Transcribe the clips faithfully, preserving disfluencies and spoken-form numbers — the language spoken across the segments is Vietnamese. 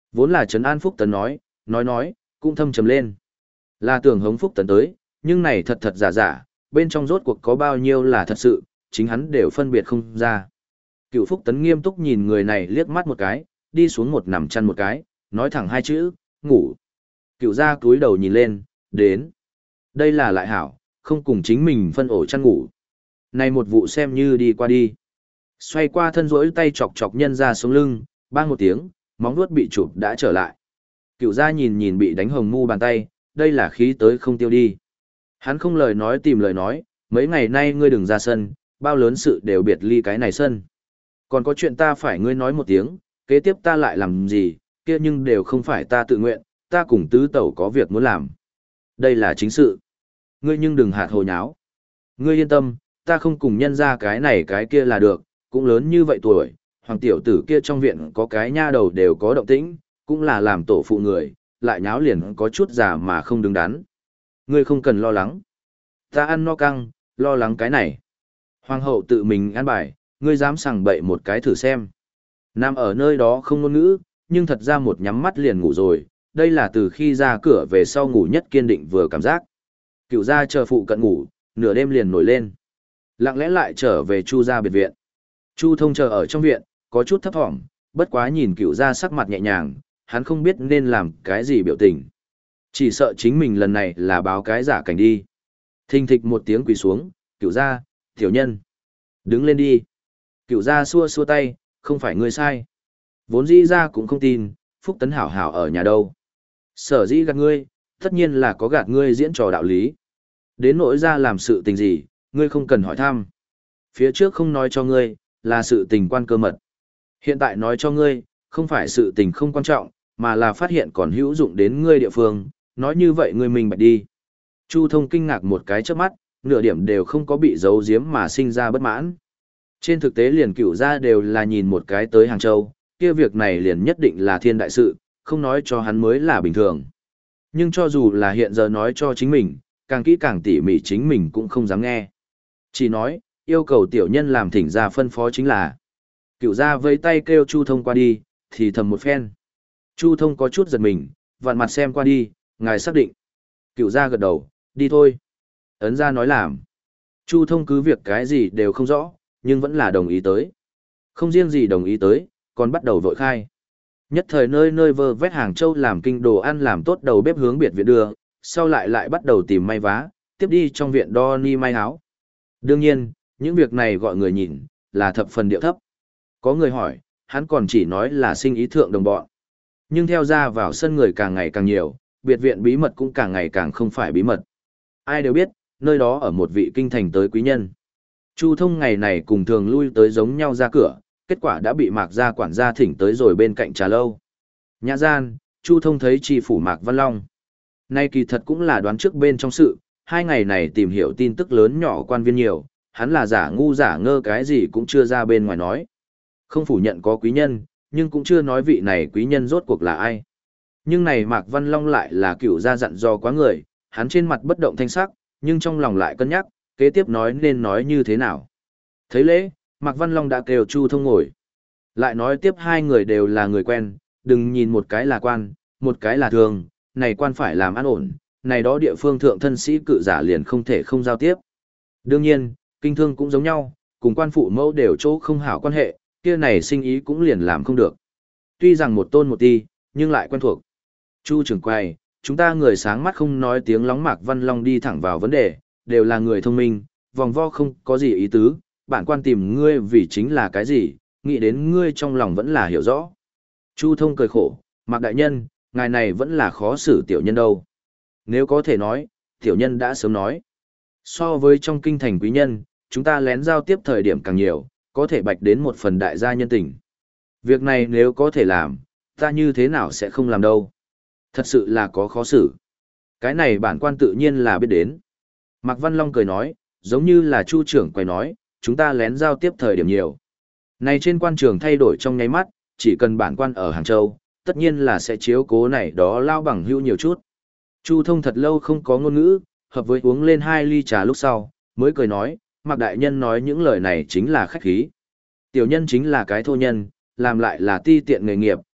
Vốn là Trấn An Phúc Tấn nói, nói nói, cũng thâm trầm lên. Là tưởng hống Phúc Tấn tới, nhưng này thật thật giả giả, bên trong rốt cuộc có bao nhiêu là thật sự, chính hắn đều phân biệt không ra. Cựu Phúc Tấn nghiêm túc nhìn người này liếc mắt một cái, đi xuống một nằm chăn một cái, nói thẳng hai chữ, ngủ. Cựu gia cúi đầu nhìn lên, đến. Đây là lại hảo, không cùng chính mình phân ổ chăn ngủ. Này một vụ xem như đi qua đi. Xoay qua thân rỗi tay chọc chọc nhân ra xuống lưng, bang một tiếng, móng vuốt bị chụp đã trở lại. Cựu gia nhìn nhìn bị đánh hồng mu bàn tay, đây là khí tới không tiêu đi. Hắn không lời nói tìm lời nói, mấy ngày nay ngươi đừng ra sân, bao lớn sự đều biệt ly cái này sân. Còn có chuyện ta phải ngươi nói một tiếng, kế tiếp ta lại làm gì, kia nhưng đều không phải ta tự nguyện, ta cùng tứ tẩu có việc muốn làm. Đây là chính sự. Ngươi nhưng đừng hạt hồ nháo. Ngươi yên tâm, ta không cùng nhân ra cái này cái kia là được, cũng lớn như vậy tuổi, hoàng tiểu tử kia trong viện có cái nha đầu đều có động tĩnh, cũng là làm tổ phụ người, lại nháo liền có chút già mà không đứng đắn. Ngươi không cần lo lắng. Ta ăn no căng, lo lắng cái này. Hoàng hậu tự mình ăn bài, ngươi dám sằng bậy một cái thử xem. Nằm ở nơi đó không ngôn ngữ, nhưng thật ra một nhắm mắt liền ngủ rồi, đây là từ khi ra cửa về sau ngủ nhất kiên định vừa cảm giác. Cựu gia chờ phụ cận ngủ, nửa đêm liền nổi lên. Lặng lẽ lại trở về Chu gia biệt viện. Chu Thông chờ ở trong viện, có chút thấp thỏm, bất quá nhìn cựu gia sắc mặt nhẹ nhàng, hắn không biết nên làm cái gì biểu tình. Chỉ sợ chính mình lần này là báo cái giả cảnh đi. Thình thịch một tiếng quỳ xuống, cựu gia, tiểu nhân. Đứng lên đi. Cựu gia xua xua tay, không phải ngươi sai. Vốn dĩ ra cũng không tin, Phúc Tấn hảo hảo ở nhà đâu. Sở dĩ gạt ngươi, tất nhiên là có gạt ngươi diễn trò đạo lý. Đến nỗi ra làm sự tình gì, ngươi không cần hỏi thăm. Phía trước không nói cho ngươi, là sự tình quan cơ mật. Hiện tại nói cho ngươi, không phải sự tình không quan trọng, mà là phát hiện còn hữu dụng đến ngươi địa phương, nói như vậy ngươi mình bạch đi. Chu Thông kinh ngạc một cái trước mắt, nửa điểm đều không có bị giấu giếm mà sinh ra bất mãn. Trên thực tế liền cửu ra đều là nhìn một cái tới Hàng Châu, kia việc này liền nhất định là thiên đại sự, không nói cho hắn mới là bình thường. Nhưng cho dù là hiện giờ nói cho chính mình, càng kỹ càng tỉ mỉ chính mình cũng không dám nghe. Chỉ nói, yêu cầu tiểu nhân làm thỉnh ra phân phó chính là. Cửu ra vẫy tay kêu Chu Thông qua đi, thì thầm một phen. Chu Thông có chút giật mình, vặn mặt xem qua đi, ngài xác định. Cửu ra gật đầu, đi thôi. Ấn ra nói làm. Chu Thông cứ việc cái gì đều không rõ, nhưng vẫn là đồng ý tới. Không riêng gì đồng ý tới, còn bắt đầu vội khai. Nhất thời nơi nơi vơ vét Hàng Châu làm kinh đồ ăn làm tốt đầu bếp hướng biệt viện đưa, sau lại lại bắt đầu tìm may vá, tiếp đi trong viện đo ni may áo. Đương nhiên, những việc này gọi người nhìn, là thập phần điệu thấp. Có người hỏi, hắn còn chỉ nói là sinh ý thượng đồng bọn. Nhưng theo ra vào sân người càng ngày càng nhiều, biệt viện bí mật cũng càng ngày càng không phải bí mật. Ai đều biết, nơi đó ở một vị kinh thành tới quý nhân. Chu Thông ngày này cùng thường lui tới giống nhau ra cửa, kết quả đã bị Mạc gia quản gia thỉnh tới rồi bên cạnh trà lâu. Nhã gian, Chu Thông thấy tri phủ Mạc Văn Long. Nay kỳ thật cũng là đoán trước bên trong sự, hai ngày này tìm hiểu tin tức lớn nhỏ quan viên nhiều, hắn là giả ngu giả ngơ cái gì cũng chưa ra bên ngoài nói. Không phủ nhận có quý nhân, nhưng cũng chưa nói vị này quý nhân rốt cuộc là ai. Nhưng này Mạc Văn Long lại là cựu gia dặn do quá người, hắn trên mặt bất động thanh sắc, nhưng trong lòng lại cân nhắc, kế tiếp nói nên nói như thế nào. Thấy lễ, Mạc Văn Long đã kêu Chu Thông ngồi. Lại nói tiếp hai người đều là người quen, đừng nhìn một cái là quan, một cái là thường, này quan phải làm an ổn, này đó địa phương thượng thân sĩ cự giả liền không thể không giao tiếp. Đương nhiên, kinh thương cũng giống nhau, cùng quan phụ mẫu đều chỗ không hảo quan hệ, kia này sinh ý cũng liền làm không được. Tuy rằng một tôn một ti, nhưng lại quen thuộc. Chu trưởng quay, chúng ta người sáng mắt không nói tiếng lóng Mạc Văn Long đi thẳng vào vấn đề, đều là người thông minh, vòng vo không có gì ý tứ, bản quan tìm ngươi vì chính là cái gì, nghĩ đến ngươi trong lòng vẫn là hiểu rõ. Chu Thông cười khổ, Mạc đại nhân, ngài này vẫn là khó xử tiểu nhân đâu. Nếu có thể nói, tiểu nhân đã sớm nói. So với trong kinh thành quý nhân, chúng ta lén giao tiếp thời điểm càng nhiều, có thể bạch đến một phần đại gia nhân tình. Việc này nếu có thể làm, ta như thế nào sẽ không làm đâu. Thật sự là có khó xử. Cái này bản quan tự nhiên là biết đến. Mạc Văn Long cười nói, giống như là Chu trưởng quay nói, chúng ta lén giao tiếp thời điểm nhiều. Này trên quan trường thay đổi trong nháy mắt, chỉ cần bản quan ở Hàng Châu, tất nhiên là sẽ chiếu cố này đó lao bằng hữu nhiều chút. Chu Thông thật lâu không có ngôn ngữ, hợp với uống lên hai ly trà lúc sau, mới cười nói, Mạc đại nhân nói những lời này chính là khách khí. Tiểu nhân chính là cái thô nhân, làm lại là ti tiện nghề nghiệp,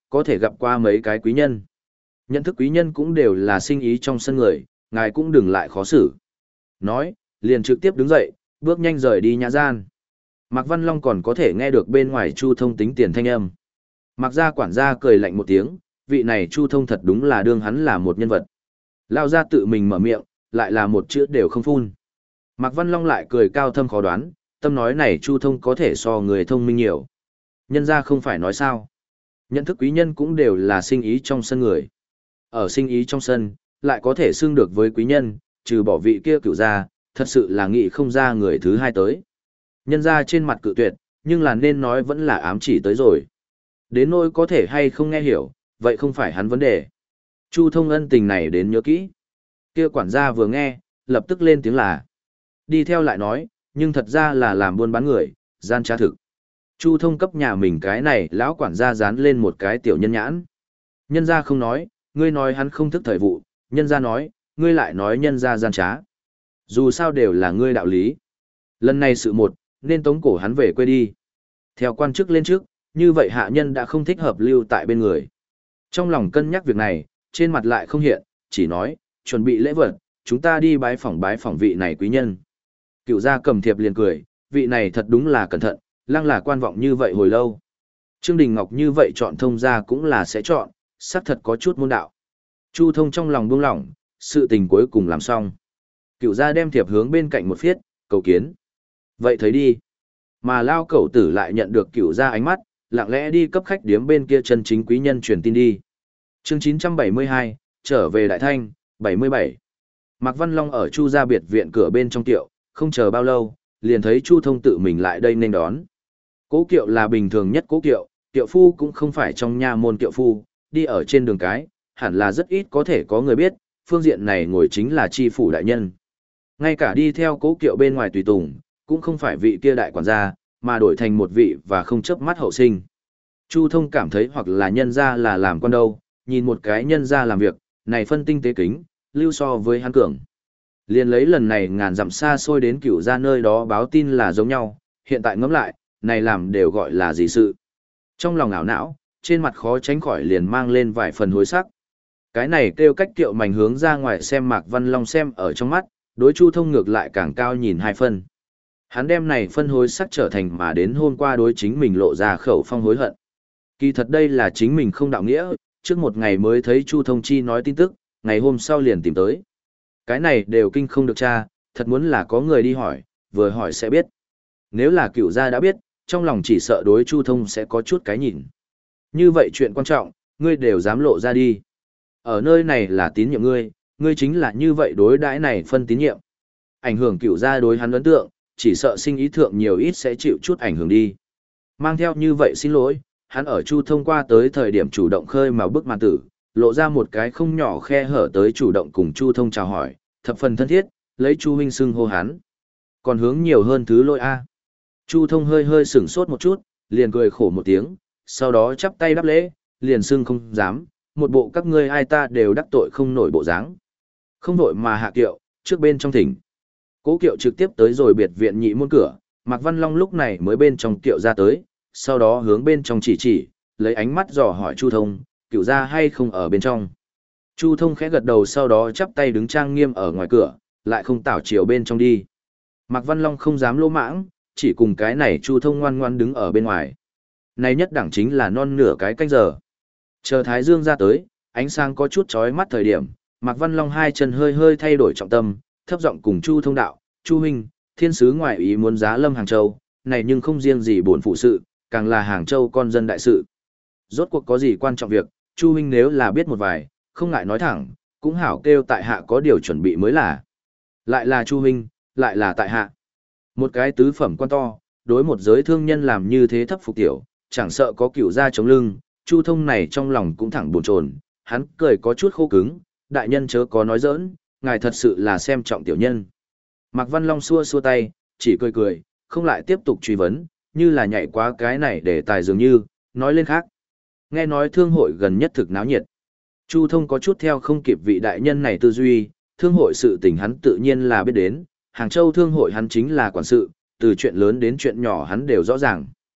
có thể gặp qua mấy cái quý nhân. Nhận thức quý nhân cũng đều là sinh ý trong sân người, ngài cũng đừng lại khó xử. Nói, liền trực tiếp đứng dậy, bước nhanh rời đi nhã gian. Mạc Văn Long còn có thể nghe được bên ngoài Chu Thông tính tiền thanh âm. Mạc gia quản gia cười lạnh một tiếng, vị này Chu Thông thật đúng là đương hắn là một nhân vật. Lao ra tự mình mở miệng, lại là một chữ đều không phun. Mạc Văn Long lại cười cao thâm khó đoán, tâm nói này Chu Thông có thể so người thông minh nhiều. Nhân ra không phải nói sao. Nhận thức quý nhân cũng đều là sinh ý trong sân người. Ở sinh ý trong sân, lại có thể xưng được với quý nhân, trừ bỏ vị kia cửu ra, thật sự là nghĩ không ra người thứ hai tới. Nhân ra trên mặt cự tuyệt, nhưng là nên nói vẫn là ám chỉ tới rồi. Đến nỗi có thể hay không nghe hiểu, vậy không phải hắn vấn đề. Chu Thông ân tình này đến nhớ kỹ. Kia quản gia vừa nghe, lập tức lên tiếng là. Đi theo lại nói, nhưng thật ra là làm buôn bán người, gian trá thực. Chu Thông cấp nhà mình cái này lão quản gia dán lên một cái tiểu nhân nhãn. Nhân gia không nói, ngươi nói hắn không thức thời vụ, nhân gia nói, ngươi lại nói nhân gia gian trá. Dù sao đều là ngươi đạo lý. Lần này sự một, nên tống cổ hắn về quê đi. Theo quan chức lên trước, như vậy hạ nhân đã không thích hợp lưu tại bên người. Trong lòng cân nhắc việc này, trên mặt lại không hiện, chỉ nói, chuẩn bị lễ vật, chúng ta đi bái phỏng bái phỏng vị này quý nhân. Cựu gia cầm thiệp liền cười, vị này thật đúng là cẩn thận, lăng là quan vọng như vậy hồi lâu. Trương Đình Ngọc như vậy chọn thông gia cũng là sẽ chọn, xác thật có chút môn đạo. Chu Thông trong lòng buông lỏng, sự tình cuối cùng làm xong. Cựu gia đem thiệp hướng bên cạnh một phiết, cầu kiến. Vậy thấy đi. Mà lao cẩu tử lại nhận được cựu gia ánh mắt, lặng lẽ đi cấp khách điếm bên kia chân chính quý nhân truyền tin đi. Chương chín trăm bảy mươi hai, trở về Đại Thanh, bảy mươi bảy. Mạc Văn Long ở Chu gia biệt viện cửa bên trong tiệu, không chờ bao lâu, liền thấy Chu Thông tự mình lại đây nên đón. Cố kiệu là bình thường nhất cố kiệu, kiệu phu cũng không phải trong nha môn kiệu phu, đi ở trên đường cái, hẳn là rất ít có thể có người biết, phương diện này ngồi chính là tri phủ đại nhân. Ngay cả đi theo cố kiệu bên ngoài tùy tùng, cũng không phải vị kia đại quản gia, mà đổi thành một vị và không chớp mắt hậu sinh. Chu Thông cảm thấy hoặc là nhân gia là làm con đâu, nhìn một cái nhân gia làm việc, này phân tinh tế kính, lưu so với hắn cường. Liền lấy lần này ngàn dặm xa xôi đến cửu gia nơi đó báo tin là giống nhau, hiện tại ngẫm lại, này làm đều gọi là gì sự. Trong lòng ảo não, trên mặt khó tránh khỏi liền mang lên vài phần hối sắc. Cái này kêu cách kiệu mảnh hướng ra ngoài xem Mạc Văn Long xem ở trong mắt, đối Chu Thông ngược lại càng cao nhìn hai phân. Hắn đem này phân hối sắc trở thành mà đến hôm qua đối chính mình lộ ra khẩu phong hối hận. Kỳ thật đây là chính mình không đạo nghĩa, trước một ngày mới thấy Chu Thông Chi nói tin tức, ngày hôm sau liền tìm tới. Cái này đều kinh không được tra, thật muốn là có người đi hỏi, vừa hỏi sẽ biết. Nếu là cựu gia đã biết, trong lòng chỉ sợ đối Chu Thông sẽ có chút cái nhìn. Như vậy chuyện quan trọng, ngươi đều dám lộ ra đi. Ở nơi này là tín nhiệm ngươi, ngươi chính là như vậy đối đãi này phân tín nhiệm. Ảnh hưởng cựu gia đối hắn ấn tượng, chỉ sợ sinh ý thượng nhiều ít sẽ chịu chút ảnh hưởng đi. Mang theo như vậy xin lỗi, hắn ở Chu Thông qua tới thời điểm chủ động khơi mào bức màn tử, lộ ra một cái không nhỏ khe hở tới chủ động cùng Chu Thông chào hỏi, thập phần thân thiết, lấy Chu huynh xưng hô hắn. Còn hướng nhiều hơn thứ lỗi a. Chu Thông hơi hơi sửng sốt một chút, liền cười khổ một tiếng, sau đó chắp tay đáp lễ, liền xưng không dám, một bộ các ngươi ai ta đều đắc tội không nổi bộ dáng. Không nổi mà hạ kiệu, trước bên trong thỉnh. Cố kiệu trực tiếp tới rồi biệt viện nhị môn cửa, Mạc Văn Long lúc này mới bên trong kiệu ra tới, sau đó hướng bên trong chỉ chỉ, lấy ánh mắt dò hỏi Chu Thông, cựu ra hay không ở bên trong. Chu Thông khẽ gật đầu sau đó chắp tay đứng trang nghiêm ở ngoài cửa, lại không tảo chiều bên trong đi. Mạc Văn Long không dám lỗ mãng, chỉ cùng cái này Chu Thông ngoan ngoan đứng ở bên ngoài. Này nhất đẳng chính là non nửa cái canh giờ. Chờ Thái Dương ra tới, ánh sáng có chút chói mắt thời điểm, Mạc Văn Long hai chân hơi hơi thay đổi trọng tâm, thấp giọng cùng Chu Thông đạo, Chu huynh, thiên sứ ngoại ý muốn giá lâm Hàng Châu, này nhưng không riêng gì bổn phụ sự, càng là Hàng Châu con dân đại sự. Rốt cuộc có gì quan trọng việc, Chu huynh nếu là biết một vài, không ngại nói thẳng, cũng hảo kêu tại hạ có điều chuẩn bị mới là. Lại là Chu huynh, lại là tại hạ. Một cái tứ phẩm quan to, đối một giới thương nhân làm như thế thấp phục tiểu, chẳng sợ có cựu gia chống lưng, Chu Thông này trong lòng cũng thẳng buồn chồn, hắn cười có chút khô cứng, đại nhân chớ có nói giỡn, ngài thật sự là xem trọng tiểu nhân. Mạc Văn Long xua xua tay, chỉ cười cười, không lại tiếp tục truy vấn, như là nhảy qua cái này để tài dường như, nói lên khác. Nghe nói thương hội gần nhất thực náo nhiệt. Chu Thông có chút theo không kịp vị đại nhân này tư duy, thương hội sự tình hắn tự nhiên là biết đến, Hàng Châu thương hội hắn chính là quản sự, từ chuyện lớn đến chuyện nhỏ hắn đều rõ ràng.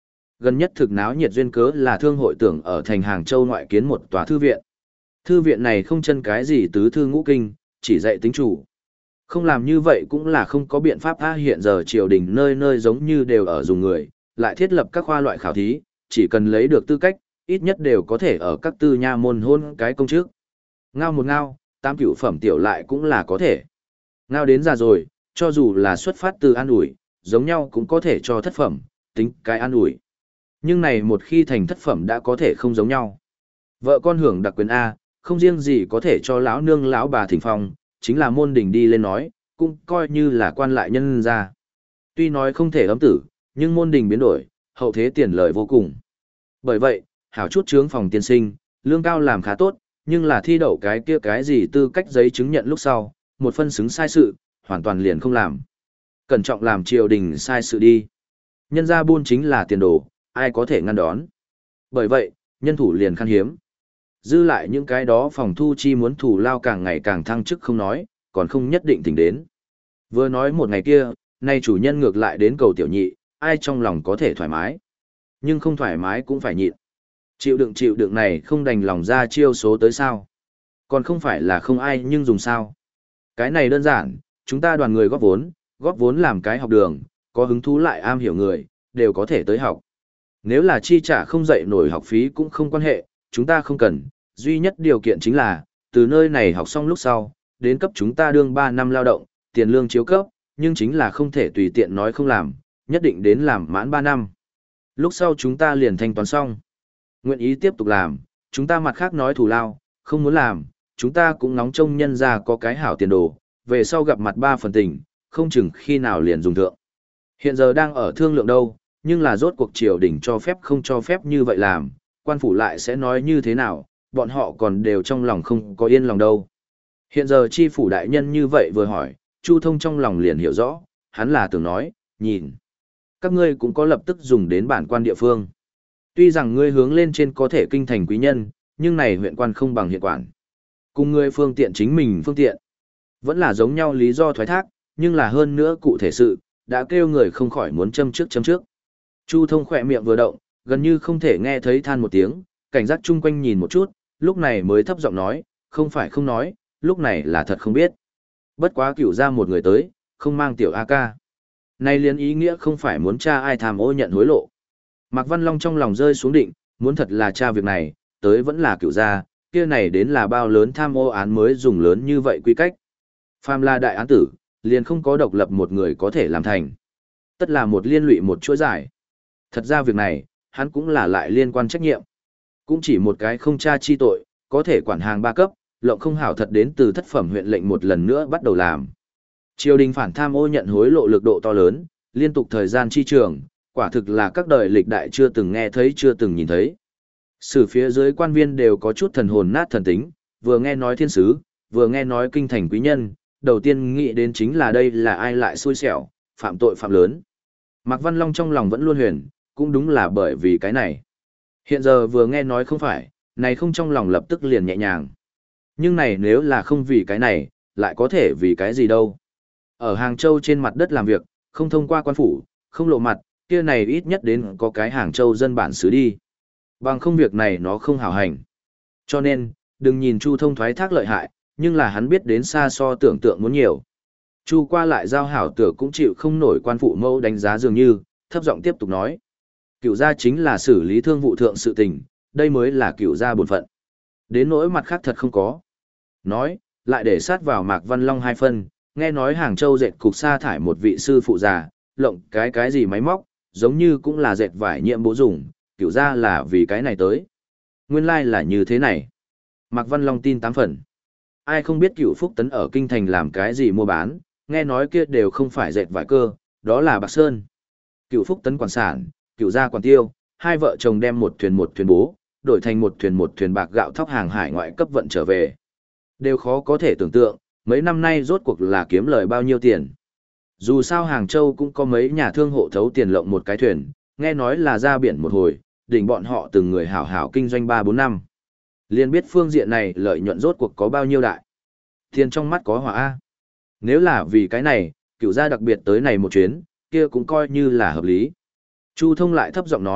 Gần nhất thực náo nhiệt duyên cớ là thương hội tưởng ở thành Hàng Châu ngoại kiến một tòa thư viện. Thư viện này không chân cái gì tứ thư ngũ kinh, chỉ dạy tính chủ. Không làm như vậy cũng là không có biện pháp. A hiện giờ triều đình nơi nơi giống như đều ở dùng người, lại thiết lập các khoa loại khảo thí, chỉ cần lấy được tư cách, ít nhất đều có thể ở các tư nha môn hôn cái công chức. Ngao một ngao, tam cửu phẩm tiểu lại cũng là có thể. Ngao đến già rồi, cho dù là xuất phát từ an ủi, giống nhau cũng có thể cho thất phẩm, tính cái an ủi. Nhưng này một khi thành thất phẩm đã có thể không giống nhau. Vợ con hưởng đặc quyền A, không riêng gì có thể cho lão nương lão bà thỉnh phong, chính là môn đình đi lên nói, cũng coi như là quan lại nhân ra. Tuy nói không thể ấm tử, nhưng môn đình biến đổi, hậu thế tiền lợi vô cùng. Bởi vậy, hảo chút trướng phòng tiên sinh, lương cao làm khá tốt, nhưng là thi đậu cái kia cái gì tư cách giấy chứng nhận lúc sau, một phân xứng sai sự, hoàn toàn liền không làm. Cẩn trọng làm triều đình sai sự đi. Nhân ra buôn chính là tiền đồ, ai có thể ngăn đón. Bởi vậy, nhân thủ liền khan hiếm. Dư lại những cái đó phòng thu chi muốn thủ lao càng ngày càng thăng chức không nói, còn không nhất định tỉnh đến. Vừa nói một ngày kia, nay chủ nhân ngược lại đến cầu tiểu nhị, ai trong lòng có thể thoải mái. Nhưng không thoải mái cũng phải nhịn. Chịu đựng chịu đựng này không đành lòng ra chiêu số tới sao. Còn không phải là không ai nhưng dùng sao. Cái này đơn giản, chúng ta đoàn người góp vốn, góp vốn làm cái học đường, có hứng thú lại am hiểu người, đều có thể tới học. Nếu là chi trả không dậy nổi học phí cũng không quan hệ, chúng ta không cần, duy nhất điều kiện chính là, từ nơi này học xong lúc sau, đến cấp chúng ta đương ba năm lao động, tiền lương chiếu cấp, nhưng chính là không thể tùy tiện nói không làm, nhất định đến làm mãn ba năm. Lúc sau chúng ta liền thanh toán xong. Nguyện ý tiếp tục làm, chúng ta mặt khác nói thù lao, không muốn làm, chúng ta cũng ngóng trông nhân ra có cái hảo tiền đồ, về sau gặp mặt ba phần tình, không chừng khi nào liền dùng thượng. Hiện giờ đang ở thương lượng đâu, nhưng là rốt cuộc triều đình cho phép không cho phép như vậy làm, quan phủ lại sẽ nói như thế nào, bọn họ còn đều trong lòng không có yên lòng đâu. Hiện giờ chi phủ đại nhân như vậy vừa hỏi, Chu Thông trong lòng liền hiểu rõ, hắn là tưởng nói, nhìn. Các ngươi cũng có lập tức dùng đến bản quan địa phương. Tuy rằng ngươi hướng lên trên có thể kinh thành quý nhân, nhưng này huyện quan không bằng hiện quản. Cùng ngươi phương tiện chính mình phương tiện. Vẫn là giống nhau lý do thoái thác, nhưng là hơn nữa cụ thể sự, đã kêu người không khỏi muốn châm trước châm trước. Chu Thông khỏe miệng vừa động, gần như không thể nghe thấy than một tiếng, cảnh giác chung quanh nhìn một chút, lúc này mới thấp giọng nói, không phải không nói, lúc này là thật không biết. Bất quá cửu ra một người tới, không mang tiểu A ca. Này liên ý nghĩa không phải muốn tra ai tham ô nhận hối lộ. Mạc Văn Long trong lòng rơi xuống định, muốn thật là tra việc này, tới vẫn là cửu gia, kia này đến là bao lớn tham ô án mới dùng lớn như vậy quy cách. Phàm là đại án tử, liền không có độc lập một người có thể làm thành. Tất là một liên lụy một chuỗi giải. Thật ra việc này, hắn cũng là lại liên quan trách nhiệm. Cũng chỉ một cái không tra chi tội, có thể quản hàng ba cấp, lộng không hảo thật đến từ thất phẩm huyện lệnh một lần nữa bắt đầu làm. Triều đình phản tham ô nhận hối lộ lực độ to lớn, liên tục thời gian chi trường, quả thực là các đời lịch đại chưa từng nghe thấy chưa từng nhìn thấy. Sử phía dưới quan viên đều có chút thần hồn nát thần tính, vừa nghe nói thiên sứ, vừa nghe nói kinh thành quý nhân, đầu tiên nghĩ đến chính là đây là ai lại xui xẻo, phạm tội phạm lớn. Mạc Văn Long trong lòng vẫn luôn huyền, cũng đúng là bởi vì cái này. Hiện giờ vừa nghe nói không phải, này không trong lòng lập tức liền nhẹ nhàng. Nhưng này nếu là không vì cái này, lại có thể vì cái gì đâu. Ở Hàng Châu trên mặt đất làm việc, không thông qua quan phủ, không lộ mặt, kia này ít nhất đến có cái Hàng Châu dân bản xứ đi. Bằng không việc này nó không hảo hành. Cho nên, đừng nhìn Chu Thông thoái thác lợi hại, nhưng là hắn biết đến xa so tưởng tượng muốn nhiều. Chu qua lại giao hảo tử cũng chịu không nổi quan phụ mẫu đánh giá dường như, thấp giọng tiếp tục nói. Cựu gia chính là xử lý thương vụ thượng sự tình, đây mới là cựu gia bổn phận. Đến nỗi mặt khác thật không có. Nói, lại để sát vào Mạc Văn Long hai phân, nghe nói Hàng Châu dệt cục sa thải một vị sư phụ già, lộng cái cái gì máy móc, giống như cũng là dệt vải nhiệm bố dùng, cựu gia là vì cái này tới. Nguyên lai like là như thế này. Mạc Văn Long tin tám phần. Ai không biết cựu Phúc Tấn ở Kinh Thành làm cái gì mua bán, nghe nói kia đều không phải dệt vải cơ, đó là bạc sơn. Cựu Phúc Tấn quản sản, cựu gia quản tiêu, hai vợ chồng đem một thuyền một thuyền bố, đổi thành một thuyền một thuyền bạc gạo thóc hàng hải ngoại cấp vận trở về. Đều khó có thể tưởng tượng, mấy năm nay rốt cuộc là kiếm lời bao nhiêu tiền. Dù sao Hàng Châu cũng có mấy nhà thương hộ thấu tiền lộng một cái thuyền, nghe nói là ra biển một hồi, đỉnh bọn họ từng người hảo hảo kinh doanh ba bốn năm. Liên biết phương diện này lợi nhuận rốt cuộc có bao nhiêu đại. Tiền trong mắt có hỏa A. Nếu là vì cái này, cựu gia đặc biệt tới này một chuyến, kia cũng coi như là hợp lý. Chu Thông lại thấp giọng nói,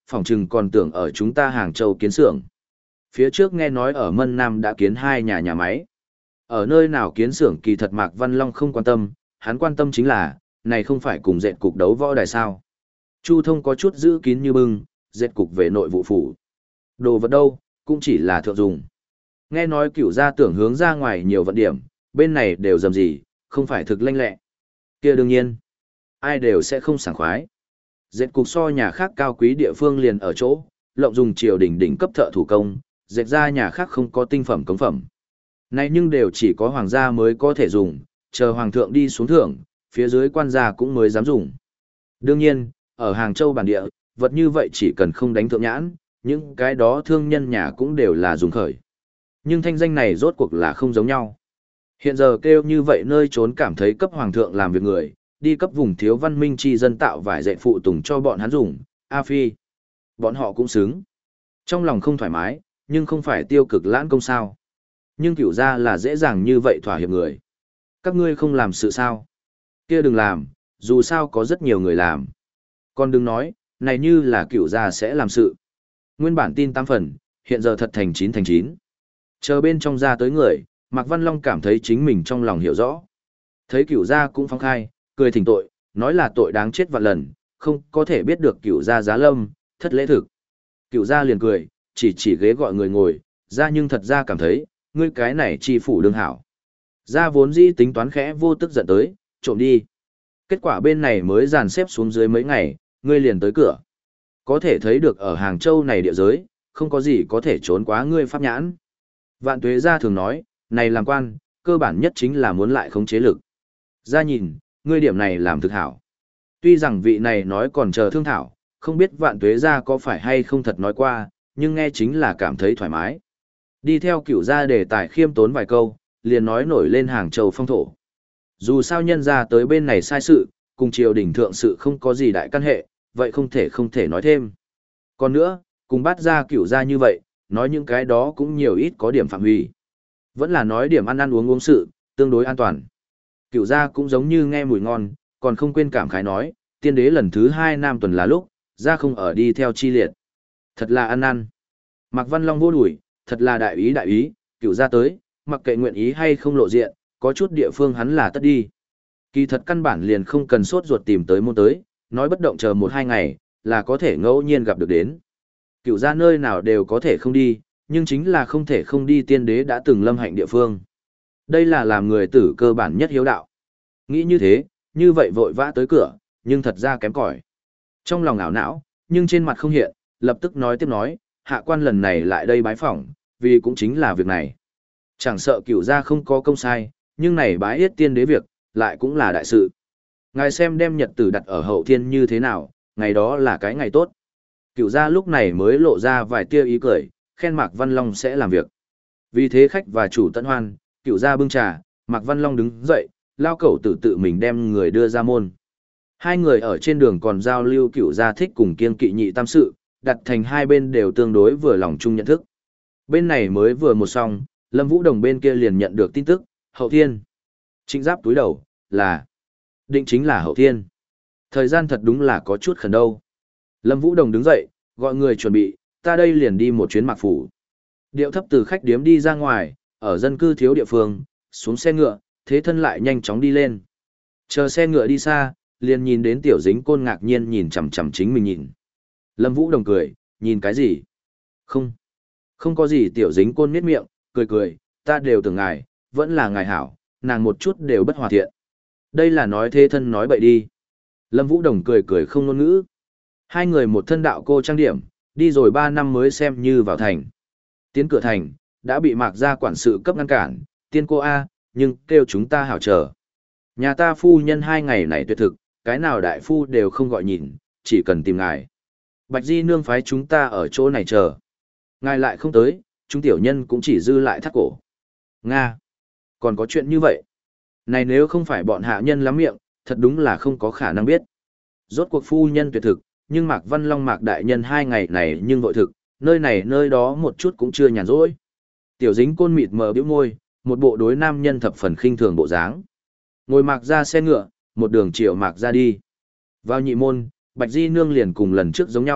phỏng chừng còn tưởng ở chúng ta Hàng Châu kiến xưởng. Phía trước nghe nói ở Mân Nam đã kiến hai nhà nhà máy. Ở nơi nào kiến xưởng kỳ thật Mạc Văn Long không quan tâm, hắn quan tâm chính là, này không phải cùng dệt cục đấu võ đài sao. Chu Thông có chút giữ kín như bưng, dệt cục về nội vụ phủ. Đồ vật đâu, cũng chỉ là thượng dùng. Nghe nói cửu gia tưởng hướng ra ngoài nhiều vận điểm, bên này đều dầm gì, không phải thực lanh lẹ. Kia đương nhiên, ai đều sẽ không sảng khoái. Dệt cục so nhà khác cao quý địa phương liền ở chỗ, lộng dùng triều đình đỉnh cấp thợ thủ công, dệt ra nhà khác không có tinh phẩm cống phẩm. Này nhưng đều chỉ có hoàng gia mới có thể dùng, chờ hoàng thượng đi xuống thưởng, phía dưới quan gia cũng mới dám dùng. Đương nhiên, ở Hàng Châu bản địa, vật như vậy chỉ cần không đánh thượng nhãn, những cái đó thương nhân nhà cũng đều là dùng khởi. Nhưng thanh danh này rốt cuộc là không giống nhau. Hiện giờ kêu như vậy nơi trốn cảm thấy cấp hoàng thượng làm việc người, đi cấp vùng thiếu văn minh chi dân tạo vải dạy phụ tùng cho bọn hắn dùng, A Phi. Bọn họ cũng xứng. Trong lòng không thoải mái, nhưng không phải tiêu cực lãng công sao. Nhưng cửu ra là dễ dàng như vậy thỏa hiệp người. Các ngươi không làm sự sao. Kia đừng làm, dù sao có rất nhiều người làm. Còn đừng nói, này như là cửu gia sẽ làm sự. Nguyên bản tin tám phần, hiện giờ thật thành chín thành chín. Chờ bên trong ra tới người, Mạc Văn Long cảm thấy chính mình trong lòng hiểu rõ. Thấy cửu gia cũng phong khai, cười thỉnh tội, nói là tội đáng chết vạn lần, không có thể biết được cửu gia giá lâm, thất lễ thực. Cửu gia liền cười, chỉ chỉ ghế gọi người ngồi, ra nhưng thật ra cảm thấy, ngươi cái này chi phủ đương hảo. Gia vốn dĩ tính toán khẽ vô tức giận tới, trộm đi. Kết quả bên này mới dàn xếp xuống dưới mấy ngày, ngươi liền tới cửa. Có thể thấy được ở Hàng Châu này địa giới, không có gì có thể trốn quá ngươi pháp nhãn. Vạn Tuế gia thường nói, này làm quan, cơ bản nhất chính là muốn lại khống chế lực. Gia nhìn, ngươi điểm này làm thực hảo. Tuy rằng vị này nói còn chờ thương thảo, không biết Vạn Tuế gia có phải hay không thật nói qua, nhưng nghe chính là cảm thấy thoải mái. Đi theo cửu gia đề tài khiêm tốn vài câu, liền nói nổi lên Hàng Châu phong thổ. Dù sao nhân ra tới bên này sai sự, cùng triều đình thượng sự không có gì đại căn hệ, vậy không thể không thể nói thêm. Còn nữa, cùng bắt ra cửu gia như vậy, nói những cái đó cũng nhiều ít có điểm phạm hủy. Vẫn là nói điểm ăn ăn uống uống sự, tương đối an toàn. Cửu gia cũng giống như nghe mùi ngon, còn không quên cảm khái nói, tiên đế lần thứ hai nam tuần là lúc, gia không ở đi theo chi liệt. Thật là ăn ăn. Mạc Văn Long vô đuổi, thật là đại ý đại ý, cửu gia tới, mặc kệ nguyện ý hay không lộ diện, có chút địa phương hắn là tất đi. Kỳ thật căn bản liền không cần sốt ruột tìm tới môn tới, nói bất động chờ một hai ngày, là có thể ngẫu nhiên gặp được đến. Cửu gia nơi nào đều có thể không đi, nhưng chính là không thể không đi tiên đế đã từng lâm hạnh địa phương. Đây là làm người tử cơ bản nhất hiếu đạo. Nghĩ như thế, như vậy vội vã tới cửa, nhưng thật ra kém cỏi. Trong lòng ảo não, nhưng trên mặt không hiện, lập tức nói tiếp nói, hạ quan lần này lại đây bái phỏng, vì cũng chính là việc này. Chẳng sợ cửu gia không có công sai, nhưng này bái yết tiên đế việc, lại cũng là đại sự. Ngài xem đem nhật tử đặt ở hậu thiên như thế nào, ngày đó là cái ngày tốt. Cửu gia lúc này mới lộ ra vài tia ý cười, khen Mạc Văn Long sẽ làm việc. Vì thế khách và chủ tận hoan, cửu gia bưng trà, Mạc Văn Long đứng dậy, lao cẩu tử tự mình đem người đưa ra môn. Hai người ở trên đường còn giao lưu cửu gia thích cùng kiên kỵ nhị tam sự, đặt thành hai bên đều tương đối vừa lòng chung nhận thức. Bên này mới vừa một xong, Lâm Vũ Đồng bên kia liền nhận được tin tức, hậu thiên. Trịnh Giáp túi đầu, là, định chính là hậu thiên. Thời gian thật đúng là có chút khẩn đâu. Lâm Vũ Đồng đứng dậy, gọi người chuẩn bị, ta đây liền đi một chuyến Mạc Phủ. Điệu thấp từ khách điếm đi ra ngoài, ở dân cư thiếu địa phương, xuống xe ngựa, thế thân lại nhanh chóng đi lên. Chờ xe ngựa đi xa, liền nhìn đến tiểu dính côn ngạc nhiên nhìn chằm chằm chính mình nhìn. Lâm Vũ Đồng cười, nhìn cái gì? Không, không có gì tiểu dính côn miết miệng, cười cười, ta đều tưởng ngài, vẫn là ngài hảo, nàng một chút đều bất hòa thiện. Đây là nói thế thân nói bậy đi. Lâm Vũ Đồng cười cười không ngôn ngữ. Hai người một thân đạo cô trang điểm, đi rồi ba năm mới xem như vào thành. Tiến cửa thành, đã bị Mạc gia quản sự cấp ngăn cản, tiên cô A, nhưng kêu chúng ta hảo chờ. Nhà ta phu nhân hai ngày này tuyệt thực, cái nào đại phu đều không gọi nhìn, chỉ cần tìm ngài. Bạch Di nương phái chúng ta ở chỗ này chờ. Ngài lại không tới, chúng tiểu nhân cũng chỉ dư lại thắt cổ. Nga! Còn có chuyện như vậy? Này nếu không phải bọn hạ nhân lắm miệng, thật đúng là không có khả năng biết. Rốt cuộc phu nhân tuyệt thực, nhưng Mạc Văn Long Mạc Đại Nhân hai ngày này nhưng vội thực, nơi này nơi đó một chút cũng chưa nhàn rỗi. Tiểu dính côn mịt mờ bĩu môi, một bộ đối nam nhân thập phần khinh thường bộ dáng. Ngồi Mạc ra xe ngựa, một đường chiều Mạc ra đi. Vào nhị môn, Bạch Di nương liền cùng lần trước giống nhau,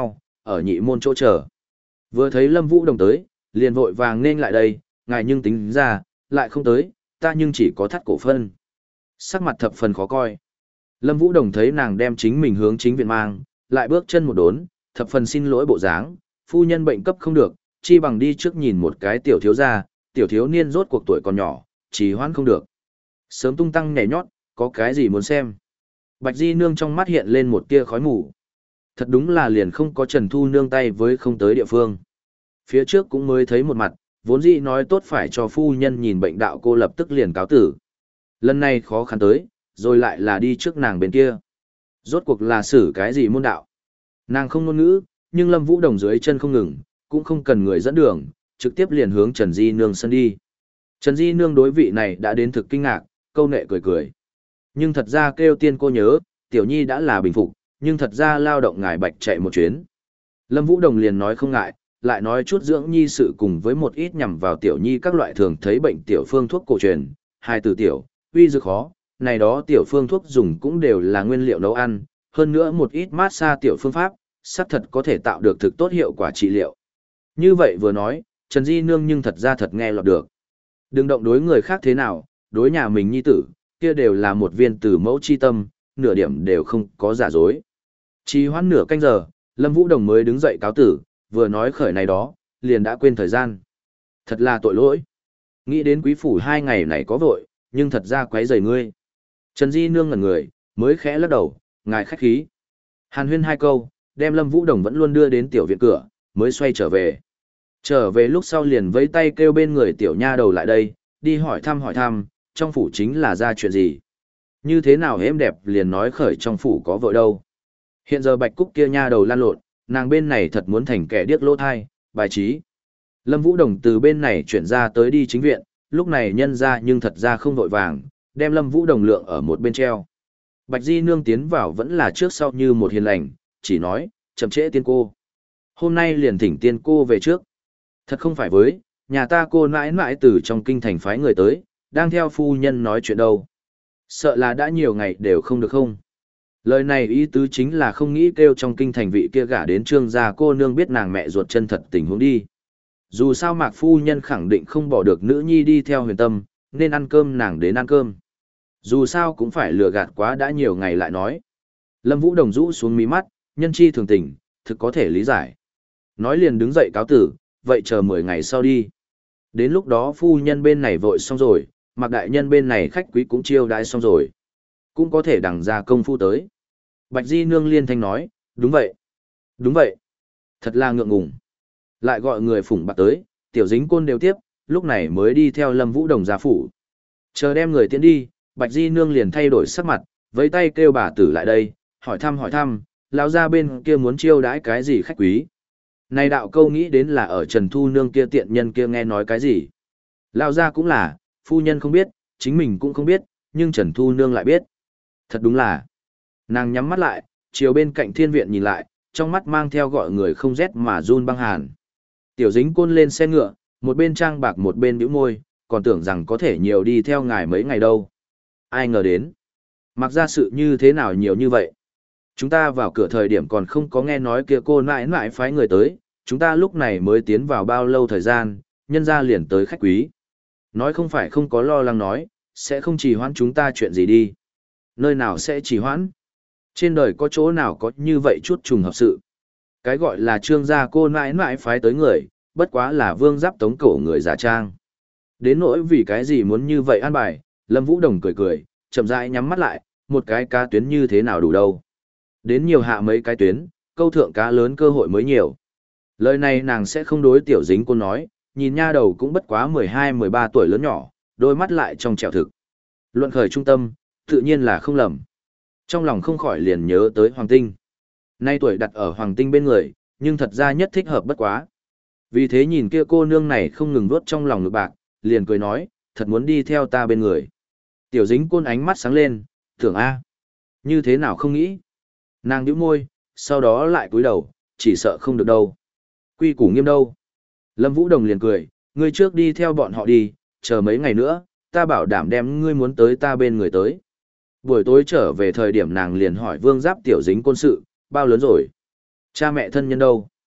ở nhị môn chỗ chờ. Vừa thấy Lâm Vũ Đồng tới, liền vội vàng nên lại đây, ngài nhưng tính ra, lại không tới, ta nhưng chỉ có thắt cổ phân. Sắc mặt thập phần khó coi. Lâm Vũ Đồng thấy nàng đem chính mình hướng chính viện mang, lại bước chân một đốn, thập phần xin lỗi bộ dáng, phu nhân bệnh cấp không được, chi bằng đi trước nhìn một cái tiểu thiếu gia, tiểu thiếu niên rốt cuộc tuổi còn nhỏ, trì hoãn không được. Sớm tung tăng nhảy nhót, có cái gì muốn xem. Bạch Di Nương trong mắt hiện lên một tia khói mù. Thật đúng là liền không có Trần Thu Nương tay với không tới địa phương. Phía trước cũng mới thấy một mặt, vốn dĩ nói tốt phải cho phu nhân nhìn bệnh đạo cô lập tức liền cáo tử. Lần này khó khăn tới, rồi lại là đi trước nàng bên kia. Rốt cuộc là xử cái gì môn đạo. Nàng không ngôn ngữ, nhưng Lâm Vũ Đồng dưới chân không ngừng, cũng không cần người dẫn đường, trực tiếp liền hướng Trần Di Nương sân đi. Trần Di Nương đối vị này đã đến thực kinh ngạc, câu nệ cười cười. Nhưng thật ra kêu tiên cô nhớ, tiểu nhi đã là bình phục, nhưng thật ra lao động ngài bạch chạy một chuyến. Lâm Vũ Đồng liền nói không ngại, lại nói chút dưỡng nhi sự cùng với một ít nhằm vào tiểu nhi các loại thường thấy bệnh tiểu phương thuốc cổ truyền, hai từ tiểu, uy dược khó, này đó tiểu phương thuốc dùng cũng đều là nguyên liệu nấu ăn, hơn nữa một ít mát xa tiểu phương pháp, xác thật có thể tạo được thực tốt hiệu quả trị liệu. Như vậy vừa nói, Trần Di Nương nhưng thật ra thật nghe lọt được. Đừng động đối người khác thế nào, đối nhà mình nhi tử, kia đều là một viên tử mẫu chi tâm, nửa điểm đều không có giả dối. Chỉ hoãn nửa canh giờ, Lâm Vũ Đồng mới đứng dậy cáo tử, vừa nói khởi này đó, liền đã quên thời gian. Thật là tội lỗi. Nghĩ đến quý phủ hai ngày này có vội, nhưng thật ra quấy rầy ngươi. Trần Di Nương ngẩn người, mới khẽ lắc đầu, ngài khách khí. Hàn huyên hai câu, đem Lâm Vũ Đồng vẫn luôn đưa đến tiểu viện cửa, mới xoay trở về. Trở về lúc sau liền vẫy tay kêu bên người tiểu nha đầu lại đây, đi hỏi thăm hỏi thăm, trong phủ chính là ra chuyện gì. Như thế nào êm đẹp liền nói khởi trong phủ có vội đâu. Hiện giờ Bạch Cúc kia nha đầu lan lộn, nàng bên này thật muốn thành kẻ điếc lỗ thai, bài trí. Lâm Vũ Đồng từ bên này chuyển ra tới đi chính viện, lúc này nhân ra nhưng thật ra không vội vàng, đem Lâm Vũ Đồng lượng ở một bên treo. Bạch Di Nương tiến vào vẫn là trước sau như một hiền lành, chỉ nói, chậm trễ tiên cô. Hôm nay liền thỉnh tiên cô về trước. Thật không phải với, nhà ta cô nãi nãi từ trong kinh thành phái người tới, đang theo phu nhân nói chuyện đâu. Sợ là đã nhiều ngày đều không được không. Lời này ý tứ chính là không nghĩ kêu trong kinh thành vị kia gả đến trương gia cô nương biết nàng mẹ ruột chân thật tình huống đi. Dù sao mạc phu nhân khẳng định không bỏ được nữ nhi đi theo huyền tâm, nên ăn cơm nàng đến ăn cơm. Dù sao cũng phải lừa gạt quá đã nhiều ngày lại nói. Lâm Vũ Đồng rũ xuống mí mắt, nhân chi thường tình, thực có thể lý giải. Nói liền đứng dậy cáo tử, vậy chờ mười ngày sau đi. Đến lúc đó phu nhân bên này vội xong rồi, mạc đại nhân bên này khách quý cũng chiêu đãi xong rồi. Cũng có thể đằng ra công phu tới. Bạch Di Nương liên thanh nói, đúng vậy. Đúng vậy. Thật là ngượng ngùng. Lại gọi người phủng bạc tới, tiểu dính côn đều tiếp, lúc này mới đi theo Lâm Vũ Đồng ra phủ. Chờ đem người tiến đi, Bạch Di Nương liền thay đổi sắc mặt, với tay kêu bà tử lại đây, hỏi thăm hỏi thăm, lão gia bên kia muốn chiêu đãi cái gì khách quý. Này đạo câu nghĩ đến là ở Trần Thu Nương kia tiện nhân kia nghe nói cái gì. Lão gia cũng là, phu nhân không biết, chính mình cũng không biết, nhưng Trần Thu Nương lại biết. Thật đúng là, nàng nhắm mắt lại, chiều bên cạnh thiên viện nhìn lại, trong mắt mang theo gọi người không rét mà run băng hàn. Tiểu dính côn lên xe ngựa, một bên trang bạc một bên bĩu môi, còn tưởng rằng có thể nhiều đi theo ngài mấy ngày đâu. Ai ngờ đến. Mặc ra sự như thế nào nhiều như vậy. Chúng ta vào cửa thời điểm còn không có nghe nói kia cô nãi nãi phái người tới, chúng ta lúc này mới tiến vào bao lâu thời gian, nhân ra liền tới khách quý. Nói không phải không có lo lắng nói, sẽ không trì hoãn chúng ta chuyện gì đi. Nơi nào sẽ trì hoãn? Trên đời có chỗ nào có như vậy chút trùng hợp sự. Cái gọi là trương gia cô nãi nãi phái tới người, bất quá là vương giáp tống cổ người giả trang. Đến nỗi vì cái gì muốn như vậy an bài, Lâm Vũ Đồng cười cười, chậm rãi nhắm mắt lại, một cái cá tuyến như thế nào đủ đâu. Đến nhiều hạ mấy cái tuyến, câu thượng cá lớn cơ hội mới nhiều. Lời này nàng sẽ không đối tiểu dính cô nói, nhìn nha đầu cũng bất quá mười hai mười ba tuổi lớn nhỏ, đôi mắt lại trong trẻo thực. Luận khởi trung tâm, tự nhiên là không lầm. Trong lòng không khỏi liền nhớ tới Hoàng Tinh. Nay tuổi đặt ở Hoàng Tinh bên người, nhưng thật ra nhất thích hợp bất quá. Vì thế nhìn kia cô nương này không ngừng vuốt trong lòng ngực bạc, liền cười nói, thật muốn đi theo ta bên người. Tiểu dính côn ánh mắt sáng lên, tưởng a, như thế nào không nghĩ. Nàng nhíu môi, sau đó lại cúi đầu, chỉ sợ không được đâu. Quy củ nghiêm đâu. Lâm Vũ Đồng liền cười, ngươi trước đi theo bọn họ đi, chờ mấy ngày nữa, ta bảo đảm đem ngươi muốn tới ta bên người tới. Buổi tối trở về thời điểm nàng liền hỏi Vương Giáp tiểu dính côn sự, bao lớn rồi? Cha mẹ thân nhân đâu?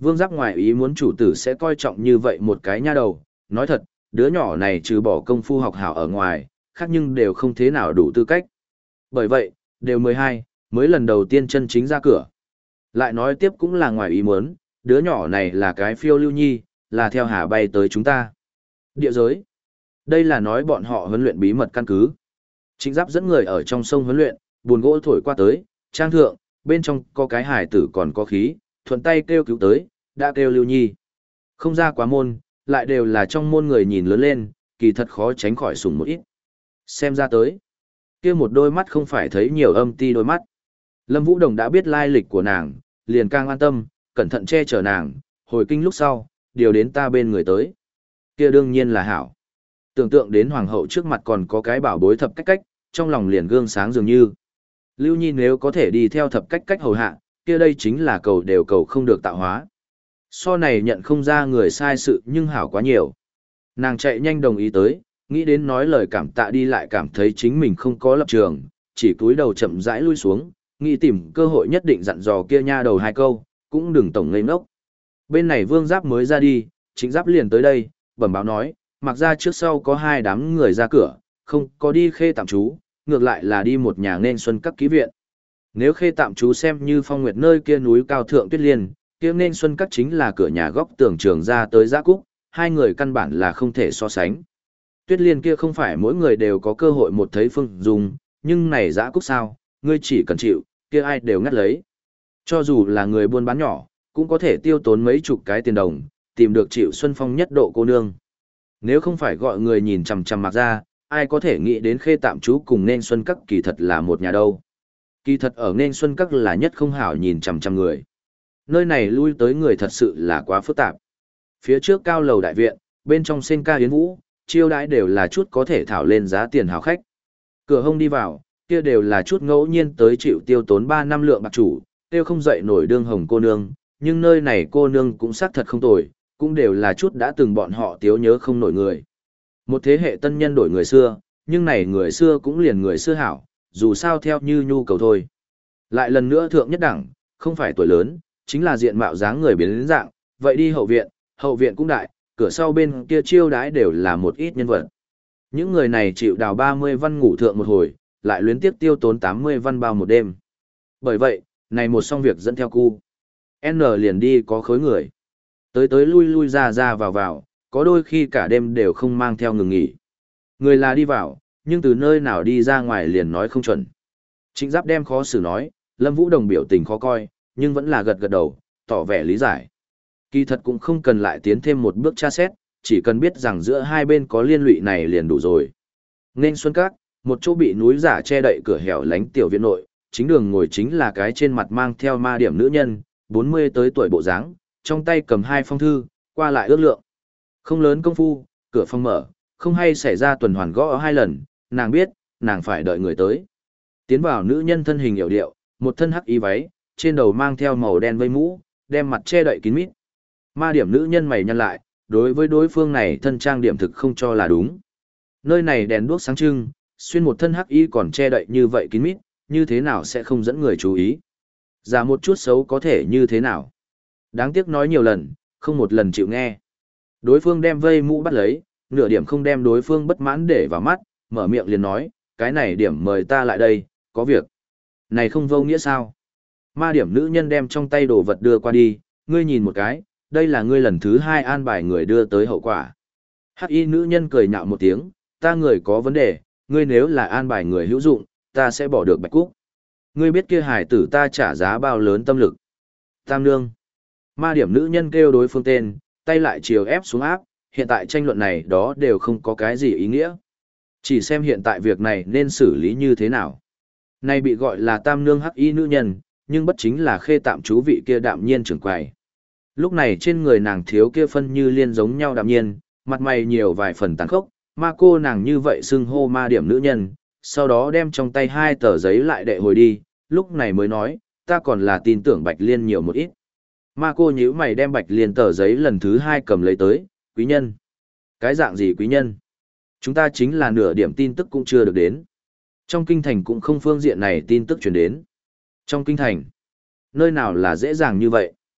Vương Giáp ngoài ý muốn chủ tử sẽ coi trọng như vậy một cái nha đầu, nói thật, đứa nhỏ này trừ bỏ công phu học hảo ở ngoài, khác nhưng đều không thế nào đủ tư cách. Bởi vậy, đều mười hai, mới lần đầu tiên chân chính ra cửa. Lại nói tiếp cũng là ngoài ý muốn, đứa nhỏ này là cái phiêu lưu nhi, là theo hà bay tới chúng ta. Địa giới. Đây là nói bọn họ huấn luyện bí mật căn cứ. Trịnh Giáp dẫn người ở trong sông huấn luyện, buồn gỗ thổi qua tới, trang thượng, bên trong có cái hải tử còn có khí, thuận tay kêu cứu tới, đã kêu lưu nhi. Không ra quá môn, lại đều là trong môn người nhìn lớn lên, kỳ thật khó tránh khỏi sủng một ít. Xem ra tới, kia một đôi mắt không phải thấy nhiều âm ti đôi mắt. Lâm Vũ Đồng đã biết lai lịch của nàng, liền càng an tâm, cẩn thận che chở nàng, hồi kinh lúc sau, điều đến ta bên người tới. Kia đương nhiên là hảo. Tưởng tượng đến hoàng hậu trước mặt còn có cái bảo bối thập cách cách, trong lòng liền gương sáng dường như. Lưu Nhi nếu có thể đi theo thập cách cách hầu hạ, kia đây chính là cầu đều cầu không được tạo hóa. So này nhận không ra người sai sự nhưng hảo quá nhiều. Nàng chạy nhanh đồng ý tới, nghĩ đến nói lời cảm tạ đi lại cảm thấy chính mình không có lập trường, chỉ cúi đầu chậm rãi lui xuống, nghĩ tìm cơ hội nhất định dặn dò kia nha đầu hai câu, cũng đừng tổng ngây ngốc. Bên này Vương Giáp mới ra đi, Trịnh Giáp liền tới đây, bẩm báo nói, mặc ra trước sau có hai đám người ra cửa, không có đi khê tạm trú, ngược lại là đi một nhà nên xuân các ký viện. Nếu khê tạm trú xem như phong nguyệt nơi kia núi cao thượng tuyết liên, kia nên xuân các chính là cửa nhà góc tường trường ra tới giã cúc, hai người căn bản là không thể so sánh. Tuyết liên kia không phải mỗi người đều có cơ hội một thấy phương dùng, nhưng này giã cúc sao, ngươi chỉ cần chịu, kia ai đều ngắt lấy. Cho dù là người buôn bán nhỏ, cũng có thể tiêu tốn mấy chục cái tiền đồng, tìm được chịu xuân phong nhất độ cô nương. Nếu không phải gọi người nhìn chằm chằm mặc ra, ai có thể nghĩ đến khê tạm trú cùng nên xuân các kỳ thật là một nhà đâu. Kỳ thật ở nên xuân các là nhất không hảo nhìn chằm chằm người. Nơi này lui tới người thật sự là quá phức tạp. Phía trước cao lầu đại viện, bên trong sen ca yến vũ, chiêu đãi đều là chút có thể thảo lên giá tiền hào khách. Cửa hông đi vào, kia đều là chút ngẫu nhiên tới chịu tiêu tốn ba năm lượng bạc chủ, tiêu không dậy nổi đương hồng cô nương, nhưng nơi này cô nương cũng xác thật không tồi, cũng đều là chút đã từng bọn họ tiếu nhớ không nổi người. Một thế hệ tân nhân đổi người xưa, nhưng này người xưa cũng liền người xưa hảo, dù sao theo như nhu cầu thôi. Lại lần nữa thượng nhất đẳng, không phải tuổi lớn, chính là diện mạo dáng người biến đến dạng, vậy đi hậu viện, hậu viện cũng đại, cửa sau bên kia chiêu đãi đều là một ít nhân vật. Những người này chịu đào ba mươi văn ngủ thượng một hồi, lại luyến tiếp tiêu tốn tám mươi văn bao một đêm. Bởi vậy, này một xong việc dẫn theo cu. N liền đi có khối người. Tới tới lui lui ra ra vào vào, có đôi khi cả đêm đều không mang theo ngừng nghỉ. Người là đi vào, nhưng từ nơi nào đi ra ngoài liền nói không chuẩn. Trịnh Giáp đem khó xử nói, Lâm Vũ Đồng biểu tình khó coi, nhưng vẫn là gật gật đầu, tỏ vẻ lý giải. Kỳ thật cũng không cần lại tiến thêm một bước tra xét, chỉ cần biết rằng giữa hai bên có liên lụy này liền đủ rồi. Nên xuân các, một chỗ bị núi giả che đậy cửa hẻo lánh tiểu viện nội, chính đường ngồi chính là cái trên mặt mang theo ma điểm nữ nhân, bốn mươi tới tuổi bộ dáng, trong tay cầm hai phong thư, qua lại ước lượng. Không lớn công phu, cửa phòng mở, không hay xảy ra tuần hoàn gõ hai lần, nàng biết, nàng phải đợi người tới. Tiến vào nữ nhân thân hình hiểu điệu, một thân hắc y váy, trên đầu mang theo màu đen vây mũ, đem mặt che đậy kín mít. Ma điểm nữ nhân mày nhăn lại, đối với đối phương này thân trang điểm thực không cho là đúng. Nơi này đèn đuốc sáng trưng, xuyên một thân hắc y còn che đậy như vậy kín mít, như thế nào sẽ không dẫn người chú ý. Giả một chút xấu có thể như thế nào. Đáng tiếc nói nhiều lần, không một lần chịu nghe. Đối phương đem vây mũ bắt lấy, nửa điểm không đem đối phương bất mãn để vào mắt, mở miệng liền nói, cái này điểm mời ta lại đây, có việc. Này không vô nghĩa sao? Ma điểm nữ nhân đem trong tay đồ vật đưa qua đi, ngươi nhìn một cái, đây là ngươi lần thứ hai an bài người đưa tới hậu quả. Hắc y nữ nhân cười nhạo một tiếng, ta người có vấn đề, ngươi nếu là an bài người hữu dụng, ta sẽ bỏ được bạch cúc. Ngươi biết kia hải tử ta trả giá bao lớn tâm lực. Tam nương. Ma điểm nữ nhân kêu đối phương tên, tay lại chiều ép xuống áp, hiện tại tranh luận này đó đều không có cái gì ý nghĩa. Chỉ xem hiện tại việc này nên xử lý như thế nào. Này bị gọi là tam nương hắc y nữ nhân, nhưng bất chính là khê tạm chú vị kia đạm nhiên trưởng quầy. Lúc này trên người nàng thiếu kia phân như liên giống nhau đạm nhiên, mặt mày nhiều vài phần tàn khốc, ma cô nàng như vậy xưng hô ma điểm nữ nhân, sau đó đem trong tay hai tờ giấy lại đệ hồi đi, lúc này mới nói, ta còn là tin tưởng Bạch Liên nhiều một ít. Ma cô nhíu mày đem Bạch Liên tờ giấy lần thứ hai cầm lấy tới, quý nhân. Cái dạng gì quý nhân? Chúng ta chính là nửa điểm tin tức cũng chưa được đến. Trong kinh thành cũng không phương diện này tin tức truyền đến. Trong kinh thành, nơi nào là dễ dàng như vậy?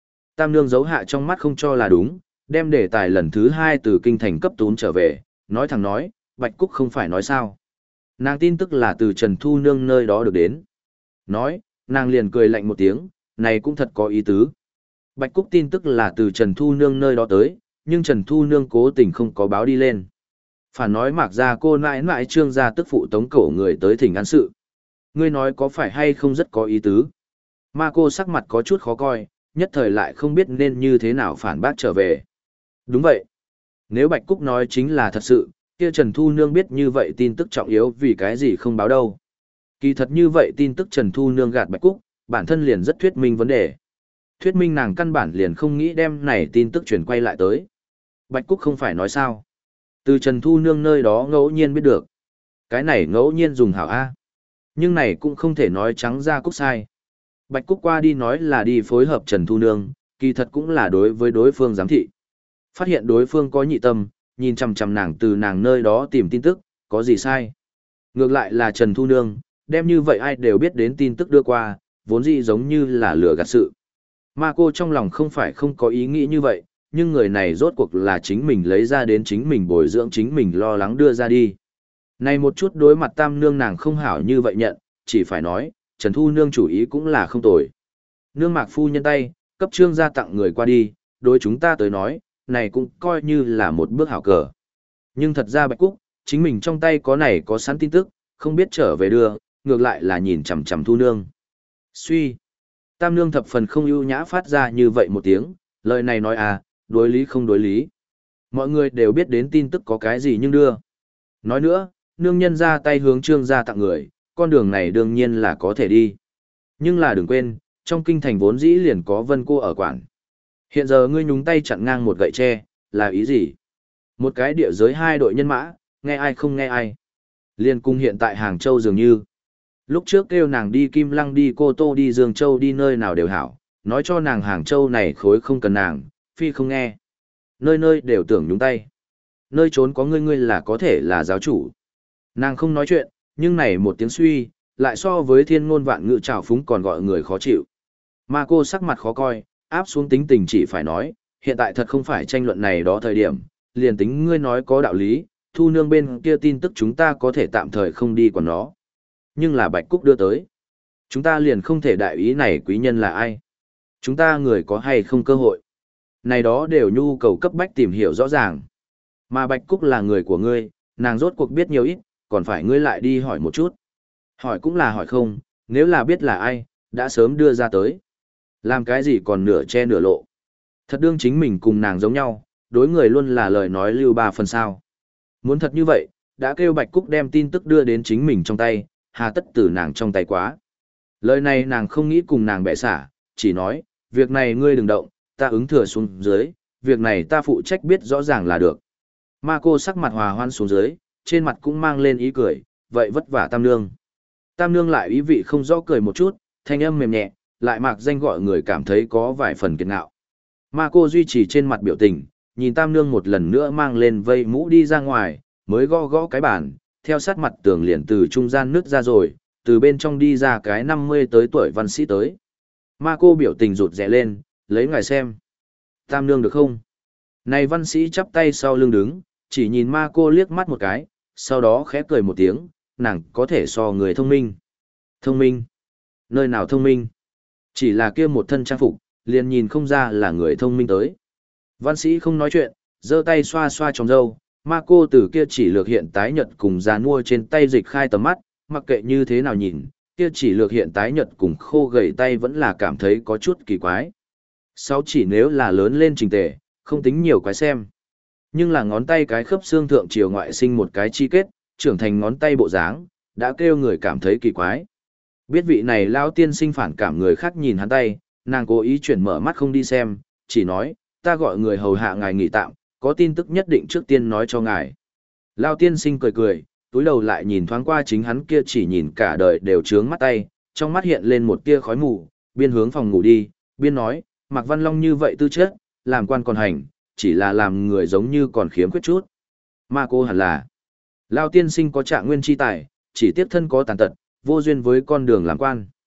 Tam Nương giấu hạ trong mắt không cho là đúng, đem đề tài lần thứ hai từ kinh thành cấp tún trở về, nói thẳng nói, Bạch Cúc không phải nói sao. Nàng tin tức là từ Trần Thu Nương nơi đó được đến. Nói, nàng liền cười lạnh một tiếng, này cũng thật có ý tứ. Bạch Cúc tin tức là từ Trần Thu Nương nơi đó tới, nhưng Trần Thu Nương cố tình không có báo đi lên. Phản nói Mạc gia cô nãi nãi Trương gia tức phụ tống cổ người tới thỉnh án sự. Ngươi nói có phải hay không rất có ý tứ. Ma cô sắc mặt có chút khó coi, nhất thời lại không biết nên như thế nào phản bác trở về. Đúng vậy. Nếu Bạch Cúc nói chính là thật sự, kia Trần Thu Nương biết như vậy tin tức trọng yếu vì cái gì không báo đâu. Kỳ thật như vậy tin tức Trần Thu Nương gạt Bạch Cúc, bản thân liền rất thuyết minh vấn đề. Thuyết minh nàng căn bản liền không nghĩ đem này tin tức truyền quay lại tới. Bạch Cúc không phải nói sao. Từ Trần Thu Nương nơi đó ngẫu nhiên biết được. Cái này ngẫu nhiên dùng hảo A. Nhưng này cũng không thể nói trắng ra Cúc sai. Bạch Cúc qua đi nói là đi phối hợp Trần Thu Nương, kỳ thật cũng là đối với đối phương giám thị. Phát hiện đối phương có nhị tâm, nhìn chằm chằm nàng từ nàng nơi đó tìm tin tức, có gì sai. Ngược lại là Trần Thu Nương, đem như vậy ai đều biết đến tin tức đưa qua, vốn dĩ giống như là lừa gạt sự. Ma cô trong lòng không phải không có ý nghĩ như vậy, nhưng người này rốt cuộc là chính mình lấy ra đến chính mình bồi dưỡng chính mình lo lắng đưa ra đi. Này một chút đối mặt Tam Nương nàng không hảo như vậy nhận, chỉ phải nói, Trần Thu Nương chủ ý cũng là không tồi. Nương Mạc phu nhân tay, cấp Trương gia tặng người qua đi, đối chúng ta tới nói, này cũng coi như là một bước hảo cờ. Nhưng thật ra Bạch Cúc, chính mình trong tay có này có sẵn tin tức, không biết trở về đưa, ngược lại là nhìn chằm chằm Thu Nương. Suy. Tam Nương thập phần không ưu nhã phát ra như vậy một tiếng, lời này nói à, đối lý không đối lý. Mọi người đều biết đến tin tức có cái gì nhưng đưa. Nói nữa, nương nhân ra tay hướng Trương gia tặng người, con đường này đương nhiên là có thể đi. Nhưng là đừng quên, trong kinh thành vốn dĩ liền có Vân cô ở quản. Hiện giờ ngươi nhúng tay chặn ngang một gậy tre, là ý gì? Một cái địa giới hai đội nhân mã, nghe ai không nghe ai. Liên cung hiện tại Hàng Châu dường như. Lúc trước kêu nàng đi Kim Lăng đi Cô Tô đi Dương Châu đi nơi nào đều hảo, nói cho nàng Hàng Châu này khối không cần nàng, phi không nghe. Nơi nơi đều tưởng nhúng tay. Nơi trốn có ngươi ngươi là có thể là giáo chủ. Nàng không nói chuyện, nhưng này một tiếng suy, lại so với thiên ngôn vạn ngữ trào phúng còn gọi người khó chịu. Mà cô sắc mặt khó coi, áp xuống tính tình chỉ phải nói, hiện tại thật không phải tranh luận này đó thời điểm, liền tính ngươi nói có đạo lý, Thu Nương bên kia tin tức chúng ta có thể tạm thời không đi quản nó. Nhưng là Bạch Cúc đưa tới. Chúng ta liền không thể đại ý này quý nhân là ai. Chúng ta người có hay không cơ hội. Này đó đều nhu cầu cấp bách tìm hiểu rõ ràng. Mà Bạch Cúc là người của ngươi, nàng rốt cuộc biết nhiều ít, còn phải ngươi lại đi hỏi một chút. Hỏi cũng là hỏi không, nếu là biết là ai, đã sớm đưa ra tới. Làm cái gì còn nửa che nửa lộ. Thật đương chính mình cùng nàng giống nhau, đối người luôn là lời nói lưu ba phần sao. Muốn thật như vậy, đã kêu Bạch Cúc đem tin tức đưa đến chính mình trong tay, hà tất từ nàng trong tay quá. Lời này nàng không nghĩ cùng nàng bẻ xả, chỉ nói, việc này ngươi đừng động, ta ứng thừa xuống dưới, việc này ta phụ trách biết rõ ràng là được. Ma cô sắc mặt hòa hoan xuống dưới, trên mặt cũng mang lên ý cười, vậy vất vả Tam Nương. Tam Nương lại ý vị không rõ cười một chút, thanh âm mềm nhẹ, lại mạc danh gọi người cảm thấy có vài phần kiệt ngạo. Ma cô duy trì trên mặt biểu tình, nhìn Tam Nương một lần nữa mang lên vây mũ đi ra ngoài, mới gõ gõ cái bàn, theo sát mặt tường liền từ trung gian nứt ra rồi, từ bên trong đi ra cái năm mươi tới tuổi văn sĩ tới. Ma cô biểu tình rụt rè lên, lấy ngài xem. Tam Nương được không? Này văn sĩ chắp tay sau lưng đứng, chỉ nhìn ma cô liếc mắt một cái, sau đó khẽ cười một tiếng, nàng có thể so người thông minh. Thông minh? Nơi nào thông minh? Chỉ là kia một thân trang phục, liền nhìn không ra là người thông minh tới. Văn sĩ không nói chuyện, giơ tay xoa xoa trong râu, ma cô từ kia chỉ lược hiện tái nhật cùng già nua trên tay dịch khai tầm mắt, mặc kệ như thế nào nhìn, kia chỉ lược hiện tái nhật cùng khô gầy tay vẫn là cảm thấy có chút kỳ quái. Sáu chỉ nếu là lớn lên trình tề, không tính nhiều quái xem. Nhưng là ngón tay cái khớp xương thượng chiều ngoại sinh một cái chi kết, trưởng thành ngón tay bộ dáng, đã kêu người cảm thấy kỳ quái. Biết vị này lao tiên sinh phản cảm người khác nhìn hắn tay, nàng cố ý chuyển mở mắt không đi xem, chỉ nói, ta gọi người hầu hạ ngài nghỉ tạm, có tin tức nhất định trước tiên nói cho ngài. Lao tiên sinh cười cười, túi đầu lại nhìn thoáng qua chính hắn kia chỉ nhìn cả đời đều trướng mắt tay, trong mắt hiện lên một tia khói mù, biên hướng phòng ngủ đi, biên nói, Mạc Văn Long như vậy tư chất, làm quan còn hành, chỉ là làm người giống như còn khiếm khuyết chút. Mà cô hẳn là, Lao tiên sinh có trạng nguyên chi tài, chỉ tiếp thân có tàn tật, vô duyên với con đường làm quan.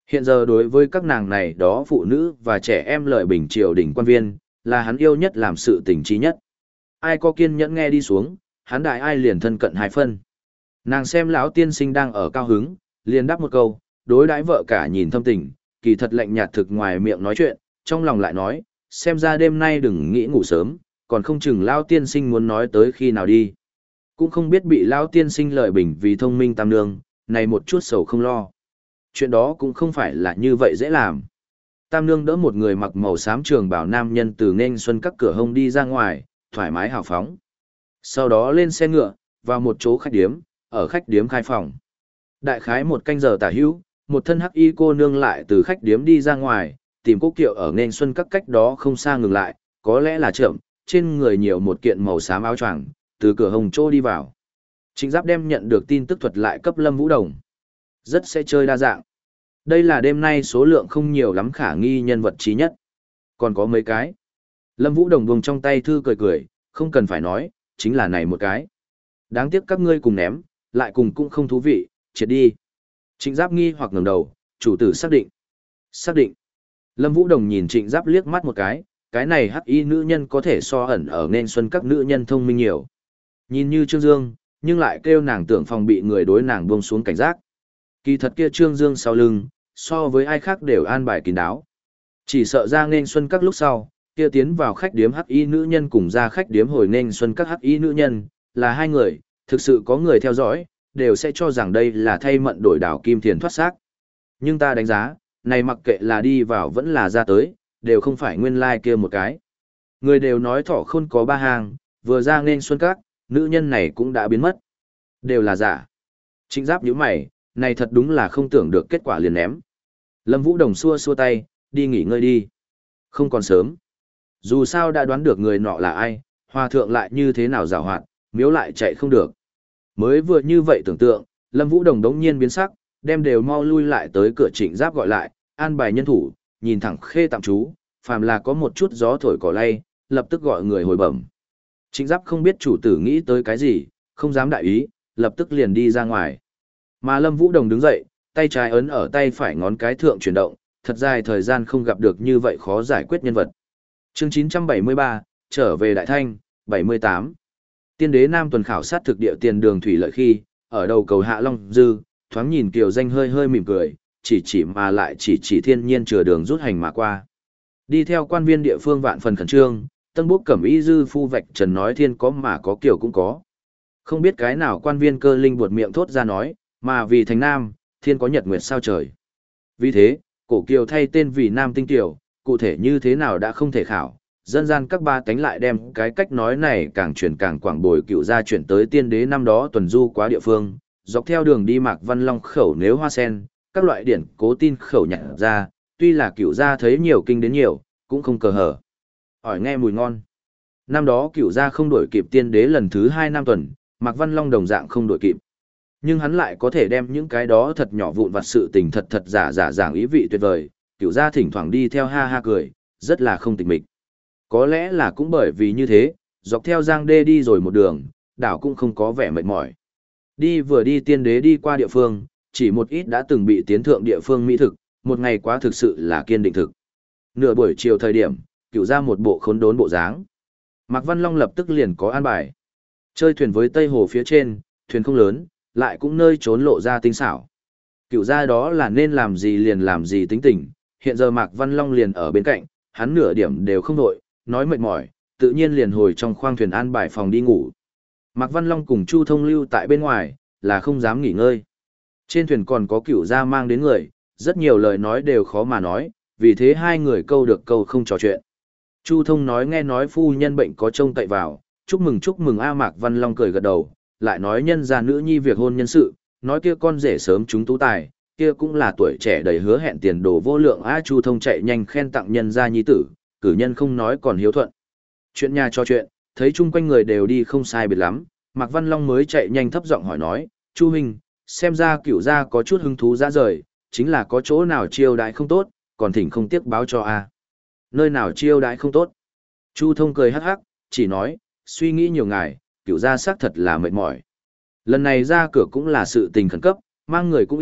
Hiện giờ đối với các nàng này đó phụ nữ và trẻ em lợi bình triều đình quan viên, là hắn yêu nhất làm sự tình trí nhất. Ai có kiên nhẫn nghe đi xuống, hắn đại ai liền thân cận hai phân. Nàng xem lão tiên sinh đang ở cao hứng, liền đáp một câu, đối đãi vợ cả nhìn thâm tình, kỳ thật lạnh nhạt thực ngoài miệng nói chuyện, trong lòng lại nói, xem ra đêm nay đừng nghĩ ngủ sớm, còn không chừng lão tiên sinh muốn nói tới khi nào đi. Cũng không biết bị lão tiên sinh lợi bình vì thông minh tam nương, này một chút sầu không lo. Chuyện đó cũng không phải là như vậy dễ làm. Tam nương đỡ một người mặc màu xám trường bảo nam nhân từ nên xuân các cửa hông đi ra ngoài, thoải mái hào phóng. Sau đó lên xe ngựa, vào một chỗ khách điếm, ở khách điếm khai phòng. Đại khái một canh giờ tả hữu, một thân hắc y cô nương lại từ khách điếm đi ra ngoài, tìm Cố Kiệu ở nên xuân các cách đó không xa ngừng lại, có lẽ là chậm, trên người nhiều một kiện màu xám áo choàng, từ cửa hồng chỗ đi vào. Trịnh Giáp đem nhận được tin tức thuật lại cấp Lâm Vũ Đồng. Rất sẽ chơi đa dạng. Đây là đêm nay số lượng không nhiều lắm khả nghi nhân vật trí nhất. Còn có mấy cái. Lâm Vũ Đồng buông trong tay thư cười cười, không cần phải nói, chính là này một cái. Đáng tiếc các ngươi cùng ném, lại cùng cũng không thú vị, triệt đi. Trịnh Giáp nghi hoặc ngẩng đầu, chủ tử xác định. Xác định. Lâm Vũ Đồng nhìn Trịnh Giáp liếc mắt một cái, cái này hắc y nữ nhân có thể so ẩn ở nên xuân các nữ nhân thông minh nhiều. Nhìn như Trương Dương, nhưng lại kêu nàng tưởng phòng bị người đối nàng buông xuống cảnh giác. Kỳ thật kia Trương Dương sau lưng, so với ai khác đều an bài kín đáo. Chỉ sợ ra nên xuân các lúc sau, kia tiến vào khách điếm hắc y nữ nhân cùng ra khách điếm hồi nên xuân các hắc y nữ nhân, là hai người, thực sự có người theo dõi, đều sẽ cho rằng đây là thay mận đổi đảo kim tiền thoát xác. Nhưng ta đánh giá, này mặc kệ là đi vào vẫn là ra tới, đều không phải nguyên lai like kia một cái. Người đều nói thỏ khôn có ba hàng, vừa ra nên xuân các, nữ nhân này cũng đã biến mất. Đều là giả. Trịnh Giáp nhíu mày, này thật đúng là không tưởng được kết quả liền ném. Lâm Vũ Đồng xua xua tay, đi nghỉ ngơi đi. Không còn sớm. Dù sao đã đoán được người nọ là ai, hòa thượng lại như thế nào giảo hoạt, miếu lại chạy không được. Mới vừa như vậy tưởng tượng, Lâm Vũ Đồng đống nhiên biến sắc, đem đều mau lui lại tới cửa Trịnh Giáp gọi lại, an bài nhân thủ, nhìn thẳng khê tạm chú, phàm là có một chút gió thổi cỏ lay, lập tức gọi người hồi bẩm. Trịnh Giáp không biết chủ tử nghĩ tới cái gì, không dám đại ý, lập tức liền đi ra ngoài. Mà Lâm Vũ Đồng đứng dậy, tay trái ấn ở tay phải ngón cái thượng chuyển động, thật dài thời gian không gặp được như vậy khó giải quyết nhân vật. Chương chín trăm bảy mươi ba, trở về Đại Thanh, bảy mươi tám. Tiên đế Nam tuần khảo sát thực địa tiền đường thủy lợi khi, ở đầu cầu Hạ Long Dư, thoáng nhìn Kiều Danh hơi hơi mỉm cười, chỉ chỉ mà lại chỉ chỉ thiên nhiên chừa đường rút hành mà qua. Đi theo quan viên địa phương vạn phần khẩn trương, Tân Bốc Cẩm Y dư phu vạch trần nói thiên có mà có Kiều cũng có. Không biết cái nào quan viên cơ linh buột miệng thốt ra nói, mà vì thành Nam, thiên có nhật nguyệt sao trời. Vì thế, cổ Kiều thay tên vì Nam Tinh Kiều, cụ thể như thế nào đã không thể khảo. Dân gian các ba tánh lại đem cái cách nói này càng truyền càng quảng bồi cựu ra chuyển tới tiên đế năm đó tuần du quá địa phương, dọc theo đường đi Mạc Văn Long khẩu nếu hoa sen, các loại điển cố tin khẩu nhặt ra, tuy là cựu gia thấy nhiều kinh đến nhiều, cũng không cờ hở. Hỏi nghe mùi ngon. Năm đó cựu gia không đổi kịp tiên đế lần thứ hai năm tuần, Mạc Văn Long đồng dạng không đổi kịp. Nhưng hắn lại có thể đem những cái đó thật nhỏ vụn vặt sự tình thật thật giả giả giảng ý vị tuyệt vời, cựu gia thỉnh thoảng đi theo ha ha cười, rất là không tịch mịch. Có lẽ là cũng bởi vì như thế, dọc theo giang đê đi rồi một đường, đảo cũng không có vẻ mệt mỏi. Đi vừa đi tiên đế đi qua địa phương, chỉ một ít đã từng bị tiến thượng địa phương mỹ thực, một ngày quá thực sự là kiên định thực. Nửa buổi chiều thời điểm, cựu ra một bộ khốn đốn bộ dáng. Mạc Văn Long lập tức liền có an bài. Chơi thuyền với Tây Hồ phía trên, thuyền không lớn, lại cũng nơi trốn lộ ra tinh xảo. Cựu ra đó là nên làm gì liền làm gì tính tình, hiện giờ Mạc Văn Long liền ở bên cạnh, hắn nửa điểm đều không nội, nói mệt mỏi, tự nhiên liền hồi trong khoang thuyền an bài phòng đi ngủ. Mạc Văn Long cùng Chu Thông lưu tại bên ngoài, là không dám nghỉ ngơi. Trên thuyền còn có cửu gia mang đến người, rất nhiều lời nói đều khó mà nói, vì thế hai người câu được câu không trò chuyện. Chu Thông nói nghe nói phu nhân bệnh có trông cậy vào, chúc mừng chúc mừng A Mạc Văn Long cười gật đầu, lại nói nhân gia nữ nhi việc hôn nhân sự, nói kia con rể sớm chúng tú tài, kia cũng là tuổi trẻ đầy hứa hẹn tiền đồ vô lượng. A Chu Thông chạy nhanh khen tặng nhân gia nhi tử, cử nhân không nói còn hiếu thuận. Chuyện nhà cho chuyện, thấy chung quanh người đều đi không sai biệt lắm, Mạc Văn Long mới chạy nhanh thấp giọng hỏi nói, Chu huynh, xem ra cửu gia có chút hứng thú ra rời, chính là có chỗ nào chiêu đãi không tốt, còn thỉnh không tiếc báo cho a. Nơi nào chiêu đãi không tốt? Chu Thông cười hắc hắc, chỉ nói, suy nghĩ nhiều ngày, cửu gia xác thật là mệt mỏi. Lần này ra cửa cũng là sự tình khẩn cấp, mang người cũng ít,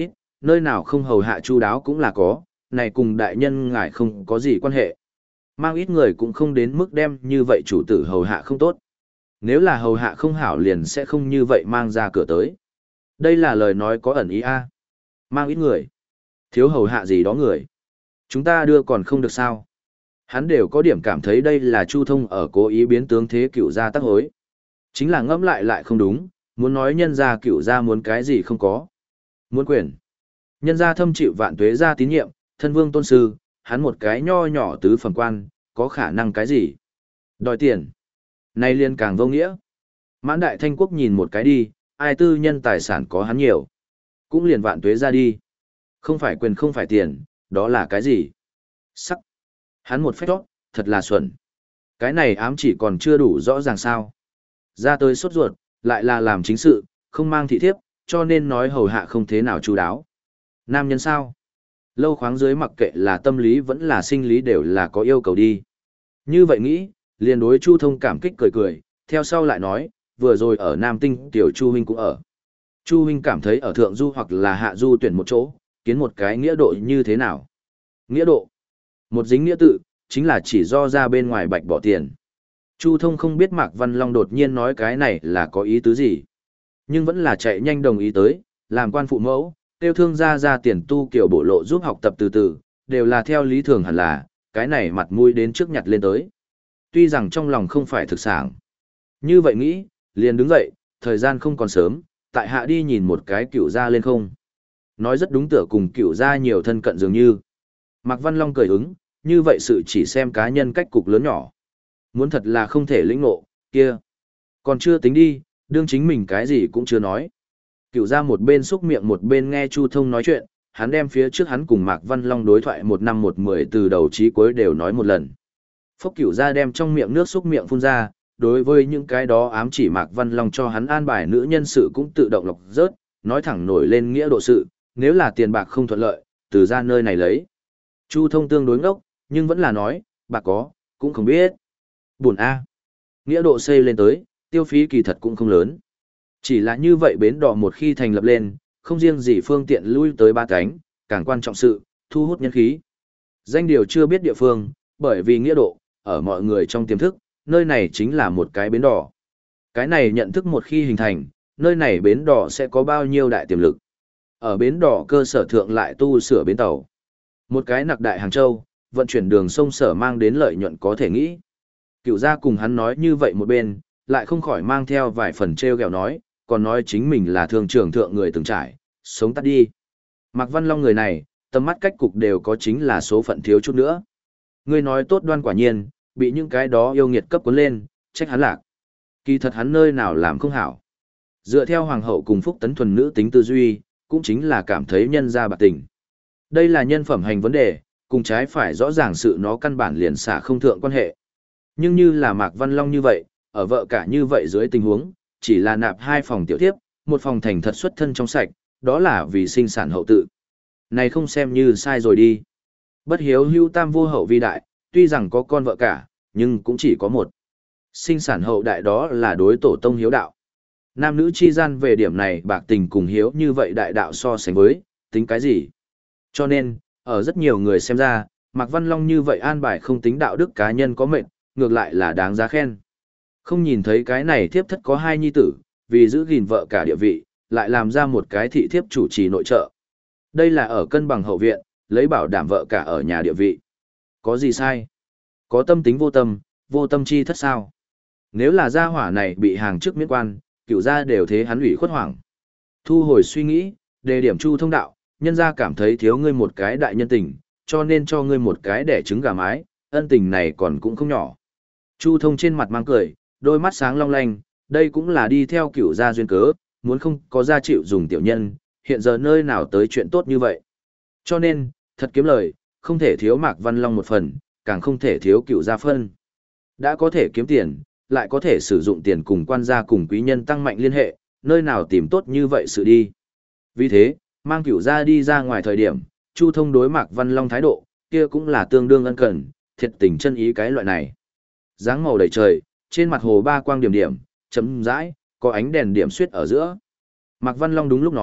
nơi nào không hầu hạ chu đáo cũng là có, này cùng đại nhân ngài không có gì quan hệ. Mang ít người cũng không đến mức đem như vậy chủ tử hầu hạ không tốt. Nếu là hầu hạ không hảo liền sẽ không như vậy mang ra cửa tới. Đây là lời nói có ẩn ý a. Mang ít người. Thiếu hầu hạ gì đó người. Chúng ta đưa còn không được sao. Hắn đều có điểm cảm thấy đây là Chu Thông ở cố ý biến tướng thế cựu gia tác hối. Chính là ngẫm lại lại không đúng, muốn nói nhân gia cựu gia muốn cái gì không có. Muốn quyền. Nhân gia thâm chịu vạn tuế gia tín nhiệm, thân vương tôn sư, hắn một cái nho nhỏ tứ phẩm quan, có khả năng cái gì? Đòi tiền. Nay liên càng vô nghĩa. Mãn đại thanh quốc nhìn một cái đi, ai tư nhân tài sản có hắn nhiều. Cũng liền vạn tuế ra đi. Không phải quyền không phải tiền, đó là cái gì? Sắc. Hắn một phép đó, thật là xuẩn. Cái này ám chỉ còn chưa đủ rõ ràng sao. Ra tới sốt ruột, lại là làm chính sự, không mang thị thiếp, cho nên nói hầu hạ không thế nào chú đáo. Nam nhân sao? Lâu khoáng dưới mặc kệ là tâm lý vẫn là sinh lý đều là có yêu cầu đi. Như vậy nghĩ, liền đối Chu Thông cảm kích cười cười, theo sau lại nói, vừa rồi ở Nam Tinh tiểu Chu huynh cũng ở. Chu huynh cảm thấy ở thượng du hoặc là hạ du tuyển một chỗ, kiến một cái nghĩa độ như thế nào? Nghĩa độ. Một dính nghĩa tự, chính là chỉ do ra bên ngoài bạch bỏ tiền. Chu Thông không biết Mạc Văn Long đột nhiên nói cái này là có ý tứ gì. Nhưng vẫn là chạy nhanh đồng ý tới, làm quan phụ mẫu, tiêu thương gia ra tiền tu kiểu bổ lộ giúp học tập từ từ, đều là theo lý thường hẳn là, cái này mặt mũi đến trước nhặt lên tới. Tuy rằng trong lòng không phải thực sản. Như vậy nghĩ, liền đứng dậy, thời gian không còn sớm, tại hạ đi nhìn một cái cựu gia lên không. Nói rất đúng tựa cùng cựu gia nhiều thân cận dường như. Mạc Văn Long cười ứng, như vậy sự chỉ xem cá nhân cách cục lớn nhỏ. Muốn thật là không thể lĩnh ngộ, kia. Còn chưa tính đi, đương chính mình cái gì cũng chưa nói. Cựu gia một bên xúc miệng một bên nghe Chu Thông nói chuyện, hắn đem phía trước hắn cùng Mạc Văn Long đối thoại một năm một mười từ đầu chí cuối đều nói một lần. Phúc Cửu gia đem trong miệng nước xúc miệng phun ra, đối với những cái đó ám chỉ Mạc Văn Long cho hắn an bài nữ nhân sự cũng tự động lọc rớt, nói thẳng nổi lên nghĩa độ sự, nếu là tiền bạc không thuận lợi, từ ra nơi này lấy. Chu Thông tương đối ngốc, nhưng vẫn là nói, bạc có, cũng không biết. Buồn a. Nghĩa độ xây lên tới, tiêu phí kỳ thật cũng không lớn. Chỉ là như vậy bến đò một khi thành lập lên, không riêng gì phương tiện lui tới ba cánh, càng quan trọng sự, thu hút nhân khí. Danh điều chưa biết địa phương, bởi vì nghĩa độ, ở mọi người trong tiềm thức, nơi này chính là một cái bến đò. Cái này nhận thức một khi hình thành, nơi này bến đò sẽ có bao nhiêu đại tiềm lực. Ở bến đò cơ sở thượng lại tu sửa bến tàu. Một cái nặc đại Hàng Châu, vận chuyển đường sông sở mang đến lợi nhuận có thể nghĩ. Cựu gia cùng hắn nói như vậy một bên, lại không khỏi mang theo vài phần treo gẹo nói, còn nói chính mình là thương trưởng thượng người từng trải, sống tắt đi. Mạc Văn Long người này, tầm mắt cách cục đều có chính là số phận thiếu chút nữa. Ngươi nói tốt đoan quả nhiên, bị những cái đó yêu nghiệt cấp cuốn lên, trách hắn lạc. Kỳ thật hắn nơi nào làm không hảo. Dựa theo hoàng hậu cùng Phúc Tấn thuần nữ tính tư duy, cũng chính là cảm thấy nhân ra bạc tình. Đây là nhân phẩm hành vấn đề, cùng trái phải rõ ràng sự nó căn bản liền xả không thượng quan hệ. Nhưng như là Mạc Văn Long như vậy, ở vợ cả như vậy dưới tình huống, chỉ là nạp hai phòng tiểu thiếp, một phòng thành thật xuất thân trong sạch, đó là vì sinh sản hậu tự. Này không xem như sai rồi đi. Bất hiếu hưu tam vô hậu vi đại, tuy rằng có con vợ cả, nhưng cũng chỉ có một. Sinh sản hậu đại đó là đối tổ tông hiếu đạo. Nam nữ chi gian về điểm này bạc tình cùng hiếu như vậy đại đạo so sánh với, tính cái gì? Cho nên, ở rất nhiều người xem ra, Mạc Văn Long như vậy an bài không tính đạo đức cá nhân có mệnh, ngược lại là đáng giá khen. Không nhìn thấy cái này thiếp thất có hai nhi tử, vì giữ gìn vợ cả địa vị, lại làm ra một cái thị thiếp chủ trì nội trợ. Đây là ở cân bằng hậu viện, lấy bảo đảm vợ cả ở nhà địa vị. Có gì sai? Có tâm tính vô tâm, vô tâm chi thất sao? Nếu là gia hỏa này bị hàng trước miễn quan, cựu gia đều thế hắn ủy khuất hoảng. Thu hồi suy nghĩ, đề điểm Chu Thông đạo, nhân gia cảm thấy thiếu ngươi một cái đại nhân tình, cho nên cho ngươi một cái đẻ trứng gà mái, ân tình này còn cũng không nhỏ. Chu Thông trên mặt mang cười, đôi mắt sáng long lanh, đây cũng là đi theo cựu gia duyên cớ, muốn không có gia chịu dùng tiểu nhân, hiện giờ nơi nào tới chuyện tốt như vậy. Cho nên, thật kiếm lời, không thể thiếu Mạc Văn Long một phần, càng không thể thiếu cựu gia phân. Đã có thể kiếm tiền, lại có thể sử dụng tiền cùng quan gia cùng quý nhân tăng mạnh liên hệ, nơi nào tìm tốt như vậy sự đi. Vì thế, mang cựu gia đi ra ngoài thời điểm, Chu Thông đối Mạc Văn Long thái độ, kia cũng là tương đương ân cần, thiệt tình chân ý cái loại này. Dáng màu đầy trời, trên mặt hồ ba quang điểm điểm, chấm rãi, có ánh đèn điểm xuyết ở giữa. Mạc Văn Long đúng lúc nói,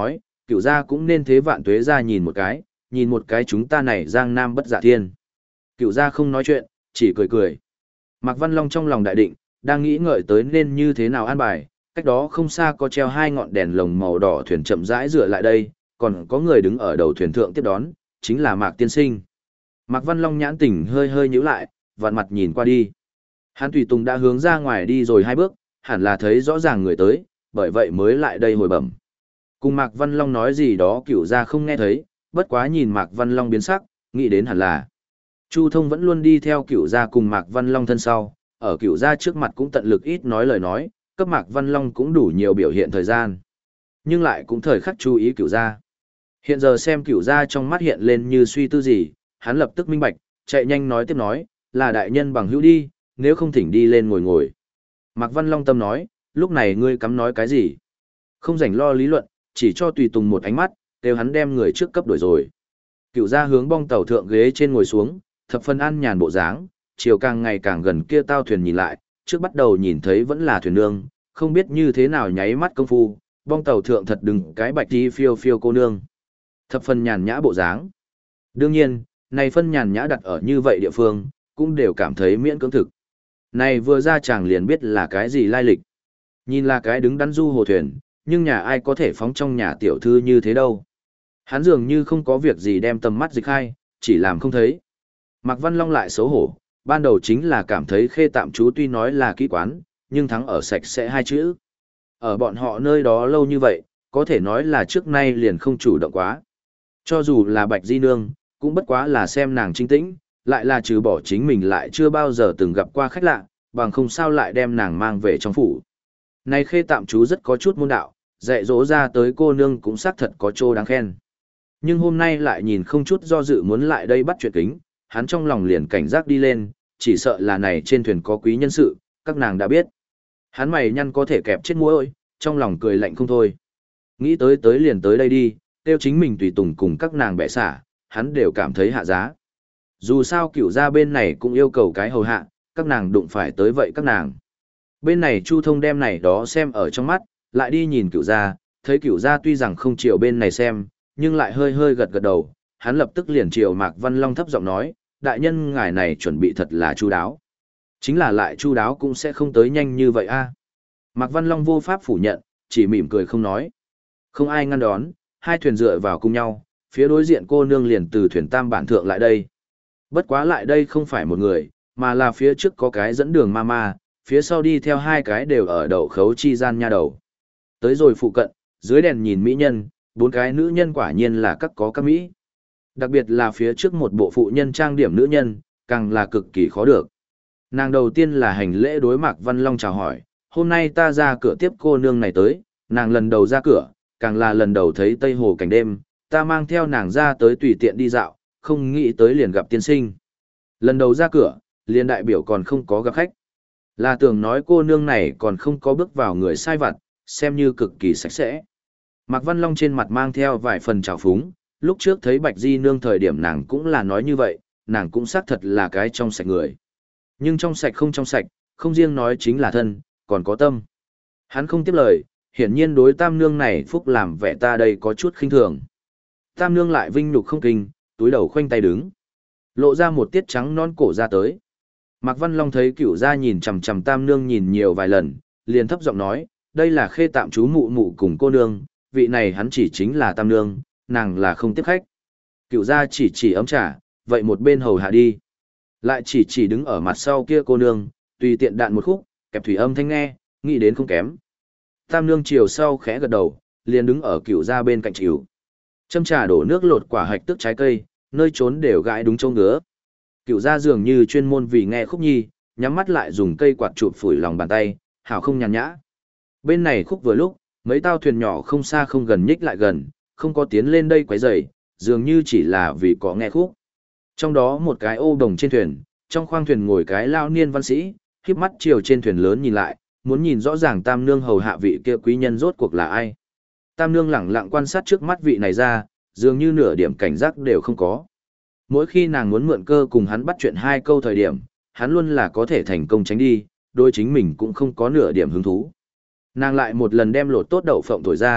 Cựu gia cũng nên thế vạn tuế ra nhìn một cái, nhìn một cái chúng ta này giang nam bất dạ thiên. Cựu gia không nói chuyện, chỉ cười cười. Mạc Văn Long trong lòng đại định, đang nghĩ ngợi tới nên như thế nào an bài, cách đó không xa có treo hai ngọn đèn lồng màu đỏ thuyền chậm rãi dựa lại đây, còn có người đứng ở đầu thuyền thượng tiếp đón, chính là Mạc Tiên Sinh. Mạc Văn Long nhãn tỉnh hơi hơi nhíu lại, vặn mặt nhìn qua đi. Hắn tùy tùng đã hướng ra ngoài đi rồi hai bước, hẳn là thấy rõ ràng người tới, bởi vậy mới lại đây hồi bẩm. Cùng Mạc Văn Long nói gì đó Cửu gia không nghe thấy, bất quá nhìn Mạc Văn Long biến sắc, nghĩ đến hẳn là Chu Thông vẫn luôn đi theo Cửu gia cùng Mạc Văn Long thân sau, ở Cửu gia trước mặt cũng tận lực ít nói lời nói, cấp Mạc Văn Long cũng đủ nhiều biểu hiện thời gian. Nhưng lại cũng thời khắc chú ý Cửu gia. Hiện giờ xem Cửu gia trong mắt hiện lên như suy tư gì, hắn lập tức minh bạch, chạy nhanh nói tiếp nói, là đại nhân bằng hữu đi, nếu không thỉnh đi lên ngồi ngồi. Mạc Văn Long tâm nói, lúc này ngươi cắm nói cái gì? Không rảnh lo lý luận, chỉ cho tùy tùng một ánh mắt, đều hắn đem người trước cấp đổi rồi. Cửu gia hướng bong tàu thượng ghế trên ngồi xuống, thập phân an nhàn bộ dáng, chiều càng ngày càng gần kia tao thuyền nhìn lại, trước bắt đầu nhìn thấy vẫn là thuyền nương, không biết như thế nào nháy mắt công phu, bong tàu thượng thật đừng cái bạch đi phiêu phiêu cô nương. Thập phân nhàn nhã bộ dáng. Đương nhiên, này phân nhàn nhã đặt ở như vậy địa phương, cũng đều cảm thấy miễn cưỡng thực. Này vừa ra chàng liền biết là cái gì lai lịch. Nhìn là cái đứng đắn du hồ thuyền, nhưng nhà ai có thể phóng trong nhà tiểu thư như thế đâu. Hắn dường như không có việc gì đem tầm mắt dịch hai, chỉ làm không thấy. Mạc Văn Long lại xấu hổ, ban đầu chính là cảm thấy Khê tạm trú tuy nói là kỹ quán, nhưng thắng ở sạch sẽ hai chữ. Ở bọn họ nơi đó lâu như vậy, có thể nói là trước nay liền không chủ động quá. Cho dù là Bạch Di Nương, cũng bất quá là xem nàng trinh tĩnh, lại là trừ bỏ chính mình lại chưa bao giờ từng gặp qua khách lạ, bằng không sao lại đem nàng mang về trong phủ. Này Khê tạm trú rất có chút môn đạo, dạy dỗ ra tới cô nương cũng xác thật có chỗ đáng khen. Nhưng hôm nay lại nhìn không chút do dự muốn lại đây bắt chuyện kính, hắn trong lòng liền cảnh giác đi lên, chỉ sợ là này trên thuyền có quý nhân sự, các nàng đã biết. Hắn mày nhăn có thể kẹp chết mũi, trong lòng cười lạnh không thôi. Nghĩ tới tới liền tới đây đi, tiêu chính mình tùy tùng cùng các nàng bẻ xả, hắn đều cảm thấy hạ giá. Dù sao Cửu gia bên này cũng yêu cầu cái hầu hạ, các nàng đụng phải tới vậy các nàng. Bên này Chu Thông đem này đó xem ở trong mắt, lại đi nhìn Cửu gia, thấy Cửu gia tuy rằng không chiều bên này xem, nhưng lại hơi hơi gật gật đầu, hắn lập tức liền chiều Mạc Văn Long thấp giọng nói, đại nhân ngài này chuẩn bị thật là chu đáo. Chính là lại chu đáo cũng sẽ không tới nhanh như vậy a. Mạc Văn Long vô pháp phủ nhận, chỉ mỉm cười không nói. Không ai ngăn đón, hai thuyền dựa vào cùng nhau, phía đối diện cô nương liền từ thuyền tam bản thượng lại đây. Bất quá lại đây không phải một người, mà là phía trước có cái dẫn đường ma ma, phía sau đi theo hai cái đều ở đậu khấu chi gian nha đầu. Tới rồi phụ cận, dưới đèn nhìn mỹ nhân, bốn cái nữ nhân quả nhiên là các có các mỹ. Đặc biệt là phía trước một bộ phụ nhân trang điểm nữ nhân, càng là cực kỳ khó được. Nàng đầu tiên là hành lễ đối Mạc Văn Long chào hỏi, hôm nay ta ra cửa tiếp cô nương này tới, nàng lần đầu ra cửa, càng là lần đầu thấy Tây Hồ cảnh đêm, ta mang theo nàng ra tới tùy tiện đi dạo, không nghĩ tới liền gặp tiên sinh. Lần đầu ra cửa, liền đại biểu còn không có gặp khách. Là tưởng nói cô nương này còn không có bước vào người sai vặt, xem như cực kỳ sạch sẽ. Mạc Văn Long trên mặt mang theo vài phần trào phúng, lúc trước thấy Bạch Di Nương thời điểm nàng cũng là nói như vậy, nàng cũng xác thật là cái trong sạch người. Nhưng trong sạch không trong sạch, không riêng nói chính là thân, còn có tâm. Hắn không tiếp lời, hiển nhiên đối Tam Nương này phúc làm vẻ ta đây có chút khinh thường. Tam Nương lại vinh nhục không kinh, túi đầu khoanh tay đứng. Lộ ra một tiết trắng non cổ ra tới. Mạc Văn Long thấy Cửu gia nhìn chằm chằm Tam Nương nhìn nhiều vài lần, liền thấp giọng nói, đây là Khê tạm trú mụ mụ cùng cô nương, vị này hắn chỉ chính là Tam Nương, nàng là không tiếp khách. Cửu gia chỉ chỉ ấm trà, vậy một bên hầu hạ đi. Lại chỉ chỉ đứng ở mặt sau kia cô nương, tùy tiện đạn một khúc, kẹp thủy âm thanh nghe, nghĩ đến không kém. Tam Nương chiều sau khẽ gật đầu, liền đứng ở Cửu gia bên cạnh chịu. Châm trà đổ nước lột quả hạch tức trái cây, nơi trốn đều gãi đúng chỗ ngứa. Cửu gia dường như chuyên môn vì nghe khúc nhi, nhắm mắt lại dùng cây quạt chụp phủi lòng bàn tay, hảo không nhàn nhã. Bên này khúc vừa lúc, mấy tao thuyền nhỏ không xa không gần nhích lại gần, không có tiến lên đây quấy rầy, dường như chỉ là vì có nghe khúc. Trong đó một cái ô đồng trên thuyền, trong khoang thuyền ngồi cái lao niên văn sĩ, khép mắt chiều trên thuyền lớn nhìn lại, muốn nhìn rõ ràng Tam Nương hầu hạ vị kia quý nhân rốt cuộc là ai. Tam Nương lẳng lặng quan sát trước mắt vị này ra, dường như nửa điểm cảnh giác đều không có. Mỗi khi nàng muốn mượn cơ cùng hắn bắt chuyện hai câu thời điểm, hắn luôn là có thể thành công tránh đi, đôi chính mình cũng không có nửa điểm hứng thú. Nàng lại một lần đem lột tốt đậu phộng thổi ra,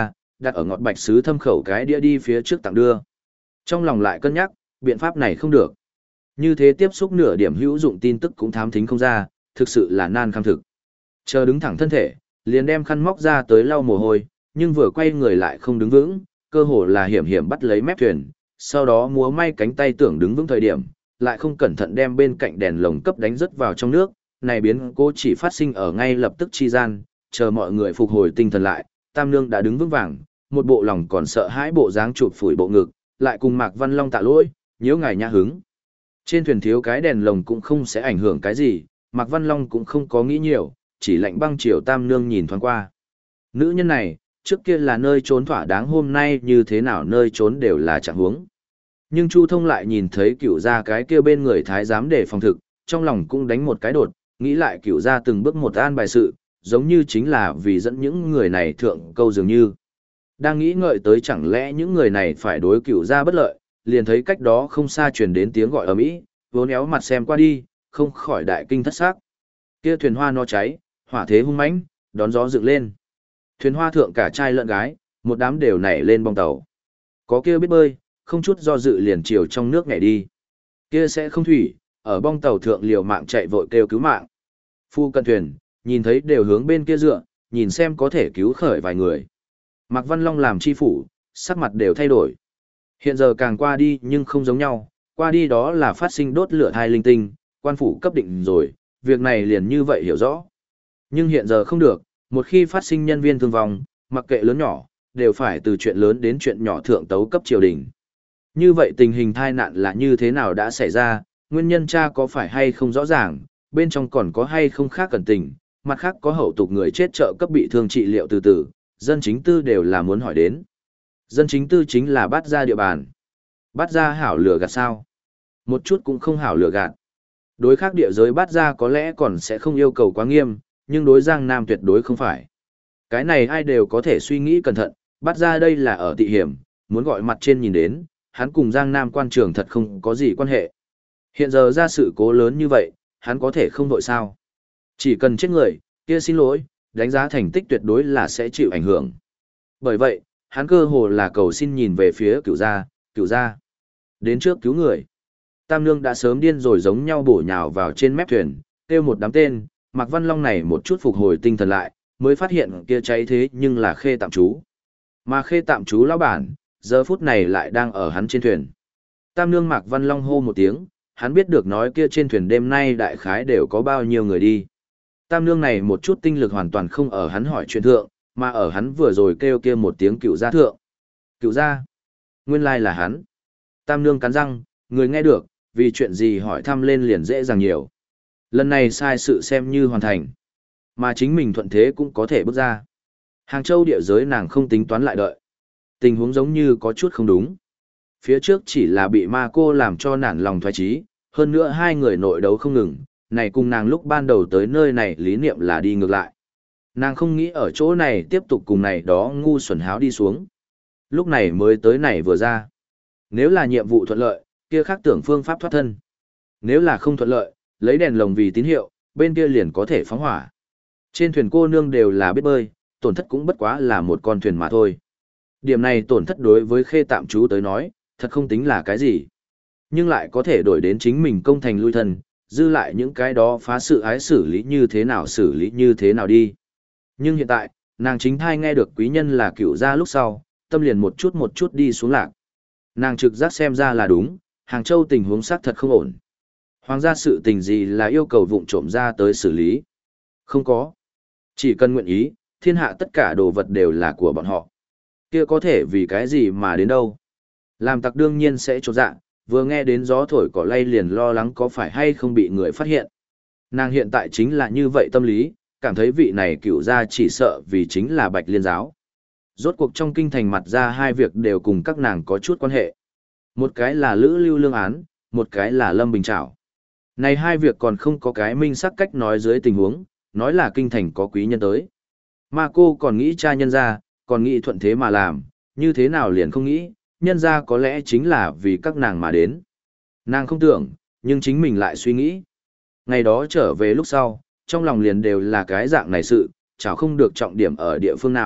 đặt ở ngọt bạch sứ thâm khẩu cái đĩa đi phía trước tặng đưa. Trong lòng lại cân nhắc, biện pháp này không được. Như thế tiếp xúc nửa điểm hữu dụng tin tức cũng thám thính không ra, thực sự là nan kham thực. Chờ đứng thẳng thân thể, liền đem khăn móc ra tới lau mồ hôi, nhưng vừa quay người lại không đứng vững, cơ hồ là hiểm hiểm bắt lấy mép thuyền, sau đó múa may cánh tay tưởng đứng vững thời điểm, lại không cẩn thận đem bên cạnh đèn lồng cấp đánh rớt vào trong nước, này biến cố chỉ phát sinh ở ngay lập tức chi gian, chờ mọi người phục hồi tinh thần lại, Tam Nương đã đứng vững vàng, một bộ lòng còn sợ hãi bộ dáng chụp phủi bộ ngực, lại cùng Mạc Văn Long tạ lỗi, nhiễu ngài nhã hứng. Trên thuyền thiếu cái đèn lồng cũng không sẽ ảnh hưởng cái gì, Mạc Văn Long cũng không có nghĩ nhiều, chỉ lạnh băng chiều Tam Nương nhìn thoáng qua. Nữ nhân này, trước kia là nơi trốn thỏa đáng, hôm nay như thế nào nơi trốn đều là chẳng huống. Nhưng Chu Thông lại nhìn thấy cửu gia cái kia bên người thái giám để phòng thực, trong lòng cũng đánh một cái đột, nghĩ lại cửu gia từng bước một an bài sự, giống như chính là vì dẫn những người này thượng câu dường như. Đang nghĩ ngợi tới chẳng lẽ những người này phải đối cửu gia bất lợi, liền thấy cách đó không xa truyền đến tiếng gọi ầm ĩ, vốn éo mặt xem qua đi, không khỏi đại kinh thất xác. Kia thuyền hoa nó cháy, hỏa thế hung mãnh, đón gió dựng lên. Thuyền hoa thượng cả trai lẫn gái, một đám đều nảy lên bong tàu. Có kia biết bơi, không chút do dự liền chiều trong nước nhảy đi. Kia sẽ không thủy, ở bong tàu thượng liều mạng chạy vội kêu cứu mạng. Phu cận thuyền, nhìn thấy đều hướng bên kia dựa, nhìn xem có thể cứu khởi vài người. Mạc Văn Long làm chi phủ, sắc mặt đều thay đổi. Hiện giờ càng qua đi nhưng không giống nhau, qua đi đó là phát sinh đốt lửa thai linh tinh, quan phủ cấp định rồi, việc này liền như vậy hiểu rõ. Nhưng hiện giờ không được, một khi phát sinh nhân viên thương vong, mặc kệ lớn nhỏ, đều phải từ chuyện lớn đến chuyện nhỏ thượng tấu cấp triều đình. Như vậy tình hình tai nạn là như thế nào đã xảy ra, nguyên nhân cha có phải hay không rõ ràng, bên trong còn có hay không khác cẩn tình, mặt khác có hậu tục người chết trợ cấp bị thương trị liệu từ từ, dân chính tư đều là muốn hỏi đến. Dân chính tư chính là bắt ra địa bàn. Bắt ra hảo lửa gạt sao? Một chút cũng không hảo lửa gạt. Đối khác địa giới bắt ra có lẽ còn sẽ không yêu cầu quá nghiêm, nhưng đối Giang Nam tuyệt đối không phải. Cái này ai đều có thể suy nghĩ cẩn thận, bắt ra đây là ở tị hiểm, muốn gọi mặt trên nhìn đến, hắn cùng Giang Nam quan trường thật không có gì quan hệ. Hiện giờ ra sự cố lớn như vậy, hắn có thể không đội sao. Chỉ cần chết người, kia xin lỗi, đánh giá thành tích tuyệt đối là sẽ chịu ảnh hưởng. Bởi vậy, hắn cơ hồ là cầu xin nhìn về phía cửu gia, cửu gia. Đến trước cứu người. Tam Nương đã sớm điên rồi giống nhau bổ nhào vào trên mép thuyền, kêu một đám tên, Mạc Văn Long này một chút phục hồi tinh thần lại, mới phát hiện kia cháy thế nhưng là Khê tạm chú. Mà Khê tạm chú lão bản, giờ phút này lại đang ở hắn trên thuyền. Tam Nương Mạc Văn Long hô một tiếng, hắn biết được nói kia trên thuyền đêm nay đại khái đều có bao nhiêu người đi. Tam Nương này một chút tinh lực hoàn toàn không ở hắn hỏi chuyện thượng, mà ở hắn vừa rồi kêu kia một tiếng cựu gia thượng. Cựu gia? Nguyên lai là hắn. Tam Nương cắn răng, người nghe được, vì chuyện gì hỏi thăm lên liền dễ dàng nhiều. Lần này sai sự xem như hoàn thành. Mà chính mình thuận thế cũng có thể bước ra. Hàng Châu địa giới nàng không tính toán lại đợi. Tình huống giống như có chút không đúng. Phía trước chỉ là bị ma cô làm cho nản lòng thoái trí, hơn nữa hai người nội đấu không ngừng, này cùng nàng lúc ban đầu tới nơi này lý niệm là đi ngược lại. Nàng không nghĩ ở chỗ này tiếp tục cùng này đó ngu xuẩn háo đi xuống. Lúc này mới tới này vừa ra. Nếu là nhiệm vụ thuận lợi, kia khác tưởng phương pháp thoát thân. Nếu là không thuận lợi, lấy đèn lồng vì tín hiệu, bên kia liền có thể phóng hỏa. Trên thuyền cô nương đều là biết bơi, tổn thất cũng bất quá là một con thuyền mà thôi. Điểm này tổn thất đối với Khê tạm chú tới nói, thật không tính là cái gì. Nhưng lại có thể đổi đến chính mình công thành lui thân, dư lại những cái đó phá sự ái xử lý như thế nào xử lý như thế nào đi. Nhưng hiện tại, nàng chính thai nghe được quý nhân là cựu gia lúc sau, tâm liền một chút một chút đi xuống lạc. Nàng trực giác xem ra là đúng, Hàng Châu tình huống xác thật không ổn. Hoàng gia sự tình gì là yêu cầu vụng trộm ra tới xử lý? Không có. Chỉ cần nguyện ý, thiên hạ tất cả đồ vật đều là của bọn họ. Kia có thể vì cái gì mà đến đâu? Làm tặc đương nhiên sẽ trột dạ, vừa nghe đến gió thổi cỏ lay liền lo lắng có phải hay không bị người phát hiện. Nàng hiện tại chính là như vậy tâm lý, cảm thấy vị này cựu gia chỉ sợ vì chính là Bạch Liên giáo. Rốt cuộc trong kinh thành mặt ra hai việc đều cùng các nàng có chút quan hệ. Một cái là Lữ Lưu Lương án, một cái là Lâm Bình Trảo. Này hai việc còn không có cái minh xác cách nói dưới tình huống, nói là kinh thành có quý nhân tới. Mà cô còn nghĩ cha nhân ra, còn nghĩ thuận thế mà làm, như thế nào liền không nghĩ, nhân ra có lẽ chính là vì các nàng mà đến. Nàng không tưởng, nhưng chính mình lại suy nghĩ. Ngày đó trở về lúc sau, trong lòng liền đều là cái dạng này sự, chảo không được trọng điểm ở địa phương nào,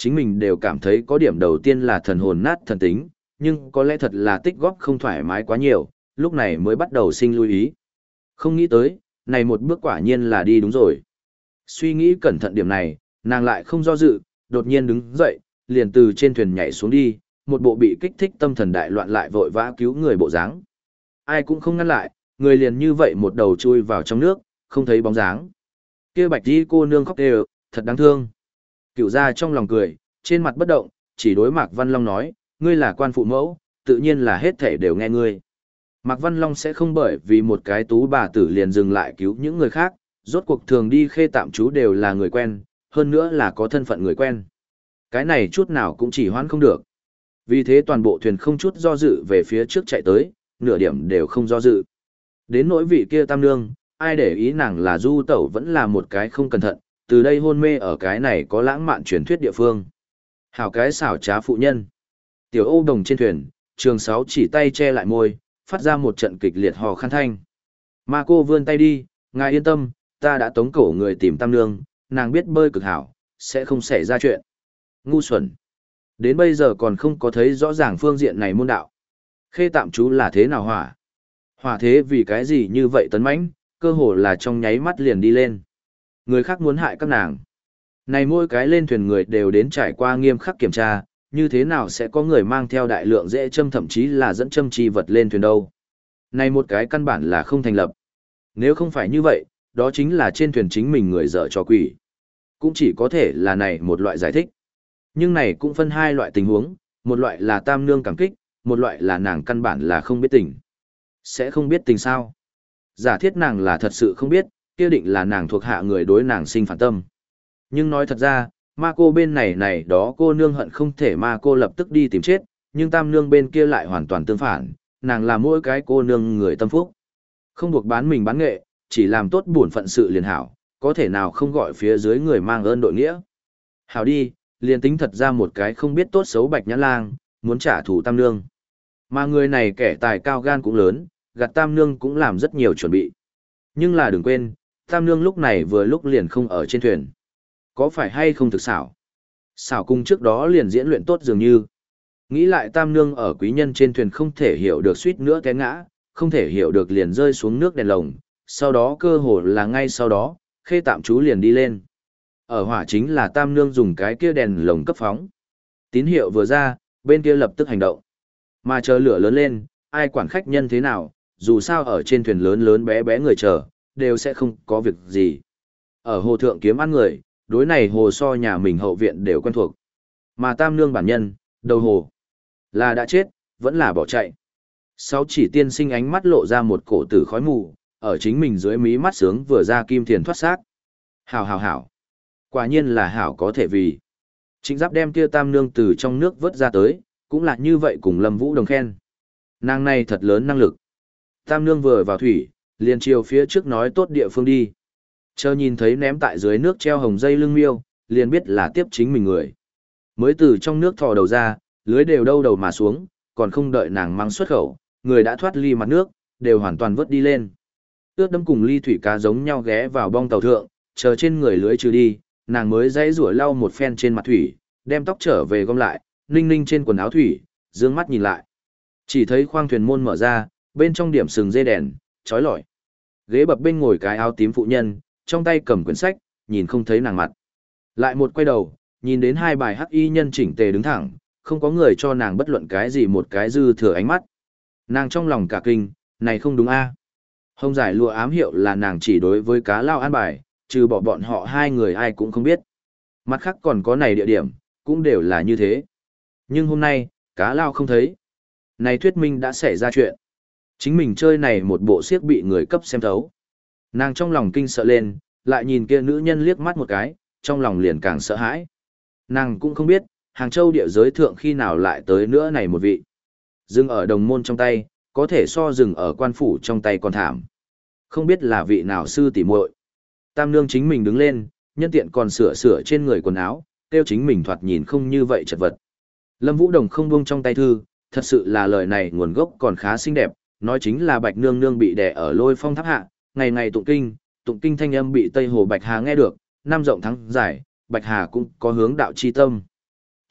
chính mình đều cảm thấy có điểm đầu tiên là thần hồn nát thần tính, nhưng có lẽ thật là tích góp không thoải mái quá nhiều, lúc này mới bắt đầu sinh lưu ý. Không nghĩ tới, này một bước quả nhiên là đi đúng rồi. Suy nghĩ cẩn thận điểm này, nàng lại không do dự, đột nhiên đứng dậy, liền từ trên thuyền nhảy xuống đi, một bộ bị kích thích tâm thần đại loạn lại vội vã cứu người bộ dáng. Ai cũng không ngăn lại, người liền như vậy một đầu chui vào trong nước, không thấy bóng dáng. Kia bạch đi cô nương khóc đều, thật đáng thương. Cửu gia trong lòng cười, trên mặt bất động, chỉ đối Mạc Văn Long nói, ngươi là quan phụ mẫu, tự nhiên là hết thể đều nghe ngươi. Mạc Văn Long sẽ không bởi vì một cái tú bà tử liền dừng lại cứu những người khác, rốt cuộc thường đi khê tạm trú đều là người quen, hơn nữa là có thân phận người quen. Cái này chút nào cũng chỉ hoãn không được. Vì thế toàn bộ thuyền không chút do dự về phía trước chạy tới, nửa điểm đều không do dự. Đến nỗi vị kia tam nương, ai để ý nàng là du tẩu vẫn là một cái không cẩn thận, từ đây hôn mê ở cái này có lãng mạn truyền thuyết địa phương. Hảo cái xảo trá phụ nhân. Tiểu Âu Đồng trên thuyền, Trường Sáu chỉ tay che lại môi, phát ra một trận kịch liệt hò khan thanh. Ma cô vươn tay đi, ngài yên tâm, ta đã tống cổ người tìm tam nương, nàng biết bơi cực hảo, sẽ không xảy ra chuyện. Ngu xuẩn. Đến bây giờ còn không có thấy rõ ràng phương diện này môn đạo. Khê tạm chú là thế nào hỏa? Hỏa thế vì cái gì như vậy tấn mãnh, cơ hồ là trong nháy mắt liền đi lên. Người khác muốn hại các nàng. Này mỗi cái lên thuyền người đều đến trải qua nghiêm khắc kiểm tra, như thế nào sẽ có người mang theo đại lượng dễ châm thậm chí là dẫn châm chi vật lên thuyền đâu. Này một cái căn bản là không thành lập. Nếu không phải như vậy, đó chính là trên thuyền chính mình người dở cho quỷ. Cũng chỉ có thể là này một loại giải thích. Nhưng này cũng phân hai loại tình huống, một loại là tam nương cảm kích, một loại là nàng căn bản là không biết tình. Sẽ không biết tình sao? Giả thiết nàng là thật sự không biết, kia định là nàng thuộc hạ người đối nàng sinh phản tâm. Nhưng nói thật ra, ma cô bên này này đó cô nương hận không thể ma cô lập tức đi tìm chết, nhưng tam nương bên kia lại hoàn toàn tương phản, nàng là mỗi cái cô nương người tâm phúc. Không buộc bán mình bán nghệ, chỉ làm tốt bổn phận sự liền hảo, có thể nào không gọi phía dưới người mang ơn đội nghĩa. Hảo đi, liền tính thật ra một cái không biết tốt xấu bạch nhãn lang, muốn trả thù tam nương. Mà người này kẻ tài cao gan cũng lớn, gạt tam nương cũng làm rất nhiều chuẩn bị. Nhưng là đừng quên, tam nương lúc này vừa lúc liền không ở trên thuyền. Có phải hay không thực xảo? Xảo cung trước đó liền diễn luyện tốt dường như. Nghĩ lại tam nương ở quý nhân trên thuyền không thể hiểu được suýt nữa té ngã, không thể hiểu được liền rơi xuống nước đèn lồng, sau đó cơ hồ là ngay sau đó, khê tạm chú liền đi lên. Ở hỏa chính là tam nương dùng cái kia đèn lồng cấp phóng. Tín hiệu vừa ra, bên kia lập tức hành động. Mà chờ lửa lớn lên, ai quản khách nhân thế nào, dù sao ở trên thuyền lớn lớn bé bé người chờ, đều sẽ không có việc gì. Ở hồ thượng kiếm ăn người, đối này hồ so nhà mình hậu viện đều quen thuộc. Mà tam nương bản nhân, đầu hồ, là đã chết, vẫn là bỏ chạy. Sáu chỉ tiên sinh ánh mắt lộ ra một cổ tử khói mù, ở chính mình dưới mí mắt sướng vừa ra kim thiền thoát xác. Hảo hảo hảo. Quả nhiên là hảo có thể vì. Trịnh Giáp đem kia tam nương từ trong nước vớt ra tới, cũng là như vậy cùng Lâm Vũ đồng khen. Nàng này thật lớn năng lực. Tam nương vừa vào thủy, liền chiều phía trước nói tốt địa phương đi. Chờ nhìn thấy ném tại dưới nước treo hồng dây lưng miêu, liền biết là tiếp chính mình người. Mới từ trong nước thò đầu ra, lưới đều đâu đầu mà xuống, còn không đợi nàng mang xuất khẩu, người đã thoát ly mặt nước, đều hoàn toàn vớt đi lên. Ướt đâm cùng ly thủy cá giống nhau ghé vào bong tàu thượng, chờ trên người lưới trừ đi, nàng mới dãy rủa lau một phen trên mặt thủy, đem tóc trở về gom lại, ninh ninh trên quần áo thủy, dương mắt nhìn lại. Chỉ thấy khoang thuyền môn mở ra, bên trong điểm sừng dây đèn, trói lọi. Ghế bập bên ngồi cái áo tím phụ nhân, trong tay cầm quyển sách, nhìn không thấy nàng mặt. Lại một quay đầu, nhìn đến hai bài hắc y nhân chỉnh tề đứng thẳng, không có người cho nàng bất luận cái gì một cái dư thừa ánh mắt. Nàng trong lòng cả kinh, này không đúng a. Hồng giải lụa ám hiệu là nàng chỉ đối với cá lao an bài, trừ bỏ bọn họ hai người ai cũng không biết. Mặt khác còn có này địa điểm, cũng đều là như thế. Nhưng hôm nay, cá lao không thấy. Này thuyết minh đã xảy ra chuyện. Chính mình chơi này một bộ siếc bị người cấp xem thấu. Nàng trong lòng kinh sợ lên, lại nhìn kia nữ nhân liếc mắt một cái, trong lòng liền càng sợ hãi. Nàng cũng không biết, Hàng Châu địa giới thượng khi nào lại tới nữa này một vị. Dừng ở đồng môn trong tay, có thể so dừng ở quan phủ trong tay còn thảm. Không biết là vị nào sư tỉ muội. Tam nương chính mình đứng lên, nhân tiện còn sửa sửa trên người quần áo, tiêu chính mình thoạt nhìn không như vậy chật vật. Lâm Vũ Đồng không buông trong tay thư, thật sự là lời này nguồn gốc còn khá xinh đẹp, nói chính là Bạch Nương Nương bị đè ở Lôi Phong tháp hạ, ngày ngày tụng kinh, tụng kinh thanh âm bị Tây Hồ Bạch Hà nghe được, năm rộng thắng giải, Bạch Hà cũng có hướng đạo chi tâm.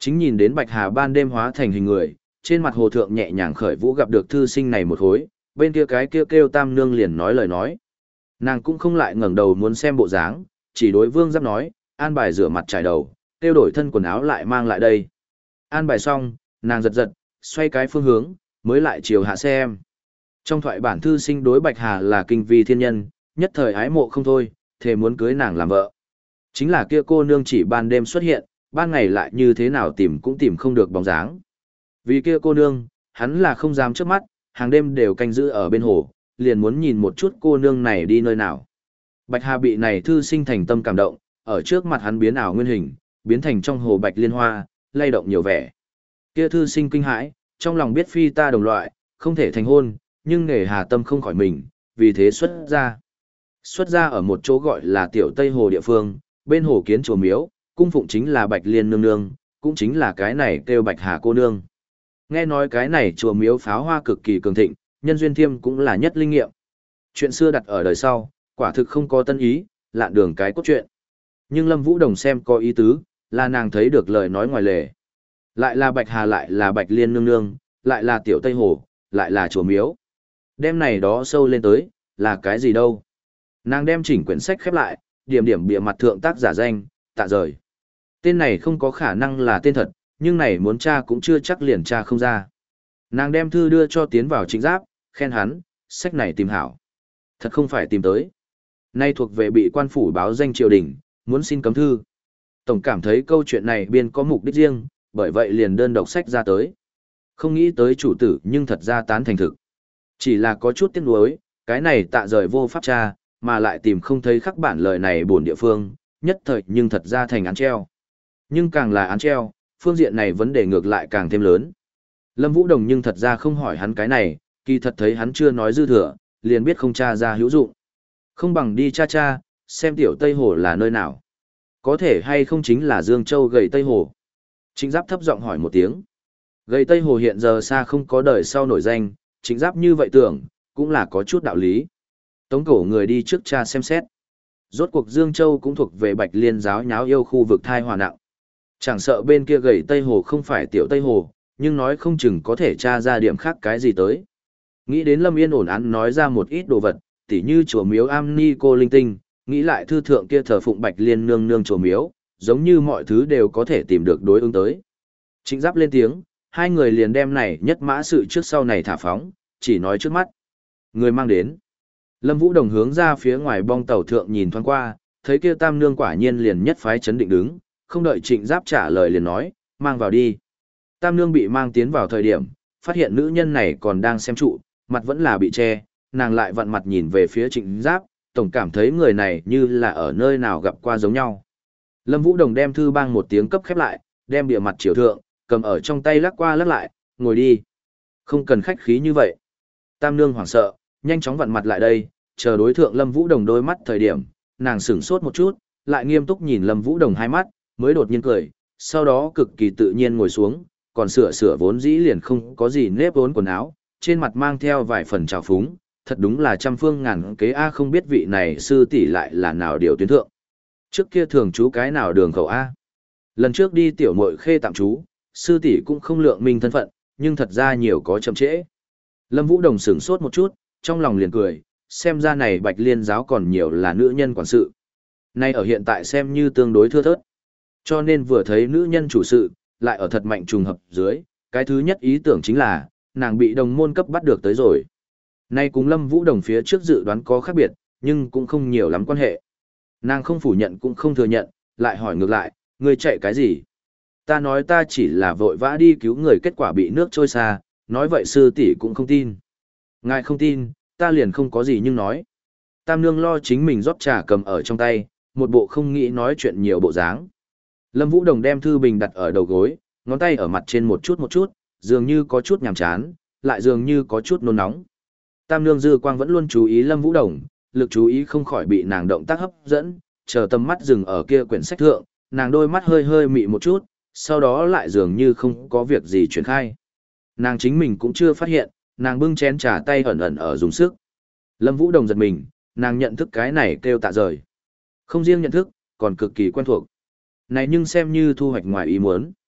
Chính nhìn đến Bạch Hà ban đêm hóa thành hình người, trên mặt hồ thượng nhẹ nhàng khởi vũ gặp được thư sinh này một hối, bên kia cái kêu kêu tam nương liền nói lời nói. Nàng cũng không lại ngẩng đầu muốn xem bộ dáng, chỉ đối Vương Giáp nói, an bài rửa mặt trải đầu, tiêu đổi thân quần áo lại mang lại đây. An bài xong, nàng giật giật, xoay cái phương hướng, mới lại chiều hạ xem. Trong thoại bản thư sinh đối Bạch Hà là kinh vi thiên nhân, nhất thời ái mộ không thôi, thề muốn cưới nàng làm vợ. Chính là kia cô nương chỉ ban đêm xuất hiện, ban ngày lại như thế nào tìm cũng tìm không được bóng dáng. Vì kia cô nương, hắn là không dám trước mắt, hàng đêm đều canh giữ ở bên hồ, liền muốn nhìn một chút cô nương này đi nơi nào. Bạch Hà bị này thư sinh thành tâm cảm động, ở trước mặt hắn biến ảo nguyên hình, biến thành trong hồ bạch liên hoa, lay động nhiều vẻ. Kia thư sinh kinh hãi, trong lòng biết phi ta đồng loại, không thể thành hôn, nhưng nghề hà tâm không khỏi mình, vì thế xuất ra. Xuất ra ở một chỗ gọi là tiểu Tây Hồ địa phương, bên hồ kiến chùa miếu, cung phụng chính là Bạch Liên nương nương, cũng chính là cái này kêu Bạch Hà cô nương. Nghe nói cái này chùa miếu pháo hoa cực kỳ cường thịnh, nhân duyên thiêm cũng là nhất linh nghiệm. Chuyện xưa đặt ở đời sau, quả thực không có tân ý, lạn đường cái cốt truyện. Nhưng Lâm Vũ Đồng xem có ý tứ, là nàng thấy được lời nói ngoài lề. Lại là Bạch Hà lại là Bạch Liên nương nương, lại là tiểu Tây Hồ, lại là chùa miếu. Đem này đó sâu lên tới, là cái gì đâu. Nàng đem chỉnh quyển sách khép lại, điểm điểm bìa mặt thượng tác giả danh, tạ rời. Tên này không có khả năng là tên thật, nhưng này muốn tra cũng chưa chắc liền tra không ra. Nàng đem thư đưa cho tiến vào Trịnh Giáp, khen hắn, sách này tìm hảo. Thật không phải tìm tới. Nay thuộc về bị quan phủ báo danh triều đình, muốn xin cấm thư. Tổng cảm thấy câu chuyện này biên có mục đích riêng, bởi vậy liền đơn độc sách ra tới. Không nghĩ tới chủ tử nhưng thật ra tán thành thực. Chỉ là có chút tiếc nuối, cái này tạ rời vô pháp tra, mà lại tìm không thấy khắc bản lời này buồn địa phương, nhất thời nhưng thật ra thành án treo. Nhưng càng là án treo, phương diện này vấn đề ngược lại càng thêm lớn. Lâm Vũ Đồng nhưng thật ra không hỏi hắn cái này, kỳ thật thấy hắn chưa nói dư thừa, liền biết không tra ra hữu dụng. Không bằng đi cha cha, xem tiểu Tây Hồ là nơi nào. Có thể hay không chính là Dương Châu gầy Tây Hồ. Trịnh Giáp thấp giọng hỏi một tiếng. Gầy Tây Hồ hiện giờ xa không có đời sau nổi danh, Trịnh Giáp như vậy tưởng, cũng là có chút đạo lý. Tống cổ người đi trước cha xem xét. Rốt cuộc Dương Châu cũng thuộc về Bạch Liên giáo nháo yêu khu vực thai hòa nặng. Chẳng sợ bên kia gầy Tây Hồ không phải tiểu Tây Hồ, nhưng nói không chừng có thể tra ra điểm khác cái gì tới. Nghĩ đến Lâm Yên ổn án nói ra một ít đồ vật, tỉ như chùa miếu am ni cô linh tinh, nghĩ lại thư thượng kia thờ phụng Bạch Liên nương nương chùa miếu, giống như mọi thứ đều có thể tìm được đối ứng tới. Trịnh Giáp lên tiếng, hai người liền đem này nhất mã sự trước sau này thả phóng, chỉ nói trước mắt. Người mang đến. Lâm Vũ Đồng hướng ra phía ngoài bong tàu thượng nhìn thoáng qua, thấy kia tam nương quả nhiên liền nhất phái chấn định đứng, không đợi Trịnh Giáp trả lời liền nói, mang vào đi. Tam nương bị mang tiến vào thời điểm, phát hiện nữ nhân này còn đang xem trụ, mặt vẫn là bị che, nàng lại vặn mặt nhìn về phía Trịnh Giáp, tổng cảm thấy người này như là ở nơi nào gặp qua giống nhau. Lâm Vũ Đồng đem thư bang một tiếng cấp khép lại, đem bìa mặt chiều thượng, cầm ở trong tay lắc qua lắc lại, ngồi đi. Không cần khách khí như vậy. Tam nương hoảng sợ, nhanh chóng vặn mặt lại đây, chờ đối thượng Lâm Vũ Đồng đôi mắt thời điểm, nàng sửng sốt một chút, lại nghiêm túc nhìn Lâm Vũ Đồng hai mắt, mới đột nhiên cười, sau đó cực kỳ tự nhiên ngồi xuống, còn sửa sửa vốn dĩ liền không có gì nếp vốn quần áo, trên mặt mang theo vài phần trào phúng, thật đúng là trăm phương ngàn kế A, không biết vị này sư tỷ lại là nào điều tuyến thượng. Trước kia thường chú cái nào đường khẩu A. Lần trước đi tiểu muội khê tạm chú, sư tỷ cũng không lượng minh thân phận, nhưng thật ra nhiều có chậm trễ. Lâm Vũ Đồng sửng sốt một chút, trong lòng liền cười, xem ra này Bạch Liên giáo còn nhiều là nữ nhân quản sự. Nay ở hiện tại xem như tương đối thưa thớt. Cho nên vừa thấy nữ nhân chủ sự, lại ở thật mạnh trùng hợp dưới, cái thứ nhất ý tưởng chính là, nàng bị đồng môn cấp bắt được tới rồi. Nay cùng Lâm Vũ Đồng phía trước dự đoán có khác biệt, nhưng cũng không nhiều lắm quan hệ. Nàng không phủ nhận cũng không thừa nhận, lại hỏi ngược lại, ngươi chạy cái gì? Ta nói ta chỉ là vội vã đi cứu người, kết quả bị nước trôi xa, nói vậy sư tỷ cũng không tin. Ngài không tin, ta liền không có gì nhưng nói. Tam nương lo chính mình rót trà cầm ở trong tay, một bộ không nghĩ nói chuyện nhiều bộ dáng. Lâm Vũ Đồng đem thư bình đặt ở đầu gối, ngón tay ở mặt trên một chút một chút, dường như có chút nhàm chán, lại dường như có chút nôn nóng. Tam nương dư quang vẫn luôn chú ý Lâm Vũ Đồng, lực chú ý không khỏi bị nàng động tác hấp dẫn, chờ tầm mắt dừng ở kia quyển sách thượng, nàng đôi mắt hơi hơi mị một chút, sau đó lại dường như không có việc gì chuyển khai. Nàng chính mình cũng chưa phát hiện, nàng bưng chén trà tay ẩn ẩn ở dùng sức. Lâm Vũ Đồng giật mình, nàng nhận thức cái này kêu tạ rời. Không riêng nhận thức, còn cực kỳ quen thuộc. Này nhưng xem như thu hoạch ngoài ý muốn.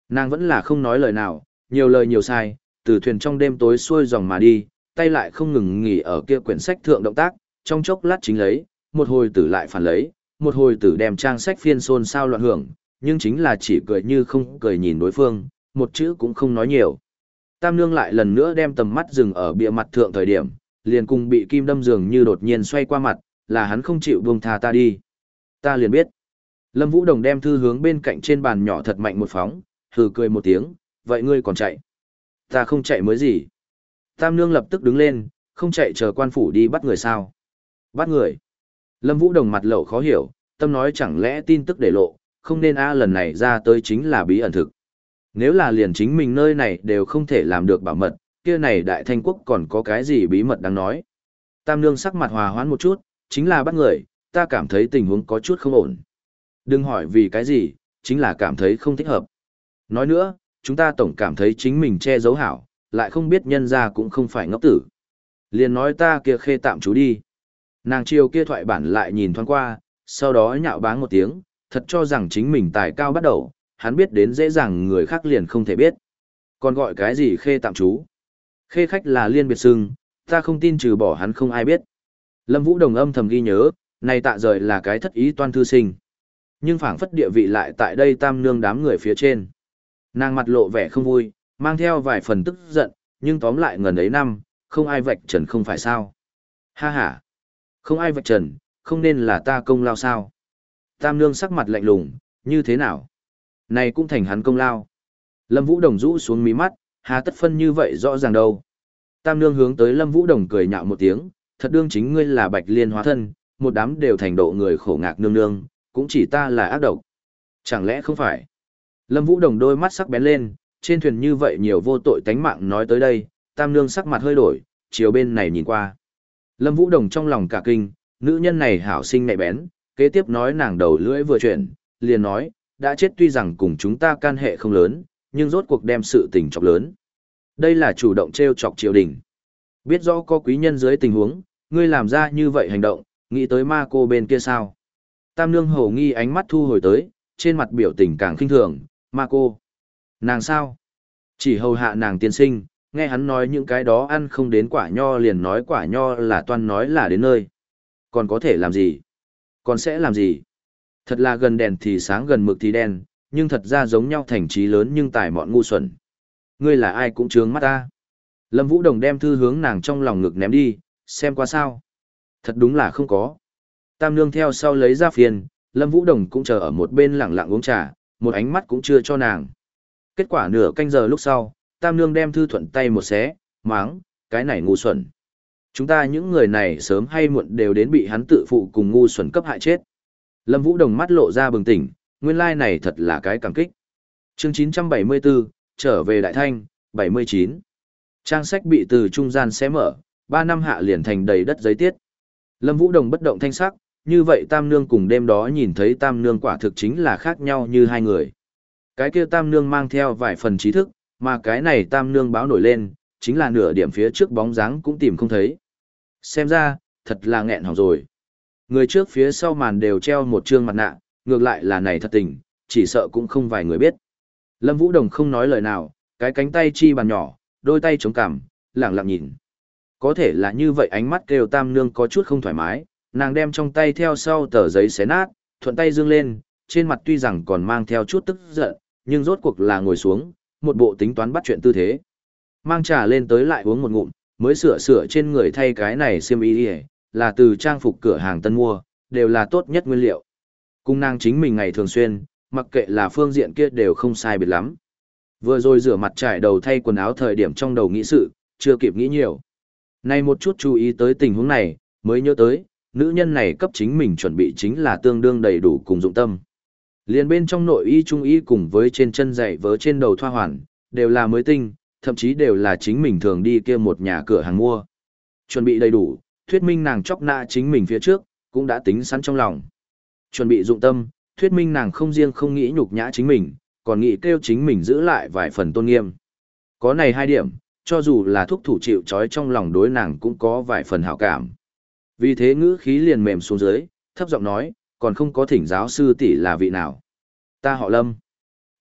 Nàng vẫn là không nói lời nào, nhiều lời nhiều sai, từ thuyền trong đêm tối xuôi dòng mà đi, tay lại không ngừng nghỉ ở kia quyển sách thượng động tác, trong chốc lát chính lấy, một hồi tử lại phản lấy, một hồi tử đem trang sách phiên xôn xao loạn hưởng, nhưng chính là chỉ cười như không cười nhìn đối phương, một chữ cũng không nói nhiều. Tam Nương lại lần nữa đem tầm mắt dừng ở bìa mặt thượng thời điểm, liền cùng bị kim đâm dường như đột nhiên xoay qua mặt, là hắn không chịu buông tha ta đi. Ta liền biết. Lâm Vũ Đồng đem thư hướng bên cạnh trên bàn nhỏ thật mạnh một phóng, hừ cười một tiếng, vậy ngươi còn chạy? Ta không chạy mới gì? Tam Nương lập tức đứng lên, không chạy chờ quan phủ đi bắt người sao? Bắt người? Lâm Vũ Đồng mặt lẩu khó hiểu, tâm nói chẳng lẽ tin tức để lộ, không nên a lần này ra tới chính là bí ẩn thực. Nếu là liền chính mình nơi này đều không thể làm được bảo mật, kia này Đại Thanh Quốc còn có cái gì bí mật đáng nói. Tam Nương sắc mặt hòa hoãn một chút, chính là bắt người, ta cảm thấy tình huống có chút không ổn. Đừng hỏi vì cái gì, chính là cảm thấy không thích hợp. Nói nữa, chúng ta tổng cảm thấy chính mình che giấu hảo, lại không biết nhân ra cũng không phải ngốc tử. Liền nói ta kia khê tạm chú đi. Nàng chiều kia thoại bản lại nhìn thoáng qua, sau đó nhạo báng một tiếng, thật cho rằng chính mình tài cao bắt đầu, hắn biết đến dễ dàng người khác liền không thể biết. Còn gọi cái gì khê tạm chú? Khê khách là liên biệt xưng, ta không tin trừ bỏ hắn không ai biết. Lâm Vũ Đồng âm thầm ghi nhớ, này tạ rời là cái thất ý toan thư sinh. Nhưng phảng phất địa vị lại tại đây Tam Nương đám người phía trên. Nàng mặt lộ vẻ không vui, mang theo vài phần tức giận, nhưng tóm lại ngần ấy năm, không ai vạch trần không phải sao. Ha ha, không ai vạch trần, không nên là ta công lao sao. Tam Nương sắc mặt lạnh lùng, như thế nào? Này cũng thành hắn công lao. Lâm Vũ Đồng rũ xuống mí mắt, hà tất phân như vậy rõ ràng đâu. Tam Nương hướng tới Lâm Vũ Đồng cười nhạo một tiếng, thật đương chính ngươi là Bạch Liên hóa thân, một đám đều thành độ người khổ ngạc nương nương, cũng chỉ ta là ác độc. Chẳng lẽ không phải? Lâm Vũ Đồng đôi mắt sắc bén lên, trên thuyền như vậy nhiều vô tội tánh mạng nói tới đây, Tam Nương sắc mặt hơi đổi, chiều bên này nhìn qua. Lâm Vũ Đồng trong lòng cả kinh, nữ nhân này hảo sinh mẹ bén, kế tiếp nói nàng đầu lưỡi vừa chuyển, liền nói, đã chết tuy rằng cùng chúng ta can hệ không lớn, nhưng rốt cuộc đem sự tình chọc lớn. Đây là chủ động trêu chọc triều đình. Biết rõ có quý nhân dưới tình huống, ngươi làm ra như vậy hành động, nghĩ tới ma cô bên kia sao? Tam Nương hầu nghi ánh mắt thu hồi tới, trên mặt biểu tình càng khinh thường, ma cô. Nàng sao? Chỉ hầu hạ nàng tiên sinh, nghe hắn nói những cái đó ăn không đến quả nho liền nói quả nho là toan nói là đến nơi. Còn có thể làm gì? Còn sẽ làm gì? Thật là gần đèn thì sáng gần mực thì đen, nhưng thật ra giống nhau thành trí lớn nhưng tài mọn ngu xuẩn. Ngươi là ai cũng trướng mắt ta. Lâm Vũ Đồng đem thư hướng nàng trong lòng ngực ném đi, xem qua sao. Thật đúng là không có. Tam Nương theo sau lấy ra phiền, Lâm Vũ Đồng cũng chờ ở một bên lặng lặng uống trà, một ánh mắt cũng chưa cho nàng. Kết quả nửa canh giờ lúc sau, Tam Nương đem thư thuận tay một xé, máng, cái này ngu xuẩn. Chúng ta những người này sớm hay muộn đều đến bị hắn tự phụ cùng ngu xuẩn cấp hại chết. Lâm Vũ Đồng mắt lộ ra bừng tỉnh, nguyên lai này thật là cái cảm kích. Chương chín trăm bảy mươi tư, trở về Đại Thanh, bảy mươi chín. Trang sách bị từ trung gian xé mở, ba năm hạ liền thành đầy đất giấy tiết. Lâm Vũ Đồng bất động thanh sắc, như vậy Tam Nương cùng đêm đó nhìn thấy Tam Nương quả thực chính là khác nhau như hai người. Cái kia Tam Nương mang theo vài phần trí thức, mà cái này Tam Nương báo nổi lên, chính là nửa điểm phía trước bóng dáng cũng tìm không thấy. Xem ra, thật là nghẹn hỏng rồi. Người trước phía sau màn đều treo một trương mặt nạ, ngược lại là này thật tình, chỉ sợ cũng không vài người biết. Lâm Vũ Đồng không nói lời nào, cái cánh tay chi bàn nhỏ, đôi tay chống cằm, lẳng lặng nhìn. Có thể là như vậy ánh mắt kêu Tam Nương có chút không thoải mái, nàng đem trong tay theo sau tờ giấy xé nát, thuận tay dương lên, trên mặt tuy rằng còn mang theo chút tức giận, nhưng rốt cuộc là ngồi xuống, một bộ tính toán bắt chuyện tư thế. Mang trà lên tới lại uống một ngụm, mới sửa sửa trên người thay cái này xiêm y đi, là từ trang phục cửa hàng tân mua, đều là tốt nhất nguyên liệu. Cung nàng chính mình ngày thường xuyên, mặc kệ là phương diện kia đều không sai biệt lắm. Vừa rồi rửa mặt trải đầu thay quần áo thời điểm trong đầu nghĩ sự, chưa kịp nghĩ nhiều. Nay một chút chú ý tới tình huống này, mới nhớ tới, nữ nhân này cấp chính mình chuẩn bị chính là tương đương đầy đủ cùng dụng tâm. Liên bên trong nội y trung y cùng với trên chân giày vớ trên đầu thoa hoàn, đều là mới tinh, thậm chí đều là chính mình thường đi kia một nhà cửa hàng mua. Chuẩn bị đầy đủ, thuyết minh nàng chóc nạ chính mình phía trước, cũng đã tính sẵn trong lòng. Chuẩn bị dụng tâm, thuyết minh nàng không riêng không nghĩ nhục nhã chính mình, còn nghĩ kêu chính mình giữ lại vài phần tôn nghiêm. Có này hai điểm, cho dù là thúc thủ chịu trói trong lòng đối nàng cũng có vài phần hảo cảm. Vì thế ngữ khí liền mềm xuống dưới, thấp giọng nói, còn không có thỉnh giáo sư tỷ là vị nào. Ta họ Lâm.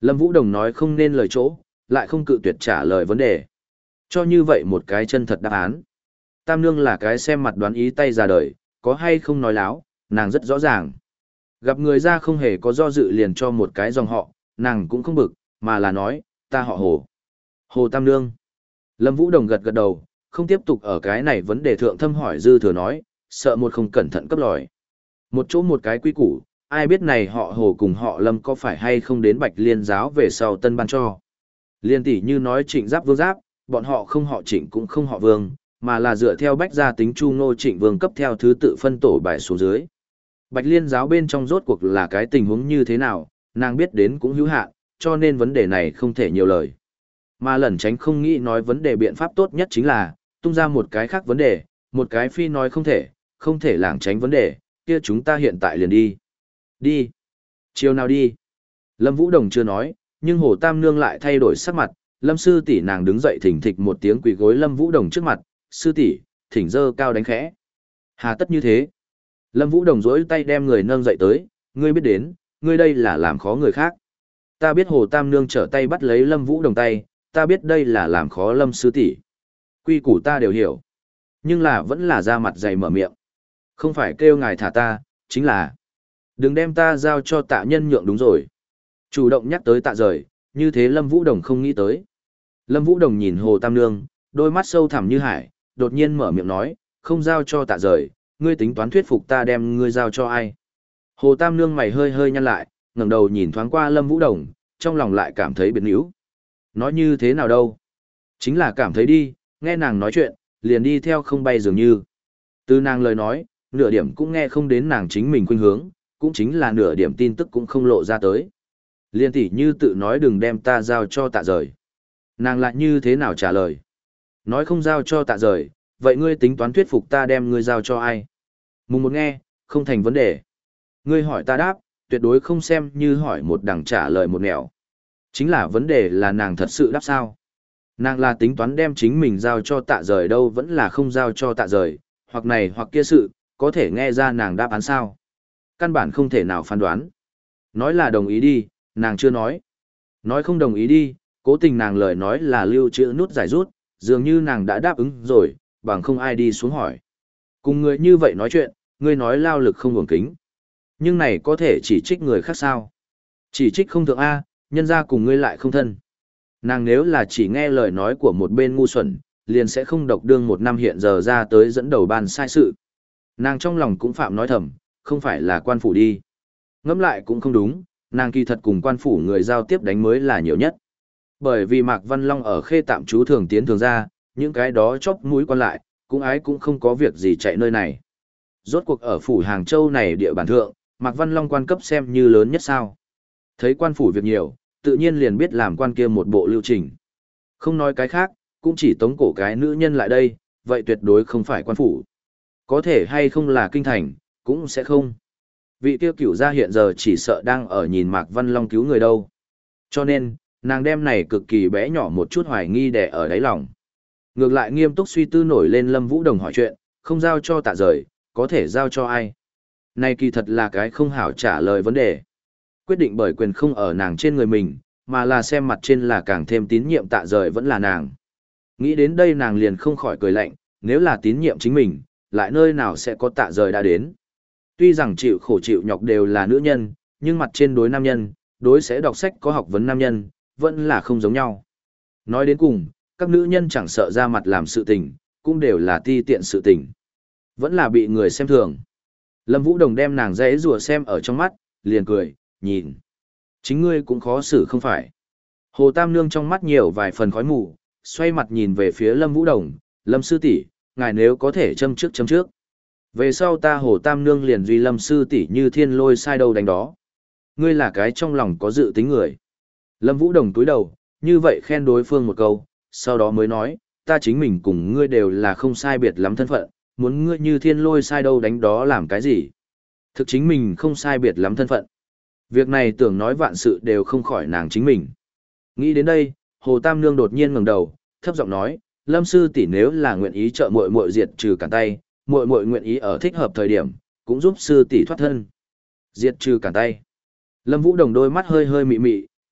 Lâm Vũ Đồng nói không nên lời chỗ, lại không cự tuyệt trả lời vấn đề. Cho như vậy một cái chân thật đáp án. Tam Nương là cái xem mặt đoán ý tay ra đời, có hay không nói láo, nàng rất rõ ràng. Gặp người ra không hề có do dự liền cho một cái dòng họ, nàng cũng không bực, mà là nói, ta họ Hồ. Hồ Tam Nương. Lâm Vũ Đồng gật gật đầu, không tiếp tục ở cái này vấn đề thượng thâm hỏi dư thừa nói, sợ một không cẩn thận cấp lòi. Một chỗ một cái quy củ, ai biết này họ Hồ cùng họ Lâm có phải hay không đến Bạch Liên giáo về sau tân ban cho. Liên tỷ như nói Trịnh Giáp Vương Giáp, bọn họ không họ Trịnh cũng không họ Vương, mà là dựa theo bách gia tính Chu Ngô Trịnh Vương cấp theo thứ tự phân tổ bài xuống dưới. Bạch Liên giáo bên trong rốt cuộc là cái tình huống như thế nào, nàng biết đến cũng hữu hạn, cho nên vấn đề này không thể nhiều lời. Mà lẩn tránh không nghĩ nói vấn đề biện pháp tốt nhất chính là, tung ra một cái khác vấn đề, một cái phi nói không thể, không thể lảng tránh vấn đề, kia chúng ta hiện tại liền đi. Đi. Chiều nào đi? Lâm Vũ Đồng chưa nói, nhưng Hồ Tam Nương lại thay đổi sắc mặt, Lâm sư tỷ nàng đứng dậy thỉnh thịch một tiếng quỳ gối Lâm Vũ Đồng trước mặt, sư tỷ, thỉnh dơ cao đánh khẽ. Hà tất như thế? Lâm Vũ Đồng dỗi tay đem người nâng dậy tới, ngươi biết đến, ngươi đây là làm khó người khác. Ta biết Hồ Tam Nương trở tay bắt lấy Lâm Vũ Đồng tay, ta biết đây là làm khó Lâm sư tỷ. Quy củ ta đều hiểu, nhưng là vẫn là ra mặt dày mở miệng. Không phải kêu ngài thả ta, chính là đừng đem ta giao cho tạ nhân nhượng đúng rồi. Chủ động nhắc tới tạ rời, như thế Lâm Vũ Đồng không nghĩ tới. Lâm Vũ Đồng nhìn Hồ Tam Nương, đôi mắt sâu thẳm như hải, đột nhiên mở miệng nói, không giao cho tạ rời, ngươi tính toán thuyết phục ta đem ngươi giao cho ai. Hồ Tam Nương mày hơi hơi nhăn lại, ngẩng đầu nhìn thoáng qua Lâm Vũ Đồng, trong lòng lại cảm thấy biệt níu. Nói như thế nào đâu? Chính là cảm thấy đi, nghe nàng nói chuyện, liền đi theo không bay dường như. Từ nàng lời nói, nửa điểm cũng nghe không đến nàng chính mình khuynh hướng, cũng chính là nửa điểm tin tức cũng không lộ ra tới. Liên tỷ như tự nói đừng đem ta giao cho tạ rời. Nàng lại như thế nào trả lời? Nói không giao cho tạ rời, vậy ngươi tính toán thuyết phục ta đem ngươi giao cho ai? Mùng một nghe, không thành vấn đề. Ngươi hỏi ta đáp, tuyệt đối không xem như hỏi một đằng trả lời một nẻo. Chính là vấn đề là nàng thật sự đáp sao? Nàng là tính toán đem chính mình giao cho tạ rời đâu vẫn là không giao cho tạ rời, hoặc này hoặc kia sự, có thể nghe ra nàng đáp án sao? Căn bản không thể nào phán đoán. Nói là đồng ý đi, nàng chưa nói. Nói không đồng ý đi, cố tình nàng lời nói là lưu trữ nút giải rút, dường như nàng đã đáp ứng rồi, bằng không ai đi xuống hỏi. Cùng người như vậy nói chuyện, ngươi nói lao lực không hưởng kính. Nhưng này có thể chỉ trích người khác sao? Chỉ trích không thượng A, nhân ra cùng ngươi lại không thân. Nàng nếu là chỉ nghe lời nói của một bên ngu xuẩn, liền sẽ không độc đương một năm hiện giờ ra tới dẫn đầu ban sai sự. Nàng trong lòng cũng phạm nói thầm, không phải là quan phủ đi. Ngẫm lại cũng không đúng, nàng kỳ thật cùng quan phủ người giao tiếp đánh mới là nhiều nhất. Bởi vì Mạc Văn Long ở khê tạm trú thường tiến thường ra, những cái đó chóp mũi quan lại, cũng ái cũng không có việc gì chạy nơi này. Rốt cuộc ở phủ Hàng Châu này địa bàn thượng, Mạc Văn Long quan cấp xem như lớn nhất sao. Thấy quan phủ việc nhiều, tự nhiên liền biết làm quan kia một bộ lưu trình. Không nói cái khác, cũng chỉ tống cổ cái nữ nhân lại đây, vậy tuyệt đối không phải quan phủ. Có thể hay không là kinh thành, cũng sẽ không. Vị tiêu cửu gia hiện giờ chỉ sợ đang ở nhìn Mạc Văn Long cứu người đâu. Cho nên, nàng đem này cực kỳ bé nhỏ một chút hoài nghi đè ở đáy lòng. Ngược lại nghiêm túc suy tư nổi lên Lâm Vũ Đồng hỏi chuyện, không giao cho tạ rời, có thể giao cho ai. Này kỳ thật là cái không hảo trả lời vấn đề. Quyết định bởi quyền không ở nàng trên người mình, mà là xem mặt trên là càng thêm tín nhiệm tạ rời vẫn là nàng. Nghĩ đến đây nàng liền không khỏi cười lạnh, nếu là tín nhiệm chính mình, lại nơi nào sẽ có tạ rời đã đến. Tuy rằng chịu khổ chịu nhọc đều là nữ nhân, nhưng mặt trên đối nam nhân, đối sẽ đọc sách có học vấn nam nhân, vẫn là không giống nhau. Nói đến cùng, các nữ nhân chẳng sợ ra mặt làm sự tình, cũng đều là ti tiện sự tình. Vẫn là bị người xem thường. Lâm Vũ Đồng đem nàng dễ rùa xem ở trong mắt, liền cười, nhìn. Chính ngươi cũng khó xử không phải. Hồ Tam Nương trong mắt nhiều vài phần khói mù, xoay mặt nhìn về phía Lâm Vũ Đồng, Lâm sư tỷ, ngài nếu có thể châm trước châm trước. Về sau ta Hồ Tam Nương liền duy Lâm sư tỷ như thiên lôi sai đâu đánh đó. Ngươi là cái trong lòng có dự tính người. Lâm Vũ Đồng túi đầu, như vậy khen đối phương một câu, sau đó mới nói, ta chính mình cùng ngươi đều là không sai biệt lắm thân phận, muốn ngươi như thiên lôi sai đâu đánh đó làm cái gì. Thực chính mình không sai biệt lắm thân phận. Việc này tưởng nói vạn sự đều không khỏi nàng chính mình. Nghĩ đến đây, Hồ Tam Nương đột nhiên ngẩng đầu, thấp giọng nói, Lâm sư tỷ nếu là nguyện ý trợ muội muội diệt trừ cản tay, muội muội nguyện ý ở thích hợp thời điểm, cũng giúp sư tỷ thoát thân. Diệt trừ cản tay. Lâm Vũ Đồng đôi mắt hơi hơi mị mị,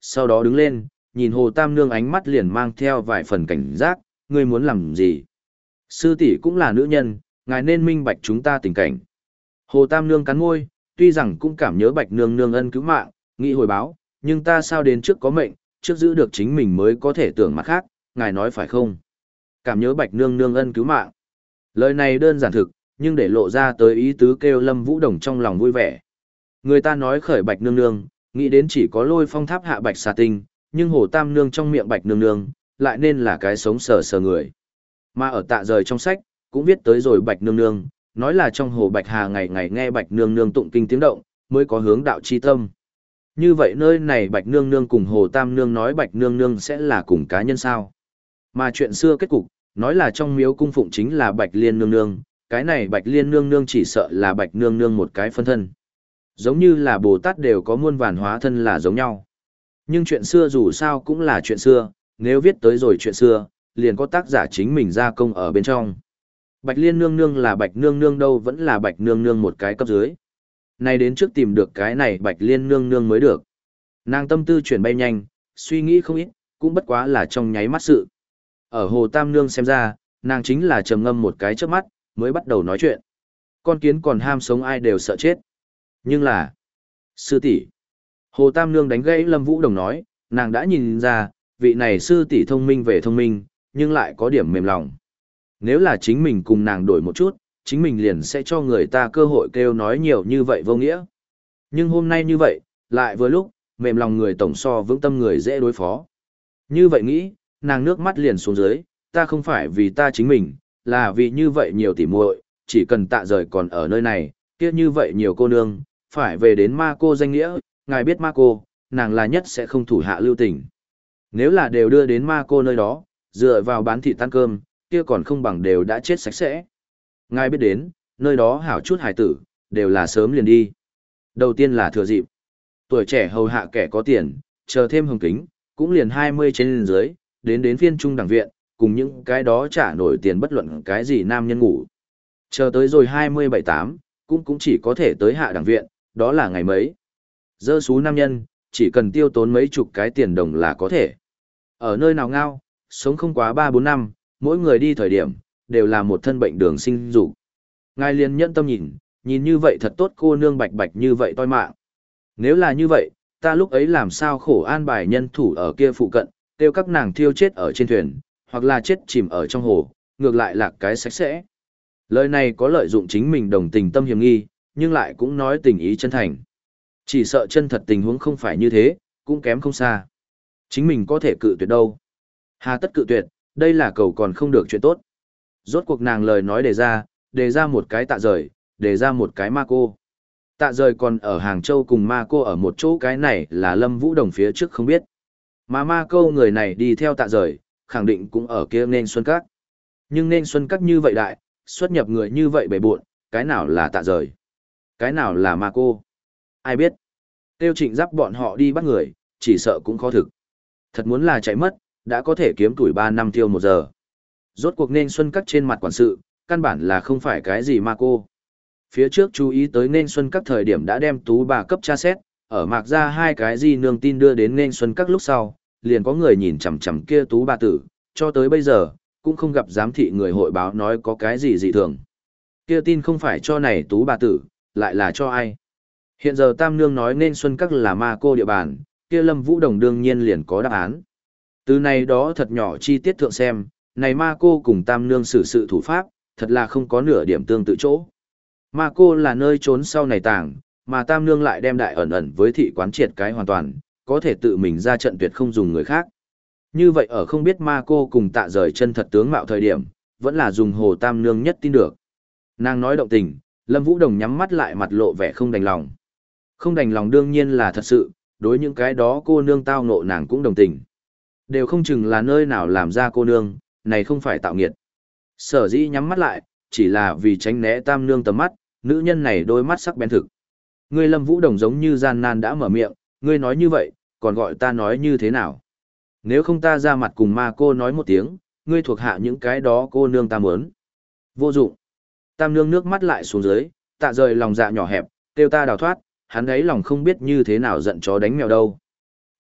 sau đó đứng lên, nhìn Hồ Tam Nương ánh mắt liền mang theo vài phần cảnh giác, ngươi muốn làm gì? Sư tỷ cũng là nữ nhân, ngài nên minh bạch chúng ta tình cảnh. Hồ Tam Nương cắn môi, tuy rằng cũng cảm nhớ Bạch Nương Nương ân cứu mạng, nghĩ hồi báo, nhưng ta sao đến trước có mệnh, trước giữ được chính mình mới có thể tưởng mặt khác, ngài nói phải không? Cảm nhớ Bạch Nương Nương ân cứu mạng. Lời này đơn giản thực, nhưng để lộ ra tới ý tứ kêu Lâm Vũ Đồng trong lòng vui vẻ. Người ta nói khởi Bạch Nương Nương, nghĩ đến chỉ có Lôi Phong Tháp hạ Bạch Xà Tinh, nhưng Hồ Tam Nương trong miệng Bạch Nương Nương, lại nên là cái sống sờ sờ người. Mà ở tạ rời trong sách, cũng viết tới rồi Bạch Nương Nương, nói là trong hồ Bạch Hà ngày ngày nghe Bạch Nương Nương tụng kinh tiếng động, mới có hướng đạo chi tâm. Như vậy nơi này Bạch Nương Nương cùng Hồ Tam Nương nói Bạch Nương Nương sẽ là cùng cá nhân sao. Mà chuyện xưa kết cục, nói là trong miếu cung phụng chính là Bạch Liên Nương Nương, cái này Bạch Liên Nương Nương chỉ sợ là Bạch Nương Nương một cái phân thân. Giống như là Bồ Tát đều có muôn vàn hóa thân là giống nhau. Nhưng chuyện xưa dù sao cũng là chuyện xưa, nếu viết tới rồi chuyện xưa, liền có tác giả chính mình gia công ở bên trong. Bạch Liên Nương Nương là Bạch Nương Nương đâu vẫn là Bạch Nương Nương một cái cấp dưới. Nay đến trước tìm được cái này Bạch Liên Nương Nương mới được. Nàng tâm tư chuyển bay nhanh, suy nghĩ không ít, cũng bất quá là trong nháy mắt sự. Ở Hồ Tam Nương xem ra, nàng chính là trầm ngâm một cái trước mắt, mới bắt đầu nói chuyện. Con kiến còn ham sống ai đều sợ chết. Nhưng là... Sư tỷ. Hồ Tam Nương đánh gãy Lâm Vũ Đồng nói, nàng đã nhìn ra, vị này sư tỷ thông minh về thông minh, nhưng lại có điểm mềm lòng. Nếu là chính mình cùng nàng đổi một chút, chính mình liền sẽ cho người ta cơ hội kêu nói nhiều như vậy vô nghĩa. Nhưng hôm nay như vậy, lại vừa lúc, mềm lòng người tổng so vững tâm người dễ đối phó. Như vậy nghĩ, nàng nước mắt liền xuống dưới, ta không phải vì ta chính mình, là vì như vậy nhiều tỉ muội, chỉ cần tạ rời còn ở nơi này, kia như vậy nhiều cô nương, phải về đến ma cô danh nghĩa, ngài biết ma cô, nàng là nhất sẽ không thủ hạ lưu tình. Nếu là đều đưa đến ma cô nơi đó, dựa vào bán thịt tan cơm, kia còn không bằng đều đã chết sạch sẽ. Ngài biết đến, nơi đó hảo chút hải tử, đều là sớm liền đi. Đầu tiên là thừa dịp. Tuổi trẻ hầu hạ kẻ có tiền, chờ thêm hồng kính, cũng liền hai mươi trên dưới, đến đến phiên trung đẳng viện, cùng những cái đó trả nổi tiền bất luận cái gì nam nhân ngủ. Chờ tới rồi hai mươi bảy tám, cũng cũng chỉ có thể tới hạ đẳng viện, đó là ngày mấy. Dơ xú nam nhân, chỉ cần tiêu tốn mấy chục cái tiền đồng là có thể. Ở nơi nào ngao, sống không quá ba bốn năm, mỗi người đi thời điểm, đều là một thân bệnh đường sinh dục. Ngài liền nhẫn tâm nhìn, nhìn như vậy thật tốt cô nương bạch bạch như vậy toi mạng. Nếu là như vậy, ta lúc ấy làm sao khổ an bài nhân thủ ở kia phụ cận, tiêu các nàng thiêu chết ở trên thuyền, hoặc là chết chìm ở trong hồ, ngược lại là cái sạch sẽ. Lời này có lợi dụng chính mình đồng tình tâm hiểm nghi, nhưng lại cũng nói tình ý chân thành. Chỉ sợ chân thật tình huống không phải như thế, cũng kém không xa. Chính mình có thể cự tuyệt đâu. Hà tất cự tuyệt, đây là cầu còn không được chuyện tốt. Rốt cuộc nàng lời nói đề ra, đề ra một cái tạ rời, đề ra một cái ma cô. Tạ rời còn ở Hàng Châu cùng ma cô ở một chỗ, cái này là Lâm Vũ Đồng phía trước không biết. Mà ma cô người này đi theo tạ rời, khẳng định cũng ở kia nên xuân các. Nhưng nên xuân các như vậy đại, xuất nhập người như vậy bề buộn, cái nào là tạ rời? Cái nào là ma cô? Ai biết? Tiêu Trịnh Giáp bọn họ đi bắt người, chỉ sợ cũng khó thực. Thật muốn là chạy mất, đã có thể kiếm tuổi ba năm tiêu một giờ. Rốt cuộc nên xuân các trên mặt quản sự, căn bản là không phải cái gì ma cô. Phía trước chú ý tới nên xuân các thời điểm đã đem tú bà cấp tra xét, ở mạc ra hai cái gì nương tin đưa đến nên xuân các lúc sau, liền có người nhìn chằm chằm kia tú bà tử, cho tới bây giờ, cũng không gặp giám thị người hội báo nói có cái gì dị thường. Kia tin không phải cho này tú bà tử, lại là cho ai. Hiện giờ Tam Nương nói nên xuân các là ma cô địa bàn, kia Lâm Vũ Đồng đương nhiên liền có đáp án. Từ này đó thật nhỏ chi tiết thượng xem, này ma cô cùng Tam Nương xử sự thủ pháp, thật là không có nửa điểm tương tự chỗ. Ma cô là nơi trốn sau này tàng, mà Tam Nương lại đem đại ẩn ẩn với thị quán triệt cái hoàn toàn, có thể tự mình ra trận tuyệt không dùng người khác. Như vậy ở không biết ma cô cùng tạ rời chân thật tướng mạo thời điểm, vẫn là dùng Hồ Tam Nương nhất tin được. Nàng nói động tình, Lâm Vũ Đồng nhắm mắt lại mặt lộ vẻ không đành lòng. Không đành lòng đương nhiên là thật sự, đối những cái đó cô nương tao ngộ nàng cũng đồng tình. Đều không chừng là nơi nào làm ra cô nương, này không phải tạo nghiệt. Sở dĩ nhắm mắt lại, chỉ là vì tránh né Tam Nương tầm mắt, nữ nhân này đôi mắt sắc bén thực. Ngươi Lâm Vũ Đồng giống như gian nan đã mở miệng, ngươi nói như vậy, còn gọi ta nói như thế nào? Nếu không ta ra mặt cùng ma cô nói một tiếng, ngươi thuộc hạ những cái đó cô nương ta muốn. Vô dụng. Tam Nương nước mắt lại xuống dưới, tạ rời lòng dạ nhỏ hẹp, kêu ta đào thoát, hắn ấy lòng không biết như thế nào giận chó đánh mèo đâu.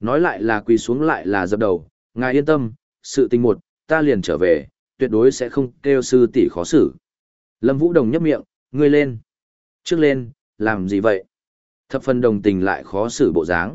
Nói lại là quỳ xuống lại là dập đầu, ngài yên tâm, sự tình một, ta liền trở về, tuyệt đối sẽ không kêu sư tỷ khó xử. Lâm Vũ Đồng nhấp miệng, ngươi lên. Trước lên, làm gì vậy? Thập phần đồng tình lại khó xử bộ dáng.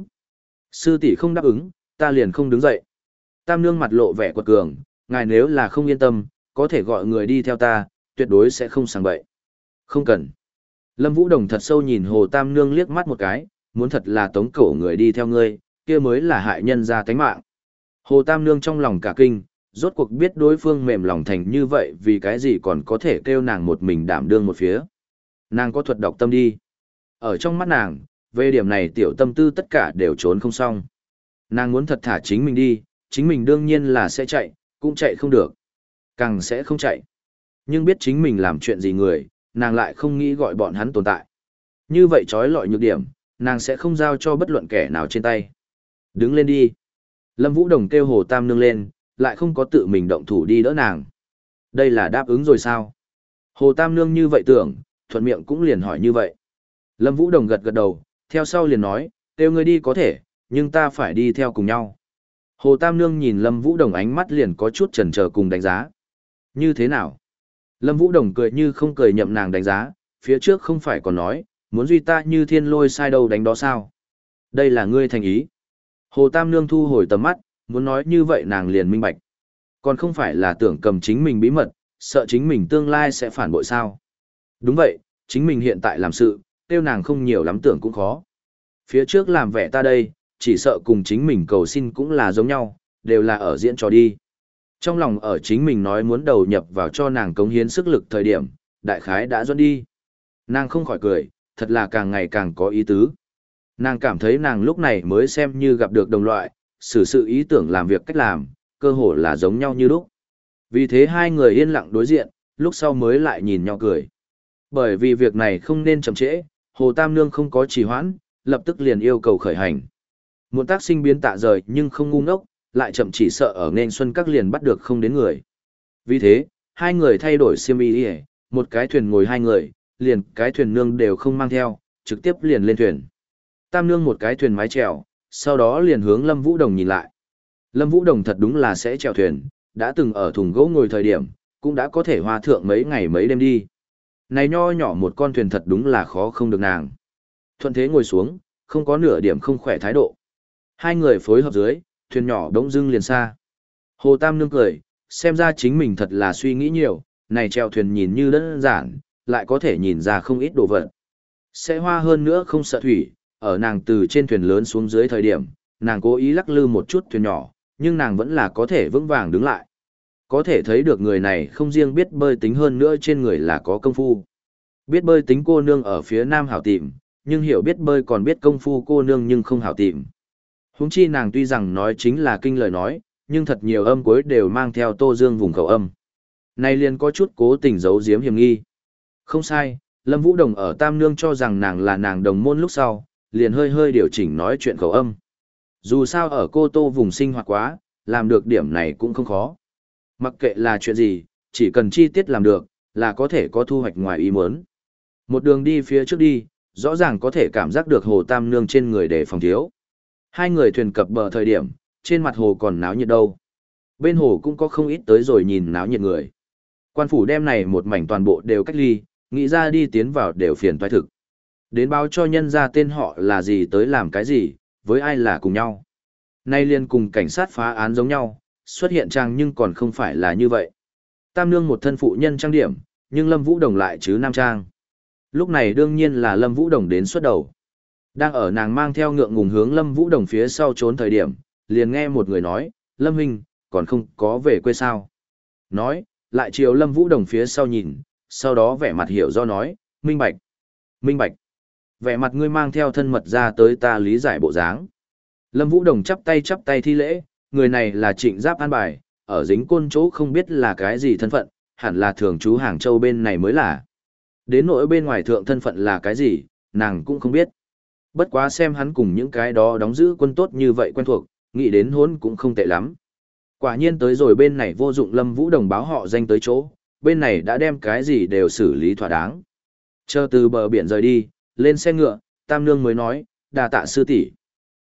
Sư tỷ không đáp ứng, ta liền không đứng dậy. Tam nương mặt lộ vẻ quật cường, ngài nếu là không yên tâm, có thể gọi người đi theo ta, tuyệt đối sẽ không sang bậy. Không cần. Lâm Vũ Đồng thật sâu nhìn Hồ Tam nương liếc mắt một cái, muốn thật là tống cổ người đi theo ngươi, kia mới là hại nhân ra tánh mạng. Hồ Tam nương trong lòng cả kinh, rốt cuộc biết đối phương mềm lòng thành như vậy vì cái gì còn có thể kêu nàng một mình đảm đương một phía. Nàng có thuật đọc tâm đi. Ở trong mắt nàng, về điểm này tiểu tâm tư tất cả đều trốn không xong. Nàng muốn thật thả chính mình đi, chính mình đương nhiên là sẽ chạy, cũng chạy không được. Càng sẽ không chạy. Nhưng biết chính mình làm chuyện gì người, nàng lại không nghĩ gọi bọn hắn tồn tại. Như vậy trói lọi nhược điểm, nàng sẽ không giao cho bất luận kẻ nào trên tay. Đứng lên đi. Lâm Vũ Đồng kêu Hồ Tam nương lên, lại không có tự mình động thủ đi đỡ nàng. Đây là đáp ứng rồi sao? Hồ Tam nương như vậy tưởng, thuận miệng cũng liền hỏi như vậy. Lâm Vũ Đồng gật gật đầu, theo sau liền nói, kêu ngươi đi có thể, nhưng ta phải đi theo cùng nhau. Hồ Tam nương nhìn Lâm Vũ Đồng ánh mắt liền có chút chần chờ cùng đánh giá. Như thế nào? Lâm Vũ Đồng cười như không cười nhậm nàng đánh giá, phía trước không phải còn nói, muốn duy ta như thiên lôi sai đâu đánh đó sao? Đây là ngươi thành ý. Hồ Tam nương thu hồi tầm mắt, muốn nói như vậy nàng liền minh bạch. Còn không phải là tưởng cầm chính mình bí mật, sợ chính mình tương lai sẽ phản bội sao? Đúng vậy, chính mình hiện tại làm sự, tiêu nàng không nhiều lắm tưởng cũng khó. Phía trước làm vẻ ta đây, chỉ sợ cùng chính mình cầu xin cũng là giống nhau, đều là ở diễn trò đi. Trong lòng ở chính mình nói muốn đầu nhập vào cho nàng cống hiến sức lực thời điểm, đại khái đã dẫn đi. Nàng không khỏi cười, thật là càng ngày càng có ý tứ. Nàng cảm thấy nàng lúc này mới xem như gặp được đồng loại, xử sự ý tưởng làm việc cách làm, cơ hồ là giống nhau như lúc. Vì thế hai người yên lặng đối diện, lúc sau mới lại nhìn nhau cười. Bởi vì việc này không nên chậm trễ, Hồ Tam Nương không có trì hoãn, lập tức liền yêu cầu khởi hành. Muốn tác sinh biến tạ rời nhưng không ngu ngốc, lại chậm chỉ sợ ở nên xuân các liền bắt được không đến người. Vì thế, hai người thay đổi xiêm y đi, một cái thuyền ngồi hai người, liền cái thuyền nương đều không mang theo, trực tiếp liền lên thuyền. Tam Nương một cái thuyền mái chèo, sau đó liền hướng Lâm Vũ Đồng nhìn lại. Lâm Vũ Đồng thật đúng là sẽ chèo thuyền, đã từng ở thùng gỗ ngồi thời điểm, cũng đã có thể hòa thượng mấy ngày mấy đêm đi. Này nho nhỏ một con thuyền thật đúng là khó không được nàng. Thuận thế ngồi xuống, không có nửa điểm không khỏe thái độ. Hai người phối hợp dưới, thuyền nhỏ đống dưng liền xa. Hồ Tam Nương cười, xem ra chính mình thật là suy nghĩ nhiều, này chèo thuyền nhìn như đơn giản, lại có thể nhìn ra không ít đồ vật. Sẽ hoa hơn nữa không sợ thủy, ở nàng từ trên thuyền lớn xuống dưới thời điểm, nàng cố ý lắc lư một chút thuyền nhỏ, nhưng nàng vẫn là có thể vững vàng đứng lại. Có thể thấy được người này không riêng biết bơi tính hơn nữa trên người là có công phu. Biết bơi tính cô nương ở phía nam hảo tìm, nhưng hiểu biết bơi còn biết công phu cô nương nhưng không hảo tìm. Huống chi nàng tuy rằng nói chính là kinh lời nói, nhưng thật nhiều âm cuối đều mang theo Tô Dương vùng khẩu âm. Này liền có chút cố tình giấu giếm hiểm nghi. Không sai, Lâm Vũ Đồng ở Tam Nương cho rằng nàng là nàng đồng môn lúc sau, liền hơi hơi điều chỉnh nói chuyện khẩu âm. Dù sao ở Cô Tô vùng sinh hoạt quá, làm được điểm này cũng không khó. Mặc kệ là chuyện gì, chỉ cần chi tiết làm được, là có thể có thu hoạch ngoài ý muốn. Một đường đi phía trước đi, rõ ràng có thể cảm giác được Hồ Tam Nương trên người để phòng thiếu. Hai người thuyền cập bờ thời điểm, trên mặt hồ còn náo nhiệt đâu. Bên hồ cũng có không ít tới rồi nhìn náo nhiệt người. Quan phủ đem này một mảnh toàn bộ đều cách ly, nghĩ ra đi tiến vào đều phiền toái thực. Đến báo cho nhân ra tên họ là gì tới làm cái gì, với ai là cùng nhau. Nay liền cùng cảnh sát phá án giống nhau, xuất hiện trang nhưng còn không phải là như vậy. Tam Nương một thân phụ nhân trang điểm, nhưng Lâm Vũ Đồng lại chứ nam trang. Lúc này đương nhiên là Lâm Vũ Đồng đến xuất đầu. Đang ở nàng mang theo ngượng ngùng hướng Lâm Vũ Đồng phía sau trốn thời điểm, liền nghe một người nói, Lâm Huynh, còn không có về quê sao. Nói, lại chiều Lâm Vũ Đồng phía sau nhìn, sau đó vẻ mặt hiểu do nói, minh bạch, minh bạch. Vẻ mặt ngươi mang theo thân mật ra tới ta lý giải bộ dáng. Lâm Vũ Đồng chắp tay chắp tay thi lễ, người này là Trịnh Giáp an bài, ở dính côn chỗ không biết là cái gì thân phận, hẳn là thường trú Hàng Châu bên này mới là. Đến nỗi bên ngoài thượng thân phận là cái gì, nàng cũng không biết. Bất quá xem hắn cùng những cái đó đóng giữ quân tốt như vậy quen thuộc, nghĩ đến hốn cũng không tệ lắm. Quả nhiên tới rồi bên này vô dụng Lâm Vũ Đồng báo họ danh tới chỗ, bên này đã đem cái gì đều xử lý thỏa đáng. Chờ từ bờ biển rời đi, lên xe ngựa, Tam Nương mới nói, đà tạ sư tỷ.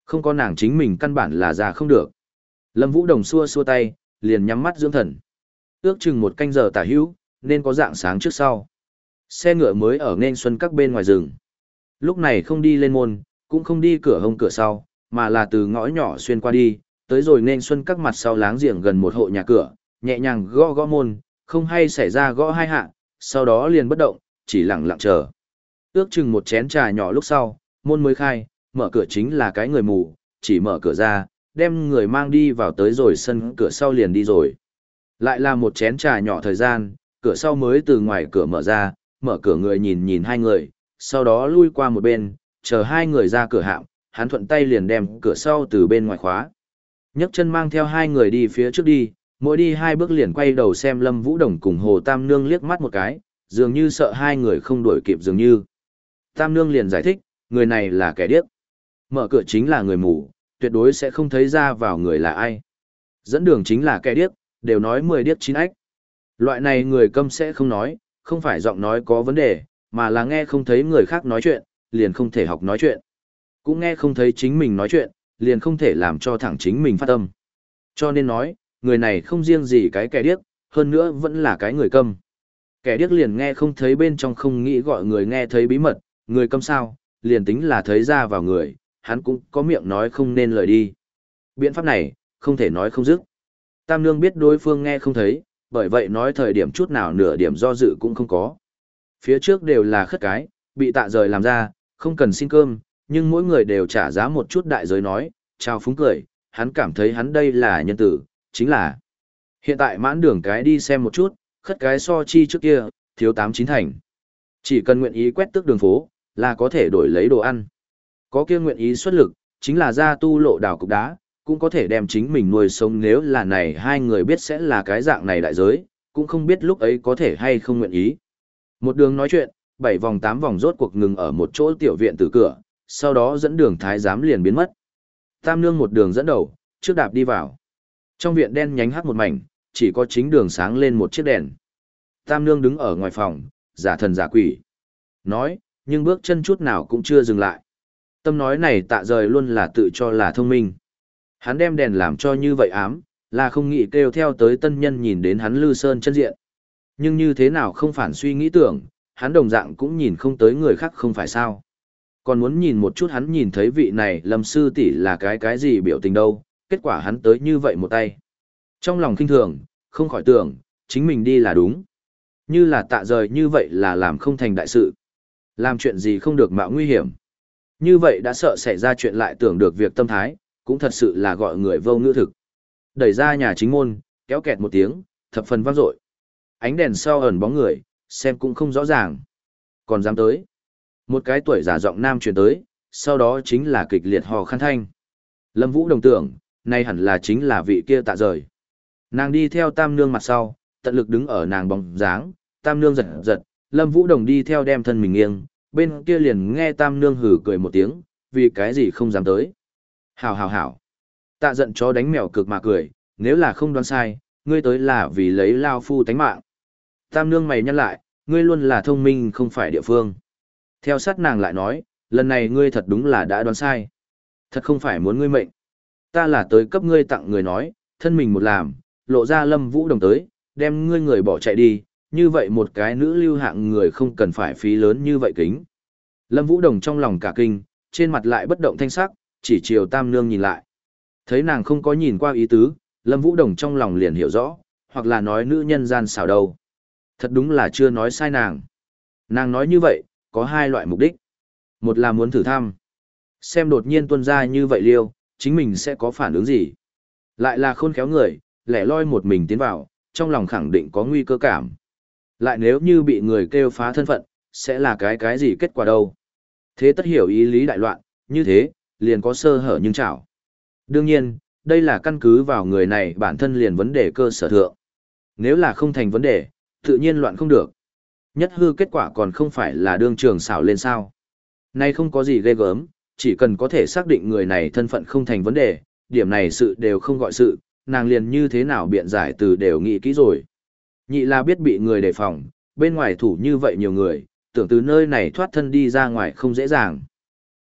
Không có nàng chính mình căn bản là ra không được. Lâm Vũ Đồng xua xua tay, liền nhắm mắt dưỡng thần. Ước chừng một canh giờ tả hữu, nên có dạng sáng trước sau. Xe ngựa mới ở nên xuân các bên ngoài rừng. Lúc này không đi lên môn, cũng không đi cửa hông cửa sau, mà là từ ngõ nhỏ xuyên qua đi, tới rồi nên xuân các mặt sau láng giềng gần một hộ nhà cửa, nhẹ nhàng gõ gõ môn, không hay xảy ra gõ hai hạ, sau đó liền bất động, chỉ lặng lặng chờ. Ước chừng một chén trà nhỏ lúc sau, môn mới khai, mở cửa chính là cái người mù, chỉ mở cửa ra, đem người mang đi vào tới rồi sân cửa sau liền đi rồi. Lại là một chén trà nhỏ thời gian, cửa sau mới từ ngoài cửa mở ra, mở cửa người nhìn nhìn hai người, sau đó lui qua một bên, chờ hai người ra cửa hạm, hắn thuận tay liền đem cửa sau từ bên ngoài khóa. Nhấc chân mang theo hai người đi phía trước đi, mỗi đi hai bước liền quay đầu xem Lâm Vũ Đồng cùng Hồ Tam Nương liếc mắt một cái, dường như sợ hai người không đuổi kịp dường như. Tam Nương liền giải thích, người này là kẻ điếc. Mở cửa chính là người mù, tuyệt đối sẽ không thấy ra vào người là ai. Dẫn đường chính là kẻ điếc, đều nói mười điếc chín ách. Loại này người câm sẽ không nói, không phải giọng nói có vấn đề, mà là nghe không thấy người khác nói chuyện, liền không thể học nói chuyện. Cũng nghe không thấy chính mình nói chuyện, liền không thể làm cho thẳng chính mình phát âm. Cho nên nói, người này không riêng gì cái kẻ điếc, hơn nữa vẫn là cái người câm. Kẻ điếc liền nghe không thấy bên trong không nghĩ gọi người nghe thấy bí mật, người câm sao, liền tính là thấy ra vào người, hắn cũng có miệng nói không nên lời đi. Biện pháp này, không thể nói không dứt. Tam Nương biết đối phương nghe không thấy, bởi vậy nói thời điểm chút nào nửa điểm do dự cũng không có. Phía trước đều là khất cái, bị tạ rời làm ra, không cần xin cơm, nhưng mỗi người đều trả giá một chút đại giới nói, chào phúng cười, hắn cảm thấy hắn đây là nhân tử, chính là. Hiện tại mãn đường cái đi xem một chút, khất cái so chi trước kia, thiếu tám chín thành. Chỉ cần nguyện ý quét tước đường phố, là có thể đổi lấy đồ ăn. Có kia nguyện ý xuất lực, chính là ra tu lộ đào cục đá, cũng có thể đem chính mình nuôi sống nếu là này hai người biết sẽ là cái dạng này đại giới, cũng không biết lúc ấy có thể hay không nguyện ý. Một đường nói chuyện, bảy vòng tám vòng rốt cuộc ngừng ở một chỗ tiểu viện từ cửa, sau đó dẫn đường thái giám liền biến mất. Tam Nương một đường dẫn đầu, trước đạp đi vào. Trong viện đen nhánh hắt một mảnh, chỉ có chính đường sáng lên một chiếc đèn. Tam Nương đứng ở ngoài phòng, giả thần giả quỷ. Nói, nhưng bước chân chút nào cũng chưa dừng lại. Tâm nói này tạ rời luôn là tự cho là thông minh. Hắn đem đèn làm cho như vậy ám, là không nghĩ kêu theo tới tân nhân nhìn đến hắn Lư Sơn chân diện. Nhưng như thế nào không phản suy nghĩ tưởng, hắn đồng dạng cũng nhìn không tới người khác không phải sao. Còn muốn nhìn một chút hắn nhìn thấy vị này Lâm sư tỷ là cái cái gì biểu tình đâu, kết quả hắn tới như vậy một tay. Trong lòng kinh thường, không khỏi tưởng, chính mình đi là đúng. Như là tạ rời như vậy là làm không thành đại sự. Làm chuyện gì không được mạo nguy hiểm. Như vậy đã sợ xảy ra chuyện lại tưởng được việc tâm thái, cũng thật sự là gọi người vô ngữ thực. Đẩy ra nhà chính môn, kéo kẹt một tiếng, thập phần vang dội. Ánh đèn sau ẩn bóng người, xem cũng không rõ ràng. Còn dám tới. Một cái tuổi già giọng nam truyền tới, sau đó chính là kịch liệt hò khăn thanh. Lâm Vũ đồng tưởng, nay hẳn là chính là vị kia tạ rời. Nàng đi theo Tam Nương mặt sau, tận lực đứng ở nàng bóng dáng, Tam Nương giật giật, Lâm Vũ đồng đi theo đem thân mình nghiêng, bên kia liền nghe Tam Nương hử cười một tiếng, vì cái gì không dám tới. Hảo hảo hảo. Tạ giận chó đánh mèo cực mà cười, nếu là không đoán sai, ngươi tới là vì lấy lao phu tánh mạng. Tam Nương mày nhăn lại, ngươi luôn là thông minh không phải địa phương. Theo sát nàng lại nói, lần này ngươi thật đúng là đã đoán sai. Thật không phải muốn ngươi mệnh. Ta là tới cấp ngươi tặng người nói, thân mình một làm, lộ ra Lâm Vũ đồng tới, đem ngươi người bỏ chạy đi, như vậy một cái nữ lưu hạng người không cần phải phí lớn như vậy kính. Lâm Vũ đồng trong lòng cả kinh, trên mặt lại bất động thanh sắc, chỉ chiều Tam Nương nhìn lại. Thấy nàng không có nhìn qua ý tứ, Lâm Vũ đồng trong lòng liền hiểu rõ, hoặc là nói nữ nhân gian xảo đâu. Thật đúng là chưa nói sai nàng. Nàng nói như vậy, có hai loại mục đích. Một là muốn thử thăm. Xem đột nhiên tuân ra như vậy liêu, chính mình sẽ có phản ứng gì. Lại là khôn khéo người, lẻ loi một mình tiến vào, trong lòng khẳng định có nguy cơ cảm. Lại nếu như bị người kêu phá thân phận, sẽ là cái cái gì kết quả đâu. Thế tất hiểu ý lý đại loạn, như thế, liền có sơ hở nhưng chảo. Đương nhiên, đây là căn cứ vào người này bản thân liền vấn đề cơ sở thượng. Nếu là không thành vấn đề, tự nhiên loạn không được. Nhất hư kết quả còn không phải là đương trường xảo lên sao. Nay không có gì ghê gớm, chỉ cần có thể xác định người này thân phận không thành vấn đề, điểm này sự đều không gọi sự, nàng liền như thế nào biện giải từ đều nghĩ kỹ rồi. Nhị là biết bị người đề phòng, bên ngoài thủ như vậy nhiều người, tưởng từ nơi này thoát thân đi ra ngoài không dễ dàng.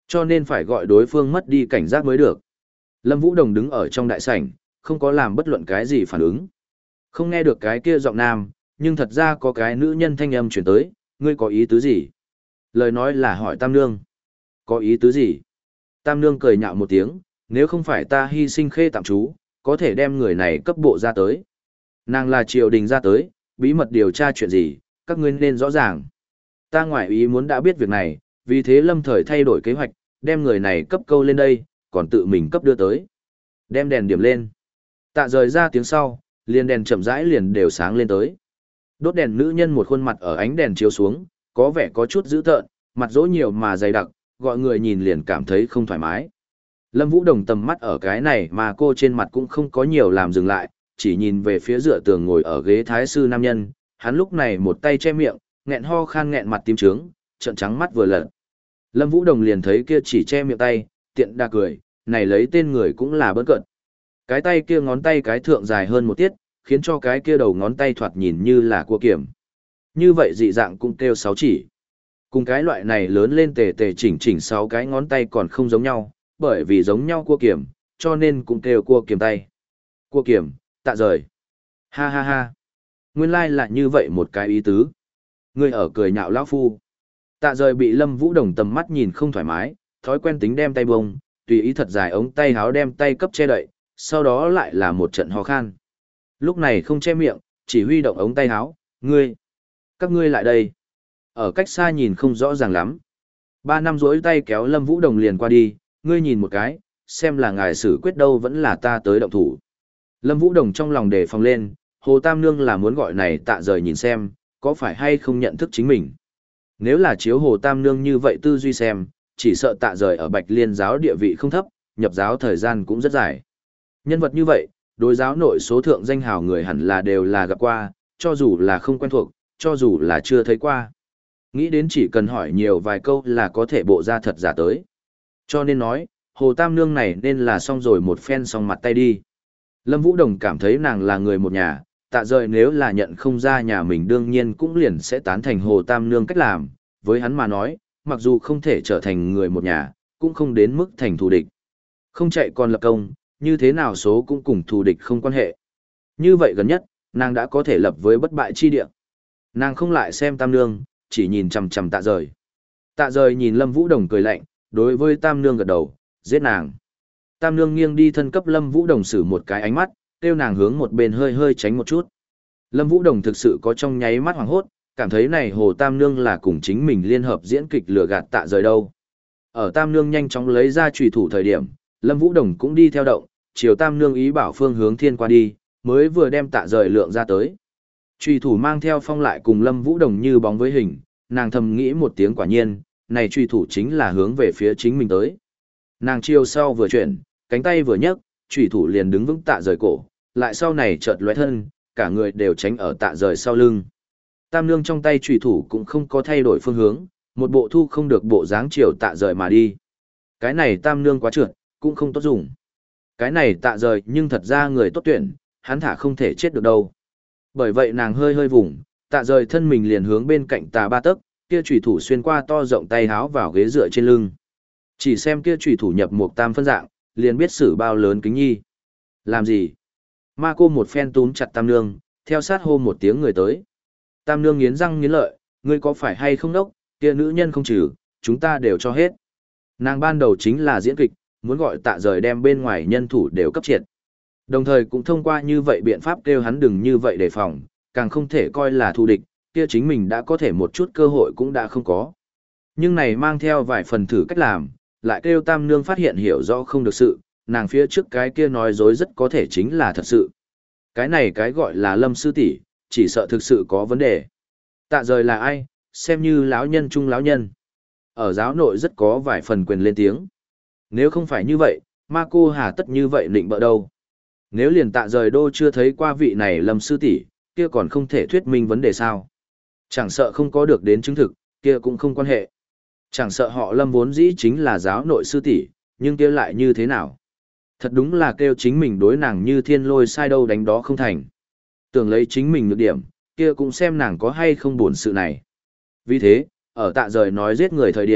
Cho nên phải gọi đối phương mất đi cảnh giác mới được. Lâm Vũ Đồng đứng ở trong đại sảnh, không có làm bất luận cái gì phản ứng. Không nghe được cái kia giọng nam, nhưng thật ra có cái nữ nhân thanh âm chuyển tới, ngươi có ý tứ gì? Lời nói là hỏi Tam Nương. Có ý tứ gì? Tam Nương cười nhạo một tiếng, nếu không phải ta hy sinh khê tạm trú, có thể đem người này cấp bộ ra tới. Nàng là triều đình ra tới, bí mật điều tra chuyện gì, các ngươi nên rõ ràng. Ta ngoại ý muốn đã biết việc này, vì thế lâm thời thay đổi kế hoạch, đem người này cấp câu lên đây, còn tự mình cấp đưa tới. Đem đèn điểm lên. Tạ rời ra tiếng sau, liền đèn chậm rãi liền đều sáng lên tới. Đốt đèn nữ nhân một khuôn mặt ở ánh đèn chiếu xuống, có vẻ có chút dữ tợn, mặt dỗ nhiều mà dày đặc, gọi người nhìn liền cảm thấy không thoải mái. Lâm Vũ Đồng tầm mắt ở cái này mà cô trên mặt cũng không có nhiều làm dừng lại, chỉ nhìn về phía dựa tường ngồi ở ghế thái sư nam nhân, hắn lúc này một tay che miệng, nghẹn ho khan nghẹn mặt tím trướng, trợn trắng mắt vừa lật. Lâm Vũ Đồng liền thấy kia chỉ che miệng tay, tiện đa cười, này lấy tên người cũng là bỡn cợt. Cái tay kia ngón tay cái thượng dài hơn một tiết, khiến cho cái kia đầu ngón tay thoạt nhìn như là cua kiểm. Như vậy dị dạng cũng kêu sáu chỉ. Cùng cái loại này lớn lên tề tề chỉnh chỉnh sáu cái ngón tay còn không giống nhau, bởi vì giống nhau cua kiểm, cho nên cũng kêu cua kiểm tay. Cua kiểm, tạ rời. Ha ha ha. Nguyên lai like là như vậy một cái ý tứ. Người ở cười nhạo lão phu. Tạ rời bị Lâm Vũ Đồng tầm mắt nhìn không thoải mái, thói quen tính đem tay bông, tùy ý thật dài ống tay háo đem tay cấp che đậy, sau đó lại là một trận ho khan. Lúc này không che miệng, chỉ huy động ống tay háo, ngươi. Các ngươi lại đây. Ở cách xa nhìn không rõ ràng lắm. Ba năm rỗi tay kéo Lâm Vũ Đồng liền qua đi, ngươi nhìn một cái, xem là ngài xử quyết đâu vẫn là ta tới động thủ. Lâm Vũ Đồng trong lòng đề phòng lên, Hồ Tam Nương là muốn gọi này tạ rời nhìn xem, có phải hay không nhận thức chính mình. Nếu là chiếu Hồ Tam Nương như vậy tư duy xem, chỉ sợ tạ rời ở Bạch Liên giáo địa vị không thấp, nhập giáo thời gian cũng rất dài. Nhân vật như vậy, đối giáo nội số thượng danh hào người hẳn là đều là gặp qua, cho dù là không quen thuộc, cho dù là chưa thấy qua. Nghĩ đến chỉ cần hỏi nhiều vài câu là có thể bộ ra thật giả tới. Cho nên nói, Hồ Tam Nương này nên là xong rồi một phen xong mặt tay đi. Lâm Vũ Đồng cảm thấy nàng là người một nhà, tạ rời nếu là nhận không ra nhà mình đương nhiên cũng liền sẽ tán thành Hồ Tam Nương cách làm, với hắn mà nói, mặc dù không thể trở thành người một nhà, cũng không đến mức thành thù địch. Không chạy còn lập công, như thế nào số cũng cùng thù địch không quan hệ. Như vậy gần nhất, nàng đã có thể lập với bất bại chi địa. Nàng không lại xem Tam Nương, chỉ nhìn chằm chằm tạ rời. Tạ rời nhìn Lâm Vũ Đồng cười lạnh, đối với Tam Nương gật đầu, giết nàng. Tam Nương nghiêng đi thân cấp Lâm Vũ Đồng xử một cái ánh mắt, kêu nàng hướng một bên hơi hơi tránh một chút. Lâm Vũ Đồng thực sự có trong nháy mắt hoảng hốt, cảm thấy này Hồ Tam Nương là cùng chính mình liên hợp diễn kịch lừa gạt tạ rời đâu. Ở Tam Nương nhanh chóng lấy ra chùy thủ thời điểm, Lâm Vũ Đồng cũng đi theo động, chiều Tam Nương ý bảo phương hướng thiên qua đi, mới vừa đem tạ rời lượng ra tới. Chùy thủ mang theo phong lại cùng Lâm Vũ Đồng như bóng với hình, nàng thầm nghĩ một tiếng quả nhiên, này chùy thủ chính là hướng về phía chính mình tới. Nàng chiều sau vừa chuyển, cánh tay vừa nhấc, chùy thủ liền đứng vững tạ rời cổ, lại sau này chợt lóe thân, cả người đều tránh ở tạ rời sau lưng. Tam Nương trong tay chùy thủ cũng không có thay đổi phương hướng, một bộ thu không được bộ dáng chiều tạ rời mà đi. Cái này Tam Nương quá trượt, cũng không tốt dùng. Cái này tạ rời nhưng thật ra người tốt tuyển, hắn thả không thể chết được đâu. Bởi vậy nàng hơi hơi vùng, tạ rời thân mình liền hướng bên cạnh tà ba tấc, kia chùy thủ xuyên qua to rộng tay háo vào ghế dựa trên lưng. Chỉ xem kia chùy thủ nhập một tam phân dạng, liền biết xử bao lớn kính nhi. Làm gì? Ma cô một phen túm chặt Tam Nương, theo sát hô một tiếng người tới. Tam Nương nghiến răng nghiến lợi, ngươi có phải hay không đốc, kia nữ nhân không trừ, chúng ta đều cho hết. Nàng ban đầu chính là diễn kịch, muốn gọi tạ rời đem bên ngoài nhân thủ đều cấp triệt. Đồng thời cũng thông qua như vậy biện pháp kêu hắn đừng như vậy đề phòng, càng không thể coi là thù địch, kia chính mình đã có thể một chút cơ hội cũng đã không có. Nhưng này mang theo vài phần thử cách làm, lại kêu Tam Nương phát hiện hiểu rõ không được sự, nàng phía trước cái kia nói dối rất có thể chính là thật sự. Cái này cái gọi là Lâm sư tỷ, chỉ sợ thực sự có vấn đề. Tạ rời là ai, xem như lão nhân trung lão nhân. Ở giáo nội rất có vài phần quyền lên tiếng. Nếu không phải như vậy, ma cô hà tất như vậy định bợ đâu. Nếu liền tạ rời đô chưa thấy qua vị này Lâm sư tỷ, kia còn không thể thuyết minh vấn đề sao. Chẳng sợ không có được đến chứng thực, kia cũng không quan hệ. Chẳng sợ họ Lâm vốn dĩ chính là giáo nội sư tỷ, nhưng kia lại như thế nào. Thật đúng là kêu chính mình đối nàng như thiên lôi sai đâu đánh đó không thành. Tưởng lấy chính mình nhược điểm, kia cũng xem nàng có hay không buồn sự này. Vì thế, ở tạ rời nói giết người thời điểm,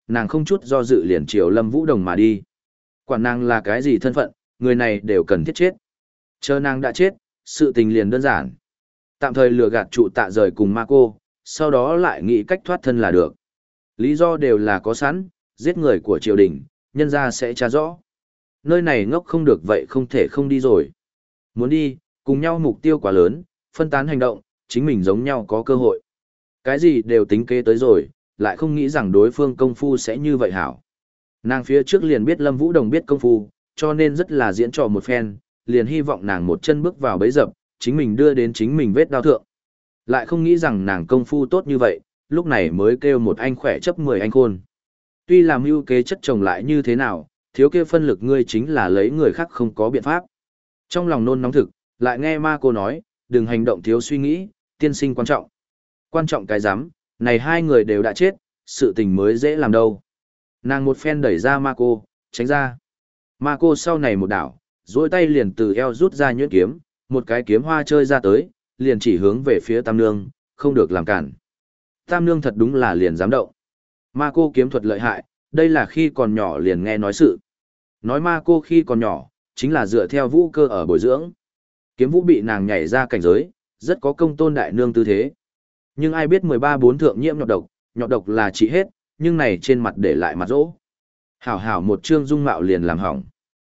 nàng không chút do dự liền chiều Lâm Vũ Đồng mà đi. Quản nàng là cái gì thân phận, người này đều cần thiết chết. Chờ nàng đã chết, sự tình liền đơn giản. Tạm thời lừa gạt trụ tạ rời cùng ma cô, sau đó lại nghĩ cách thoát thân là được. Lý do đều là có sẵn, giết người của triều đình, nhân ra sẽ tra rõ. Nơi này ngốc không được vậy không thể không đi rồi. Muốn đi, cùng nhau mục tiêu quá lớn, phân tán hành động, chính mình giống nhau có cơ hội. Cái gì đều tính kế tới rồi, lại không nghĩ rằng đối phương công phu sẽ như vậy hảo. Nàng phía trước liền biết Lâm Vũ Đồng biết công phu, cho nên rất là diễn trò một phen, liền hy vọng nàng một chân bước vào bẫy dập, chính mình đưa đến chính mình vết đao thượng. Lại không nghĩ rằng nàng công phu tốt như vậy, lúc này mới kêu một anh khỏe chấp mười anh khôn. Tuy làm mưu kế chất chồng lại như thế nào, thiếu kia phân lực ngươi chính là lấy người khác không có biện pháp. Trong lòng nôn nóng thực, lại nghe ma cô nói, đừng hành động thiếu suy nghĩ, tiên sinh quan trọng. Quan trọng cái giám, này hai người đều đã chết, sự tình mới dễ làm đâu. Nàng một phen đẩy ra ma cô, tránh ra. Ma cô sau này một đảo, duỗi tay liền từ eo rút ra nhuyễn kiếm, một cái kiếm hoa chơi ra tới, liền chỉ hướng về phía Tam Nương, không được làm cản. Tam Nương thật đúng là liền dám động. Ma cô kiếm thuật lợi hại, đây là khi còn nhỏ liền nghe nói sự. Nói ma cô khi còn nhỏ, chính là dựa theo vũ cơ ở bồi dưỡng. Kiếm vũ bị nàng nhảy ra cảnh giới, rất có công tôn đại nương tư thế. Nhưng ai biết mười ba bốn thượng nhiễm nhọt độc, nhọt độc là trị hết, nhưng này trên mặt để lại mặt rỗ. Hảo hảo một chương dung mạo liền làm hỏng.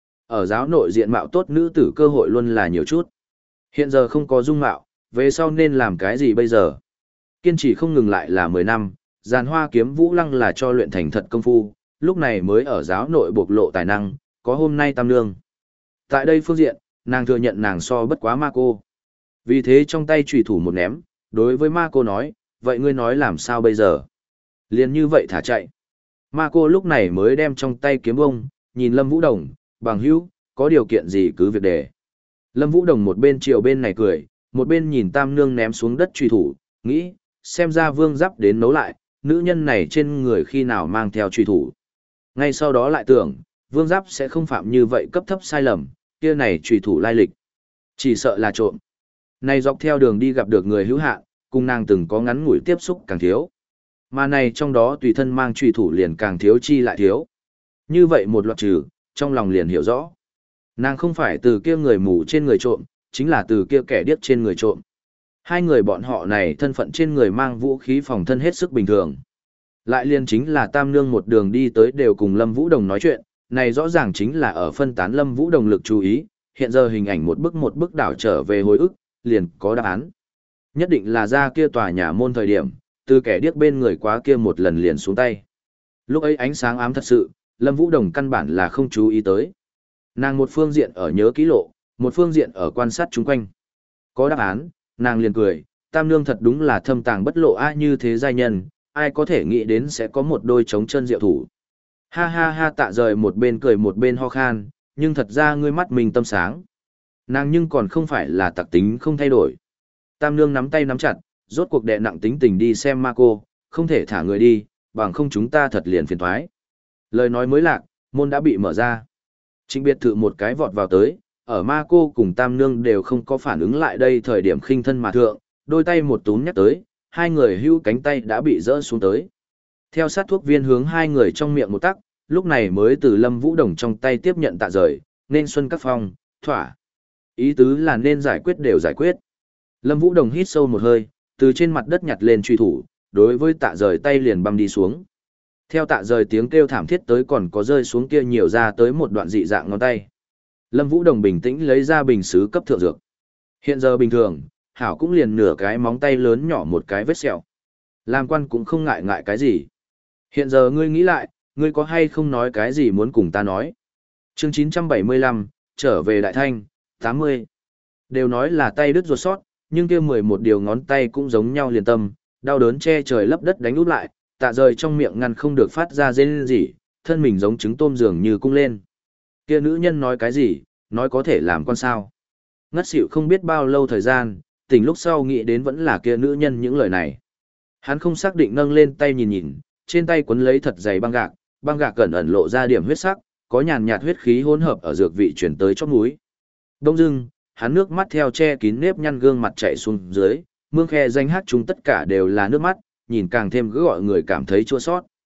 Ở giáo nội diện mạo tốt nữ tử cơ hội luôn là nhiều chút. Hiện giờ không có dung mạo, về sau nên làm cái gì bây giờ? Kiên trì không ngừng lại là mười năm, giàn hoa kiếm vũ lăng là cho luyện thành thật công phu, lúc này mới ở giáo nội bộc lộ tài năng, có hôm nay Tam Nương. Tại đây phương diện, nàng thừa nhận nàng so bất quá ma cô. Vì thế trong tay trùy thủ một ném, đối với ma cô nói, vậy ngươi nói làm sao bây giờ? Liền như vậy thả chạy. Ma cô lúc này mới đem trong tay kiếm bông, nhìn Lâm Vũ Đồng, bằng hữu, có điều kiện gì cứ việc đề. Lâm Vũ Đồng một bên chiều bên này cười, một bên nhìn Tam Nương ném xuống đất trùy thủ, nghĩ, xem ra vương giáp đến nấu lại, nữ nhân này trên người khi nào mang theo trùy thủ. Ngay sau đó lại tưởng, vương giáp sẽ không phạm như vậy cấp thấp sai lầm, kia này trùy thủ lai lịch. Chỉ sợ là trộm. Này dọc theo đường đi gặp được người hữu hạn, cùng nàng từng có ngắn ngủi tiếp xúc càng thiếu. Mà này trong đó tùy thân mang trùy thủ liền càng thiếu chi lại thiếu. Như vậy một loạt trừ, trong lòng liền hiểu rõ. Nàng không phải từ kia người mù trên người trộm, chính là từ kia kẻ điếc trên người trộm. Hai người bọn họ này thân phận trên người mang vũ khí phòng thân hết sức bình thường. Lại liền chính là Tam Nương một đường đi tới đều cùng Lâm Vũ Đồng nói chuyện, này rõ ràng chính là ở phân tán Lâm Vũ Đồng lực chú ý, hiện giờ hình ảnh một bức một bức đảo trở về hồi ức, liền có đáp án. Nhất định là ra kia tòa nhà môn thời điểm, từ kẻ điếc bên người quá kia một lần liền xuống tay. Lúc ấy ánh sáng ám thật sự, Lâm Vũ Đồng căn bản là không chú ý tới. Nàng một phương diện ở nhớ kỹ lộ, một phương diện ở quan sát chung quanh. Có đáp án, nàng liền cười, Tam Nương thật đúng là thâm tàng bất lộ a như thế giai nhân, ai có thể nghĩ đến sẽ có một đôi trống chân diệu thủ. Ha ha ha tạ rời một bên cười một bên ho khan, nhưng thật ra ngươi mắt mình tâm sáng. Nàng nhưng còn không phải là tặc tính không thay đổi. Tam Nương nắm tay nắm chặt, rốt cuộc đè nặng tính tình đi xem ma cô, không thể thả người đi, bằng không chúng ta thật liền phiền thoái. Lời nói mới lạc, môn đã bị mở ra. Trịnh biệt thự một cái vọt vào tới, ở ma cô cùng Tam Nương đều không có phản ứng lại đây thời điểm khinh thân mà thượng, đôi tay một túm nhắc tới, hai người hưu cánh tay đã bị rỡ xuống tới. Theo sát thuốc viên hướng hai người trong miệng một tắc, lúc này mới từ Lâm Vũ Đồng trong tay tiếp nhận tạ rời, nên xuân các phong, thỏa. Ý tứ là nên giải quyết đều giải quyết. Lâm Vũ Đồng hít sâu một hơi, từ trên mặt đất nhặt lên truy thủ, đối với tạ rời tay liền băm đi xuống. Theo tạ rời tiếng kêu thảm thiết tới còn có rơi xuống kia nhiều ra tới một đoạn dị dạng ngón tay. Lâm Vũ Đồng bình tĩnh lấy ra bình sứ cấp thượng dược. Hiện giờ bình thường, hảo cũng liền nửa cái móng tay lớn nhỏ một cái vết sẹo. Làm quan cũng không ngại ngại cái gì. Hiện giờ ngươi nghĩ lại, ngươi có hay không nói cái gì muốn cùng ta nói. Chương chín trăm bảy mươi lăm, trở về Đại Thanh, tám mươi. Đều nói là tay đứt ruột sót, nhưng kia mười một điều ngón tay cũng giống nhau liền tâm, đau đớn che trời lấp đất đánh úp lại, tạ rời trong miệng ngăn không được phát ra rên rỉ, thân mình giống trứng tôm dường như cung lên. Kia nữ nhân nói cái gì, nói có thể làm con sao. Ngất xỉu không biết bao lâu thời gian, tỉnh lúc sau nghĩ đến vẫn là kia nữ nhân những lời này. Hắn không xác định nâng lên tay nhìn nhìn, trên tay quấn lấy thật dày băng gạc, băng gạc cẩn ẩn lộ ra điểm huyết sắc, có nhàn nhạt huyết khí hỗn hợp ở dược vị chuyển tới chót mũi. Đông dưng, hắn nước mắt theo che kín nếp nhăn gương mặt chảy xuống dưới, mương khe danh hát chúng tất cả đều là nước mắt, nhìn càng thêm cứ gọi người cảm thấy chua sót.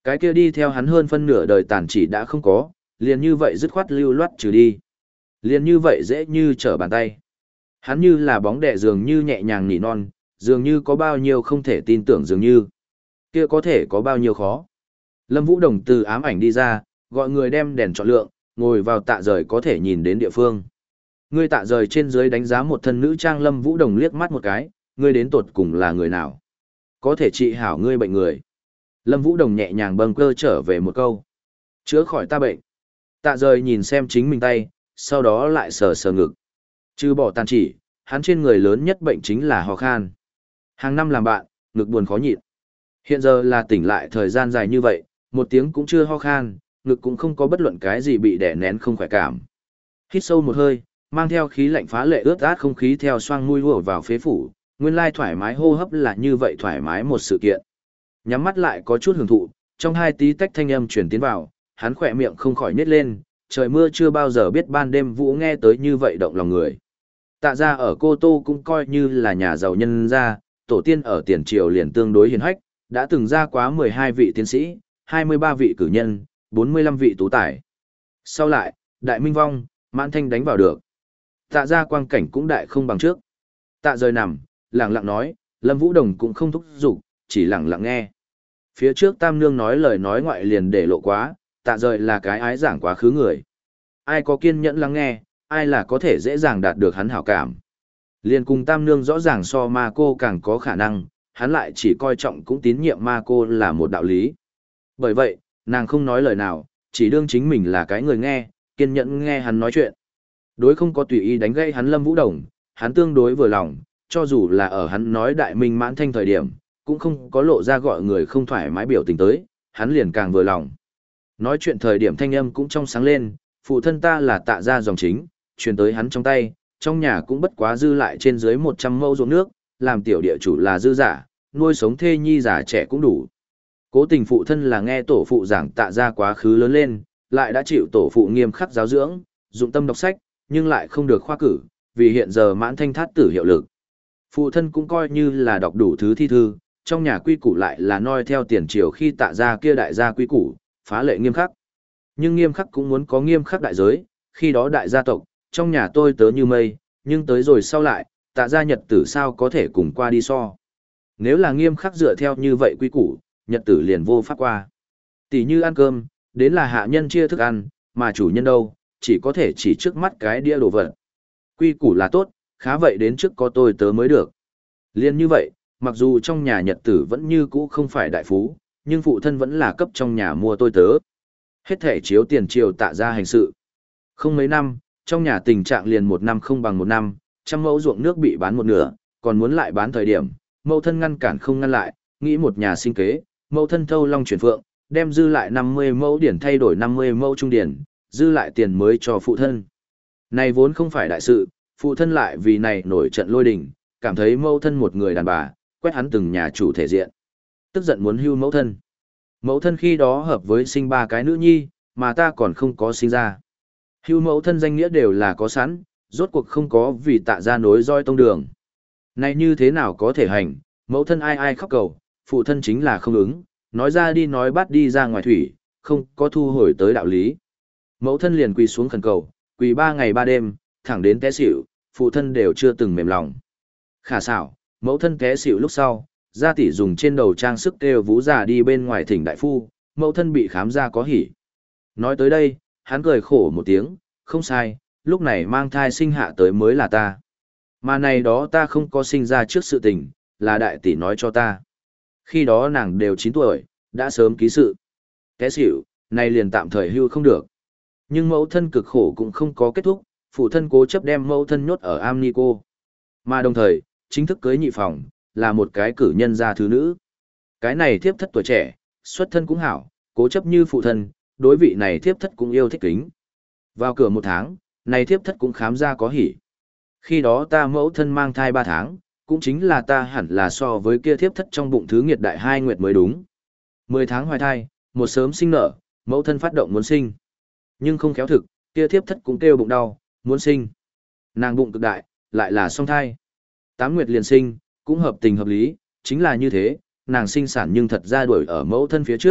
Cái kia đi theo hắn hơn phân nửa đời tàn chỉ đã không có, liền như vậy dứt khoát lưu loát trừ đi. Liền như vậy dễ như trở bàn tay. Hắn như là bóng đè dường như nhẹ nhàng nỉ non, dường như có bao nhiêu không thể tin tưởng dường như. Kia có thể có bao nhiêu khó. Lâm Vũ Đồng từ ám ảnh đi ra, gọi người đem đèn chọn lượng, ngồi vào tạ rời có thể nhìn đến địa phương. Ngươi tạ rời trên dưới đánh giá một thân nữ trang Lâm Vũ Đồng liếc mắt một cái, ngươi đến tột cùng là người nào? Có thể trị hảo ngươi bệnh người. Lâm Vũ Đồng nhẹ nhàng bâng cơ trở về một câu. Chữa khỏi ta bệnh. Tạ rời nhìn xem chính mình tay, sau đó lại sờ sờ ngực. Trừ bỏ tàn chỉ, hắn trên người lớn nhất bệnh chính là ho khan. Hàng năm làm bạn, ngực buồn khó nhịn. Hiện giờ là tỉnh lại thời gian dài như vậy, một tiếng cũng chưa ho khan, ngực cũng không có bất luận cái gì bị đè nén không khỏe cảm. Hít sâu một hơi, mang theo khí lạnh phá lệ ướt át không khí theo xoang mũi lùa vào phế phủ, nguyên lai thoải mái hô hấp là như vậy thoải mái một sự kiện. Nhắm mắt lại có chút hưởng thụ, trong hai tí tách thanh âm truyền tiến vào, hắn khỏe miệng không khỏi nhếch lên, trời mưa chưa bao giờ biết ban đêm vũ nghe tới như vậy động lòng người. Tạ gia ở Cô Tô cũng coi như là nhà giàu nhân gia, tổ tiên ở tiền triều liền tương đối hiền hách, đã từng ra quá mười hai vị tiến sĩ, hai mươi ba vị cử nhân, bốn mươi lăm vị tú tài. Sau lại, đại minh vong, mãn thanh đánh vào được. Tạ gia quang cảnh cũng đại không bằng trước. Tạ rời nằm, lặng lặng nói, Lâm Vũ Đồng cũng không thúc giục, chỉ lặng lặng nghe. Phía trước Tam Nương nói lời nói ngoại liền để lộ quá, tạ rời là cái ái giảng quá khứ người. Ai có kiên nhẫn lắng nghe, ai là có thể dễ dàng đạt được hắn hảo cảm. Liền cùng Tam Nương rõ ràng so ma cô càng có khả năng, hắn lại chỉ coi trọng cũng tín nhiệm ma cô là một đạo lý. Bởi vậy, nàng không nói lời nào, chỉ đương chính mình là cái người nghe, kiên nhẫn nghe hắn nói chuyện. Đối không có tùy ý đánh gây hắn Lâm Vũ Đồng, hắn tương đối vừa lòng, cho dù là ở hắn nói đại minh mãn thanh thời điểm, cũng không có lộ ra gọi người không thoải mái biểu tình tới, hắn liền càng vừa lòng. Nói chuyện thời điểm thanh âm cũng trong sáng lên, phụ thân ta là tạ gia dòng chính, truyền tới hắn trong tay, trong nhà cũng bất quá dư lại trên dưới một trăm mẫu ruộng nước, làm tiểu địa chủ là dư giả, nuôi sống thê nhi già trẻ cũng đủ. Cố tình phụ thân là nghe tổ phụ giảng tạ gia quá khứ lớn lên, lại đã chịu tổ phụ nghiêm khắc giáo dưỡng, dụng tâm đọc sách, nhưng lại không được khoa cử, vì hiện giờ mãn thanh thát tử hiệu lực. Phụ thân cũng coi như là đọc đủ thứ thi thư, trong nhà quy củ lại là noi theo tiền triều khi tạ gia kia đại gia quy củ, phá lệ nghiêm khắc. Nhưng nghiêm khắc cũng muốn có nghiêm khắc đại giới, khi đó đại gia tộc, trong nhà tôi tớ như mây, nhưng tới rồi sau lại, tạ gia nhật tử sao có thể cùng qua đi so. Nếu là nghiêm khắc dựa theo như vậy quy củ, nhật tử liền vô pháp qua. Tỷ như ăn cơm, đến là hạ nhân chia thức ăn, mà chủ nhân đâu, chỉ có thể chỉ trước mắt cái đĩa đồ vật. Quy củ là tốt, khá vậy đến trước có tôi tớ mới được. Liên như vậy, mặc dù trong nhà nhật tử vẫn như cũ không phải đại phú, nhưng phụ thân vẫn là cấp trong nhà mua tôi tớ. Hết thể chiếu tiền triều tạ ra hành sự. Không mấy năm, trong nhà tình trạng liền một năm không bằng một năm, trăm mẫu ruộng nước bị bán một nửa, còn muốn lại bán thời điểm, mẫu thân ngăn cản không ngăn lại, nghĩ một nhà sinh kế, mẫu thân thâu long chuyển phượng, đem dư lại năm mươi mẫu điển thay đổi năm mươi mẫu trung điển, dư lại tiền mới cho phụ thân. Này vốn không phải đại sự, phụ thân lại vì này nổi trận lôi đình, cảm thấy mẫu thân một người đàn bà, quét hắn từng nhà chủ thể diện. Tức giận muốn hưu mẫu thân. Mẫu thân khi đó hợp với sinh ba cái nữ nhi, mà ta còn không có sinh ra. Hưu mẫu thân danh nghĩa đều là có sẵn, rốt cuộc không có vì tạ ra nối roi tông đường. Này như thế nào có thể hành, mẫu thân ai ai khóc cầu, phụ thân chính là không ứng, nói ra đi nói bắt đi ra ngoài thủy, không có thu hồi tới đạo lý. Mẫu thân liền quỳ xuống khẩn cầu, quỳ ba ngày ba đêm, thẳng đến té xỉu, phụ thân đều chưa từng mềm lòng. Khả xảo, mẫu thân té xỉu lúc sau, gia tỷ dùng trên đầu trang sức kêu vú già đi bên ngoài thỉnh đại phu, mẫu thân bị khám ra có hỉ. Nói tới đây, hắn cười khổ một tiếng, không sai, lúc này mang thai sinh hạ tới mới là ta. Mà này đó ta không có sinh ra trước sự tình, là đại tỷ nói cho ta. Khi đó nàng đều chín tuổi, đã sớm ký sự. Té xỉu, này liền tạm thời hưu không được. Nhưng mẫu thân cực khổ cũng không có kết thúc, phụ thân cố chấp đem mẫu thân nhốt ở am ni cô. Mà đồng thời, chính thức cưới nhị phòng, là một cái cử nhân gia thứ nữ. Cái này thiếp thất tuổi trẻ, xuất thân cũng hảo, cố chấp như phụ thân, đối vị này thiếp thất cũng yêu thích kính. Vào cửa một tháng, này thiếp thất cũng khám ra có hỉ. Khi đó ta mẫu thân mang thai ba tháng, cũng chính là ta hẳn là so với kia thiếp thất trong bụng thứ nghiệt đại hai nguyệt mới đúng. Mười tháng hoài thai, một sớm sinh nở, mẫu thân phát động muốn sinh. Nhưng không khéo thực, kia thiếp thất cũng kêu bụng đau, muốn sinh. Nàng bụng cực đại, lại là song thai. Tám nguyệt liền sinh, cũng hợp tình hợp lý, chính là như thế, nàng sinh sản nhưng thật ra đuổi ở mẫu thân phía trước,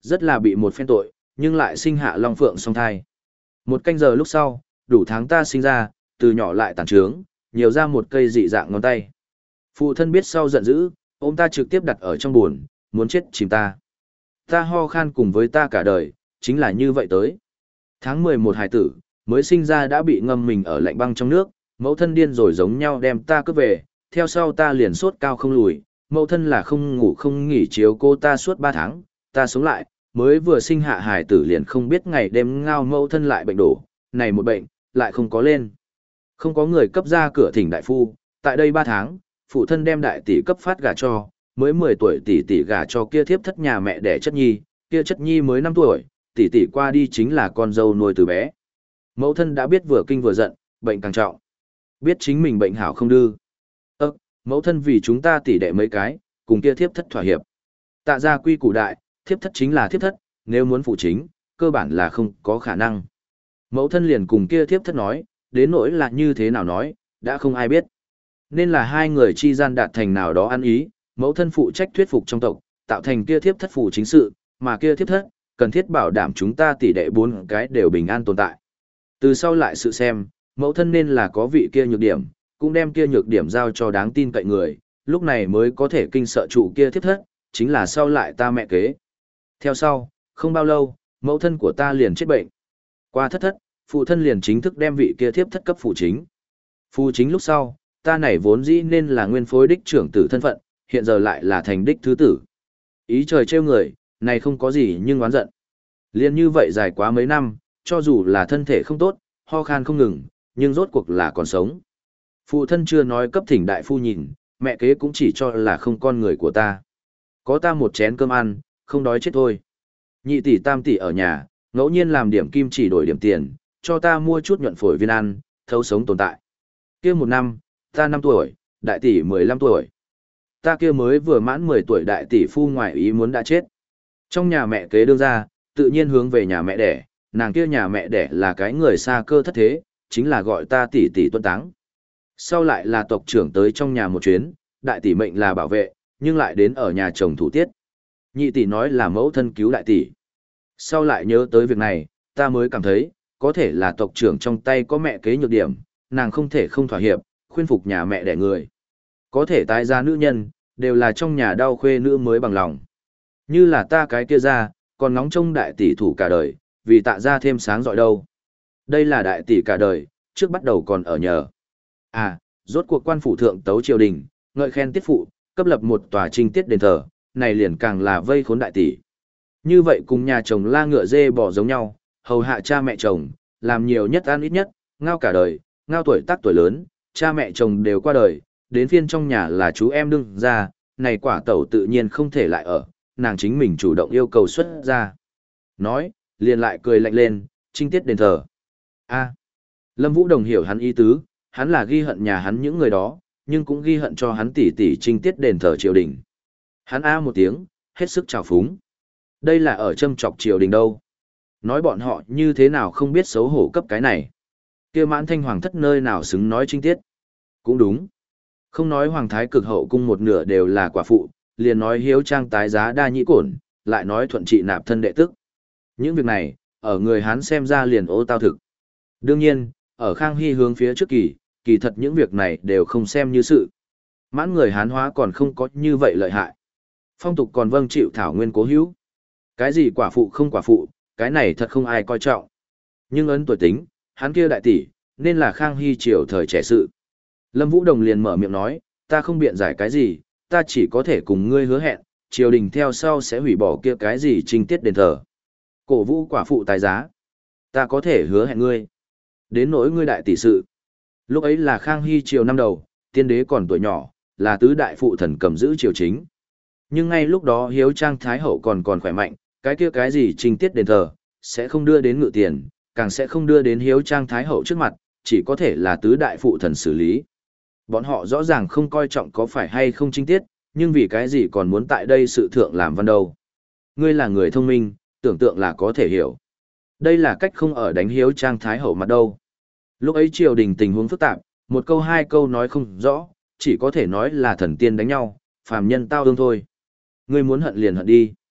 rất là bị một phen tội, nhưng lại sinh hạ long phượng song thai. Một canh giờ lúc sau, đủ tháng ta sinh ra, từ nhỏ lại tàn trướng, nhiều ra một cây dị dạng ngón tay. Phụ thân biết sau giận dữ, ôm ta trực tiếp đặt ở trong buồn, muốn chết chìm ta. Ta ho khan cùng với ta cả đời, chính là như vậy tới. Tháng mười một hải tử, mới sinh ra đã bị ngâm mình ở lạnh băng trong nước, mẫu thân điên rồi giống nhau đem ta cướp về, theo sau ta liền sốt cao không lùi, mẫu thân là không ngủ không nghỉ chiếu cô ta suốt ba tháng, ta sống lại, mới vừa sinh hạ hải tử liền không biết ngày đêm ngao mẫu thân lại bệnh đổ, này một bệnh, lại không có lên. Không có người cấp ra cửa thỉnh đại phu, tại đây ba tháng, phụ thân đem đại tỷ cấp phát gả cho, mới mười tuổi tỷ tỷ gả cho kia thiếp thất nhà mẹ đẻ chất nhi, kia chất nhi mới năm tuổi, tỷ tỷ qua đi chính là con dâu nuôi từ bé. Mẫu thân đã biết vừa kinh vừa giận, bệnh càng trọng. Biết chính mình bệnh hảo không đư. Ơ, mẫu thân vì chúng ta tỷ đệ mấy cái, cùng kia thiếp thất thỏa hiệp. Tạ ra quy củ đại, thiếp thất chính là thiếp thất, nếu muốn phụ chính, cơ bản là không có khả năng. Mẫu thân liền cùng kia thiếp thất nói, đến nỗi là như thế nào nói, đã không ai biết. Nên là hai người chi gian đạt thành nào đó ăn ý, mẫu thân phụ trách thuyết phục trong tộc, tạo thành kia thiếp thất phụ chính sự, mà kia thiếp thất, cần thiết bảo đảm chúng ta tỷ đệ bốn cái đều bình an tồn tại. Từ sau lại sự xem, mẫu thân nên là có vị kia nhược điểm, cũng đem kia nhược điểm giao cho đáng tin cậy người, lúc này mới có thể kinh sợ trụ kia thiếp thất, chính là sau lại ta mẹ kế. Theo sau, không bao lâu, mẫu thân của ta liền chết bệnh. Qua thất thất, phụ thân liền chính thức đem vị kia thiếp thất cấp phụ chính. Phụ chính lúc sau, ta này vốn dĩ nên là nguyên phối đích trưởng tử thân phận, hiện giờ lại là thành đích thứ tử. Ý trời trêu người, này không có gì nhưng oán giận. Liên như vậy dài quá mấy năm, cho dù là thân thể không tốt, ho khan không ngừng, nhưng rốt cuộc là còn sống. Phụ thân chưa nói cấp thỉnh đại phu nhìn, mẹ kế cũng chỉ cho là không con người của ta. Có ta một chén cơm ăn, không đói chết thôi. Nhị tỷ tam tỷ ở nhà, ngẫu nhiên làm điểm kim chỉ đổi điểm tiền, cho ta mua chút nhuận phổi viên ăn, thấu sống tồn tại. Kia một năm, ta năm tuổi, đại tỷ mười lăm tuổi. Ta kia mới vừa mãn mười tuổi đại tỷ phu ngoại ý muốn đã chết. Trong nhà mẹ kế đương ra, tự nhiên hướng về nhà mẹ đẻ, nàng kia nhà mẹ đẻ là cái người xa cơ thất thế, chính là gọi ta tỷ tỷ tuân táng. Sau lại là tộc trưởng tới trong nhà một chuyến, đại tỷ mệnh là bảo vệ, nhưng lại đến ở nhà chồng thủ tiết. Nhị tỷ nói là mẫu thân cứu đại tỷ. Sau lại nhớ tới việc này, ta mới cảm thấy, có thể là tộc trưởng trong tay có mẹ kế nhược điểm, nàng không thể không thỏa hiệp, khuyên phục nhà mẹ đẻ người. Có thể tái ra nữ nhân, đều là trong nhà đau khuê nữ mới bằng lòng. Như là ta cái kia ra, còn ngóng trông đại tỷ thủ cả đời, vì tạ ra thêm sáng dọi đâu. Đây là đại tỷ cả đời, trước bắt đầu còn ở nhờ. À, rốt cuộc quan phủ thượng tấu triều đình, ngợi khen tiết phụ, cấp lập một tòa trinh tiết đền thờ, này liền càng là vây khốn đại tỷ. Như vậy cùng nhà chồng la ngựa dê bò giống nhau, hầu hạ cha mẹ chồng, làm nhiều nhất ăn ít nhất, ngao cả đời, ngao tuổi tác tuổi lớn, cha mẹ chồng đều qua đời, đến phiên trong nhà là chú em đương ra, này quả tẩu tự nhiên không thể lại ở, nàng chính mình chủ động yêu cầu xuất ra. Nói, liền lại cười lạnh lên, trinh tiết đền thờ. A. Lâm Vũ Đồng hiểu hắn ý tứ, hắn là ghi hận nhà hắn những người đó, nhưng cũng ghi hận cho hắn tỷ tỷ trinh tiết đền thờ triều đình. Hắn a một tiếng, hết sức trào phúng. Đây là ở châm chọc triều đình đâu. Nói bọn họ như thế nào không biết xấu hổ cấp cái này. Kia Mãn Thanh hoàng thất nơi nào xứng nói trinh tiết. Cũng đúng. Không nói hoàng thái cực hậu cung một nửa đều là quả phụ, liền nói hiếu trang tái giá đa nhĩ cổn, lại nói thuận trị nạp thân đệ tức. Những việc này, ở người Hán xem ra liền ô tao thực. Đương nhiên, ở Khang Hy hướng phía trước kỳ, kỳ thật những việc này đều không xem như sự. Mãn người Hán hóa còn không có như vậy lợi hại. Phong tục còn vâng chịu thảo nguyên cố hữu. Cái gì quả phụ không quả phụ, cái này thật không ai coi trọng. Nhưng ấn tuổi tính, hắn kia đại tỷ, nên là Khang Hy triều thời trẻ sự. Lâm Vũ Đồng liền mở miệng nói, ta không biện giải cái gì, ta chỉ có thể cùng ngươi hứa hẹn, triều đình theo sau sẽ hủy bỏ kia cái gì trinh tiết đền thờ. Cổ vũ quả phụ tài giá. Ta có thể hứa hẹn ngươi. Đến nỗi ngươi đại tỷ sự. Lúc ấy là Khang Hy triều năm đầu, tiên đế còn tuổi nhỏ, là tứ đại phụ thần cầm giữ triều chính. Nhưng ngay lúc đó hiếu trang thái hậu còn còn khỏe mạnh, cái kia cái gì trinh tiết đền thờ, sẽ không đưa đến ngự tiền, càng sẽ không đưa đến hiếu trang thái hậu trước mặt, chỉ có thể là tứ đại phụ thần xử lý. Bọn họ rõ ràng không coi trọng có phải hay không trinh tiết, nhưng vì cái gì còn muốn tại đây sự thượng làm văn đâu. Ngươi là người thông minh, tưởng tượng là có thể hiểu. Đây là cách không ở đánh hiếu trang thái hậu mặt đâu. Lúc ấy triều đình tình huống phức tạp, một câu hai câu nói không rõ, chỉ có thể nói là thần tiên đánh nhau, phàm nhân tao đương thôi. Ngươi muốn hận liền hận đi.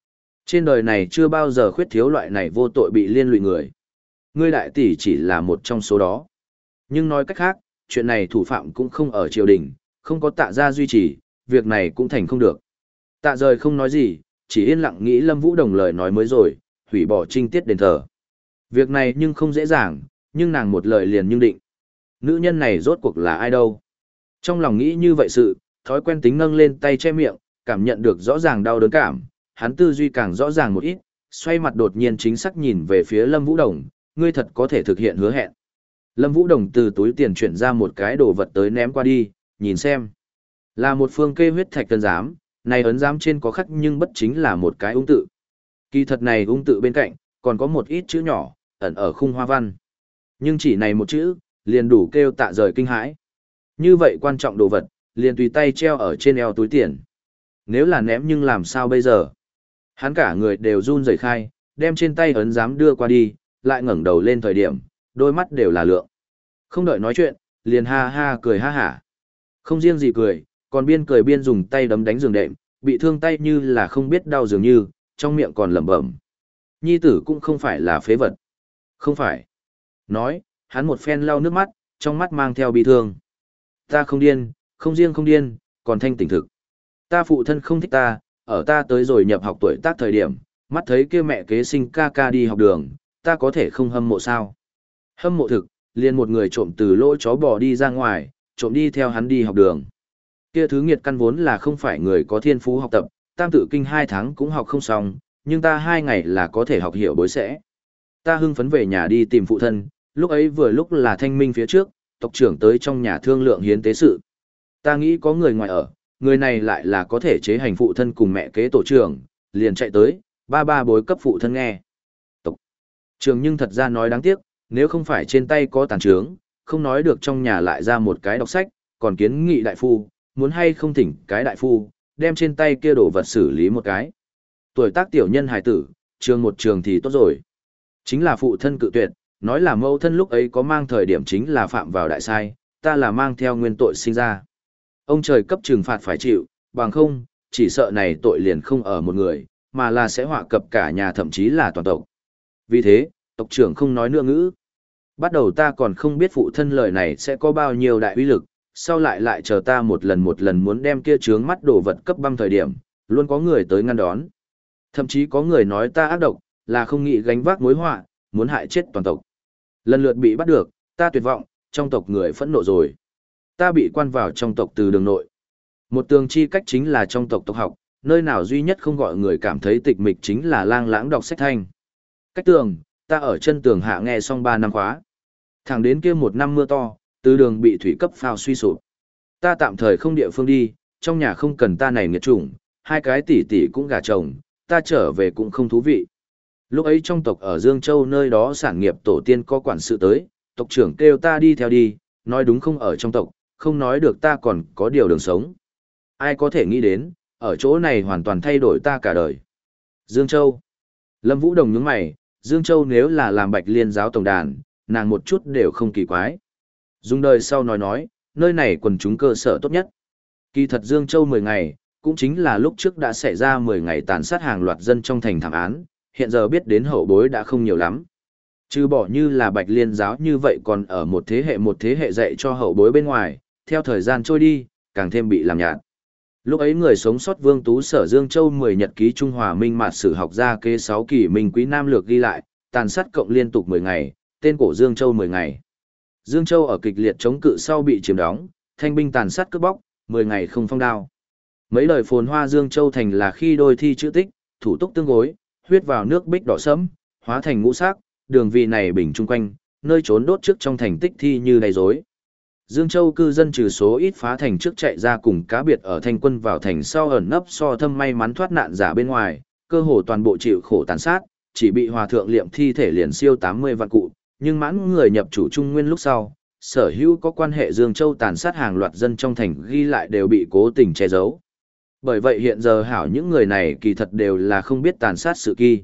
Trên đời này chưa bao giờ khuyết thiếu loại này vô tội bị liên lụy người. Ngươi đại tỷ chỉ là một trong số đó. Nhưng nói cách khác, chuyện này thủ phạm cũng không ở triều đình, không có tạ gia duy trì, việc này cũng thành không được. Tạ rời không nói gì, chỉ yên lặng nghĩ Lâm Vũ Đồng lời nói mới rồi, hủy bỏ trinh tiết đền thờ. Việc này nhưng không dễ dàng, nhưng nàng một lời liền nhưng định. Nữ nhân này rốt cuộc là ai đâu? Trong lòng nghĩ như vậy sự, thói quen tính nâng lên tay che miệng, cảm nhận được rõ ràng đau đớn cảm, hắn tư duy càng rõ ràng một ít, xoay mặt đột nhiên chính xác nhìn về phía Lâm Vũ Đồng, ngươi thật có thể thực hiện hứa hẹn. Lâm Vũ Đồng từ túi tiền chuyển ra một cái đồ vật tới ném qua đi, nhìn xem. Là một phương kê huyết thạch tân giám, này ấn giám trên có khắc nhưng bất chính là một cái ung tự. Kỳ thật này ung tự bên cạnh, còn có một ít chữ nhỏ, ẩn ở khung hoa văn. Nhưng chỉ này một chữ, liền đủ kêu tạ rời kinh hãi. Như vậy quan trọng đồ vật, liền tùy tay treo ở trên eo túi tiền. Nếu là ném nhưng làm sao bây giờ? Hắn cả người đều run rẩy khai, đem trên tay ấn giám đưa qua đi, lại ngẩng đầu lên thời điểm, đôi mắt đều là lượng. Không đợi nói chuyện, liền ha ha cười ha hả. Không riêng gì cười, còn biên cười biên dùng tay đấm đánh giường đệm, bị thương tay như là không biết đau dường như, trong miệng còn lẩm bẩm. Nhi tử cũng không phải là phế vật. Không phải. Nói, hắn một phen lau nước mắt, trong mắt mang theo bi thương. Ta không điên, không riêng không điên, còn thanh tỉnh thực. Ta phụ thân không thích ta, ở ta tới rồi nhập học tuổi tác thời điểm, mắt thấy kia mẹ kế sinh ca ca đi học đường, ta có thể không hâm mộ sao. Hâm mộ thực, liền một người trộm từ lỗ chó bò đi ra ngoài, trộm đi theo hắn đi học đường. Kia thứ nghiệt căn vốn là không phải người có thiên phú học tập, tam tự kinh hai tháng cũng học không xong, nhưng ta hai ngày là có thể học hiểu bối sẽ. Ta hưng phấn về nhà đi tìm phụ thân, lúc ấy vừa lúc là thanh minh phía trước, tộc trưởng tới trong nhà thương lượng hiến tế sự. Ta nghĩ có người ngoài ở, người này lại là có thể chế hành phụ thân cùng mẹ kế tổ trưởng, liền chạy tới, ba ba bối cấp phụ thân nghe. Tộc trưởng nhưng thật ra nói đáng tiếc, nếu không phải trên tay có tàn trướng, không nói được trong nhà lại ra một cái đọc sách, còn kiến nghị đại phu, muốn hay không thỉnh cái đại phu, đem trên tay kia đổ vật xử lý một cái. Tuổi tác tiểu nhân hài tử, trường một trường thì tốt rồi. Chính là phụ thân cự tuyệt, nói là mẫu thân lúc ấy có mang thời điểm chính là phạm vào đại sai, ta là mang theo nguyên tội sinh ra. Ông trời cấp trừng phạt phải chịu, bằng không, chỉ sợ này tội liền không ở một người, mà là sẽ họa cập cả nhà thậm chí là toàn tộc. Vì thế, tộc trưởng không nói nữa ngữ. Bắt đầu ta còn không biết phụ thân lời này sẽ có bao nhiêu đại uy lực, sau lại lại chờ ta một lần một lần muốn đem kia trướng mắt đồ vật cấp băng thời điểm, luôn có người tới ngăn đón. Thậm chí có người nói ta ác độc, là không nghĩ gánh vác mối họa, muốn hại chết toàn tộc. Lần lượt bị bắt được, ta tuyệt vọng, trong tộc người phẫn nộ rồi. Ta bị quan vào trong tộc từ đường nội. Một tường chi cách chính là trong tộc tộc học, nơi nào duy nhất không gọi người cảm thấy tịch mịch chính là lang lãng đọc sách thanh. Cách tường, ta ở chân tường hạ nghe xong ba năm khóa. Thẳng đến kia một năm mưa to, từ đường bị thủy cấp phao suy sụp. Ta tạm thời không địa phương đi, trong nhà không cần ta này nghiệt chủng, hai cái tỷ tỷ cũng gả chồng, ta trở về cũng không thú vị. Lúc ấy trong tộc ở Dương Châu nơi đó sản nghiệp tổ tiên có quản sự tới, tộc trưởng kêu ta đi theo đi, nói đúng không ở trong tộc, không nói được ta còn có điều đường sống. Ai có thể nghĩ đến, ở chỗ này hoàn toàn thay đổi ta cả đời. Dương Châu. Lâm Vũ Đồng nhướng mày, Dương Châu nếu là làm Bạch Liên giáo tổng đàn, nàng một chút đều không kỳ quái. Dung đời sau nói nói, nơi này quần chúng cơ sở tốt nhất. Kỳ thật Dương Châu mười ngày, cũng chính là lúc trước đã xảy ra mười ngày tàn sát hàng loạt dân trong thành thảm án, hiện giờ biết đến hậu bối đã không nhiều lắm. Trừ bỏ như là Bạch Liên giáo như vậy còn ở một thế hệ một thế hệ dạy cho hậu bối bên ngoài, theo thời gian trôi đi, càng thêm bị làm nhạt. Lúc ấy người sống sót Vương Tú Sở Dương Châu mười nhật ký Trung Hòa Minh mạt sử học ra kế sáu kỳ Minh Quý Nam lược ghi lại, tàn sát cộng liên tục mười ngày, tên cổ Dương Châu mười ngày. Dương Châu ở kịch liệt chống cự sau bị chiếm đóng, thanh binh tàn sát cướp bóc, mười ngày không phong đao. Mấy lời phồn hoa Dương Châu thành là khi đôi thi chữ tích, thủ túc tương gối, huyết vào nước bích đỏ sẫm, hóa thành ngũ sắc, đường vì này bình chung quanh, nơi trốn đốt trước trong thành tích thi như đầy rối. Dương Châu cư dân trừ số ít phá thành trước chạy ra cùng cá biệt ở thanh quân vào thành sau ẩn nấp so thâm may mắn thoát nạn giả bên ngoài, cơ hồ toàn bộ chịu khổ tàn sát, chỉ bị hòa thượng liệm thi thể liền siêu tám mươi vạn cụ, nhưng mãn người nhập chủ Trung Nguyên lúc sau, sở hữu có quan hệ Dương Châu tàn sát hàng loạt dân trong thành ghi lại đều bị cố tình che giấu. Bởi vậy hiện giờ hảo những người này kỳ thật đều là không biết tàn sát sự kỳ.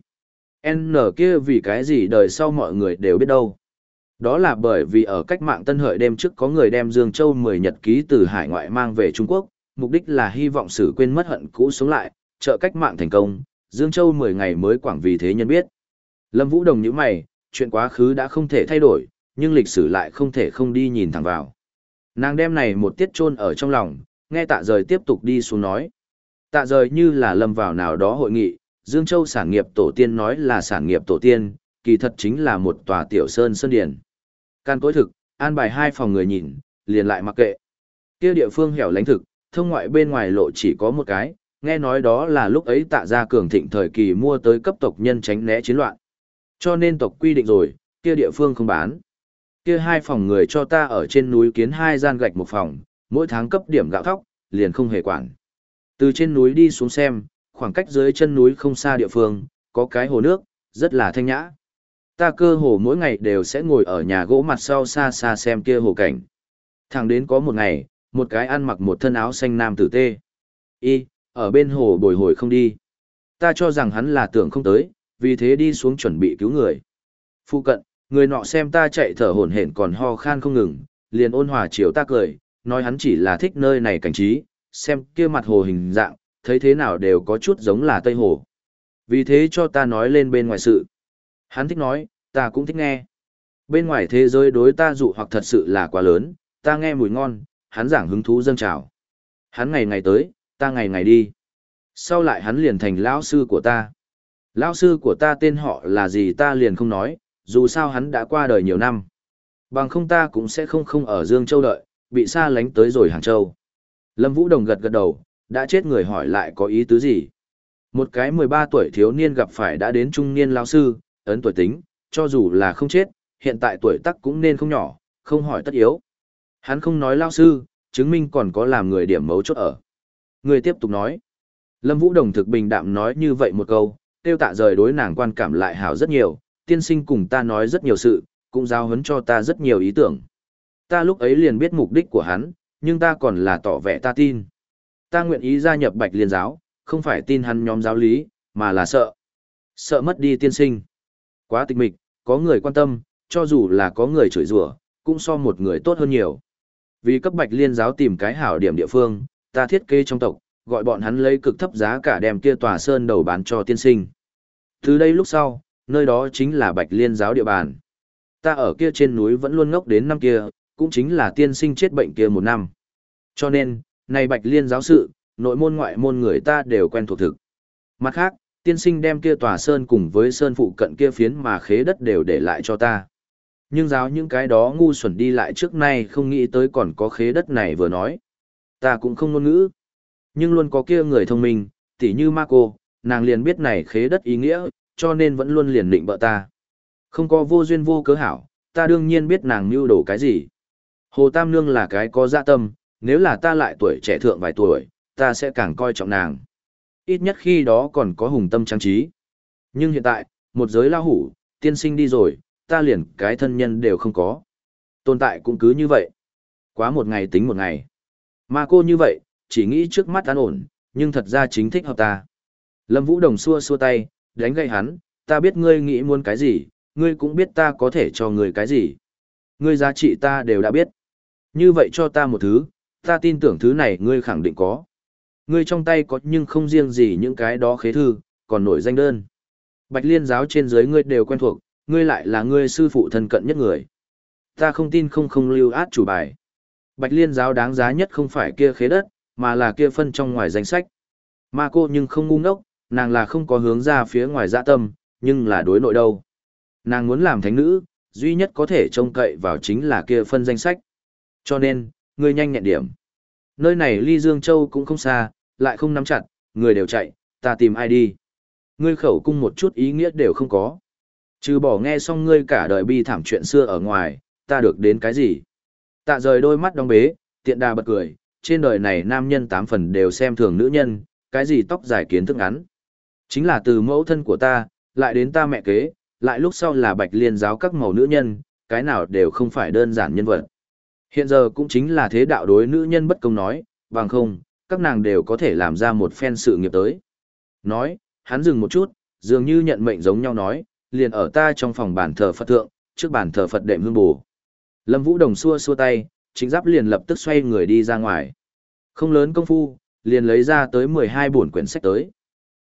N kia vì cái gì đời sau mọi người đều biết đâu. Đó là bởi vì ở cách mạng Tân Hợi đêm trước có người đem Dương Châu mười nhật ký từ hải ngoại mang về Trung Quốc, mục đích là hy vọng sử quên mất hận cũ sống lại, trợ cách mạng thành công, Dương Châu mười ngày mới quảng vì thế nhân biết. Lâm Vũ Đồng nhíu mày, chuyện quá khứ đã không thể thay đổi, nhưng lịch sử lại không thể không đi nhìn thẳng vào. Nàng đem này một tiết chôn ở trong lòng, nghe tạ rời tiếp tục đi xuống nói. Tạ rời như là lâm vào nào đó hội nghị, Dương Châu sản nghiệp tổ tiên nói là sản nghiệp tổ tiên, kỳ thật chính là một tòa tiểu sơn sơn điển. Can cối thực, an bài hai phòng người nhìn, liền lại mặc kệ. Kia địa phương hẻo lánh thực, thông ngoại bên ngoài lộ chỉ có một cái, nghe nói đó là lúc ấy tạ gia cường thịnh thời kỳ mua tới cấp tộc nhân tránh né chiến loạn. Cho nên tộc quy định rồi, kia địa phương không bán. Kia hai phòng người cho ta ở trên núi kiến hai gian gạch một phòng, mỗi tháng cấp điểm gạo thóc, liền không hề quản. Từ trên núi đi xuống xem, khoảng cách dưới chân núi không xa địa phương, có cái hồ nước, rất là thanh nhã. Ta cơ hồ mỗi ngày đều sẽ ngồi ở nhà gỗ mặt sau xa xa xem kia hồ cảnh. Thẳng đến có một ngày, một cái ăn mặc một thân áo xanh nam tử tê. Y, ở bên hồ bồi hồi không đi. Ta cho rằng hắn là tưởng không tới, vì thế đi xuống chuẩn bị cứu người. Phu cận, người nọ xem ta chạy thở hổn hển còn ho khan không ngừng, liền ôn hòa chiều ta cười, nói hắn chỉ là thích nơi này cảnh trí, xem kia mặt hồ hình dạng, thấy thế nào đều có chút giống là Tây Hồ. Vì thế cho ta nói lên bên ngoài sự. Hắn thích nói, ta cũng thích nghe. Bên ngoài thế giới đối ta dụ hoặc thật sự là quá lớn, ta nghe mùi ngon, hắn giảng hứng thú dâng trào. Hắn ngày ngày tới, ta ngày ngày đi. Sau lại hắn liền thành lão sư của ta. Lão sư của ta tên họ là gì ta liền không nói, dù sao hắn đã qua đời nhiều năm. Bằng không ta cũng sẽ không không ở Dương Châu đợi, bị xa lánh tới rồi Hàng Châu. Lâm Vũ Đồng gật gật đầu, đã chết người hỏi lại có ý tứ gì. Một cái mười ba tuổi thiếu niên gặp phải đã đến trung niên lão sư, ấn tuổi tính, cho dù là không chết, hiện tại tuổi tác cũng nên không nhỏ, không hỏi tất yếu. Hắn không nói lão sư, chứng minh còn có làm người điểm mấu chốt ở. Người tiếp tục nói. Lâm Vũ Đồng thực bình đạm nói như vậy một câu, tiêu tạ rời đối nàng quan cảm lại hảo rất nhiều, tiên sinh cùng ta nói rất nhiều sự, cũng giao huấn cho ta rất nhiều ý tưởng. Ta lúc ấy liền biết mục đích của hắn, nhưng ta còn là tỏ vẻ ta tin. Ta nguyện ý gia nhập Bạch Liên giáo, không phải tin hắn nhóm giáo lý, mà là sợ. Sợ mất đi tiên sinh. Quá tịch mịch, có người quan tâm, cho dù là có người chửi rủa, cũng so một người tốt hơn nhiều. Vì cấp Bạch Liên giáo tìm cái hảo điểm địa phương, ta thiết kế trong tộc, gọi bọn hắn lấy cực thấp giá cả đem kia tòa sơn đầu bán cho tiên sinh. Từ đây lúc sau, nơi đó chính là Bạch Liên giáo địa bàn. Ta ở kia trên núi vẫn luôn ngốc đến năm kia, cũng chính là tiên sinh chết bệnh kia một năm. Cho nên, này Bạch Liên giáo sự, nội môn ngoại môn người ta đều quen thuộc thực. Mặt khác, tiên sinh đem kia tòa sơn cùng với sơn phụ cận kia phiến mà khế đất đều để lại cho ta. Nhưng giáo những cái đó ngu xuẩn đi lại trước nay không nghĩ tới còn có khế đất này vừa nói. Ta cũng không ngôn ngữ. Nhưng luôn có kia người thông minh, tỉ như Marco, nàng liền biết này khế đất ý nghĩa, cho nên vẫn luôn liền định bợ ta. Không có vô duyên vô cớ hảo, ta đương nhiên biết nàng mưu đồ cái gì. Hồ Tam Nương là cái có dạ tâm, nếu là ta lại tuổi trẻ thượng vài tuổi, ta sẽ càng coi trọng nàng. Ít nhất khi đó còn có hùng tâm trang trí. Nhưng hiện tại, một giới lao hủ, tiên sinh đi rồi, ta liền cái thân nhân đều không có. Tồn tại cũng cứ như vậy. Quá một ngày tính một ngày. Mà cô như vậy, chỉ nghĩ trước mắt an ổn, nhưng thật ra chính thích hợp ta. Lâm Vũ Đồng xua xua tay, đánh gậy hắn, ta biết ngươi nghĩ muốn cái gì, ngươi cũng biết ta có thể cho ngươi cái gì. Ngươi giá trị ta đều đã biết. Như vậy cho ta một thứ, ta tin tưởng thứ này ngươi khẳng định có. Ngươi trong tay có nhưng không riêng gì những cái đó khế thư, còn nổi danh đơn. Bạch Liên giáo trên dưới ngươi đều quen thuộc, ngươi lại là ngươi sư phụ thân cận nhất người. Ta không tin không không lưu át chủ bài. Bạch Liên giáo đáng giá nhất không phải kia khế đất, mà là kia phân trong ngoài danh sách. Mà cô nhưng không ngu ngốc, nàng là không có hướng ra phía ngoài dạ tâm, nhưng là đối nội đâu. Nàng muốn làm thánh nữ, duy nhất có thể trông cậy vào chính là kia phân danh sách. Cho nên, ngươi nhanh nhẹn điểm. Nơi này ly Dương Châu cũng không xa, lại không nắm chặt, người đều chạy, ta tìm ai đi. Ngươi khẩu cung một chút ý nghĩa đều không có. Trừ bỏ nghe xong ngươi cả đời bi thảm chuyện xưa ở ngoài, ta được đến cái gì? Tạ rời đôi mắt đóng bế, tiện đà bật cười, trên đời này nam nhân tám phần đều xem thường nữ nhân, cái gì tóc dài kiến thức ngắn. Chính là từ mẫu thân của ta, lại đến ta mẹ kế, lại lúc sau là Bạch Liên giáo các màu nữ nhân, cái nào đều không phải đơn giản nhân vật. Hiện giờ cũng chính là thế đạo đối nữ nhân bất công nói, bằng không, các nàng đều có thể làm ra một phen sự nghiệp tới. Nói, hắn dừng một chút, dường như nhận mệnh giống nhau nói, liền ở ta trong phòng bàn thờ Phật thượng, trước bàn thờ Phật đệm hương bù. Lâm Vũ Đồng xua xua tay, Chính Giáp liền lập tức xoay người đi ra ngoài. Không lớn công phu, liền lấy ra tới mười hai bổn quyển sách tới.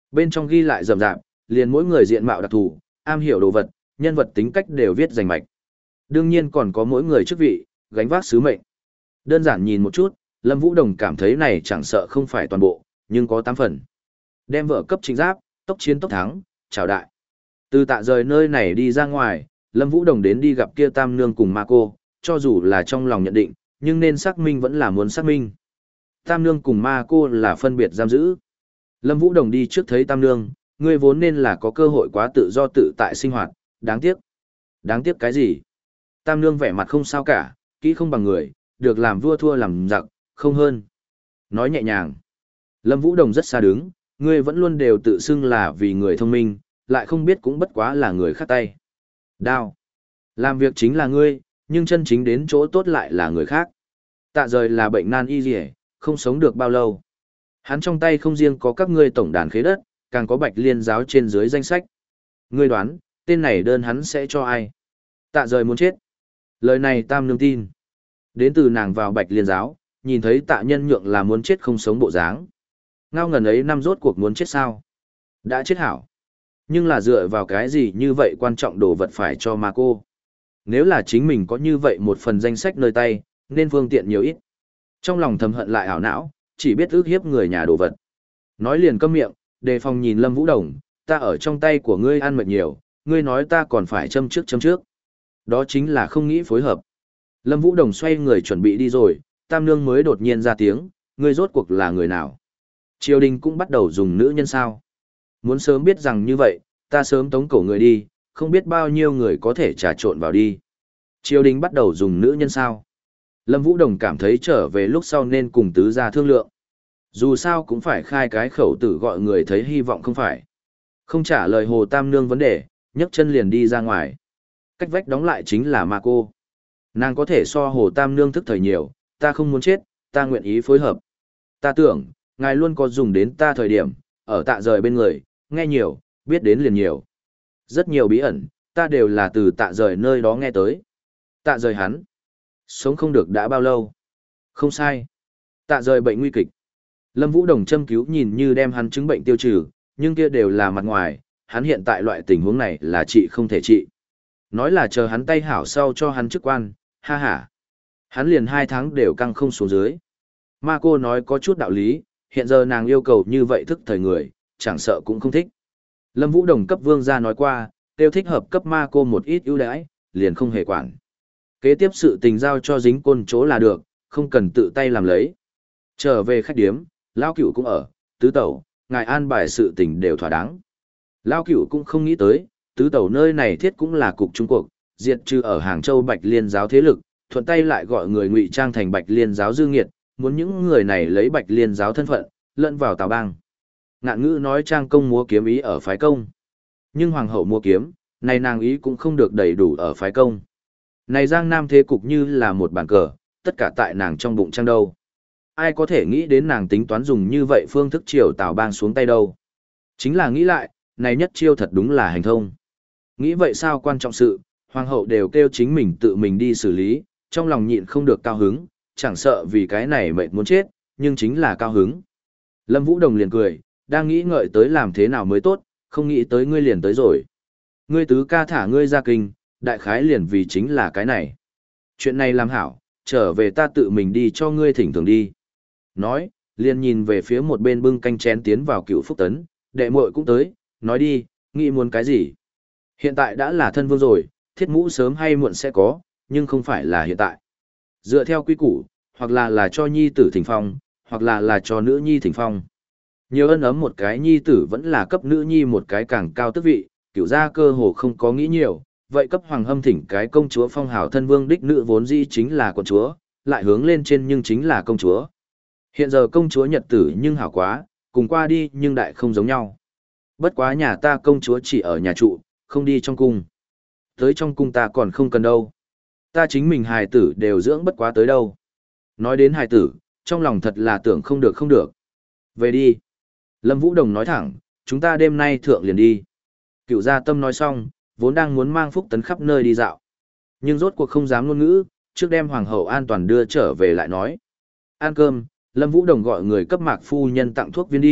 Bên trong ghi lại rầm rạp, liền mỗi người diện mạo đặc thù, am hiểu đồ vật, nhân vật tính cách đều viết rành mạch. Đương nhiên còn có mỗi người chức vị, gánh vác sứ mệnh. Đơn giản nhìn một chút, Lâm Vũ Đồng cảm thấy này chẳng sợ không phải toàn bộ, nhưng có tám phần. Đem vợ cấp chính giáp, tốc chiến tốc thắng, chào đại. Từ tạ rời nơi này đi ra ngoài, Lâm Vũ Đồng đến đi gặp kia Tam Nương cùng Ma Cô, cho dù là trong lòng nhận định, nhưng nên xác minh vẫn là muốn xác minh. Tam Nương cùng Ma Cô là phân biệt giam giữ. Lâm Vũ Đồng đi trước thấy Tam Nương, ngươi vốn nên là có cơ hội quá tự do tự tại sinh hoạt, đáng tiếc. Đáng tiếc cái gì? Tam Nương vẻ mặt không sao cả, kỹ không bằng người, được làm vua thua làm giặc, không hơn. Nói nhẹ nhàng. Lâm Vũ Đồng rất xa đứng, ngươi vẫn luôn đều tự xưng là vì người thông minh, lại không biết cũng bất quá là người khác tay. Đao. Làm việc chính là ngươi, nhưng chân chính đến chỗ tốt lại là người khác. Tạ rời là bệnh nan y dì không sống được bao lâu. Hắn trong tay không riêng có các ngươi tổng đàn khế đất, càng có Bạch Liên giáo trên dưới danh sách. Ngươi đoán, tên này đơn hắn sẽ cho ai? Tạ rời muốn chết. Lời này Tam Nương tin. Đến từ nàng vào Bạch Liên giáo, nhìn thấy tạ nhân nhượng là muốn chết không sống bộ dáng. Ngao ngần ấy năm rốt cuộc muốn chết sao? Đã chết hảo. Nhưng là dựa vào cái gì như vậy quan trọng đồ vật phải cho Ma Cô? Nếu là chính mình có như vậy một phần danh sách nơi tay, nên phương tiện nhiều ít. Trong lòng thầm hận lại ảo não, chỉ biết ước hiếp người nhà đồ vật. Nói liền câm miệng, đề phòng nhìn Lâm Vũ Đồng, ta ở trong tay của ngươi ăn mệt nhiều, ngươi nói ta còn phải châm trước châm trước. Đó chính là không nghĩ phối hợp. Lâm Vũ Đồng xoay người chuẩn bị đi rồi, Tam Nương mới đột nhiên ra tiếng, ngươi rốt cuộc là người nào? Triều đình cũng bắt đầu dùng nữ nhân sao? Muốn sớm biết rằng như vậy, ta sớm tống cổ người đi, không biết bao nhiêu người có thể trà trộn vào đi. Triều đình bắt đầu dùng nữ nhân sao? Lâm Vũ Đồng cảm thấy trở về lúc sau nên cùng tứ gia thương lượng. Dù sao cũng phải khai cái khẩu tử gọi người thấy hy vọng không phải. Không trả lời Hồ Tam Nương vấn đề, nhấc chân liền đi ra ngoài. Cách vách đóng lại chính là Ma Cô. Nàng có thể so Hồ Tam Nương thức thời nhiều, ta không muốn chết, ta nguyện ý phối hợp. Ta tưởng, ngài luôn có dùng đến ta thời điểm, ở tạ rời bên người, nghe nhiều, biết đến liền nhiều. Rất nhiều bí ẩn, ta đều là từ tạ rời nơi đó nghe tới. Tạ rời hắn. Sống không được đã bao lâu? Không sai. Tạ rời bệnh nguy kịch. Lâm Vũ Đồng châm cứu nhìn như đem hắn chứng bệnh tiêu trừ, nhưng kia đều là mặt ngoài, hắn hiện tại loại tình huống này là trị không thể trị. Nói là chờ hắn tay hảo sau cho hắn chức quan, ha ha. Hắn liền hai tháng đều căng không xuống dưới. Ma Cô nói có chút đạo lý, hiện giờ nàng yêu cầu như vậy thức thời người, chẳng sợ cũng không thích. Lâm Vũ Đồng cấp vương gia nói qua, tiêu thích hợp cấp Ma Cô một ít ưu đãi, liền không hề quản. Kế tiếp sự tình giao cho dính côn chỗ là được, không cần tự tay làm lấy. Trở về khách điếm, Lao Cửu cũng ở, tứ tẩu, ngài an bài sự tình đều thỏa đáng. Lao Cửu cũng không nghĩ tới, tứ tẩu nơi này thiết cũng là cục Trung Quốc, diệt trừ ở Hàng Châu Bạch Liên giáo thế lực, thuận tay lại gọi người ngụy trang thành Bạch Liên giáo dư nghiệt, muốn những người này lấy Bạch Liên giáo thân phận, lẫn vào Tào Bang. Ngạn ngữ nói trang công múa kiếm ý ở phái công. Nhưng hoàng hậu mua kiếm, này nàng ý cũng không được đầy đủ ở phái công. Này Giang Nam thế cục như là một bàn cờ, tất cả tại nàng trong bụng trang đâu. Ai có thể nghĩ đến nàng tính toán dùng như vậy phương thức triều Tào Bang xuống tay đâu. Chính là nghĩ lại, này nhất chiêu thật đúng là hành thông. Nghĩ vậy sao quan trọng sự, hoàng hậu đều kêu chính mình tự mình đi xử lý, trong lòng nhịn không được cao hứng, chẳng sợ vì cái này mệt muốn chết, nhưng chính là cao hứng. Lâm Vũ Đồng liền cười, đang nghĩ ngợi tới làm thế nào mới tốt, không nghĩ tới ngươi liền tới rồi. Ngươi tứ ca thả ngươi ra kinh, đại khái liền vì chính là cái này. Chuyện này làm hảo, trở về ta tự mình đi cho ngươi thỉnh thường đi. Nói, liền nhìn về phía một bên bưng canh chén tiến vào Cựu Phúc Tấn, đệ muội cũng tới, nói đi, nghĩ muốn cái gì. Hiện tại đã là thân vương rồi, thiết mũ sớm hay muộn sẽ có, nhưng không phải là hiện tại. Dựa theo quy củ, hoặc là là cho nhi tử thỉnh phong, hoặc là là cho nữ nhi thỉnh phong. Nhiều ân ấm một cái nhi tử vẫn là cấp nữ nhi một cái càng cao tước vị, cửu gia cơ hồ không có nghĩ nhiều, vậy cấp hoàng hâm thỉnh cái công chúa phong hào thân vương đích nữ vốn dĩ chính là quận chúa, lại hướng lên trên nhưng chính là công chúa. Hiện giờ công chúa nhật tử nhưng hảo quá, cùng qua đi nhưng đại không giống nhau. Bất quá nhà ta công chúa chỉ ở nhà trụ, không đi trong cung. Tới trong cung ta còn không cần đâu. Ta chính mình hài tử đều dưỡng bất quá tới đâu. Nói đến hài tử, trong lòng thật là tưởng không được không được. Về đi. Lâm Vũ Đồng nói thẳng, chúng ta đêm nay thượng liền đi. Cựu gia tâm nói xong, vốn đang muốn mang Phúc Tấn khắp nơi đi dạo. Nhưng rốt cuộc không dám ngôn ngữ, trước đem hoàng hậu an toàn đưa trở về lại nói. Ăn cơm, Lâm Vũ Đồng gọi người cấp mạc phu nhân tặng thuốc viên đi,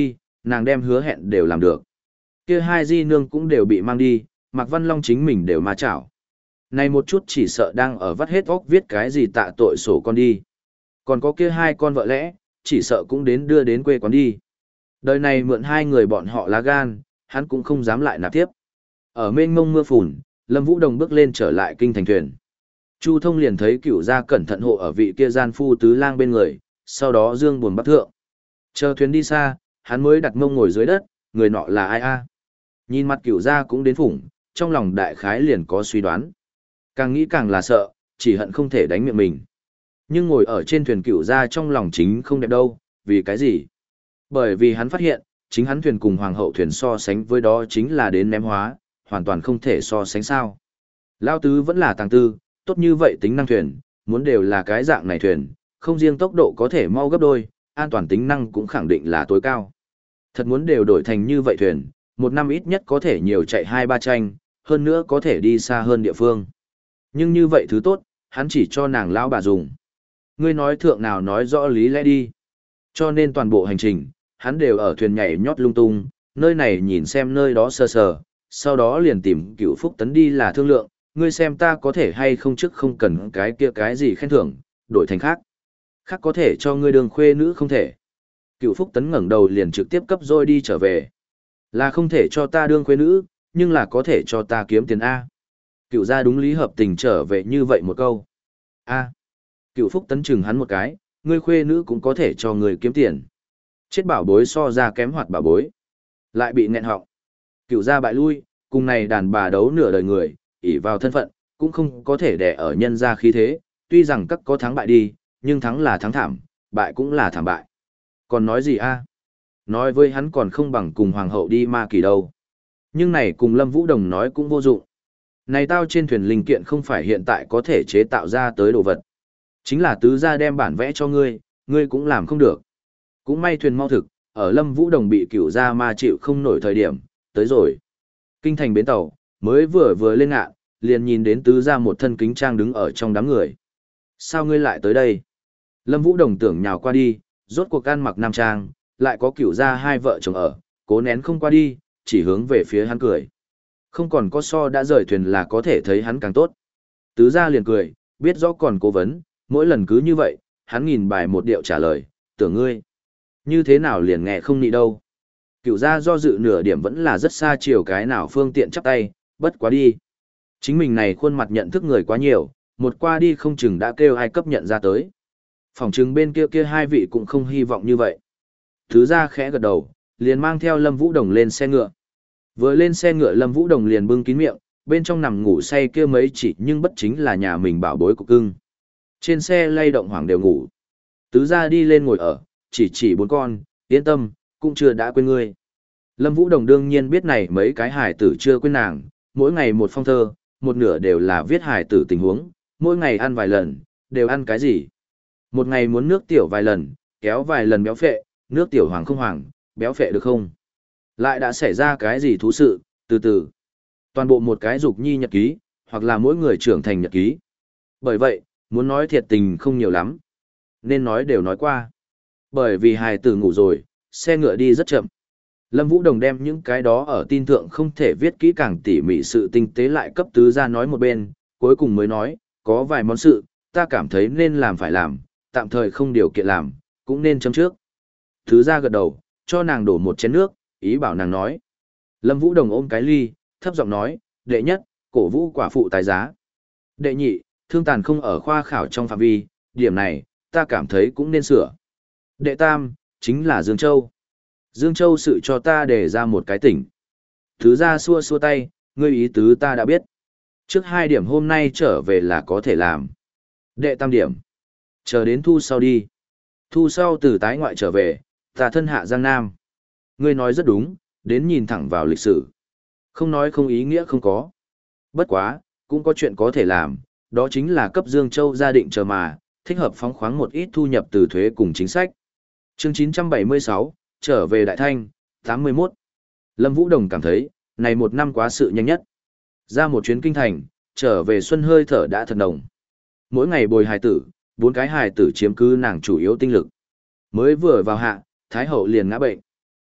nàng đem hứa hẹn đều làm được. Kia hai di nương cũng đều bị mang đi, Mạc Văn Long chính mình đều ma chảo. Này một chút chỉ sợ đang ở vắt hết óc viết cái gì tạ tội sổ con đi. Còn có kia hai con vợ lẽ, chỉ sợ cũng đến đưa đến quê quán đi. Đời này mượn hai người bọn họ lá gan, hắn cũng không dám lại nạp tiếp. Ở mênh mông mưa phùn, Lâm Vũ Đồng bước lên trở lại kinh thành thuyền. Chu Thông liền thấy cửu gia cẩn thận hộ ở vị kia gian phu tứ lang bên người, sau đó dương buồn bắc thượng. Chờ thuyền đi xa, hắn mới đặt mông ngồi dưới đất, người nọ là ai a? Nhìn mặt cửu gia cũng đến phủng, trong lòng đại khái liền có suy đoán. Càng nghĩ càng là sợ, chỉ hận không thể đánh miệng mình. Nhưng ngồi ở trên thuyền cửu gia trong lòng chính không đẹp đâu, vì cái gì? Bởi vì hắn phát hiện, chính hắn thuyền cùng hoàng hậu thuyền so sánh với đó chính là đến ném hóa, hoàn toàn không thể so sánh sao. Lao tứ vẫn là tàng tư, tốt như vậy tính năng thuyền, muốn đều là cái dạng này thuyền, không riêng tốc độ có thể mau gấp đôi, an toàn tính năng cũng khẳng định là tối cao. Thật muốn đều đổi thành như vậy thuyền, một năm ít nhất có thể nhiều chạy hai ba tranh, hơn nữa có thể đi xa hơn địa phương. Nhưng như vậy thứ tốt, hắn chỉ cho nàng lão bà dùng. Ngươi nói thượng nào nói rõ lý lẽ đi. Cho nên toàn bộ hành trình, hắn đều ở thuyền nhảy nhót lung tung, nơi này nhìn xem nơi đó sơ sờ, sau đó liền tìm cựu phúc tấn đi là thương lượng, ngươi xem ta có thể hay không trước không cần cái kia cái gì khen thưởng, đổi thành khác. Khác có thể cho ngươi đường khuê nữ không thể. Cựu phúc tấn ngẩng đầu liền trực tiếp cấp rồi đi trở về. Là không thể cho ta đương khuê nữ, nhưng là có thể cho ta kiếm tiền A. Cựu gia đúng lý hợp tình trở về như vậy một câu. A. Cựu phúc tấn chừng hắn một cái, ngươi khuê nữ cũng có thể cho người kiếm tiền. Chết bảo bối so ra kém hoạt bảo bối. Lại bị nghẹn họng. Cựu gia bại lui, cùng này đàn bà đấu nửa đời người, ỷ vào thân phận, cũng không có thể đè ở nhân gia khí thế, tuy rằng các có thắng bại đi, nhưng thắng là thắng thảm, bại cũng là thảm bại. Còn nói gì a? Nói với hắn còn không bằng cùng hoàng hậu đi ma kỳ đâu. Nhưng này cùng Lâm Vũ Đồng nói cũng vô dụng. Này tao trên thuyền linh kiện không phải hiện tại có thể chế tạo ra tới đồ vật. Chính là tứ gia đem bản vẽ cho ngươi, ngươi cũng làm không được. Cũng may thuyền mau thực, ở Lâm Vũ Đồng bị cửu gia ma chịu không nổi thời điểm, tới rồi. Kinh thành bến tàu, mới vừa vừa lên ngạn, liền nhìn đến tứ gia một thân kính trang đứng ở trong đám người. Sao ngươi lại tới đây? Lâm Vũ Đồng tưởng nhào qua đi, rốt cuộc ăn mặc nam trang, lại có cửu gia hai vợ chồng ở, cố nén không qua đi, chỉ hướng về phía hắn cười. Không còn có so đã rời thuyền là có thể thấy hắn càng tốt. Tứ gia liền cười, biết rõ còn cố vấn, mỗi lần cứ như vậy, hắn nghìn bài một điệu trả lời, tưởng ngươi. Như thế nào liền nghe không nị đâu. Cửu gia do dự nửa điểm vẫn là rất xa chiều cái nào phương tiện chắp tay, bất quá đi. Chính mình này khuôn mặt nhận thức người quá nhiều, một qua đi không chừng đã kêu ai cấp nhận ra tới. Phòng chừng bên kia kia hai vị cũng không hy vọng như vậy. Thứ gia khẽ gật đầu, liền mang theo Lâm Vũ Đồng lên xe ngựa. Vừa lên xe ngựa Lâm Vũ Đồng liền bưng kín miệng, bên trong nằm ngủ say kia mấy chỉ nhưng bất chính là nhà mình bảo bối của cưng. Trên xe lay động hoảng đều ngủ. Tứ gia đi lên ngồi ở, chỉ chỉ bốn con, yên tâm, cũng chưa đã quên ngươi. Lâm Vũ Đồng đương nhiên biết này mấy cái hài tử chưa quên nàng, mỗi ngày một phong thơ, một nửa đều là viết hài tử tình huống, mỗi ngày ăn vài lần, đều ăn cái gì. Một ngày muốn nước tiểu vài lần, kéo vài lần béo phệ, nước tiểu hoàng không hoàng, béo phệ được không? Lại đã xảy ra cái gì thú sự, từ từ. Toàn bộ một cái dục nhi nhật ký, hoặc là mỗi người trưởng thành nhật ký. Bởi vậy, muốn nói thiệt tình không nhiều lắm. Nên nói đều nói qua. Bởi vì hài tử ngủ rồi, xe ngựa đi rất chậm. Lâm Vũ Đồng đem những cái đó ở tin thượng không thể viết kỹ càng tỉ mỉ sự tinh tế lại cấp tứ ra nói một bên, cuối cùng mới nói, có vài món sự, ta cảm thấy nên làm phải làm, tạm thời không điều kiện làm, cũng nên chấm trước. Tứ ra gật đầu, cho nàng đổ một chén nước, ý bảo nàng nói. Lâm Vũ Đồng ôm cái ly, thấp giọng nói, đệ nhất, cổ vũ quả phụ tài giá. Đệ nhị, thương tàn không ở khoa khảo trong phạm vi, điểm này, ta cảm thấy cũng nên sửa. Đệ tam, chính là Dương Châu. Dương Châu sự cho ta đề ra một cái tỉnh. Thứ ra xua xua tay, ngươi ý tứ ta đã biết. Trước hai điểm hôm nay trở về là có thể làm. Đệ tam điểm. Chờ đến thu sau đi. Thu sau từ tái ngoại trở về, ta thân hạ Giang Nam. Ngươi nói rất đúng, đến nhìn thẳng vào lịch sử. Không nói không ý nghĩa không có. Bất quá, cũng có chuyện có thể làm, đó chính là cấp Dương Châu gia định chờ mà, thích hợp phóng khoáng một ít thu nhập từ thuế cùng chính sách. Chương chín trăm bảy mươi sáu, trở về Đại Thanh, tám mươi mốt. Lâm Vũ Đồng cảm thấy, này một năm quá sự nhanh nhất. Ra một chuyến kinh thành, trở về xuân hơi thở đã thật nồng. Mỗi ngày bồi hài tử, bốn cái hài tử chiếm cứ nàng chủ yếu tinh lực. Mới vừa vào hạ, Thái Hậu liền ngã bệnh.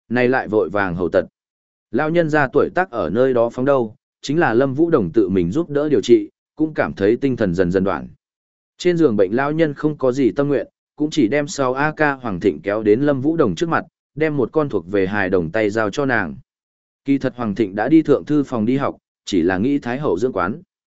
Này lại vội vàng hầu tật. Lao nhân ra tuổi tác ở nơi đó phóng đâu, chính là Lâm Vũ Đồng tự mình giúp đỡ điều trị, cũng cảm thấy tinh thần dần dần đoạn. Trên giường bệnh lao nhân không có gì tâm nguyện, cũng chỉ đem sau a ca Hoàng Thịnh kéo đến Lâm Vũ Đồng trước mặt, đem một con thuộc về hài đồng tay giao cho nàng. Kỳ thật Hoàng Thịnh đã đi thượng thư phòng đi học, chỉ là nghĩ Thái Hậu dưỡng quán.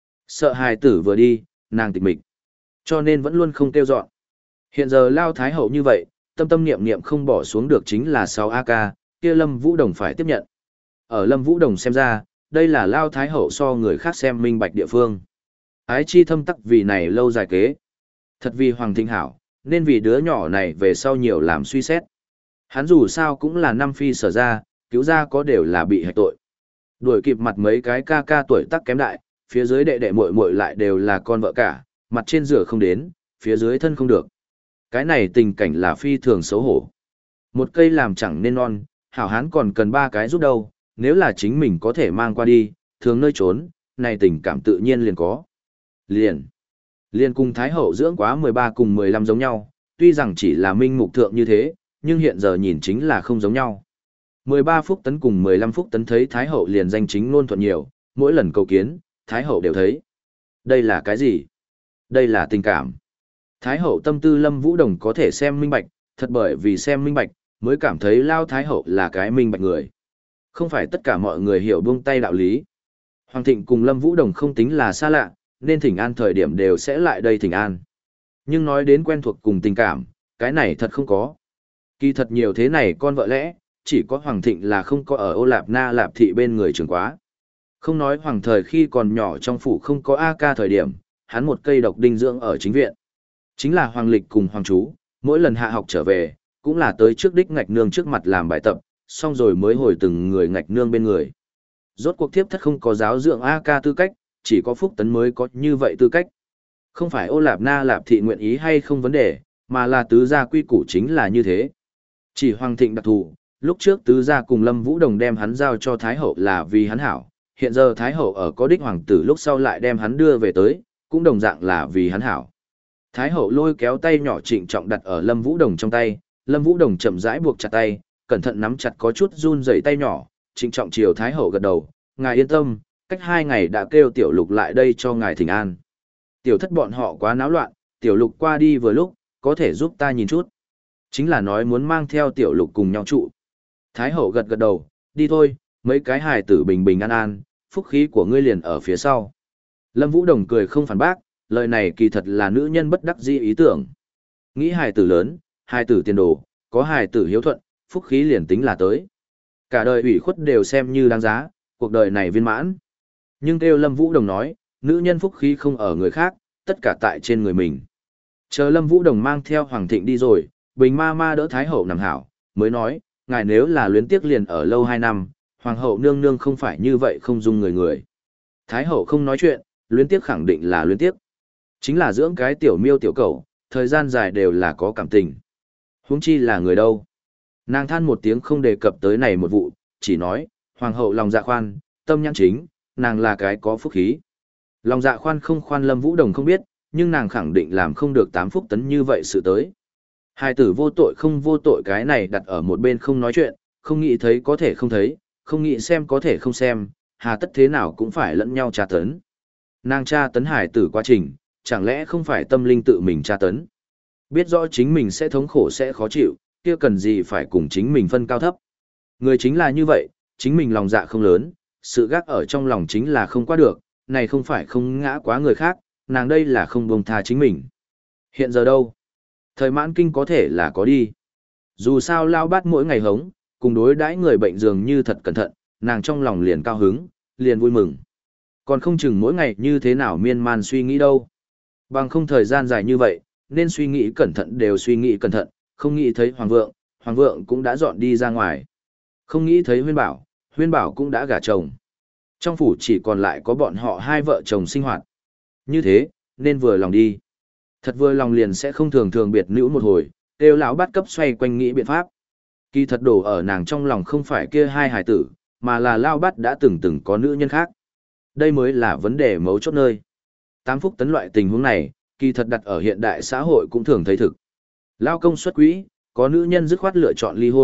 Sợ hài tử vừa đi, nàng tịch mịch, cho nên vẫn luôn không kêu dọn. Hiện giờ Lao Thái Hậu như vậy, tâm tâm niệm niệm không bỏ xuống được chính là sau a ca, kia Lâm Vũ Đồng phải tiếp nhận. Ở Lâm Vũ Đồng xem ra, đây là Lao Thái Hậu so người khác xem minh bạch địa phương. Ái chi thâm tắc vì này lâu dài kế. Thật vì Hoàng Thịnh hảo, nên vì đứa nhỏ này về sau nhiều làm suy xét. Hắn dù sao cũng là năm phi sở ra, cứu ra có đều là bị hạch tội. Đuổi kịp mặt mấy cái ca ca tuổi tác kém đại, phía dưới đệ đệ muội muội lại đều là con vợ cả, mặt trên rửa không đến, phía dưới thân không được. Cái này tình cảnh là phi thường xấu hổ. Một cây làm chẳng nên non, hảo hán còn cần ba cái giúp đâu, nếu là chính mình có thể mang qua đi, thường nơi trốn, này tình cảm tự nhiên liền có. Liền. Liền cùng Thái Hậu dưỡng quá mười ba cùng mười lăm giống nhau, tuy rằng chỉ là minh mục thượng như thế, nhưng hiện giờ nhìn chính là không giống nhau. mười ba phúc tấn cùng mười lăm phúc tấn thấy Thái Hậu liền danh chính ngôn thuận nhiều, mỗi lần cầu kiến, Thái Hậu đều thấy. Đây là cái gì? Đây là tình cảm. Thái Hậu tâm tư Lâm Vũ Đồng có thể xem minh bạch, thật bởi vì xem minh bạch, mới cảm thấy Lao Thái Hậu là cái minh bạch người. Không phải tất cả mọi người hiểu buông tay đạo lý. Hoàng Thịnh cùng Lâm Vũ Đồng không tính là xa lạ, nên thỉnh an thời điểm đều sẽ lại đây thỉnh an. Nhưng nói đến quen thuộc cùng tình cảm, cái này thật không có. Kỳ thật nhiều thế này con vợ lẽ, chỉ có Hoàng Thịnh là không có ở Ô Lạp Na Lạp Thị bên người trường quá. Không nói Hoàng thời khi còn nhỏ trong phủ không có A ca thời điểm, hắn một cây độc đinh dưỡng ở chính viện. Chính là Hoàng Lịch cùng Hoàng Chú, mỗi lần hạ học trở về, cũng là tới trước đích ngạch nương trước mặt làm bài tập, xong rồi mới hồi từng người ngạch nương bên người. Rốt cuộc thiếp thất không có giáo dưỡng A ca tư cách, chỉ có Phúc Tấn mới có như vậy tư cách. Không phải Ô Lạp Na Lạp Thị nguyện ý hay không vấn đề, mà là tứ gia quy củ chính là như thế. Chỉ Hoàng Thịnh đặc thù, lúc trước tứ gia cùng Lâm Vũ Đồng đem hắn giao cho Thái Hậu là vì hắn hảo, hiện giờ Thái Hậu ở có đích hoàng tử lúc sau lại đem hắn đưa về tới, cũng đồng dạng là vì hắn hảo. Thái Hậu lôi kéo tay nhỏ trịnh trọng đặt ở Lâm Vũ Đồng trong tay, Lâm Vũ Đồng chậm rãi buộc chặt tay, cẩn thận nắm chặt có chút run rẩy tay nhỏ, trịnh trọng chiều Thái Hậu gật đầu, ngài yên tâm, cách hai ngày đã kêu Tiểu Lục lại đây cho ngài thỉnh an. Tiểu thất bọn họ quá náo loạn, Tiểu Lục qua đi vừa lúc, có thể giúp ta nhìn chút. Chính là nói muốn mang theo Tiểu Lục cùng nhau trụ. Thái Hậu gật gật đầu, đi thôi, mấy cái hài tử bình bình an an, phúc khí của ngươi liền ở phía sau. Lâm Vũ Đồng cười không phản bác, lời này kỳ thật là nữ nhân bất đắc dĩ ý tưởng. Nghĩ hài tử lớn, hài tử tiền đồ, có hài tử hiếu thuận, phúc khí liền tính là tới. Cả đời ủy khuất đều xem như đáng giá, cuộc đời này viên mãn. Nhưng kêu Lâm Vũ Đồng nói, nữ nhân phúc khí không ở người khác, tất cả tại trên người mình. Chờ Lâm Vũ Đồng mang theo Hoàng Thịnh đi rồi, Bình ma ma đỡ Thái Hậu nằm hảo, mới nói, ngài nếu là luyến tiếc liền ở lâu hai năm, Hoàng hậu nương nương không phải như vậy không dung người người. Thái Hậu không nói chuyện, luyến tiếc khẳng định là luyến tiếc. Chính là dưỡng cái tiểu miêu tiểu cẩu, thời gian dài đều là có cảm tình. Huống chi là người đâu. Nàng than một tiếng không đề cập tới này một vụ, chỉ nói, Hoàng hậu lòng dạ khoan, tâm nhãn chính, nàng là cái có phúc khí. Lòng dạ khoan không khoan Lâm Vũ Đồng không biết, nhưng nàng khẳng định làm không được tám phúc tấn như vậy sự tới. Hai tử vô tội không vô tội cái này đặt ở một bên không nói chuyện, không nghĩ thấy có thể không thấy, không nghĩ xem có thể không xem, hà tất thế nào cũng phải lẫn nhau tra tấn. Nàng tra tấn hải tử quá trình, chẳng lẽ không phải tâm linh tự mình tra tấn. Biết rõ chính mình sẽ thống khổ sẽ khó chịu, kia cần gì phải cùng chính mình phân cao thấp. Người chính là như vậy, chính mình lòng dạ không lớn, sự gác ở trong lòng chính là không qua được, này không phải không ngã quá người khác, nàng đây là không buông tha chính mình. Hiện giờ đâu? Thời mãn kinh có thể là có đi. Dù sao lao bát mỗi ngày hống, cùng đối đãi người bệnh dường như thật cẩn thận, nàng trong lòng liền cao hứng, liền vui mừng. Còn không chừng mỗi ngày như thế nào miên man suy nghĩ đâu. Bằng không thời gian dài như vậy, nên suy nghĩ cẩn thận đều suy nghĩ cẩn thận, không nghĩ thấy Hoàng Vượng, Hoàng Vượng cũng đã dọn đi ra ngoài. Không nghĩ thấy Huyên Bảo, Huyên Bảo cũng đã gả chồng. Trong phủ chỉ còn lại có bọn họ hai vợ chồng sinh hoạt. Như thế, nên vừa lòng đi. Thật vừa lòng liền sẽ không thường thường biệt nữ một hồi, kêu lão bắt cấp xoay quanh nghĩ biện pháp. Kỳ thật đổ ở nàng trong lòng không phải kia hai hài tử, mà là lao bắt đã từng từng có nữ nhân khác. Đây mới là vấn đề mấu chốt nơi. Tám phúc tấn loại tình huống này, kỳ thật đặt ở hiện đại xã hội cũng thường thấy thực. Lao công xuất quỹ, có nữ nhân dứt khoát lựa chọn ly hôn,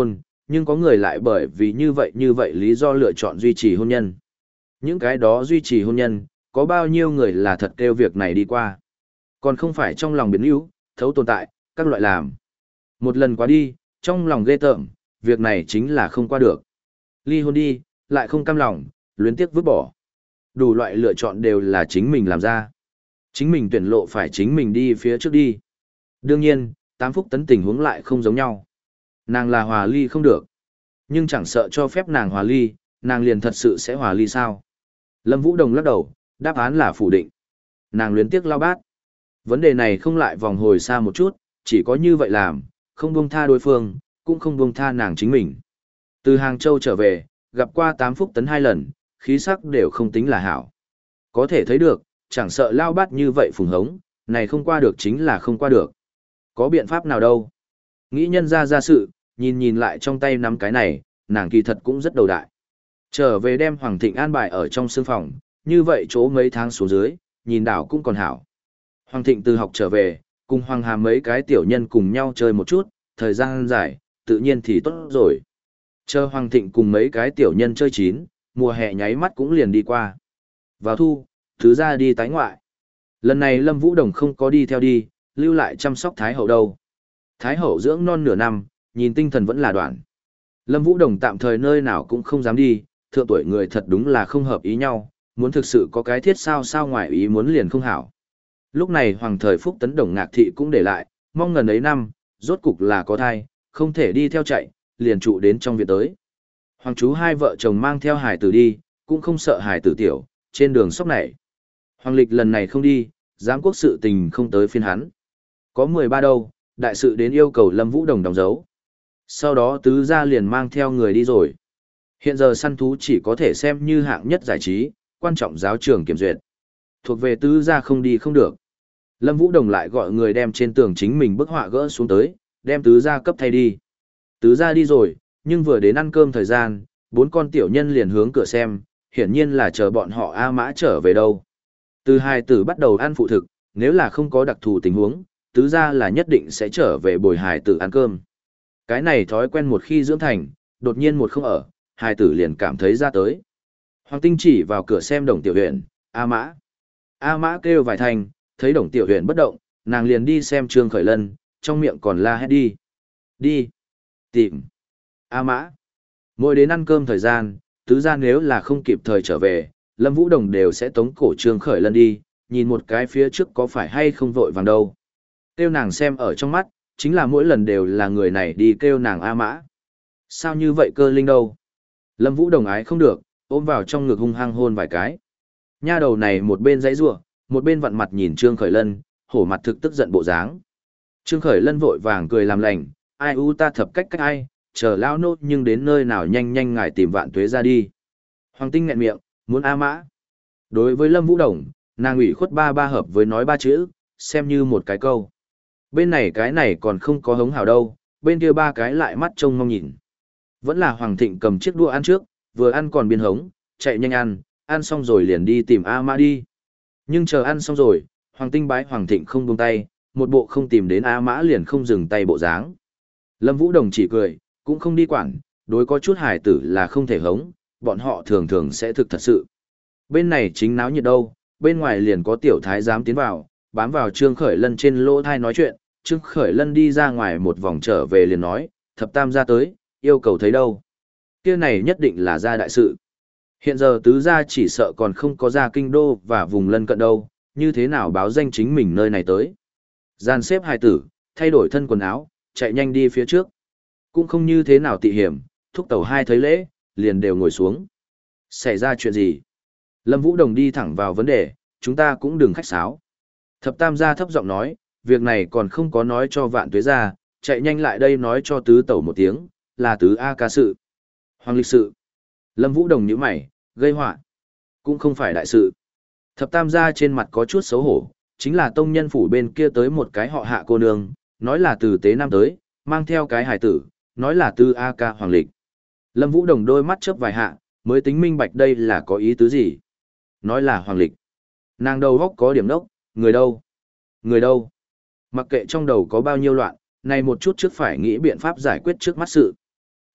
nhưng có người lại bởi vì như vậy như vậy lý do lựa chọn duy trì hôn nhân. Những cái đó duy trì hôn nhân, có bao nhiêu người là thật kêu việc này đi qua. Còn không phải trong lòng biến yếu, thấu tồn tại, các loại làm. Một lần qua đi, trong lòng ghê tởm, việc này chính là không qua được. Ly hôn đi, lại không cam lòng, luyến tiếc vứt bỏ. Đủ loại lựa chọn đều là chính mình làm ra. Chính mình tuyển lộ phải chính mình đi phía trước đi. Đương nhiên, tám phúc tấn tình huống lại không giống nhau. Nàng là hòa ly không được. Nhưng chẳng sợ cho phép nàng hòa ly, nàng liền thật sự sẽ hòa ly sao? Lâm Vũ Đồng lắc đầu, đáp án là phủ định. Nàng luyến tiếc lao bát. Vấn đề này không lại vòng hồi xa một chút, chỉ có như vậy làm, không buông tha đối phương, cũng không buông tha nàng chính mình. Từ Hàng Châu trở về, gặp qua tám phúc tấn hai lần, khí sắc đều không tính là hảo. Có thể thấy được, chẳng sợ lao bát như vậy phùng hống, này không qua được chính là không qua được. Có biện pháp nào đâu. Nghĩ nhân ra ra sự, nhìn nhìn lại trong tay nắm cái này, nàng kỳ thật cũng rất đầu đại. Trở về đem Hoàng Thịnh an bài ở trong sương phòng, như vậy chỗ mấy tháng xuống dưới, nhìn đảo cũng còn hảo. Hoàng Thịnh từ học trở về, cùng Hoàng Hàm mấy cái tiểu nhân cùng nhau chơi một chút, thời gian dài, tự nhiên thì tốt rồi. Chờ Hoàng Thịnh cùng mấy cái tiểu nhân chơi chín, mùa hè nháy mắt cũng liền đi qua. Vào thu, thứ ra đi tái ngoại. Lần này Lâm Vũ Đồng không có đi theo đi, lưu lại chăm sóc Thái Hậu đâu. Thái Hậu dưỡng non nửa năm, nhìn tinh thần vẫn là đoạn. Lâm Vũ Đồng tạm thời nơi nào cũng không dám đi, thượng tuổi người thật đúng là không hợp ý nhau, muốn thực sự có cái thiết sao sao ngoài ý muốn liền không hảo. Lúc này Hoàng thời Phúc Tấn Đồng Ngạc Thị cũng để lại, mong ngần ấy năm, rốt cục là có thai, không thể đi theo chạy, liền trụ đến trong viện tới. Hoàng chú hai vợ chồng mang theo hải tử đi, cũng không sợ hải tử tiểu, trên đường sóc này. Hoàng lịch lần này không đi, giám quốc sự tình không tới phiên hắn. Có mười ba đâu, đại sự đến yêu cầu Lâm Vũ Đồng đóng dấu. Sau đó tứ gia liền mang theo người đi rồi. Hiện giờ săn thú chỉ có thể xem như hạng nhất giải trí, quan trọng giáo trường kiểm duyệt. Thuộc về tứ gia không đi không được. Lâm Vũ Đồng lại gọi người đem trên tường chính mình bức họa gỡ xuống tới, đem tứ gia cấp thay đi. Tứ gia đi rồi, nhưng vừa đến ăn cơm thời gian, bốn con tiểu nhân liền hướng cửa xem, hiển nhiên là chờ bọn họ A Mã trở về đâu. Từ hai tử bắt đầu ăn phụ thực, nếu là không có đặc thù tình huống, tứ gia là nhất định sẽ trở về bồi hài tử ăn cơm. Cái này thói quen một khi dưỡng thành, đột nhiên một không ở, hài tử liền cảm thấy ra tới. Hoàng Tinh chỉ vào cửa xem Đồng Tiểu Huyền, A Mã. A Mã kêu vài thành, thấy Đồng Tiểu Huyền bất động, nàng liền đi xem Trương Khởi Lân, trong miệng còn la hét đi. Đi. Tìm. A Mã. Mỗi đến ăn cơm thời gian, tứ gia nếu là không kịp thời trở về, Lâm Vũ Đồng đều sẽ tống cổ Trương Khởi Lân đi, nhìn một cái phía trước có phải hay không vội vàng đâu. Kêu nàng xem ở trong mắt, chính là mỗi lần đều là người này đi kêu nàng A Mã. Sao như vậy cơ linh đâu? Lâm Vũ Đồng ái không được, ôm vào trong ngực hung hăng hôn vài cái. Nha đầu này một bên dãy rủa, một bên vặn mặt nhìn Trương Khởi Lân, hổ mặt thực tức giận bộ dáng. Trương Khởi Lân vội vàng cười làm lành, ai u ta thập cách cách ai, chờ lão nốt nhưng đến nơi nào nhanh nhanh ngài tìm Vạn Tuế ra đi. Hoàng Tinh nghẹn miệng, muốn A Mã. Đối với Lâm Vũ Đồng, nàng ủy khuất ba ba hợp với nói ba chữ, xem như một cái câu. Bên này cái này còn không có hống hào đâu, bên kia ba cái lại mắt trông mong nhìn. Vẫn là Hoàng Thịnh cầm chiếc đũa ăn trước, vừa ăn còn biên hống, chạy nhanh ăn, ăn xong rồi liền đi tìm A Mã đi. Nhưng chờ ăn xong rồi, Hoàng Tinh bái Hoàng Thịnh không buông tay, một bộ không tìm đến A Mã liền không dừng tay bộ dáng. Lâm Vũ Đồng chỉ cười, cũng không đi quản, đối có chút hài tử là không thể hống, bọn họ thường thường sẽ thực thật sự. Bên này chính náo nhiệt đâu, bên ngoài liền có tiểu thái giám tiến vào, bám vào Trương Khởi Lân trên lỗ thai nói chuyện, Trương Khởi Lân đi ra ngoài một vòng trở về liền nói, thập tam ra tới, yêu cầu thấy đâu. Kia này nhất định là ra đại sự. Hiện giờ tứ gia chỉ sợ còn không có ra kinh đô và vùng lân cận đâu, như thế nào báo danh chính mình nơi này tới. Gian xếp hài tử, thay đổi thân quần áo, chạy nhanh đi phía trước. Cũng không như thế nào tị hiểm, thúc tẩu hai thấy lễ, liền đều ngồi xuống. Xảy ra chuyện gì? Lâm Vũ Đồng đi thẳng vào vấn đề, chúng ta cũng đừng khách sáo. Thập tam gia thấp giọng nói, việc này còn không có nói cho Vạn Tuế gia, chạy nhanh lại đây nói cho tứ tẩu một tiếng, là tứ A ca sự. Hoàng lịch sự. Lâm Vũ Đồng nhíu mày, gây họa cũng không phải đại sự. Thập tam gia trên mặt có chút xấu hổ, chính là tông nhân phủ bên kia tới một cái họ Hạ cô nương, nói là từ tế nam tới, mang theo cái hài tử, nói là tứ A ca hoàng lịch. Lâm Vũ Đồng đôi mắt chớp vài hạ, mới tính minh bạch đây là có ý tứ gì. Nói là hoàng lịch. Nàng đầu góc có điểm đốc, người đâu? Người đâu? Mặc kệ trong đầu có bao nhiêu loạn, này một chút trước phải nghĩ biện pháp giải quyết trước mắt sự.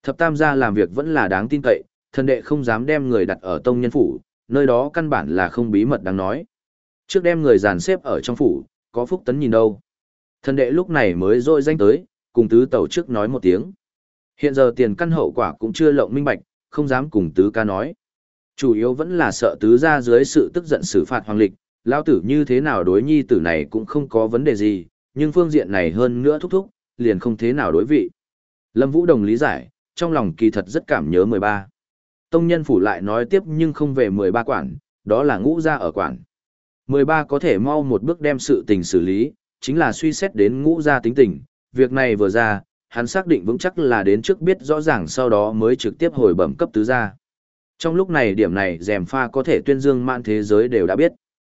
Thập tam gia làm việc vẫn là đáng tin cậy, thần đệ không dám đem người đặt ở tông nhân phủ, nơi đó căn bản là không bí mật đáng nói. Trước đem người dàn xếp ở trong phủ, có Phúc Tấn nhìn đâu. Thần đệ lúc này mới dội danh tới, cùng tứ tẩu trước nói một tiếng. Hiện giờ tiền căn hậu quả cũng chưa lộng minh bạch, không dám cùng tứ ca nói. Chủ yếu vẫn là sợ tứ gia dưới sự tức giận xử phạt hoàng lịch, lao tử như thế nào đối nhi tử này cũng không có vấn đề gì, nhưng phương diện này hơn nữa thúc thúc, liền không thế nào đối vị. Lâm Vũ Đồng lý giải, trong lòng kỳ thật rất cảm nhớ mười ba. Tông nhân phủ lại nói tiếp nhưng không về mười ba quản, đó là ngũ gia ở quản. mười ba có thể mau một bước đem sự tình xử lý, chính là suy xét đến ngũ gia tính tình, việc này vừa ra, hắn xác định vững chắc là đến trước biết rõ ràng sau đó mới trực tiếp hồi bẩm cấp tứ gia. Trong lúc này điểm này dèm pha có thể tuyên dương mạn thế giới đều đã biết.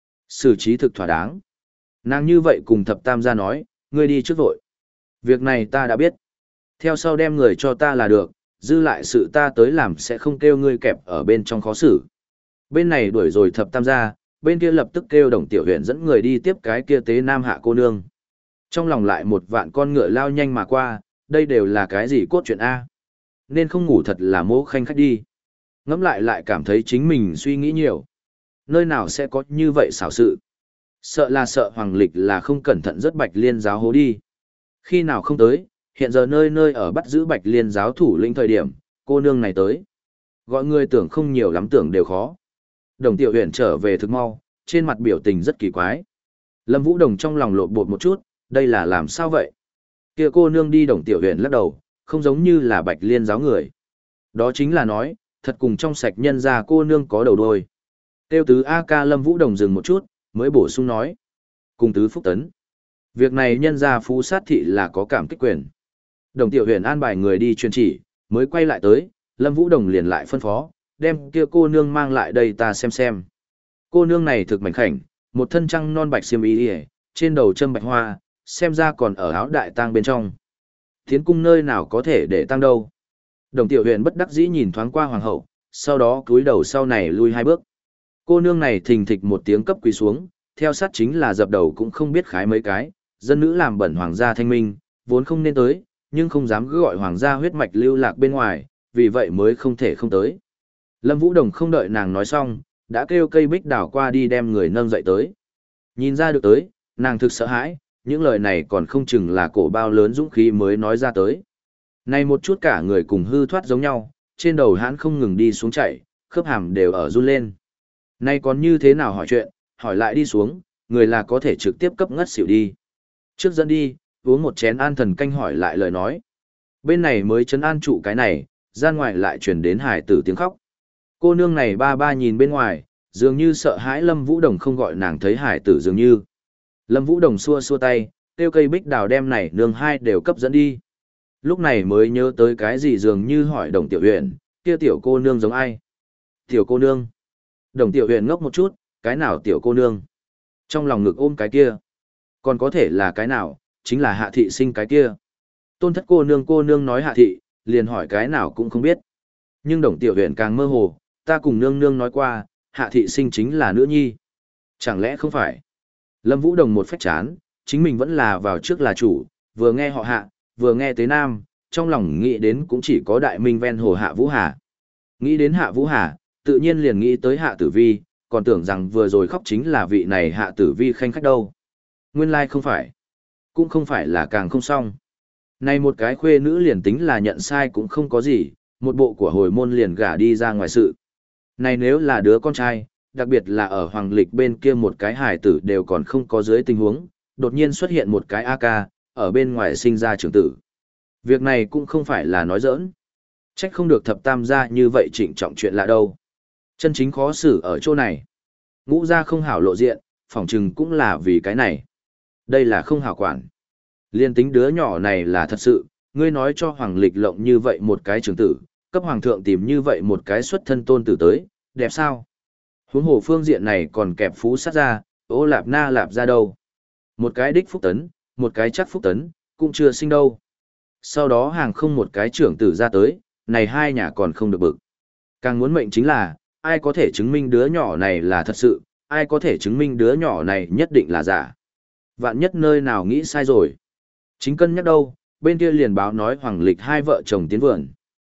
Xử trí thực thỏa đáng. Nàng như vậy cùng thập tam gia nói, ngươi đi trước vội. Việc này ta đã biết. Theo sau đem người cho ta là được, dư lại sự ta tới làm sẽ không kêu ngươi kẹp ở bên trong khó xử. Bên này đuổi rồi thập tam gia, bên kia lập tức kêu đồng tiểu huyện dẫn người đi tiếp cái kia tế nam hạ cô nương. Trong lòng lại một vạn con ngựa lao nhanh mà qua, đây đều là cái gì cốt truyện A. Nên không ngủ thật là mỗ khanh khách đi. Ngẫm lại lại cảm thấy chính mình suy nghĩ nhiều. Nơi nào sẽ có như vậy xảo sự. Sợ là sợ hoàng lịch là không cẩn thận rất bạch liên giáo hố đi. Khi nào không tới, hiện giờ nơi nơi ở bắt giữ bạch liên giáo thủ lĩnh thời điểm, cô nương này tới. Gọi người tưởng không nhiều lắm tưởng đều khó. Đồng tiểu huyện trở về thực mau, trên mặt biểu tình rất kỳ quái. Lâm Vũ Đồng trong lòng lộn bột một chút, đây là làm sao vậy? Kia cô nương đi đồng tiểu huyện lắc đầu, không giống như là bạch liên giáo người. Đó chính là nói, thật cùng trong sạch nhân ra cô nương có đầu đôi. Tiêu tứ A ca Lâm Vũ Đồng dừng một chút, mới bổ sung nói. Cùng tứ Phúc Tấn. Việc này nhân ra phú sát thị là có cảm kích quyền. Đồng tiểu huyền an bài người đi truyền chỉ, mới quay lại tới, Lâm Vũ Đồng liền lại phân phó, đem kia cô nương mang lại đây ta xem xem. Cô nương này thực mảnh khảnh, một thân trăng non bạch xiêm y, trên đầu châm bạch hoa, xem ra còn ở áo đại tang bên trong. Thiến cung nơi nào có thể để tang đâu. Đồng tiểu huyền bất đắc dĩ nhìn thoáng qua hoàng hậu, sau đó cúi đầu sau này lui hai bước. Cô nương này thình thịch một tiếng cấp quỳ xuống, theo sát chính là dập đầu cũng không biết khái mấy cái, dân nữ làm bẩn hoàng gia thanh minh, vốn không nên tới, nhưng không dám cứ gọi hoàng gia huyết mạch lưu lạc bên ngoài, vì vậy mới không thể không tới. Lâm Vũ Đồng không đợi nàng nói xong, đã kêu cây bích đảo qua đi đem người nâng dậy tới. Nhìn ra được tới, nàng thực sợ hãi, những lời này còn không chừng là cổ bao lớn dũng khí mới nói ra tới. Này một chút cả người cùng hư thoát giống nhau, trên đầu hãn không ngừng đi xuống chạy, khớp hàm đều ở run lên. Nay còn như thế nào hỏi chuyện, hỏi lại đi xuống, người là có thể trực tiếp cấp ngất xỉu đi. Trước dẫn đi, uống một chén an thần canh hỏi lại lời nói. Bên này mới chấn an trụ cái này, gian ngoài lại truyền đến hải tử tiếng khóc. Cô nương này ba ba nhìn bên ngoài, dường như sợ hãi Lâm Vũ Đồng không gọi nàng thấy hải tử dường như. Lâm Vũ Đồng xua xua tay, tiêu cây bích đào đem này nương hai đều cấp dẫn đi. Lúc này mới nhớ tới cái gì dường như hỏi đồng tiểu huyện, kia tiểu cô nương giống ai? Tiểu cô nương. Đồng tiểu huyện ngốc một chút, cái nào tiểu cô nương? Trong lòng ngực ôm cái kia. Còn có thể là cái nào, chính là hạ thị sinh cái kia. Tôn thất cô nương cô nương nói hạ thị, liền hỏi cái nào cũng không biết. Nhưng đồng tiểu huyện càng mơ hồ, ta cùng nương nương nói qua, hạ thị sinh chính là nữ nhi. Chẳng lẽ không phải? Lâm Vũ Đồng một phách chán, chính mình vẫn là vào trước là chủ, vừa nghe họ hạ, vừa nghe tế nam, trong lòng nghĩ đến cũng chỉ có đại minh ven hồ hạ Vũ Hà. Nghĩ đến hạ Vũ Hà, tự nhiên liền nghĩ tới hạ tử vi, còn tưởng rằng vừa rồi khóc chính là vị này hạ tử vi khanh khách đâu. Nguyên lai không phải. Cũng không phải là càng không xong. Này một cái khuê nữ liền tính là nhận sai cũng không có gì, một bộ của hồi môn liền gả đi ra ngoài sự. Này nếu là đứa con trai, đặc biệt là ở hoàng lịch bên kia một cái hài tử đều còn không có dưới tình huống, đột nhiên xuất hiện một cái a ca, ở bên ngoài sinh ra trưởng tử. Việc này cũng không phải là nói giỡn. Trách không được thập tam gia như vậy trịnh trọng chuyện lạ đâu. Chân chính khó xử ở chỗ này. Ngũ gia không hảo lộ diện, phỏng chừng cũng là vì cái này. Đây là không hảo quản. Liên tính đứa nhỏ này là thật sự, ngươi nói cho hoàng lịch lộng như vậy một cái trưởng tử, cấp hoàng thượng tìm như vậy một cái xuất thân tôn tử tới, đẹp sao? Huống hồ phương diện này còn kẹp phú sát ra, ô lạp na lạp ra đâu. Một cái đích phúc tấn, một cái chắc phúc tấn, cũng chưa sinh đâu. Sau đó hàng không một cái trưởng tử ra tới, này hai nhà còn không được bực. Càng muốn mệnh chính là, ai có thể chứng minh đứa nhỏ này là thật sự, ai có thể chứng minh đứa nhỏ này nhất định là giả. Vạn nhất nơi nào nghĩ sai rồi. Chính cân nhắc đâu, bên kia liền báo nói hoàng lịch hai vợ chồng tiến vườn.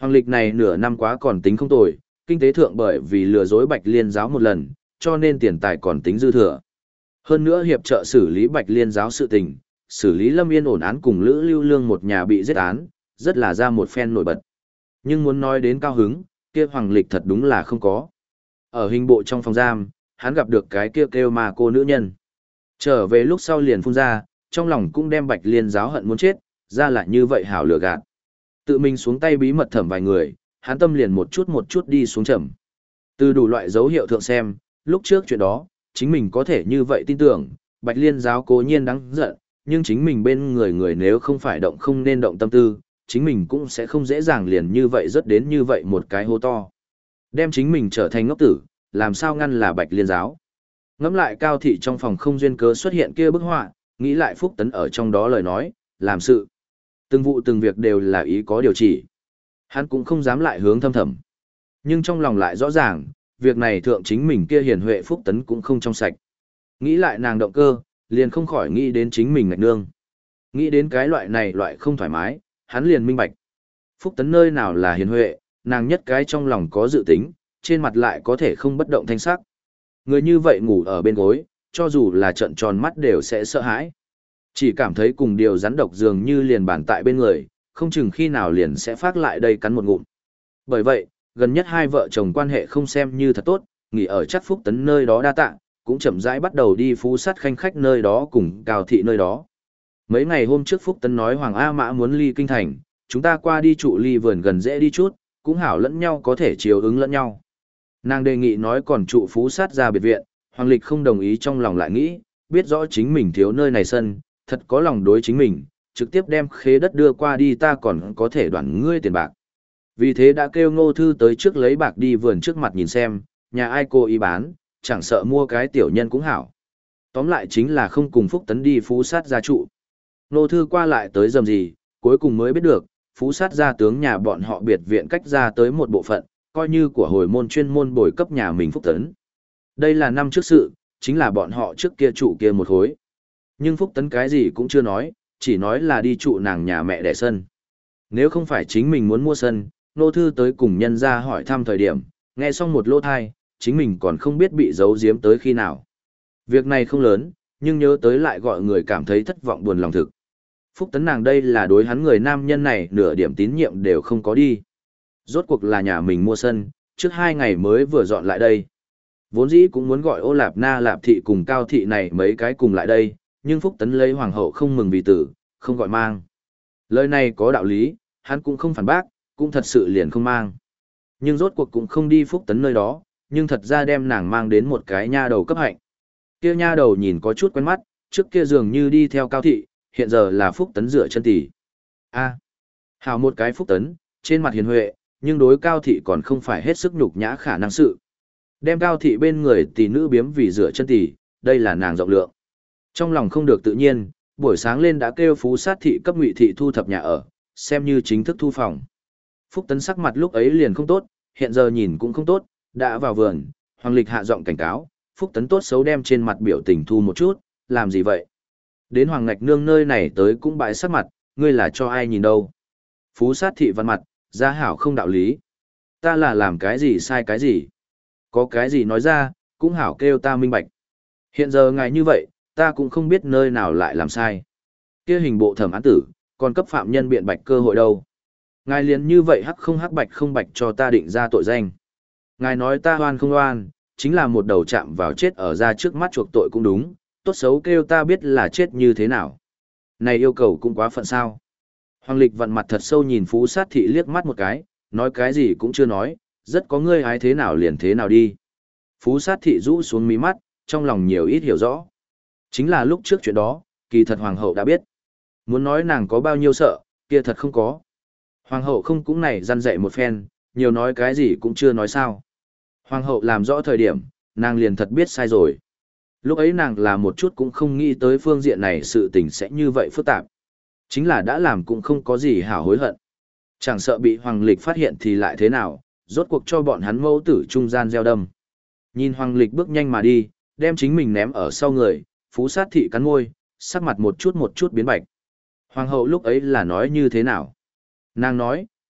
Hoàng lịch này nửa năm quá còn tính không tồi, kinh tế thượng bởi vì lừa dối Bạch Liên giáo một lần, cho nên tiền tài còn tính dư thừa. Hơn nữa hiệp trợ xử lý Bạch Liên giáo sự tình, xử lý Lâm Yên ổn án cùng Lữ Lưu Lương một nhà bị giết án, rất là ra một phen nổi bật. Nhưng muốn nói đến cao hứng, kia Hoàng lịch thật đúng là không có. Ở hình bộ trong phòng giam, hắn gặp được cái kia kêu, kêu mà cô nữ nhân. Trở về lúc sau liền phun ra, trong lòng cũng đem Bạch Liên giáo hận muốn chết, ra lại như vậy hảo lừa gạt. Tự mình xuống tay bí mật thẩm vài người, hắn tâm liền một chút một chút đi xuống trầm. Từ đủ loại dấu hiệu thượng xem, lúc trước chuyện đó, chính mình có thể như vậy tin tưởng, Bạch Liên giáo cố nhiên đáng giận, nhưng chính mình bên người người nếu không phải động không nên động tâm tư, chính mình cũng sẽ không dễ dàng liền như vậy rất đến như vậy một cái hố to. Đem chính mình trở thành ngốc tử, làm sao ngăn là Bạch Liên giáo. Ngẫm lại Cao Thị trong phòng không duyên cớ xuất hiện kia bức họa, nghĩ lại Phúc Tấn ở trong đó lời nói, làm sự. Từng vụ từng việc đều là ý có điều chỉ. Hắn cũng không dám lại hướng thâm thầm. Nhưng trong lòng lại rõ ràng, việc này thượng chính mình kia hiền huệ Phúc Tấn cũng không trong sạch. Nghĩ lại nàng động cơ, liền không khỏi nghĩ đến chính mình ngạch nương. Nghĩ đến cái loại này loại không thoải mái, hắn liền minh bạch. Phúc Tấn nơi nào là hiền huệ, nàng nhất cái trong lòng có dự tính, trên mặt lại có thể không bất động thanh sắc. Người như vậy ngủ ở bên gối, cho dù là trận tròn mắt đều sẽ sợ hãi. Chỉ cảm thấy cùng điều rắn độc dường như liền bản tại bên người, không chừng khi nào liền sẽ phát lại đây cắn một ngụm. Bởi vậy, gần nhất hai vợ chồng quan hệ không xem như thật tốt, nghỉ ở chắc Phúc Tấn nơi đó đa tạ, cũng chậm rãi bắt đầu đi phú sát khanh khách nơi đó cùng Cao Thị nơi đó. Mấy ngày hôm trước Phúc Tấn nói Hoàng A Mã muốn ly kinh thành, chúng ta qua đi trụ ly vườn gần dễ đi chút, cũng hảo lẫn nhau có thể chiều ứng lẫn nhau. Nàng đề nghị nói còn trụ phú sát ra biệt viện, Hoàng Lịch không đồng ý trong lòng lại nghĩ, biết rõ chính mình thiếu nơi này sân, thật có lòng đối chính mình, trực tiếp đem khế đất đưa qua đi ta còn có thể đoản ngươi tiền bạc. Vì thế đã kêu Ngô Thư tới trước lấy bạc đi vườn trước mặt nhìn xem, nhà ai cô ý bán, chẳng sợ mua cái tiểu nhân cũng hảo. Tóm lại chính là không cùng Phúc Tấn đi phú sát gia trụ. Ngô Thư qua lại tới dầm gì, cuối cùng mới biết được, phú sát gia tướng nhà bọn họ biệt viện cách ra tới một bộ phận, coi như của hồi môn chuyên môn bồi cấp nhà mình Phúc Tấn. Đây là năm trước sự, chính là bọn họ trước kia trụ kia một hối. Nhưng Phúc Tấn cái gì cũng chưa nói, chỉ nói là đi trụ nàng nhà mẹ đẻ sân. Nếu không phải chính mình muốn mua sân, Nô Thư tới cùng nhân ra hỏi thăm thời điểm, nghe xong một lô thai, chính mình còn không biết bị giấu giếm tới khi nào. Việc này không lớn, nhưng nhớ tới lại gọi người cảm thấy thất vọng buồn lòng thực. Phúc Tấn nàng đây là đối hắn người nam nhân này nửa điểm tín nhiệm đều không có đi. Rốt cuộc là nhà mình mua sân, trước hai ngày mới vừa dọn lại đây. Vốn dĩ cũng muốn gọi Ô Lạp Na Lạp Thị cùng Cao Thị này mấy cái cùng lại đây, nhưng Phúc Tấn lấy hoàng hậu không mừng vì tử, không gọi mang. Lời này có đạo lý, hắn cũng không phản bác, cũng thật sự liền không mang. Nhưng rốt cuộc cũng không đi Phúc Tấn nơi đó, nhưng thật ra đem nàng mang đến một cái nha đầu cấp hạnh. Kia nha đầu nhìn có chút quen mắt, trước kia dường như đi theo Cao Thị, hiện giờ là Phúc Tấn dựa chân tỷ. A, hào một cái Phúc Tấn, trên mặt hiền huệ, nhưng đối Cao Thị còn không phải hết sức nhục nhã khả năng sự. Đem Cao Thị bên người tỷ nữ biếm vì dựa chân tỷ, đây là nàng rộng lượng. Trong lòng không được tự nhiên, buổi sáng lên đã kêu Phú Sát Thị cấp Ngụy Thị thu thập nhà ở, xem như chính thức thu phòng. Phúc Tấn sắc mặt lúc ấy liền không tốt, hiện giờ nhìn cũng không tốt, đã vào vườn, Hoàng Lịch hạ giọng cảnh cáo, Phúc Tấn tốt xấu đem trên mặt biểu tình thu một chút, làm gì vậy? Đến Hoàng Ngạch Nương nơi này tới cũng bãi sắc mặt, ngươi là cho ai nhìn đâu? Phú Sát Thị văn mặt, gia hảo không đạo lý. Ta là làm cái gì sai cái gì? Có cái gì nói ra, cũng hảo kêu ta minh bạch. Hiện giờ ngài như vậy, ta cũng không biết nơi nào lại làm sai. Kia hình bộ thẩm án tử, còn cấp phạm nhân biện bạch cơ hội đâu. Ngài liền như vậy hắc không hắc bạch không bạch cho ta định ra tội danh. Ngài nói ta oan không oan, chính là một đầu chạm vào chết ở ra trước mắt chuộc tội cũng đúng, tốt xấu kêu ta biết là chết như thế nào. Này yêu cầu cũng quá phận sao. Hoàng Lịch vặn mặt thật sâu nhìn Phú Sát Thị liếc mắt một cái, nói cái gì cũng chưa nói, rất có ngươi ái thế nào liền thế nào đi. Phú Sát Thị rũ xuống mí mắt, trong lòng nhiều ít hiểu rõ. Chính là lúc trước chuyện đó, kỳ thật Hoàng hậu đã biết. Muốn nói nàng có bao nhiêu sợ, kia thật không có. Hoàng hậu không cũng này răn dạy một phen, nhiều nói cái gì cũng chưa nói sao. Hoàng hậu làm rõ thời điểm, nàng liền thật biết sai rồi. Lúc ấy nàng làm một chút cũng không nghĩ tới phương diện này sự tình sẽ như vậy phức tạp. Chính là đã làm cũng không có gì hảo hối hận. Chẳng sợ bị Hoàng Lịch phát hiện thì lại thế nào, rốt cuộc cho bọn hắn mẫu tử trung gian gieo đâm. Nhìn Hoàng Lịch bước nhanh mà đi, đem chính mình ném ở sau người, Phú Sát Thị cắn môi, sắc mặt một chút một chút biến bạch. Hoàng hậu lúc ấy là nói như thế nào? Nàng nói,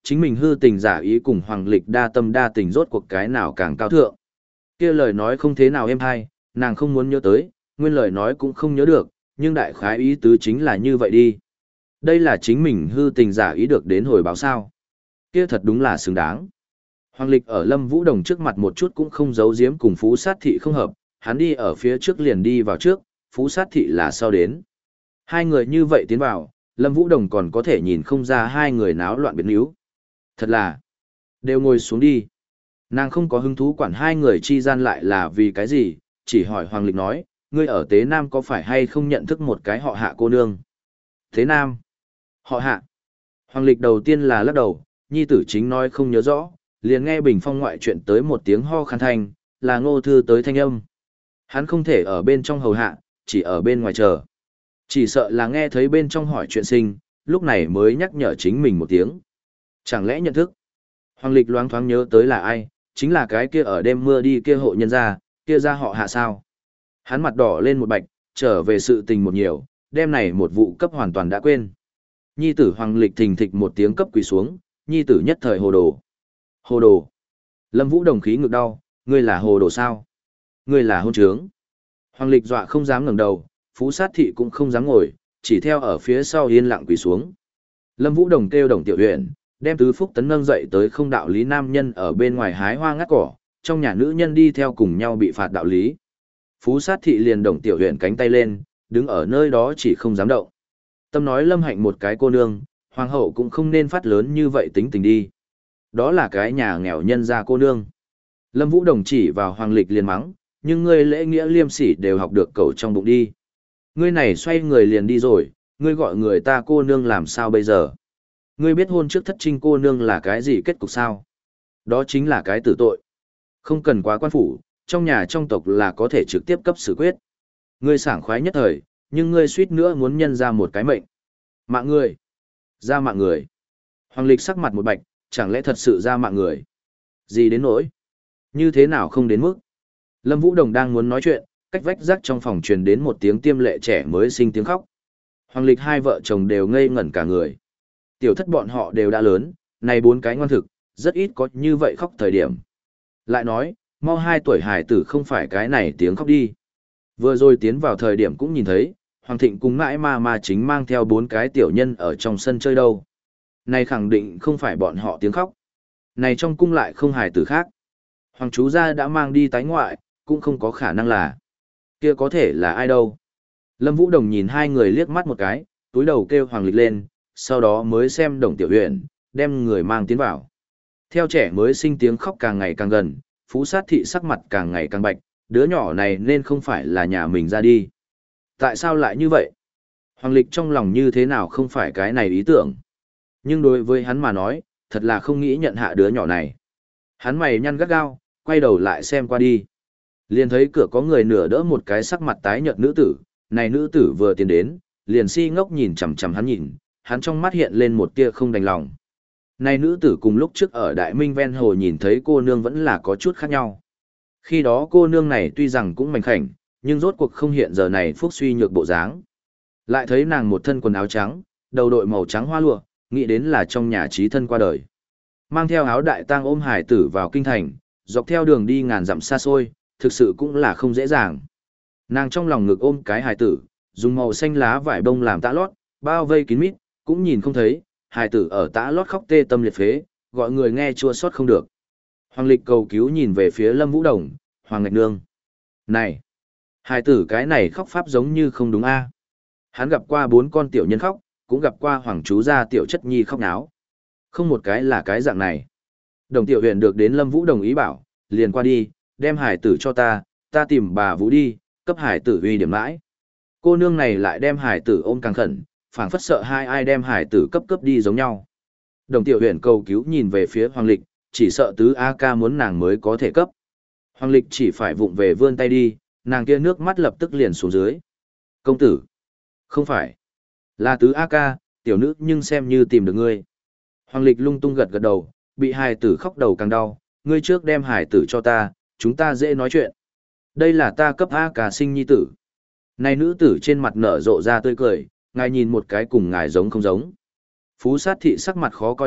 chính mình hư tình giả ý cùng Hoàng Lịch đa tâm đa tình rốt cuộc cái nào càng cao thượng. Kia lời nói không thế nào êm hay, nàng không muốn nhớ tới, nguyên lời nói cũng không nhớ được, nhưng đại khái ý tứ chính là như vậy đi. Đây là chính mình hư tình giả ý được đến hồi báo sao. Kia thật đúng là xứng đáng. Hoàng Lịch ở Lâm Vũ Đồng trước mặt một chút cũng không giấu giếm cùng Phú Sát Thị không hợp, hắn đi ở phía trước liền đi vào trước, Phú Sát Thị là sau đến. Hai người như vậy tiến vào, Lâm Vũ Đồng còn có thể nhìn không ra hai người náo loạn biến yếu. Thật là, đều ngồi xuống đi. Nàng không có hứng thú quản hai người chi gian lại là vì cái gì, chỉ hỏi Hoàng Lịch nói, ngươi ở Tế Nam có phải hay không nhận thức một cái họ Hạ cô nương? Tế Nam? Họ Hạ? Hoàng Lịch đầu tiên là lắc đầu, nhi tử chính nói không nhớ rõ, liền nghe bình phong ngoại chuyện tới một tiếng ho khăn thanh, là Ngô Thư tới thanh âm. Hắn không thể ở bên trong hầu hạ, chỉ ở bên ngoài chờ. Chỉ sợ là nghe thấy bên trong hỏi chuyện sinh, lúc này mới nhắc nhở chính mình một tiếng. Chẳng lẽ nhận thức? Hoàng Lịch loáng thoáng nhớ tới là ai, chính là cái kia ở đêm mưa đi kia hộ nhân gia, kia ra họ Hạ sao. Hắn mặt đỏ lên một bạch, trở về sự tình một nhiều, đêm này một vụ cấp hoàn toàn đã quên. Nhi tử Hoàng Lịch thình thịch một tiếng cấp quỳ xuống, nhi tử nhất thời hồ đồ. Hồ đồ. Lâm Vũ Đồng khí ngực đau, ngươi là hồ đồ sao? Ngươi là hôn trướng. Hoàng Lịch dọa không dám ngẩng đầu, Phú Sát Thị cũng không dám ngồi, chỉ theo ở phía sau yên lặng quỳ xuống. Lâm Vũ Đồng kêu Đồng Tiểu Huyền, đem Tứ Phúc Tấn nâng dậy tới không đạo lý nam nhân ở bên ngoài hái hoa ngắt cỏ, trong nhà nữ nhân đi theo cùng nhau bị phạt đạo lý. Phú Sát Thị liền Đồng Tiểu Huyền cánh tay lên, đứng ở nơi đó chỉ không dám động. Tâm nói Lâm Hạnh một cái cô nương, hoàng hậu cũng không nên phát lớn như vậy tính tình đi. Đó là cái nhà nghèo nhân gia cô nương. Lâm Vũ Đồng chỉ vào Hoàng Lịch liền mắng, nhưng ngươi lễ nghĩa liêm sỉ đều học được cậu trong bụng đi. Ngươi này xoay người liền đi rồi, ngươi gọi người ta cô nương làm sao bây giờ? Ngươi biết hôn trước thất trinh cô nương là cái gì kết cục sao? Đó chính là cái tử tội. Không cần quá quan phủ, trong nhà trong tộc là có thể trực tiếp cấp xử quyết. Ngươi sảng khoái nhất thời, nhưng ngươi suýt nữa muốn nhân ra một cái mệnh. Mạng người. Ra mạng người. Hoàng Lịch sắc mặt một bạch, chẳng lẽ thật sự ra mạng người? Gì đến nỗi? Như thế nào không đến mức? Lâm Vũ Đồng đang muốn nói chuyện, cách vách rắc trong phòng truyền đến một tiếng tiêm lệ trẻ mới sinh tiếng khóc. Hoàng Lịch hai vợ chồng đều ngây ngẩn cả người. Tiểu thất bọn họ đều đã lớn, này bốn cái ngoan thực, rất ít có như vậy khóc thời điểm. Lại nói, mau hai tuổi hải tử không phải cái này tiếng khóc đi. Vừa rồi tiến vào thời điểm cũng nhìn thấy, Hoàng Thịnh cùng mãi ma ma chính mang theo bốn cái tiểu nhân ở trong sân chơi đâu. Này khẳng định không phải bọn họ tiếng khóc. Này trong cung lại không hài tử khác. Hoàng chú gia đã mang đi tái ngoại, cũng không có khả năng là. Kia có thể là ai đâu. Lâm Vũ Đồng nhìn hai người liếc mắt một cái, túi đầu kêu Hoàng Lịch lên, sau đó mới xem Đồng Tiểu Huyền, đem người mang tiến vào. Theo trẻ mới sinh tiếng khóc càng ngày càng gần, Phú Sát Thị sắc mặt càng ngày càng bạch, đứa nhỏ này nên không phải là nhà mình ra đi. Tại sao lại như vậy? Hoàng Lịch trong lòng như thế nào không phải cái này ý tưởng. Nhưng đối với hắn mà nói, thật là không nghĩ nhận hạ đứa nhỏ này. Hắn mày nhăn gắt gao, quay đầu lại xem qua đi. Liền thấy cửa có người nửa đỡ một cái sắc mặt tái nhợt nữ tử, này nữ tử vừa tiến đến, liền si ngốc nhìn chằm chằm hắn nhìn, hắn trong mắt hiện lên một tia không đành lòng. Này nữ tử cùng lúc trước ở Đại Minh ven hồ nhìn thấy cô nương vẫn là có chút khác nhau. Khi đó cô nương này tuy rằng cũng mảnh khảnh, nhưng rốt cuộc không hiện giờ này phúc suy nhược bộ dáng. Lại thấy nàng một thân quần áo trắng, đầu đội màu trắng hoa lụa, nghĩ đến là trong nhà trí thân qua đời. Mang theo áo đại tang ôm hải tử vào kinh thành, dọc theo đường đi ngàn dặm xa xôi, thực sự cũng là không dễ dàng. Nàng trong lòng ngực ôm cái hải tử, dùng màu xanh lá vải bông làm tã lót, bao vây kín mít, cũng nhìn không thấy, hải tử ở tã lót khóc tê tâm liệt phế, gọi người nghe chua xót không được. Hoàng Lịch cầu cứu nhìn về phía Lâm Vũ Đồng, Hoàng Ngạch Nương. Này! Hải tử cái này khóc pháp giống như không đúng a. Hắn gặp qua bốn con tiểu nhân khóc, cũng gặp qua Hoàng chú gia tiểu chất nhi khóc náo. Không một cái là cái dạng này. Đồng Tiểu Huyền được đến Lâm Vũ đồng ý bảo, liền qua đi, đem hải tử cho ta, ta tìm bà Vũ đi, cấp hải tử uy điểm mãi. Cô nương này lại đem hải tử ôm càng khẩn, phảng phất sợ hai ai đem hải tử cấp cấp đi giống nhau. Đồng Tiểu Huyền cầu cứu nhìn về phía Hoàng Lịch, chỉ sợ tứ A ca muốn nàng mới có thể cấp. Hoàng Lịch chỉ phải vụng về vươn tay đi, nàng kia nước mắt lập tức liền xuống dưới. Công tử! Không phải! Là tứ A ca, tiểu nữ nhưng xem như tìm được ngươi. Hoàng Lịch lung tung gật gật đầu, bị hải tử khóc đầu càng đau, ngươi trước đem hải tử cho ta, chúng ta dễ nói chuyện. Đây là ta cấp A ca sinh nhi tử. Này nữ tử trên mặt nở rộ ra tươi cười, ngài nhìn một cái cùng ngài giống không giống. Phú Sát Thị sắc mặt khó coi thực,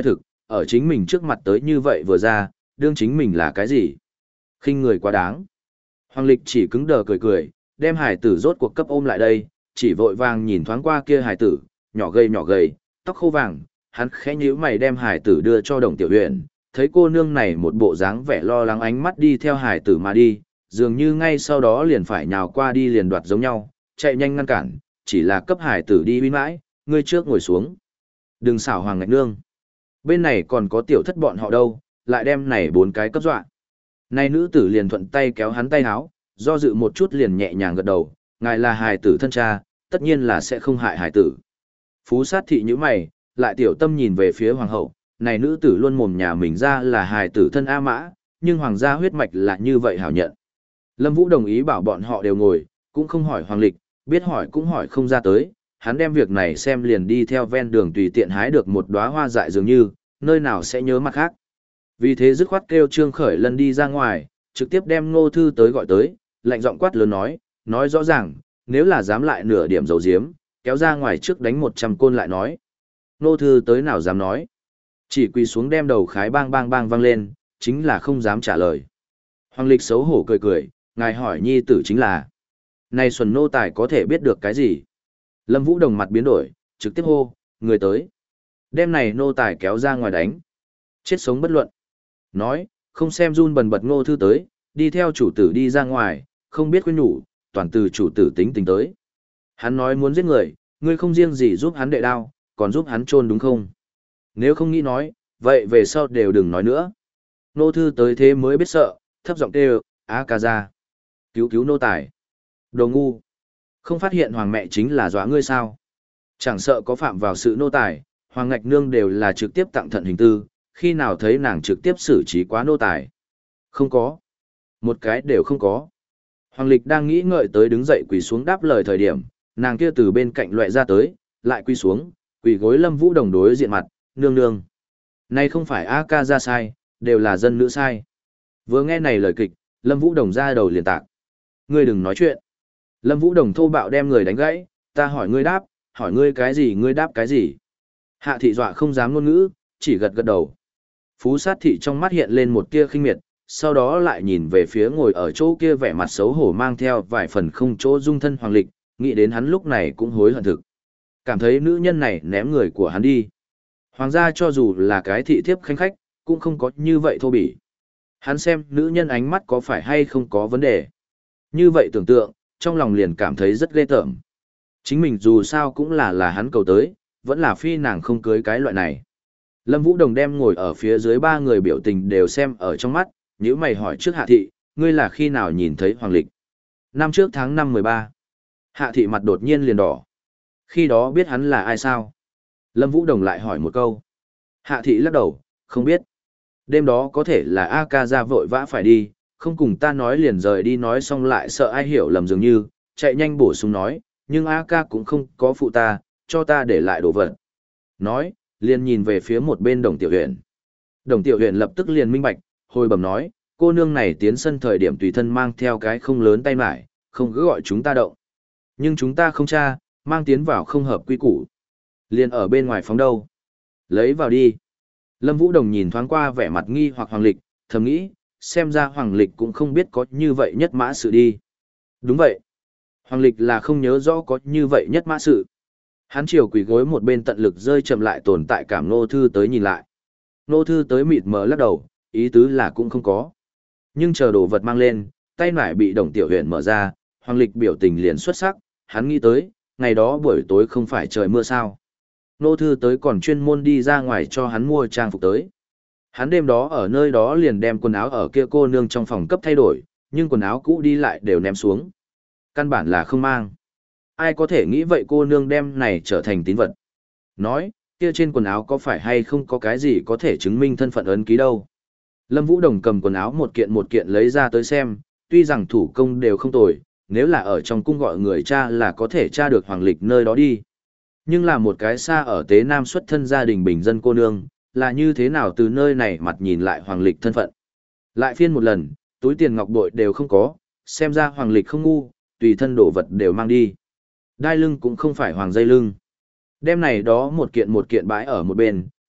ở chính mình trước mặt tới như vậy vừa ra, đương chính mình là cái gì? Khinh người quá đáng. Hoàng Lịch chỉ cứng đờ cười cười, đem hải tử rốt cuộc cấp ôm lại đây, chỉ vội vàng nhìn thoáng qua kia hải tử, nhỏ gầy nhỏ gầy, tóc khô vàng, hắn khẽ nhíu mày đem hải tử đưa cho Đồng Tiểu Huyền, thấy cô nương này một bộ dáng vẻ lo lắng ánh mắt đi theo hải tử mà đi, dường như ngay sau đó liền phải nhào qua đi liền đoạt giống nhau, chạy nhanh ngăn cản, chỉ là cấp hải tử đi uy mãi, ngươi trước ngồi xuống. Đừng xảo Hoàng Ngạch Nương. Bên này còn có tiểu thất bọn họ đâu, lại đem này bốn cái cấp dọa. Này nữ tử liền thuận tay kéo hắn tay háo, do dự một chút liền nhẹ nhàng gật đầu, ngài là hài tử thân cha, tất nhiên là sẽ không hại hài tử. Phú sát thị như mày, lại tiểu tâm nhìn về phía hoàng hậu, này nữ tử luôn mồm nhà mình ra là hài tử thân A Mã, nhưng hoàng gia huyết mạch là như vậy hảo nhận. Lâm Vũ đồng ý bảo bọn họ đều ngồi, cũng không hỏi hoàng lịch, biết hỏi cũng hỏi không ra tới, hắn đem việc này xem liền đi theo ven đường tùy tiện hái được một đóa hoa dại dường như, nơi nào sẽ nhớ mặt khác. Vì thế dứt khoát kêu Trương Khởi Lân đi ra ngoài, trực tiếp đem Ngô Thư tới gọi tới, lạnh giọng quát lớn nói, nói rõ ràng, nếu là dám lại nửa điểm dầu diếm, kéo ra ngoài trước đánh một trăm côn lại nói. Ngô Thư tới nào dám nói, chỉ quỳ xuống đem đầu khái bang bang bang vang lên, chính là không dám trả lời. Hoàng Lịch xấu hổ cười cười, ngài hỏi nhi tử chính là, này xuẩn nô tài có thể biết được cái gì? Lâm Vũ đồng mặt biến đổi, trực tiếp hô, người tới. Đem này nô tài kéo ra ngoài đánh. Chết sống bất luận. Nói, không xem run bần bật Ngô Thư tới, đi theo chủ tử đi ra ngoài, không biết khuyên nhủ, toàn từ chủ tử tính tình tới. Hắn nói muốn giết người, ngươi không riêng gì giúp hắn đệ đao, còn giúp hắn chôn đúng không? Nếu không nghĩ nói, vậy về sau đều đừng nói nữa. Ngô Thư tới thế mới biết sợ, thấp giọng kêu, á ca ra. Cứu cứu nô tài. Đồ ngu. Không phát hiện hoàng mẹ chính là dọa ngươi sao? Chẳng sợ có phạm vào sự nô tài, Hoàng Ngạch Nương đều là trực tiếp tặng thận hình tư, khi nào thấy nàng trực tiếp xử trí quá nô tài. Không có. Một cái đều không có. Hoàng Lịch đang nghĩ ngợi tới đứng dậy quỳ xuống đáp lời thời điểm, nàng kia từ bên cạnh loại ra tới, lại quỳ xuống, quỳ gối Lâm Vũ đồng đối diện mặt, nương nương. Này không phải A ca ra sai, đều là dân nữ sai. Vừa nghe này lời kịch, Lâm Vũ đồng ra đầu liền tạc. Ngươi đừng nói chuyện. Lâm Vũ đồng thô bạo đem người đánh gãy, ta hỏi ngươi đáp, hỏi ngươi cái gì ngươi đáp cái gì. Hạ thị dọa không dám ngôn ngữ, chỉ gật gật đầu. Phú sát thị trong mắt hiện lên một tia khinh miệt, sau đó lại nhìn về phía ngồi ở chỗ kia vẻ mặt xấu hổ mang theo vài phần không chỗ dung thân Hoàng Lịch, nghĩ đến hắn lúc này cũng hối hận thực. Cảm thấy nữ nhân này ném người của hắn đi. Hoàng gia cho dù là cái thị thiếp khanh khách, cũng không có như vậy thô bỉ. Hắn xem nữ nhân ánh mắt có phải hay không có vấn đề. Như vậy tưởng tượng, trong lòng liền cảm thấy rất ghê tởm. Chính mình dù sao cũng là là hắn cầu tới, vẫn là phi nàng không cưới cái loại này. Lâm Vũ Đồng đem ngồi ở phía dưới ba người biểu tình đều xem ở trong mắt, nếu mày hỏi trước Hạ thị, ngươi là khi nào nhìn thấy Hoàng Lịch? Năm trước tháng năm mười ba. Hạ thị mặt đột nhiên liền đỏ. Khi đó biết hắn là ai sao? Lâm Vũ Đồng lại hỏi một câu. Hạ thị lắc đầu, không biết. Đêm đó có thể là A ca ra vội vã phải đi, không cùng ta nói liền rời đi nói xong lại sợ ai hiểu lầm dường như, chạy nhanh bổ sung nói, nhưng A ca cũng không có phụ ta, cho ta để lại đồ vật. Nói, liền nhìn về phía một bên Đồng Tiểu Huyền. Đồng Tiểu Huyền lập tức liền minh bạch, hồi bẩm nói, cô nương này tiến sân thời điểm tùy thân mang theo cái không lớn tay mải, không cứ gọi chúng ta động. Nhưng chúng ta không tra, mang tiến vào không hợp quy củ. Liền ở bên ngoài phóng đâu. Lấy vào đi. Lâm Vũ Đồng nhìn thoáng qua vẻ mặt nghi hoặc Hoàng Lịch, thầm nghĩ, xem ra Hoàng Lịch cũng không biết có như vậy nhất mã sự đi. Đúng vậy. Hoàng Lịch là không nhớ rõ có như vậy nhất mã sự. Hắn chiều quỳ gối một bên tận lực rơi chậm lại tồn tại cảm Nô Thư tới nhìn lại. Nô Thư tới mịt mờ lắc đầu, ý tứ là cũng không có. Nhưng chờ đồ vật mang lên, tay nải bị Đồng Tiểu Huyền mở ra, Hoàng Lịch biểu tình liền xuất sắc, hắn nghĩ tới, ngày đó buổi tối không phải trời mưa sao. Nô Thư tới còn chuyên môn đi ra ngoài cho hắn mua trang phục tới. Hắn đêm đó ở nơi đó liền đem quần áo ở kia cô nương trong phòng cấp thay đổi, nhưng quần áo cũ đi lại đều ném xuống. Căn bản là không mang. Ai có thể nghĩ vậy cô nương đem này trở thành tín vật. Nói, kia trên quần áo có phải hay không có cái gì có thể chứng minh thân phận ấn ký đâu. Lâm Vũ Đồng cầm quần áo một kiện một kiện lấy ra tới xem, tuy rằng thủ công đều không tồi, nếu là ở trong cung gọi người cha là có thể tra được Hoàng Lịch nơi đó đi. Nhưng là một cái xa ở Tế Nam xuất thân gia đình bình dân cô nương, là như thế nào từ nơi này mặt nhìn lại Hoàng Lịch thân phận. Lại phiên một lần, túi tiền ngọc bội đều không có, xem ra Hoàng Lịch không ngu, tùy thân đồ vật đều mang đi. Đai lưng cũng không phải hoàng dây lưng. Đem này đó một kiện một kiện bãi ở một bên,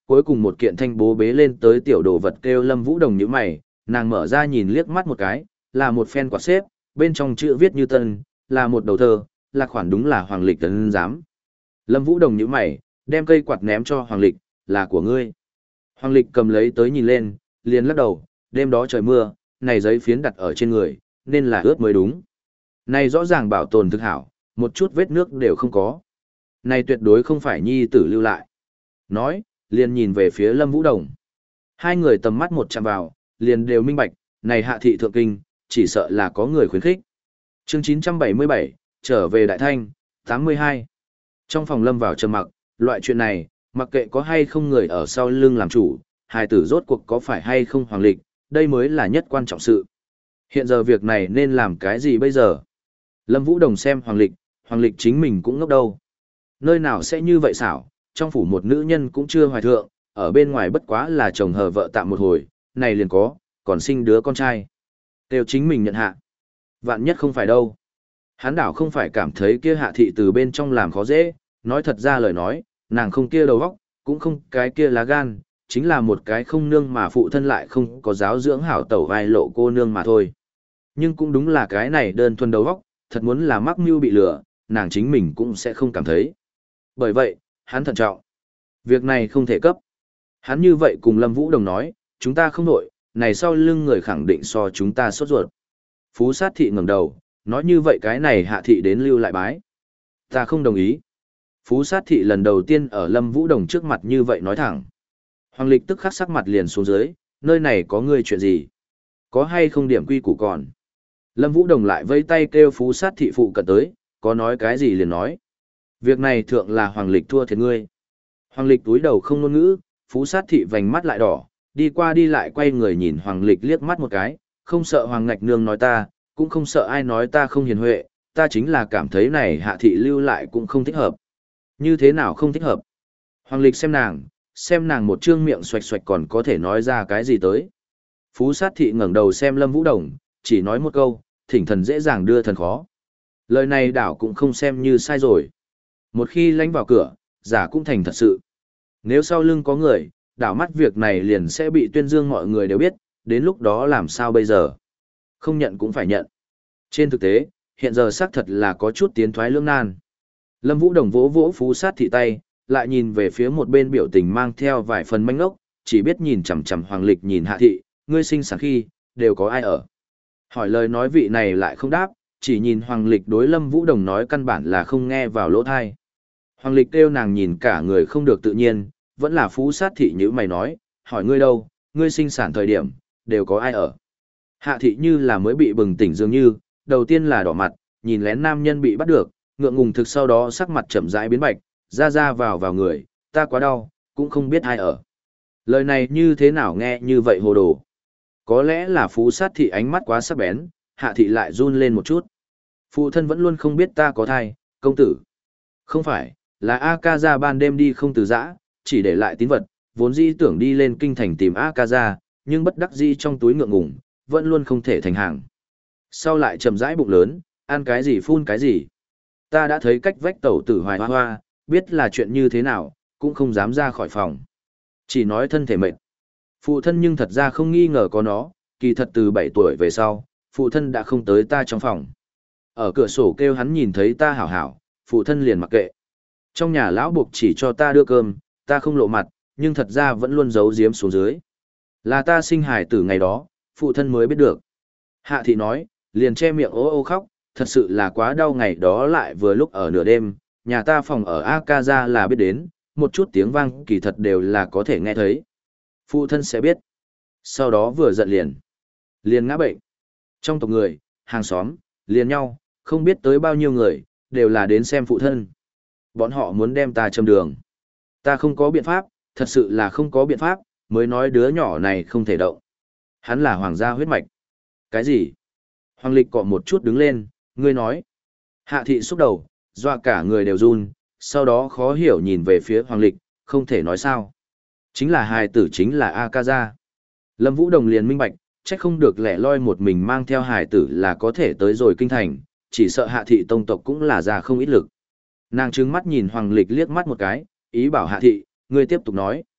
Cuối cùng một kiện thanh bố bế lên tới tiểu đồ vật kêu Lâm Vũ Đồng nhíu mày, nàng mở ra nhìn liếc mắt một cái, là một phen quạt xếp, bên trong chữ viết như tân, là một đầu thơ, là khoản đúng là Hoàng Lịch tấn giám. Lâm Vũ Đồng nhíu mày, đem cây quạt ném cho Hoàng Lịch, là của ngươi. Hoàng Lịch cầm lấy tới nhìn lên, liền lắc đầu, đêm đó trời mưa, này giấy phiến đặt ở trên người, nên là ướt mới đúng. Này rõ ràng bảo tồn thực hảo, một chút vết nước đều không có. Này tuyệt đối không phải nhi tử lưu lại. Nói, liền nhìn về phía Lâm Vũ Đồng. Hai người tầm mắt một chạm vào, liền đều minh bạch, này hạ thị thượng kinh, chỉ sợ là có người khuyến khích. Chương chín trăm bảy mươi bảy, trở về Đại Thanh, tám mươi hai. Trong phòng Lâm vào trầm mặc, loại chuyện này, mặc kệ có hay không người ở sau lưng làm chủ, hài tử rốt cuộc có phải hay không Hoàng Lịch, đây mới là nhất quan trọng sự. Hiện giờ việc này nên làm cái gì bây giờ? Lâm Vũ Đồng xem Hoàng Lịch, Hoàng Lịch chính mình cũng ngốc đâu. Nơi nào sẽ như vậy xảo, trong phủ một nữ nhân cũng chưa hoài thượng, ở bên ngoài bất quá là chồng hờ vợ tạm một hồi, này liền có, còn sinh đứa con trai. Đều chính mình nhận hạ. Vạn nhất không phải đâu. Hán đảo không phải cảm thấy kia hạ thị từ bên trong làm khó dễ, nói thật ra lời nói, nàng không kia đầu óc, cũng không cái kia lá gan, chính là một cái không nương mà phụ thân lại không có giáo dưỡng hảo tẩu vai lộ cô nương mà thôi. Nhưng cũng đúng là cái này đơn thuần đầu óc, thật muốn là mắc mưu bị lừa, nàng chính mình cũng sẽ không cảm thấy. Bởi vậy, hắn thận trọng. Việc này không thể cấp. Hắn như vậy cùng Lâm Vũ Đồng nói, chúng ta không nội, này sau lưng người khẳng định so chúng ta sốt ruột. Phú sát thị ngẩng đầu, nói như vậy cái này hạ thị đến lưu lại bái. Ta không đồng ý. Phú sát thị lần đầu tiên ở Lâm Vũ Đồng trước mặt như vậy nói thẳng. Hoàng Lịch tức khắc sắc mặt liền xuống dưới, nơi này có ngươi chuyện gì? Có hay không điểm quy củ còn? Lâm Vũ Đồng lại vây tay kêu Phú sát thị phụ cận tới, có nói cái gì liền nói. Việc này thượng là Hoàng Lịch thua thiệt ngươi. Hoàng Lịch túi đầu không ngôn ngữ, Phú sát thị vành mắt lại đỏ, đi qua đi lại quay người nhìn Hoàng Lịch liếc mắt một cái, không sợ Hoàng Ngạch Nương nói ta, cũng không sợ ai nói ta không hiền huệ, ta chính là cảm thấy này hạ thị lưu lại cũng không thích hợp. Như thế nào không thích hợp? Hoàng Lịch xem nàng, xem nàng một trương miệng xoạch xoạch còn có thể nói ra cái gì tới. Phú sát thị ngẩng đầu xem Lâm Vũ Đồng, chỉ nói một câu, thỉnh thần dễ dàng đưa thần khó. Lời này đảo cũng không xem như sai rồi. Một khi lánh vào cửa, giả cũng thành thật sự. Nếu sau lưng có người, đảo mắt việc này liền sẽ bị tuyên dương mọi người đều biết, đến lúc đó làm sao bây giờ? Không nhận cũng phải nhận. Trên thực tế, hiện giờ xác thật là có chút tiến thoái lưỡng nan. Lâm Vũ Đồng vỗ vỗ Phú sát thị tay, lại nhìn về phía một bên biểu tình mang theo vài phần manh ngốc, chỉ biết nhìn chằm chằm Hoàng Lịch nhìn hạ thị, ngươi sinh sản khi, đều có ai ở. Hỏi lời nói vị này lại không đáp, chỉ nhìn Hoàng Lịch đối Lâm Vũ Đồng nói căn bản là không nghe vào lỗ thai. Hoàng Lịch kêu nàng nhìn cả người không được tự nhiên, vẫn là Phú sát thị như mày nói, hỏi ngươi đâu, ngươi sinh sản thời điểm, đều có ai ở. Hạ thị như là mới bị bừng tỉnh dường như, đầu tiên là đỏ mặt, nhìn lén nam nhân bị bắt được, ngượng ngùng thực sau đó sắc mặt chậm rãi biến bạch, ra ra vào vào người, ta quá đau, cũng không biết ai ở. Lời này như thế nào nghe như vậy hồ đồ. Có lẽ là Phú sát thị ánh mắt quá sắc bén, hạ thị lại run lên một chút. Phụ thân vẫn luôn không biết ta có thai, công tử. Không phải, là A ca ra ban đêm đi không từ giã, chỉ để lại tín vật, vốn dĩ tưởng đi lên kinh thành tìm A ca ra, nhưng bất đắc dĩ trong túi ngượng ngùng, vẫn luôn không thể thành hàng. Sau lại chậm rãi bụng lớn, ăn cái gì phun cái gì. Ta đã thấy cách vách tẩu tử hoài hoa hoa, biết là chuyện như thế nào, cũng không dám ra khỏi phòng. Chỉ nói thân thể mệt. Phụ thân nhưng thật ra không nghi ngờ có nó, kỳ thật từ bảy tuổi về sau, phụ thân đã không tới ta trong phòng. Ở cửa sổ kêu hắn nhìn thấy ta hảo hảo, phụ thân liền mặc kệ. Trong nhà lão buộc chỉ cho ta đưa cơm, ta không lộ mặt, nhưng thật ra vẫn luôn giấu giếm xuống dưới. Là ta sinh hài tử ngày đó, phụ thân mới biết được. Hạ thị nói, liền che miệng ố ô khóc, thật sự là quá đau ngày đó lại vừa lúc ở nửa đêm, nhà ta phòng ở A ca ra là biết đến, một chút tiếng vang kỳ thật đều là có thể nghe thấy. Phụ thân sẽ biết. Sau đó vừa giận liền. Liền ngã bệnh. Trong tộc người, hàng xóm, liền nhau, không biết tới bao nhiêu người, đều là đến xem phụ thân. Bọn họ muốn đem ta châm đường. Ta không có biện pháp, thật sự là không có biện pháp, mới nói đứa nhỏ này không thể động. Hắn là hoàng gia huyết mạch. Cái gì? Hoàng Lịch cọ một chút đứng lên, ngươi nói. Hạ thị xúc đầu, doa cả người đều run, sau đó khó hiểu nhìn về phía Hoàng Lịch, không thể nói sao. Chính là hài tử chính là A ca gia. Lâm Vũ Đồng liền minh bạch, trách không được lẻ loi một mình mang theo hài tử là có thể tới rồi kinh thành, chỉ sợ hạ thị tông tộc cũng là ra không ít lực. Nàng trừng mắt nhìn Hoàng Lịch liếc mắt một cái, ý bảo hạ thị, ngươi tiếp tục nói.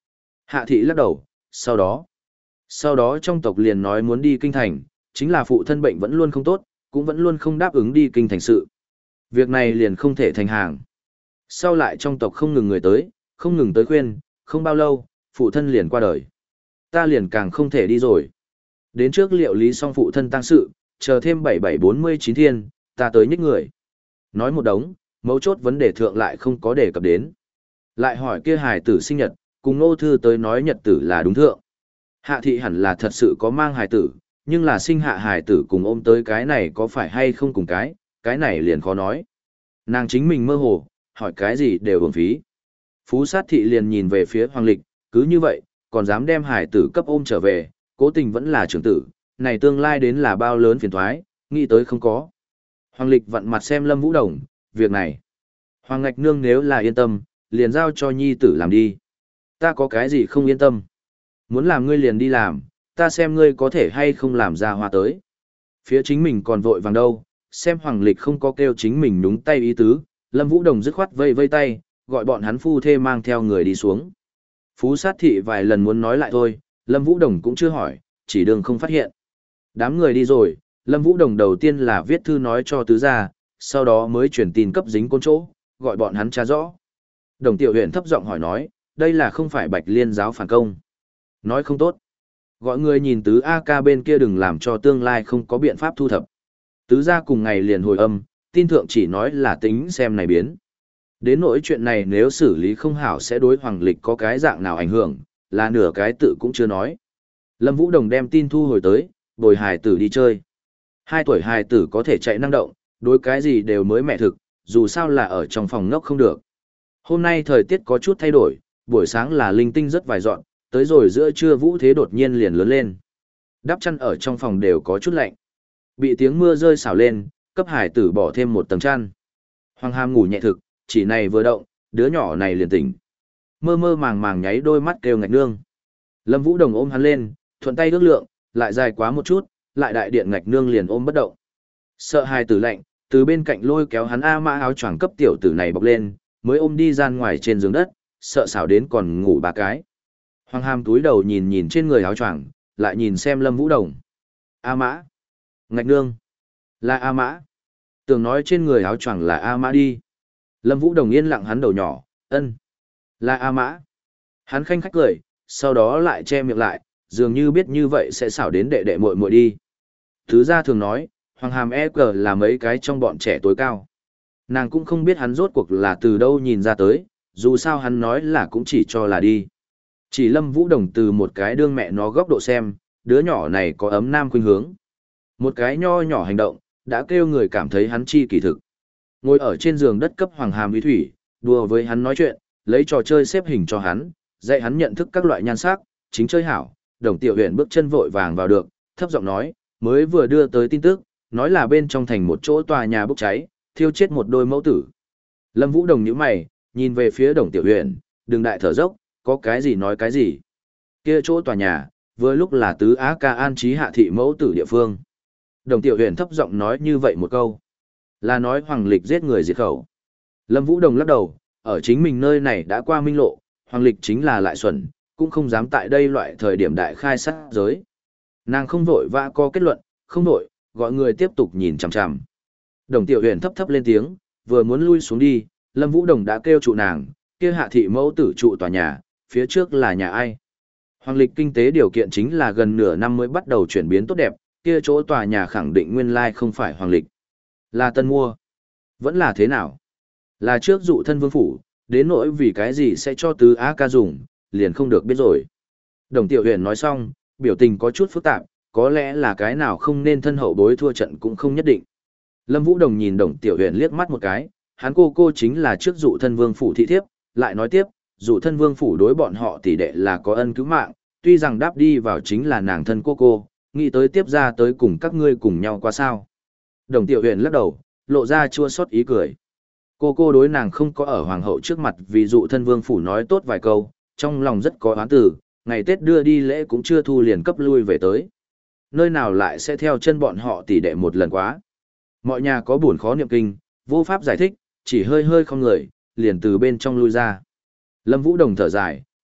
Hạ thị lắc đầu, sau đó. Sau đó trong tộc liền nói muốn đi kinh thành, chính là phụ thân bệnh vẫn luôn không tốt, cũng vẫn luôn không đáp ứng đi kinh thành sự. Việc này liền không thể thành hàng. Sau lại trong tộc không ngừng người tới, không ngừng tới khuyên, không bao lâu, phụ thân liền qua đời. Ta liền càng không thể đi rồi. Đến trước liệu lý xong phụ thân tang sự, chờ thêm bảy bảy bốn mươi chín thiên, ta tới nhích người. Nói một đống, mấu chốt vấn đề thượng lại không có đề cập đến. Lại hỏi kia hài tử sinh nhật, cùng Ngô Thư tới nói nhật tử là đúng thượng. Hạ thị hẳn là thật sự có mang hài tử, nhưng là sinh hạ hài tử cùng ôm tới cái này có phải hay không cùng cái, cái này liền khó nói. Nàng chính mình mơ hồ, hỏi cái gì đều uổng phí. Phú sát thị liền nhìn về phía Hoàng Lịch, cứ như vậy, còn dám đem hài tử cấp ôm trở về, cố tình vẫn là trưởng tử, này tương lai đến là bao lớn phiền thoái, nghĩ tới không có. Hoàng Lịch vặn mặt xem Lâm Vũ Đồng, việc này. Hoàng Ngạch Nương nếu là yên tâm, liền giao cho nhi tử làm đi. Ta có cái gì không yên tâm. Muốn làm ngươi liền đi làm, ta xem ngươi có thể hay không làm ra hoa tới. Phía chính mình còn vội vàng đâu, xem Hoàng Lịch không có kêu chính mình nhúng tay ý tứ, Lâm Vũ Đồng dứt khoát vây vây tay, gọi bọn hắn phu thê mang theo người đi xuống. Phú sát thị vài lần muốn nói lại thôi, Lâm Vũ Đồng cũng chưa hỏi, chỉ đường không phát hiện. Đám người đi rồi, Lâm Vũ Đồng đầu tiên là viết thư nói cho tứ gia, sau đó mới chuyển tin cấp dính côn chỗ, gọi bọn hắn tra rõ. Đồng Tiểu Huyền thấp giọng hỏi nói, đây là không phải Bạch Liên giáo phản công. Nói không tốt. Gọi người nhìn tứ A ca bên kia đừng làm cho tương lai không có biện pháp thu thập. Tứ gia cùng ngày liền hồi âm, tin thượng chỉ nói là tính xem này biến. Đến nỗi chuyện này nếu xử lý không hảo sẽ đối Hoàng Lịch có cái dạng nào ảnh hưởng, là nửa cái tự cũng chưa nói. Lâm Vũ Đồng đem tin thu hồi tới, bồi hài tử đi chơi. Hai tuổi hài tử có thể chạy năng động, đối cái gì đều mới mẹ thực, dù sao là ở trong phòng ngốc không được. Hôm nay thời tiết có chút thay đổi, buổi sáng là linh tinh rất vài dọn, tới rồi giữa trưa vũ thế đột nhiên liền lớn lên. Đắp chăn ở trong phòng đều có chút lạnh. Bị tiếng mưa rơi xào lên, cấp hải tử bỏ thêm một tầng chăn. Hoàng Hàm ngủ nhẹ thực, chỉ này vừa động, đứa nhỏ này liền tỉnh. Mơ mơ màng màng nháy đôi mắt kêu Ngạch Nương. Lâm Vũ Đồng ôm hắn lên, thuận tay ước lượng, lại dài quá một chút, lại đại điện Ngạch Nương liền ôm bất động. Sợ hài tử lạnh, từ bên cạnh lôi kéo hắn A Mã áo choàng cấp tiểu tử này bọc lên, mới ôm đi gian ngoài trên giường đất, sợ xảo đến còn ngủ ba cái. Hoàng Hàm túi đầu nhìn nhìn trên người áo choàng, lại nhìn xem Lâm Vũ Đồng. A Mã. Ngạch Nương. Là A Mã. Tưởng nói trên người áo choàng là A Mã đi. Lâm Vũ Đồng yên lặng hắn đầu nhỏ, ân. Là A Mã. Hắn khanh khách cười, sau đó lại che miệng lại, dường như biết như vậy sẽ xảo đến đệ đệ muội muội đi. Thứ ra thường nói, Hoàng Hàm e cờ là mấy cái trong bọn trẻ tối cao. Nàng cũng không biết hắn rốt cuộc là từ đâu nhìn ra tới, dù sao hắn nói là cũng chỉ cho là đi. Chỉ Lâm Vũ Đồng từ một cái đương mẹ nó góc độ xem, đứa nhỏ này có ấm nam khuynh hướng. Một cái nho nhỏ hành động, đã kêu người cảm thấy hắn chi kỳ thực. Ngồi ở trên giường đất cấp Hoàng Hàm uy thủy, đùa với hắn nói chuyện, lấy trò chơi xếp hình cho hắn, dạy hắn nhận thức các loại nhan sắc, chính chơi hảo. Đồng Tiểu Huyền bước chân vội vàng vào được, thấp giọng nói, mới vừa đưa tới tin tức, nói là bên trong thành một chỗ tòa nhà bốc cháy, thiêu chết một đôi mẫu tử. Lâm Vũ Đồng nhíu mày, nhìn về phía Đồng Tiểu Huyền, đừng đại thở dốc, có cái gì nói cái gì. Kia chỗ tòa nhà, vừa lúc là tứ á ca an trí hạ thị mẫu tử địa phương. Đồng Tiểu Huyền thấp giọng nói như vậy một câu. Là nói Hoàng Lịch giết người diệt khẩu. Lâm Vũ Đồng lắc đầu, ở chính mình nơi này đã qua minh lộ, Hoàng Lịch chính là lại xuẩn, cũng không dám tại đây loại thời điểm đại khai sát giới. Nàng không vội vã có kết luận, không vội, gọi người tiếp tục nhìn chằm chằm. Đồng Tiểu Huyền thấp thấp lên tiếng, vừa muốn lui xuống đi, Lâm Vũ Đồng đã kêu trụ nàng, kia hạ thị mẫu tử trụ tòa nhà, phía trước là nhà ai. Hoàng Lịch kinh tế điều kiện chính là gần nửa năm mới bắt đầu chuyển biến tốt đẹp, kia chỗ tòa nhà khẳng định nguyên lai không phải Hoàng Lịch. Là tân mua. Vẫn là thế nào? Là trước dụ thân vương phủ, đến nỗi vì cái gì sẽ cho tứ á ca dùng, liền không được biết rồi. Đồng Tiểu Huyền nói xong, biểu tình có chút phức tạp, có lẽ là cái nào không nên thân hậu bối thua trận cũng không nhất định. Lâm Vũ Đồng nhìn Đồng Tiểu Huyền liếc mắt một cái, hắn cô cô chính là trước dụ thân vương phủ thị thiếp, lại nói tiếp, dụ thân vương phủ đối bọn họ tỷ đệ là có ân cứu mạng, tuy rằng đáp đi vào chính là nàng thân cô cô, nghĩ tới tiếp ra tới cùng các ngươi cùng nhau qua sao. Đồng Tiểu Huyền lắc đầu, lộ ra chua xót ý cười. Cô cô đối nàng không có ở hoàng hậu trước mặt vì dụ thân vương phủ nói tốt vài câu, trong lòng rất có oán tử, ngày Tết đưa đi lễ cũng chưa thu liền cấp lui về tới. Nơi nào lại sẽ theo chân bọn họ tỷ đệ một lần quá. Mọi nhà có buồn khó niệm kinh, vô pháp giải thích, chỉ hơi hơi không người, liền từ bên trong lui ra. Lâm Vũ Đồng thở dài,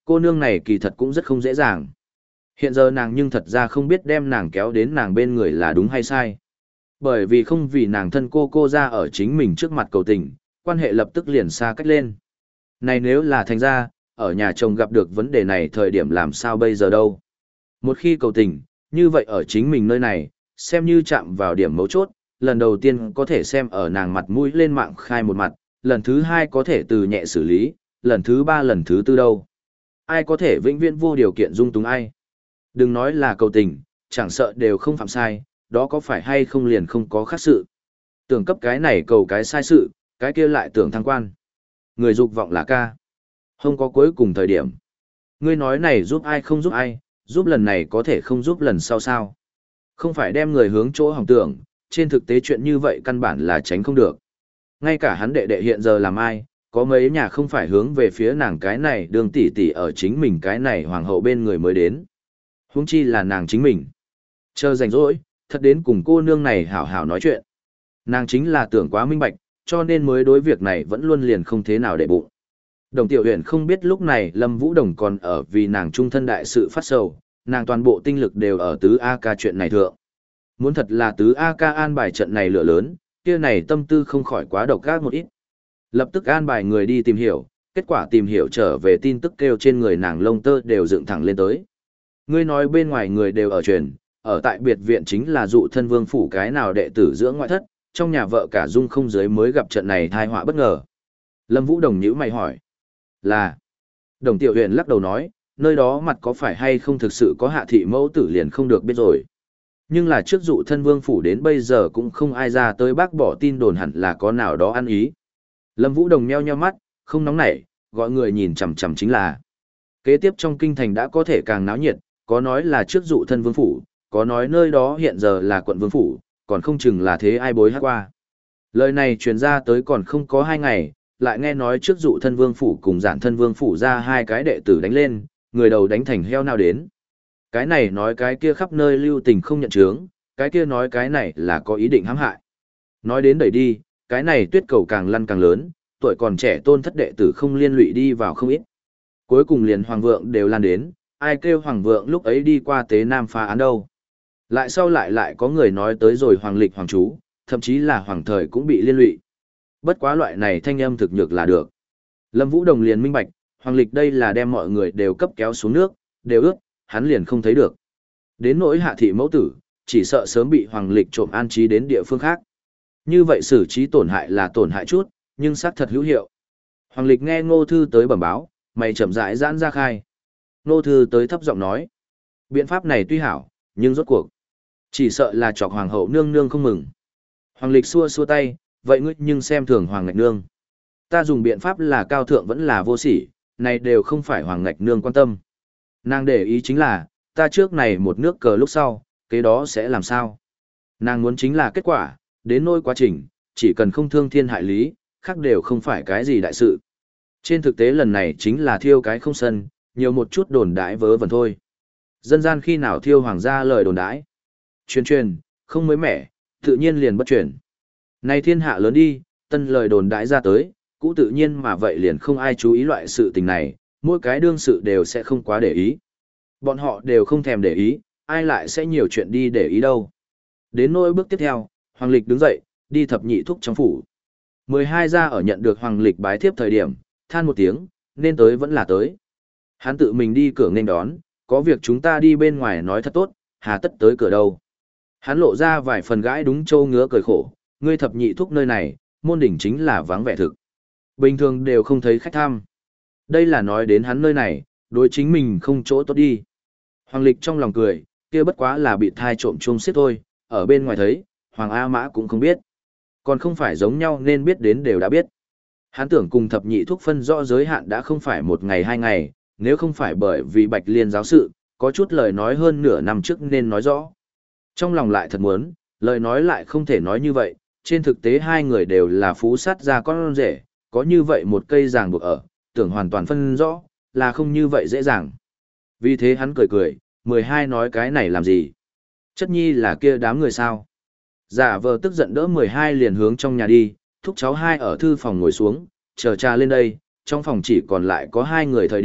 Cô nương này kỳ thật cũng rất không dễ dàng. Hiện giờ nàng nhưng thật ra không biết đem nàng kéo đến nàng bên người là đúng hay sai. Bởi vì không vì nàng thân cô cô ra ở chính mình trước mặt cầu tình, quan hệ lập tức liền xa cách lên. Này nếu là thành ra, ở nhà chồng gặp được vấn đề này thời điểm làm sao bây giờ đâu. Một khi cầu tình, như vậy ở chính mình nơi này, xem như chạm vào điểm mấu chốt, lần đầu tiên có thể xem ở nàng mặt mũi lên mạng khai một mặt, lần thứ hai có thể từ nhẹ xử lý, lần thứ ba lần thứ tư đâu. Ai có thể vĩnh viễn vô điều kiện dung túng ai. Đừng nói là cầu tình, chẳng sợ đều không phạm sai, đó có phải hay không liền không có khác sự. Tưởng cấp cái này cầu cái sai sự, cái kia lại tưởng thăng quan. Người dục vọng là ca. Không có cuối cùng thời điểm. Ngươi nói này giúp ai không giúp ai, giúp lần này có thể không giúp lần sau sao. Không phải đem người hướng chỗ hỏng tưởng, trên thực tế chuyện như vậy căn bản là tránh không được. Ngay cả hắn đệ đệ hiện giờ làm ai, có mấy nhà không phải hướng về phía nàng cái này đường tỷ tỷ ở chính mình cái này hoàng hậu bên người mới đến. Huống chi là nàng chính mình. Chờ rảnh rỗi, thật đến cùng cô nương này hảo hảo nói chuyện. Nàng chính là tưởng quá minh bạch, cho nên mới đối việc này vẫn luôn liền không thế nào để bụng. Đồng Tiểu Huyền không biết lúc này Lâm Vũ Đồng còn ở vì nàng trung thân đại sự phát sầu, nàng toàn bộ tinh lực đều ở tứ A ca chuyện này thượng. Muốn thật là tứ A ca an bài trận này lửa lớn, kia này tâm tư không khỏi quá độc ác một ít. Lập tức an bài người đi tìm hiểu, kết quả tìm hiểu trở về tin tức kêu trên người nàng lông tơ đều dựng thẳng lên tới. Ngươi nói bên ngoài người đều ở truyền, ở tại biệt viện chính là dụ thân vương phủ cái nào đệ tử dưỡng ngoại thất, trong nhà vợ cả dung không giới mới gặp trận này tai họa bất ngờ. Lâm Vũ Đồng nhíu mày hỏi. Là. Đồng Tiểu Huyền lắc đầu nói, nơi đó mặt có phải hay không thực sự có hạ thị mẫu tử liền không được biết rồi. Nhưng là trước dụ thân vương phủ đến bây giờ cũng không ai ra tới bác bỏ tin đồn hẳn là có nào đó ăn ý. Lâm Vũ Đồng nheo nheo mắt, không nóng nảy, gọi người nhìn chằm chằm chính là. Kế tiếp trong kinh thành đã có thể càng náo nhiệt, có nói là trước dụ thân vương phủ, có nói nơi đó hiện giờ là quận vương phủ, còn không chừng là thế ai bối hát qua. Lời này truyền ra tới còn không có hai ngày, lại nghe nói trước dụ thân vương phủ cùng giản thân vương phủ ra hai cái đệ tử đánh lên, người đầu đánh thành heo nào đến. Cái này nói cái kia khắp nơi lưu tình không nhận chướng, cái kia nói cái này là có ý định hãm hại. Nói đến đẩy đi, cái này tuyết cầu càng lăn càng lớn, tuổi còn trẻ tôn thất đệ tử không liên lụy đi vào không ít. Cuối cùng liền hoàng vượng đều lan đến, ai kêu hoàng vượng lúc ấy đi qua tế nam phá án đâu. Lại sau lại lại có người nói tới rồi hoàng lịch hoàng chú, thậm chí là hoàng thời cũng bị liên lụy. Bất quá loại này thanh âm thực nhược là được. Lâm Vũ Đồng liền minh bạch, hoàng lịch đây là đem mọi người đều cấp kéo xuống nước, đều ướt, hắn liền không thấy được. Đến nỗi hạ thị mẫu tử, chỉ sợ sớm bị hoàng lịch trộm an trí đến địa phương khác. Như vậy xử trí tổn hại là tổn hại chút, nhưng xác thật hữu hiệu. Hoàng lịch nghe Ngô Thư tới bẩm báo, mày chậm rãi giãn ra khai. Ngô Thư tới thấp giọng nói, biện pháp này tuy hảo, nhưng rốt cuộc chỉ sợ là chọc hoàng hậu nương nương không mừng. Hoàng lịch xua xua tay, vậy ngươi nhưng xem thường hoàng ngạch nương. Ta dùng biện pháp là cao thượng vẫn là vô sỉ, này đều không phải hoàng ngạch nương quan tâm. Nàng để ý chính là, ta trước này một nước cờ lúc sau, kế đó sẽ làm sao. Nàng muốn chính là kết quả, đến nỗi quá trình, chỉ cần không thương thiên hại lý, khác đều không phải cái gì đại sự. Trên thực tế lần này chính là thiêu cái không sân, nhiều một chút đồn đãi vớ vẩn thôi. Dân gian khi nào thiêu hoàng gia lời đồn đãi. Truyền truyền, không mới mẻ, tự nhiên liền bất truyền. Này thiên hạ lớn đi, tân lời đồn đãi ra tới, cũ tự nhiên mà vậy liền không ai chú ý loại sự tình này, mỗi cái đương sự đều sẽ không quá để ý. Bọn họ đều không thèm để ý, ai lại sẽ nhiều chuyện đi để ý đâu. Đến nỗi bước tiếp theo, Hoàng Lịch đứng dậy, đi thập nhị thúc trong phủ. mười hai gia ở nhận được Hoàng Lịch bái thiếp thời điểm, than một tiếng, nên tới vẫn là tới. Hắn tự mình đi cửa nên đón, có việc chúng ta đi bên ngoài nói thật tốt, hà tất tới cửa đâu. Hắn lộ ra vài phần gãi đúng châu ngứa cười khổ, ngươi thập nhị thúc nơi này, môn đỉnh chính là vắng vẻ thực. Bình thường đều không thấy khách thăm. Đây là nói đến hắn nơi này, đối chính mình không chỗ tốt đi. Hoàng Lịch trong lòng cười, kia bất quá là bị thai trộm chuông xiết thôi, ở bên ngoài thấy, Hoàng A Mã cũng không biết. Còn không phải giống nhau nên biết đến đều đã biết. Hắn tưởng cùng thập nhị thúc phân rõ giới hạn đã không phải một ngày hai ngày, nếu không phải bởi vì Bạch Liên giáo sự, có chút lời nói hơn nửa năm trước nên nói rõ. Trong lòng lại thật muốn, lời nói lại không thể nói như vậy, trên thực tế hai người đều là phú sát ra con rể, có như vậy một cây ràng buộc ở, tưởng hoàn toàn phân rõ, là không như vậy dễ dàng. Vì thế hắn cười cười, mười hai nói cái này làm gì? Chất nhi là kia đám người sao? Giả vờ tức giận đỡ mười hai liền hướng trong nhà đi, thúc cháu hai ở thư phòng ngồi xuống, chờ cha lên đây, trong phòng chỉ còn lại có hai người thời điểm,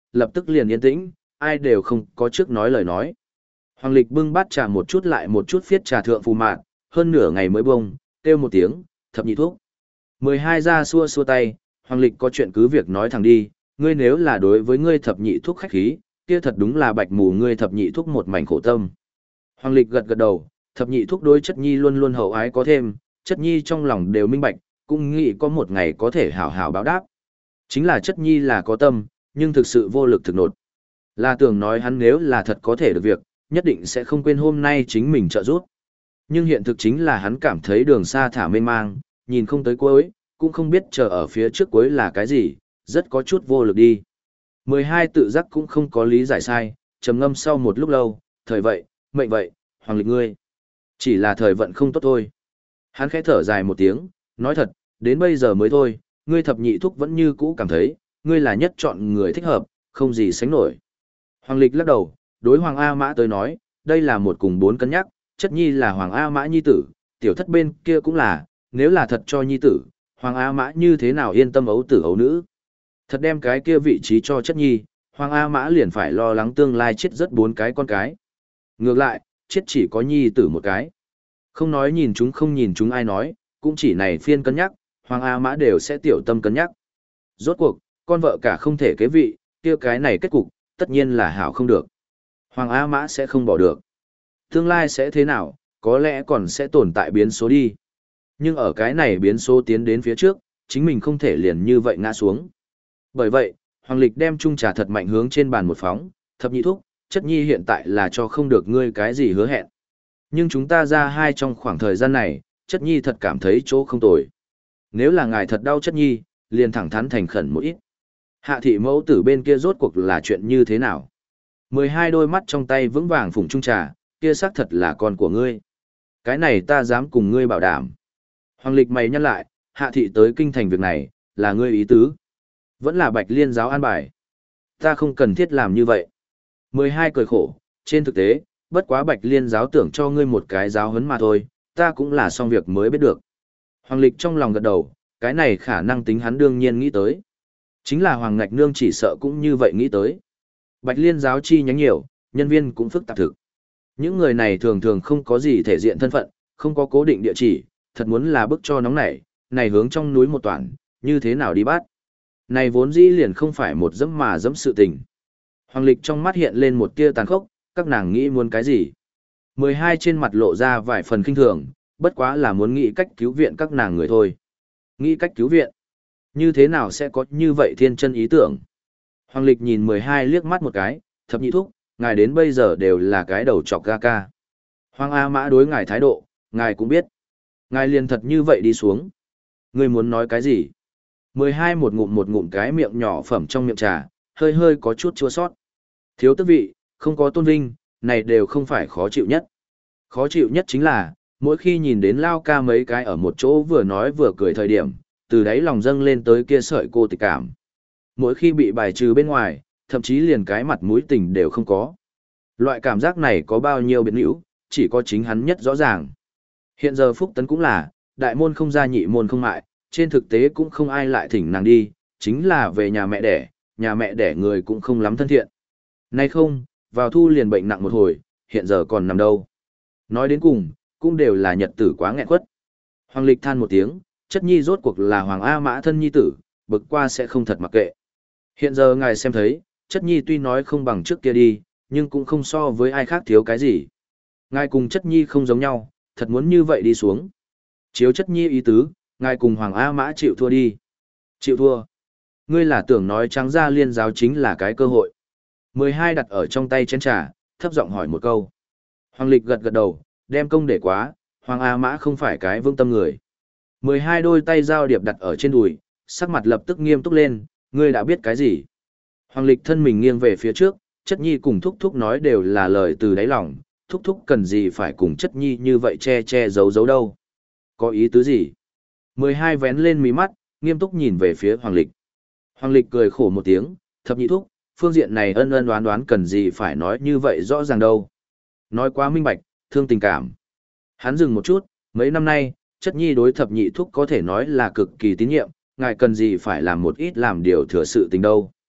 lập tức liền yên tĩnh, ai đều không có trước nói lời nói. Hoàng Lịch bưng bát trà một chút lại một chút phiết trà thượng phù mạn, hơn nửa ngày mới bông, kêu một tiếng, thập nhị thúc. mười hai ra xua xua tay, Hoàng Lịch có chuyện cứ việc nói thẳng đi, ngươi nếu là đối với ngươi thập nhị thúc khách khí, kia thật đúng là bạch mù ngươi thập nhị thúc một mảnh khổ tâm. Hoàng Lịch gật gật đầu, thập nhị thúc đối chất nhi luôn luôn hậu ái có thêm, chất nhi trong lòng đều minh bạch, cũng nghĩ có một ngày có thể hảo hảo báo đáp. Chính là chất nhi là có tâm, nhưng thực sự vô lực thực nột. Là tưởng nói hắn nếu là thật có thể được việc, nhất định sẽ không quên hôm nay chính mình trợ giúp. Nhưng hiện thực chính là hắn cảm thấy đường xa thả mênh mang, nhìn không tới cuối, cũng không biết chờ ở phía trước cuối là cái gì, rất có chút vô lực đi. mười hai tự giác cũng không có lý giải sai, trầm ngâm sau một lúc lâu, thời vậy, mệnh vậy, Hoàng Lịch ngươi. Chỉ là thời vận không tốt thôi. Hắn khẽ thở dài một tiếng, nói thật, đến bây giờ mới thôi, ngươi thập nhị thúc vẫn như cũ cảm thấy, ngươi là nhất chọn người thích hợp, không gì sánh nổi. Hoàng Lịch lắc đầu, đối Hoàng A Mã tới nói, đây là một cùng bốn cân nhắc, chất nhi là Hoàng A Mã nhi tử, tiểu thất bên kia cũng là, nếu là thật cho nhi tử, Hoàng A Mã như thế nào yên tâm ấu tử ấu nữ. Thật đem cái kia vị trí cho chất nhi, Hoàng A Mã liền phải lo lắng tương lai chết rất bốn cái con cái. Ngược lại, chết chỉ có nhi tử một cái. Không nói nhìn chúng không nhìn chúng ai nói, cũng chỉ này phiên cân nhắc, Hoàng A Mã đều sẽ tiểu tâm cân nhắc. Rốt cuộc, con vợ cả không thể kế vị, kia cái này kết cục, tất nhiên là hảo không được. Hoàng A Mã sẽ không bỏ được. Tương lai sẽ thế nào, có lẽ còn sẽ tồn tại biến số đi. Nhưng ở cái này biến số tiến đến phía trước, chính mình không thể liền như vậy ngã xuống. Bởi vậy, Hoàng Lịch đem chung trà thật mạnh hướng trên bàn một phóng, thập nhị thúc, chất nhi hiện tại là cho không được ngươi cái gì hứa hẹn. Nhưng chúng ta ra hai trong khoảng thời gian này, chất nhi thật cảm thấy chỗ không tồi. Nếu là ngài thật đau chất nhi, liền thẳng thắn thành khẩn một ít. Hạ thị mẫu tử bên kia rốt cuộc là chuyện như thế nào? mười hai đôi mắt trong tay vững vàng phủng chung trà, kia xác thật là con của ngươi. Cái này ta dám cùng ngươi bảo đảm. Hoàng Lịch mày nhắc lại, hạ thị tới kinh thành việc này, là ngươi ý tứ. Vẫn là Bạch Liên giáo an bài. Ta không cần thiết làm như vậy. mười hai cười khổ, trên thực tế, bất quá Bạch Liên giáo tưởng cho ngươi một cái giáo huấn mà thôi, ta cũng là xong việc mới biết được. Hoàng Lịch trong lòng gật đầu, cái này khả năng tính hắn đương nhiên nghĩ tới. Chính là Hoàng Ngạch Nương chỉ sợ cũng như vậy nghĩ tới. Bạch Liên giáo chi nhánh nhiều, nhân viên cũng phức tạp thực. Những người này thường thường không có gì thể diện thân phận, không có cố định địa chỉ, thật muốn là bức cho nóng nảy, này hướng trong núi một toàn, như thế nào đi bắt. Này vốn dĩ liền không phải một dẫm mà dẫm sự tình. Hoàng Lịch trong mắt hiện lên một tia tàn khốc, các nàng nghĩ muốn cái gì. mười hai trên mặt lộ ra vài phần kinh thường, bất quá là muốn nghĩ cách cứu viện các nàng người thôi. Nghĩ cách cứu viện? Như thế nào sẽ có như vậy thiên chân ý tưởng? Hoàng Lịch nhìn mười hai liếc mắt một cái, thập nhị thúc, ngài đến bây giờ đều là cái đầu chọc ga ca. Hoàng A Mã đối ngài thái độ, ngài cũng biết. Ngài liền thật như vậy đi xuống. Ngươi muốn nói cái gì? mười hai một ngụm một ngụm cái miệng nhỏ phẩm trong miệng trà, hơi hơi có chút chua sót. Thiếu tước vị, không có tôn vinh, này đều không phải khó chịu nhất. Khó chịu nhất chính là, mỗi khi nhìn đến Lao ca mấy cái ở một chỗ vừa nói vừa cười thời điểm, từ đáy lòng dâng lên tới kia sợi cô tịch cảm. Mỗi khi bị bài trừ bên ngoài, thậm chí liền cái mặt mũi tình đều không có. Loại cảm giác này có bao nhiêu biến hữu, chỉ có chính hắn nhất rõ ràng. Hiện giờ Phúc Tấn cũng là, đại môn không ra nhị môn không mại, trên thực tế cũng không ai lại thỉnh nàng đi, chính là về nhà mẹ đẻ, nhà mẹ đẻ người cũng không lắm thân thiện. Nay không, vào thu liền bệnh nặng một hồi, hiện giờ còn nằm đâu. Nói đến cùng, cũng đều là nhật tử quá nghẹn quất. Hoàng Lịch than một tiếng, chất nhi rốt cuộc là Hoàng A Mã thân nhi tử, bực qua sẽ không thật mặc kệ. Hiện giờ ngài xem thấy, chất nhi tuy nói không bằng trước kia đi, nhưng cũng không so với ai khác thiếu cái gì. Ngài cùng chất nhi không giống nhau, thật muốn như vậy đi xuống. Chiếu chất nhi ý tứ, ngài cùng Hoàng A Mã chịu thua đi. Chịu thua. Ngươi là tưởng nói trắng ra liên giáo chính là cái cơ hội. mười hai đặt ở trong tay chén trà, thấp giọng hỏi một câu. Hoàng Lịch gật gật đầu, đem công để quá, Hoàng A Mã không phải cái vương tâm người. mười hai đôi tay giao điệp đặt ở trên đùi, sắc mặt lập tức nghiêm túc lên, ngươi đã biết cái gì. Hoàng Lịch thân mình nghiêng về phía trước, chất nhi cùng thúc thúc nói đều là lời từ đáy lòng, thúc thúc cần gì phải cùng chất nhi như vậy che che giấu giấu đâu. Có ý tứ gì? mười hai vén lên mí mắt, nghiêm túc nhìn về phía Hoàng Lịch. Hoàng Lịch cười khổ một tiếng, thập nhị thúc, phương diện này ân ân đoán đoán cần gì phải nói như vậy rõ ràng đâu. Nói quá minh bạch, thương tình cảm. Hắn dừng một chút, mấy năm nay, chất nhi đối thập nhị thúc có thể nói là cực kỳ tín nhiệm, ngài cần gì phải làm một ít làm điều thừa sự tình đâu.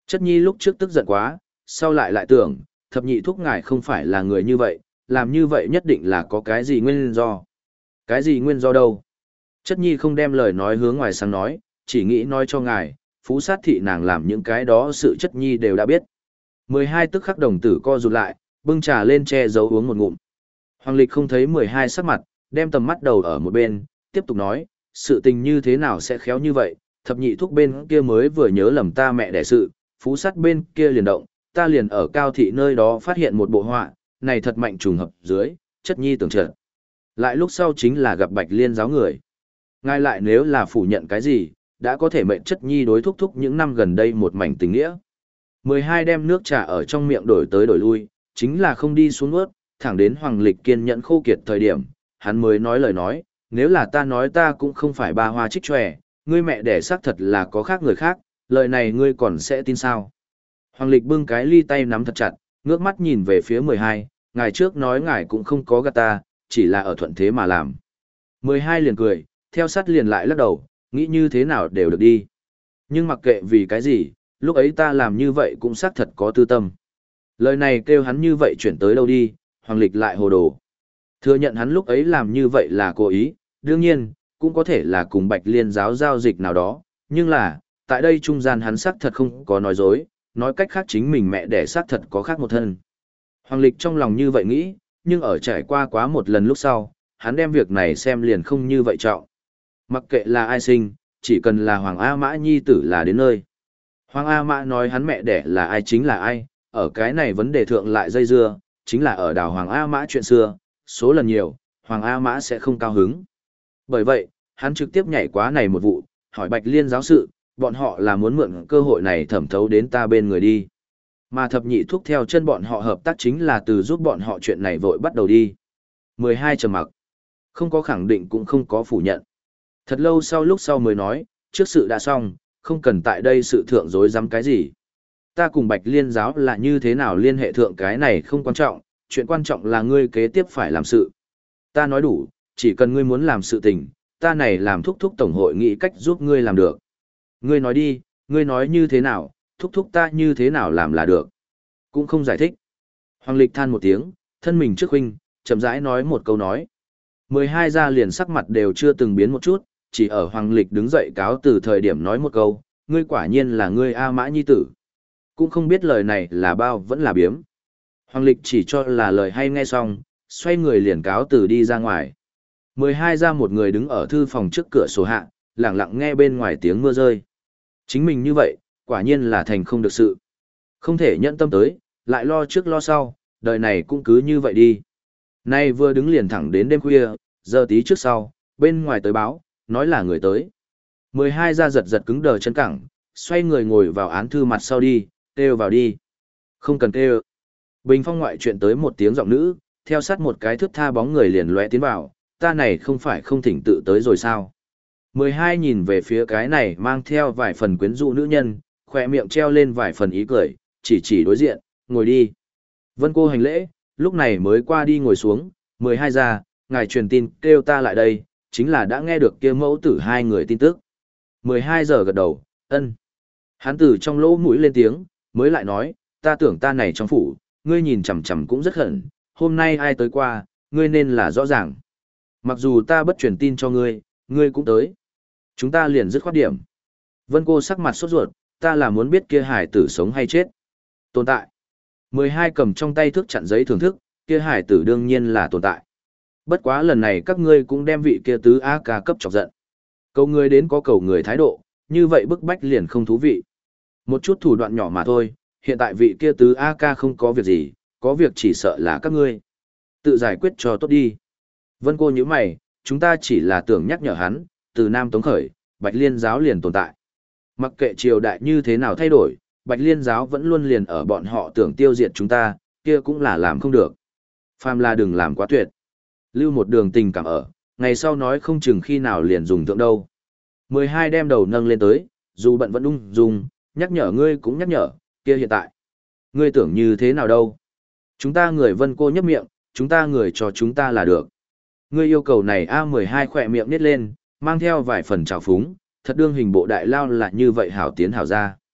Chất nhi lúc trước tức giận quá, sau lại lại tưởng, thập nhị thúc ngài không phải là người như vậy, làm như vậy nhất định là có cái gì nguyên do. Cái gì nguyên do đâu? Chất nhi không đem lời nói hướng ngoài sang nói, chỉ nghĩ nói cho ngài, phú sát thị nàng làm những cái đó sự chất nhi đều đã biết. mười hai tức khắc đồng tử co rụt lại, bưng trà lên che giấu uống một ngụm. Hoàng Lịch không thấy mười hai sắc mặt, đem tầm mắt đầu ở một bên, tiếp tục nói, sự tình như thế nào sẽ khéo như vậy, thập nhị thúc bên kia mới vừa nhớ lầm ta mẹ đẻ sự, phú sát bên kia liền động, ta liền ở cao thị nơi đó phát hiện một bộ họa, này thật mạnh trùng hợp dưới, chất nhi tưởng trợ. Lại lúc sau chính là gặp Bạch Liên giáo người. Ngài lại nếu là phủ nhận cái gì, đã có thể mệnh chất nhi đối thúc thúc những năm gần đây một mảnh tình nghĩa. mười hai đem nước trà ở trong miệng đổi tới đổi lui, chính là không đi xuống nuốt, thẳng đến Hoàng Lịch kiên nhẫn khô kiệt thời điểm, hắn mới nói lời nói, nếu là ta nói ta cũng không phải ba hoa trích tròe, ngươi mẹ đẻ xác thật là có khác người khác, lời này ngươi còn sẽ tin sao? Hoàng Lịch bưng cái ly tay nắm thật chặt, ngước mắt nhìn về phía mười hai, ngài trước nói ngài cũng không có gạt ta, chỉ là ở thuận thế mà làm. mười hai liền cười, theo sát liền lại lắc đầu, nghĩ như thế nào đều được đi. Nhưng mặc kệ vì cái gì, lúc ấy ta làm như vậy cũng xác thật có tư tâm. Lời này kêu hắn như vậy chuyển tới đâu đi, Hoàng Lịch lại hồ đồ. Thừa nhận hắn lúc ấy làm như vậy là cố ý, đương nhiên, cũng có thể là cùng Bạch Liên giáo giao dịch nào đó, nhưng là, tại đây trung gian hắn xác thật không có nói dối, nói cách khác chính mình mẹ đẻ xác thật có khác một thân. Hoàng Lịch trong lòng như vậy nghĩ, nhưng ở trải qua quá một lần lúc sau, hắn đem việc này xem liền không như vậy trọng. Mặc kệ là ai sinh, chỉ cần là Hoàng A Mã nhi tử là đến nơi. Hoàng A Mã nói hắn mẹ đẻ là ai chính là ai, ở cái này vấn đề thượng lại dây dưa, chính là ở đảo Hoàng A Mã chuyện xưa, số lần nhiều, Hoàng A Mã sẽ không cao hứng. Bởi vậy, hắn trực tiếp nhảy quá này một vụ, hỏi Bạch Liên giáo sự, bọn họ là muốn mượn cơ hội này thẩm thấu đến ta bên người đi. Mà thập nhị thúc theo chân bọn họ hợp tác chính là từ giúp bọn họ chuyện này vội bắt đầu đi. mười hai trầm mặc. Không có khẳng định cũng không có phủ nhận. Thật lâu sau lúc sau mới nói, trước sự đã xong, không cần tại đây sự thượng dối dám cái gì. Ta cùng Bạch Liên giáo là như thế nào liên hệ thượng cái này không quan trọng, chuyện quan trọng là ngươi kế tiếp phải làm sự. Ta nói đủ, chỉ cần ngươi muốn làm sự tình, ta này làm thúc thúc tổng hội nghĩ cách giúp ngươi làm được. Ngươi nói đi, ngươi nói như thế nào, thúc thúc ta như thế nào làm là được. Cũng không giải thích. Hoàng Lịch than một tiếng, thân mình trước huynh, chậm rãi nói một câu nói. mười hai gia liền sắc mặt đều chưa từng biến một chút, chỉ ở Hoàng Lịch đứng dậy cáo từ thời điểm nói một câu, ngươi quả nhiên là ngươi A Mã nhi tử. Cũng không biết lời này là bao vẫn là biếm. Hoàng Lịch chỉ cho là lời hay nghe xong, xoay người liền cáo từ đi ra ngoài. mười hai ra một người đứng ở thư phòng trước cửa sổ hạ, lặng lặng nghe bên ngoài tiếng mưa rơi. Chính mình như vậy, quả nhiên là thành không được sự. Không thể nhận tâm tới, lại lo trước lo sau, đời này cũng cứ như vậy đi. Nay vừa đứng liền thẳng đến đêm khuya, giờ tí trước sau, bên ngoài tới báo, nói là người tới. mười hai ra giật giật cứng đờ chân cẳng, xoay người ngồi vào án thư mặt sau đi, kêu vào đi. Không cần kêu. Bình phong ngoại chuyện tới một tiếng giọng nữ, theo sát một cái thước tha bóng người liền lóe tiến vào, ta này không phải không thỉnh tự tới rồi sao. mười hai nhìn về phía cái này mang theo vài phần quyến rũ nữ nhân, khỏe miệng treo lên vài phần ý cười, chỉ chỉ đối diện, ngồi đi. Vân cô hành lễ, lúc này mới qua đi ngồi xuống, mười hai ra, ngài truyền tin kêu ta lại đây, chính là đã nghe được kia mẫu tử hai người tin tức. mười hai giờ gật đầu, ân. Hắn từ trong lỗ mũi lên tiếng, mới lại nói, ta tưởng ta này trong phủ, ngươi nhìn chằm chằm cũng rất hận, hôm nay ai tới qua, ngươi nên là rõ ràng. Mặc dù ta bất truyền tin cho ngươi, ngươi cũng tới. Chúng ta liền dứt khoát điểm. Vân cô sắc mặt sốt ruột, ta là muốn biết kia hải tử sống hay chết. Tồn tại. mười hai cầm trong tay thước chặn giấy thưởng thức, kia hải tử đương nhiên là tồn tại. Bất quá lần này các ngươi cũng đem vị kia tứ A ca cấp chọc giận. Cầu người đến có cầu người thái độ, như vậy bức bách liền không thú vị. Một chút thủ đoạn nhỏ mà thôi, hiện tại vị kia tứ A ca không có việc gì, có việc chỉ sợ là các ngươi. Tự giải quyết cho tốt đi. Vân cô như mày, chúng ta chỉ là tưởng nhắc nhở hắn, từ Nam Tống khởi, Bạch Liên giáo liền tồn tại. Mặc kệ triều đại như thế nào thay đổi, Bạch Liên giáo vẫn luôn liền ở bọn họ tưởng tiêu diệt chúng ta, kia cũng là làm không được. Phàm là đừng làm quá tuyệt. Lưu một đường tình cảm ở, ngày sau nói không chừng khi nào liền dùng thượng đâu. mười hai đem đầu nâng lên tới, dù bận vẫn ung dung, nhắc nhở ngươi cũng nhắc nhở, kia hiện tại. Ngươi tưởng như thế nào đâu? Chúng ta người Vân cô nhấp miệng, chúng ta người cho chúng ta là được. Ngươi yêu cầu này A mười hai khỏe miệng nít lên, mang theo vài phần trào phúng, thật đương hình bộ đại lao là như vậy hảo tiến hảo ra.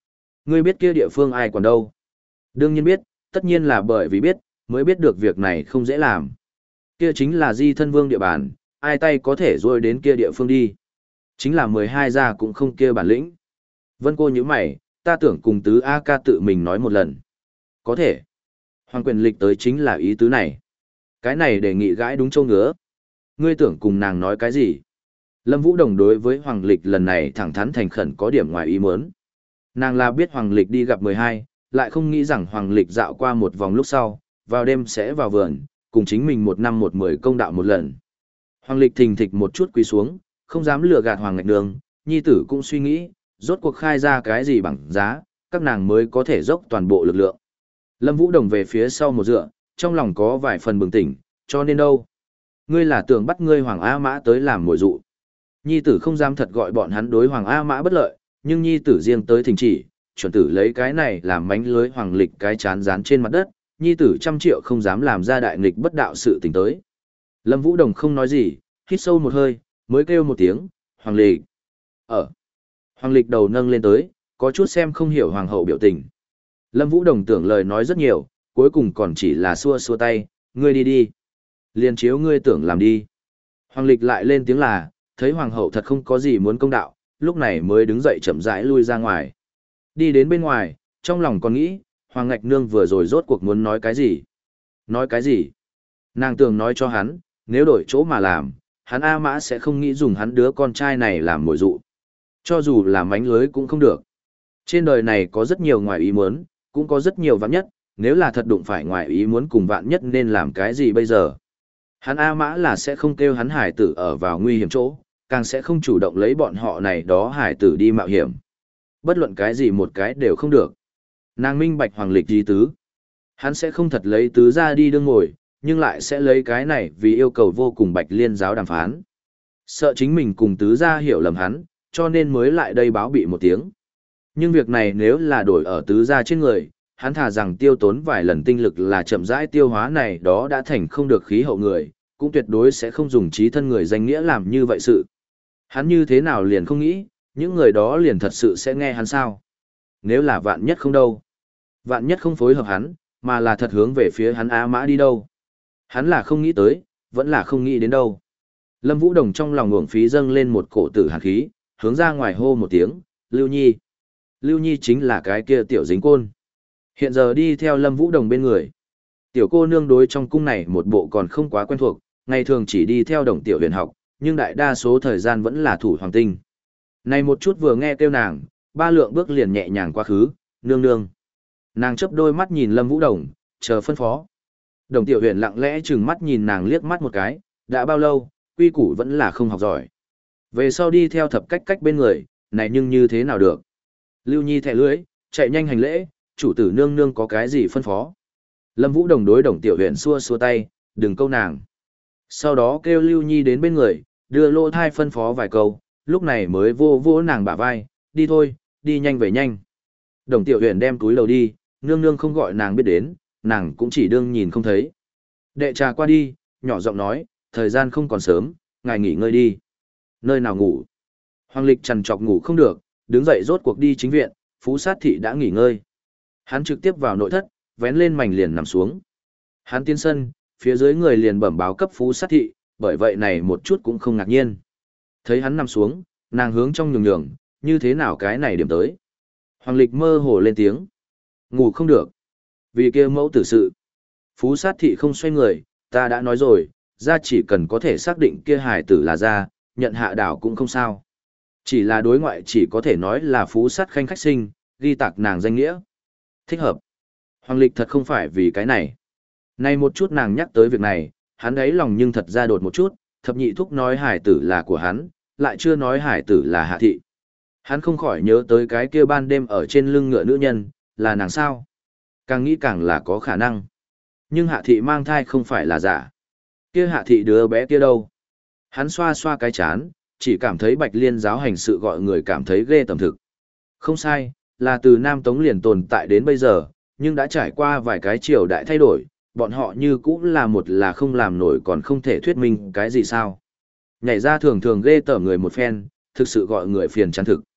Ngươi biết kia địa phương ai còn đâu? Đương nhiên biết, tất nhiên là bởi vì biết, mới biết được việc này không dễ làm. Kia chính là Di Thân Vương địa bàn, ai tay có thể rôi đến kia địa phương đi. Chính là mười hai gia cũng không kia bản lĩnh. Vân cô như mày, ta tưởng cùng tứ A ca tự mình nói một lần. Có thể. Hoàng quyền lịch tới chính là ý tứ này. Cái này đề nghị gãi đúng châu ngứa. Ngươi tưởng cùng nàng nói cái gì? Lâm Vũ Đồng đối với Hoàng lịch lần này thẳng thắn thành khẩn có điểm ngoài ý muốn. Nàng là biết Hoàng lịch đi gặp mười hai, lại không nghĩ rằng Hoàng lịch dạo qua một vòng lúc sau, vào đêm sẽ vào vườn, cùng chính mình một năm một mười công đạo một lần. Hoàng lịch thình thịch một chút quỳ xuống, không dám lừa gạt Hoàng Ngạch Nương, nhi tử cũng suy nghĩ, rốt cuộc khai ra cái gì bằng giá, các nàng mới có thể dốc toàn bộ lực lượng. Lâm Vũ Đồng về phía sau một dựa, trong lòng có vài phần bừng tỉnh, cho nên đâu? Ngươi là tưởng bắt ngươi Hoàng A Mã tới làm mồi dụ. Nhi tử không dám thật gọi bọn hắn đối Hoàng A Mã bất lợi, nhưng nhi tử riêng tới thỉnh chỉ, chuẩn tử lấy cái này làm mánh lưới Hoàng lịch cái chán dán trên mặt đất, nhi tử trăm triệu không dám làm ra đại nghịch bất đạo sự tình tới. Lâm Vũ Đồng không nói gì, hít sâu một hơi, mới kêu một tiếng, Hoàng lịch. Ở. Hoàng lịch đầu nâng lên tới, có chút xem không hiểu Hoàng hậu biểu tình. Lâm Vũ Đồng tưởng lời nói rất nhiều, cuối cùng còn chỉ là xua xua tay, ngươi đi đi. Liên chiếu ngươi tưởng làm đi. Hoàng lịch lại lên tiếng là, thấy Hoàng hậu thật không có gì muốn công đạo, lúc này mới đứng dậy chậm rãi lui ra ngoài. Đi đến bên ngoài, trong lòng còn nghĩ, Hoàng Ngạch Nương vừa rồi rốt cuộc muốn nói cái gì? Nói cái gì? Nàng tưởng nói cho hắn, nếu đổi chỗ mà làm, hắn A Mã sẽ không nghĩ dùng hắn đứa con trai này làm mồi dụ. Cho dù là mánh lưới cũng không được. Trên đời này có rất nhiều ngoài ý muốn, cũng có rất nhiều vạn nhất, nếu là thật đụng phải ngoài ý muốn cùng vạn nhất nên làm cái gì bây giờ? Hắn A Mã là sẽ không kêu hắn hải tử ở vào nguy hiểm chỗ, càng sẽ không chủ động lấy bọn họ này đó hải tử đi mạo hiểm. Bất luận cái gì một cái đều không được. Nàng minh bạch Hoàng lịch di tứ. Hắn sẽ không thật lấy tứ ra đi đương ngồi, nhưng lại sẽ lấy cái này vì yêu cầu vô cùng Bạch Liên giáo đàm phán. Sợ chính mình cùng tứ ra hiểu lầm hắn, cho nên mới lại đây báo bị một tiếng. Nhưng việc này nếu là đổi ở tứ ra trên người, hắn thà rằng tiêu tốn vài lần tinh lực là chậm rãi tiêu hóa này đó đã thành không được khí hậu người, cũng tuyệt đối sẽ không dùng trí thân người danh nghĩa làm như vậy sự. Hắn như thế nào liền không nghĩ, những người đó liền thật sự sẽ nghe hắn sao? Nếu là vạn nhất không đâu. Vạn nhất không phối hợp hắn, mà là thật hướng về phía hắn A Mã đi đâu. Hắn là không nghĩ tới, vẫn là không nghĩ đến đâu. Lâm Vũ Đồng trong lòng uổng phí dâng lên một cổ tử hàn khí, hướng ra ngoài hô một tiếng, Lưu Nhi. Lưu Nhi chính là cái kia tiểu dính côn. Hiện giờ đi theo Lâm Vũ Đồng bên người. Tiểu cô nương đối trong cung này một bộ còn không quá quen thuộc, ngày thường chỉ đi theo Đồng tiểu huyền học, nhưng đại đa số thời gian vẫn là thủ hoàng tinh. Này một chút vừa nghe kêu nàng, ba lượng bước liền nhẹ nhàng quá khứ, nương nương. Nàng chớp đôi mắt nhìn Lâm Vũ Đồng, chờ phân phó. Đồng tiểu huyền lặng lẽ trừng mắt nhìn nàng liếc mắt một cái, đã bao lâu, quy củ vẫn là không học giỏi. Về sau đi theo thập cách cách bên người, này nhưng như thế nào được. Lưu Nhi thẻ lưới, chạy nhanh hành lễ, chủ tử nương nương có cái gì phân phó. Lâm Vũ Đồng đối Đồng tiểu huyền xua xua tay, đừng câu nàng. Sau đó kêu Lưu Nhi đến bên người, đưa lô thai phân phó vài câu, lúc này mới vô vô nàng bả vai, đi thôi, đi nhanh về nhanh. Đồng tiểu huyền đem túi lầu đi, nương nương không gọi nàng biết đến, nàng cũng chỉ đương nhìn không thấy. Đệ trà qua đi, nhỏ giọng nói, thời gian không còn sớm, ngài nghỉ ngơi đi. Nơi nào ngủ? Hoàng lịch trằn trọc ngủ không được, đứng dậy rốt cuộc đi chính viện, Phú Sát Thị đã nghỉ ngơi. Hắn trực tiếp vào nội thất, vén lên mành liền nằm xuống. Hắn tiến sân, phía dưới người liền bẩm báo cấp Phú Sát Thị, bởi vậy này một chút cũng không ngạc nhiên. Thấy hắn nằm xuống, nàng hướng trong nhường nhường, như thế nào cái này điểm tới. Hoàng lịch mơ hồ lên tiếng. Ngủ không được. Vì kia mẫu tử sự. Phú Sát Thị không xoay người, ta đã nói rồi, ra chỉ cần có thể xác định kia hài tử là ra, nhận hạ đảo cũng không sao. Chỉ là đối ngoại chỉ có thể nói là Phú Sát Khanh khách sinh, ghi tạc nàng danh nghĩa. Thích hợp. Hoàng lịch thật không phải vì cái này. Này một chút nàng nhắc tới việc này, hắn ấy lòng nhưng thật ra đột một chút, thập nhị thúc nói hải tử là của hắn, lại chưa nói hải tử là hạ thị. Hắn không khỏi nhớ tới cái kia ban đêm ở trên lưng ngựa nữ nhân, là nàng sao. Càng nghĩ càng là có khả năng. Nhưng hạ thị mang thai không phải là giả. Kia hạ thị đứa bé kia đâu? Hắn xoa xoa cái chán, chỉ cảm thấy Bạch Liên giáo hành sự gọi người cảm thấy ghê tởm thực. Không sai, là từ Nam Tống liền tồn tại đến bây giờ, nhưng đã trải qua vài cái triều đại thay đổi, bọn họ như cũng là một là không làm nổi còn không thể thuyết minh cái gì sao. Nhảy ra thường thường ghê tởm người một phen, thực sự gọi người phiền chán thực.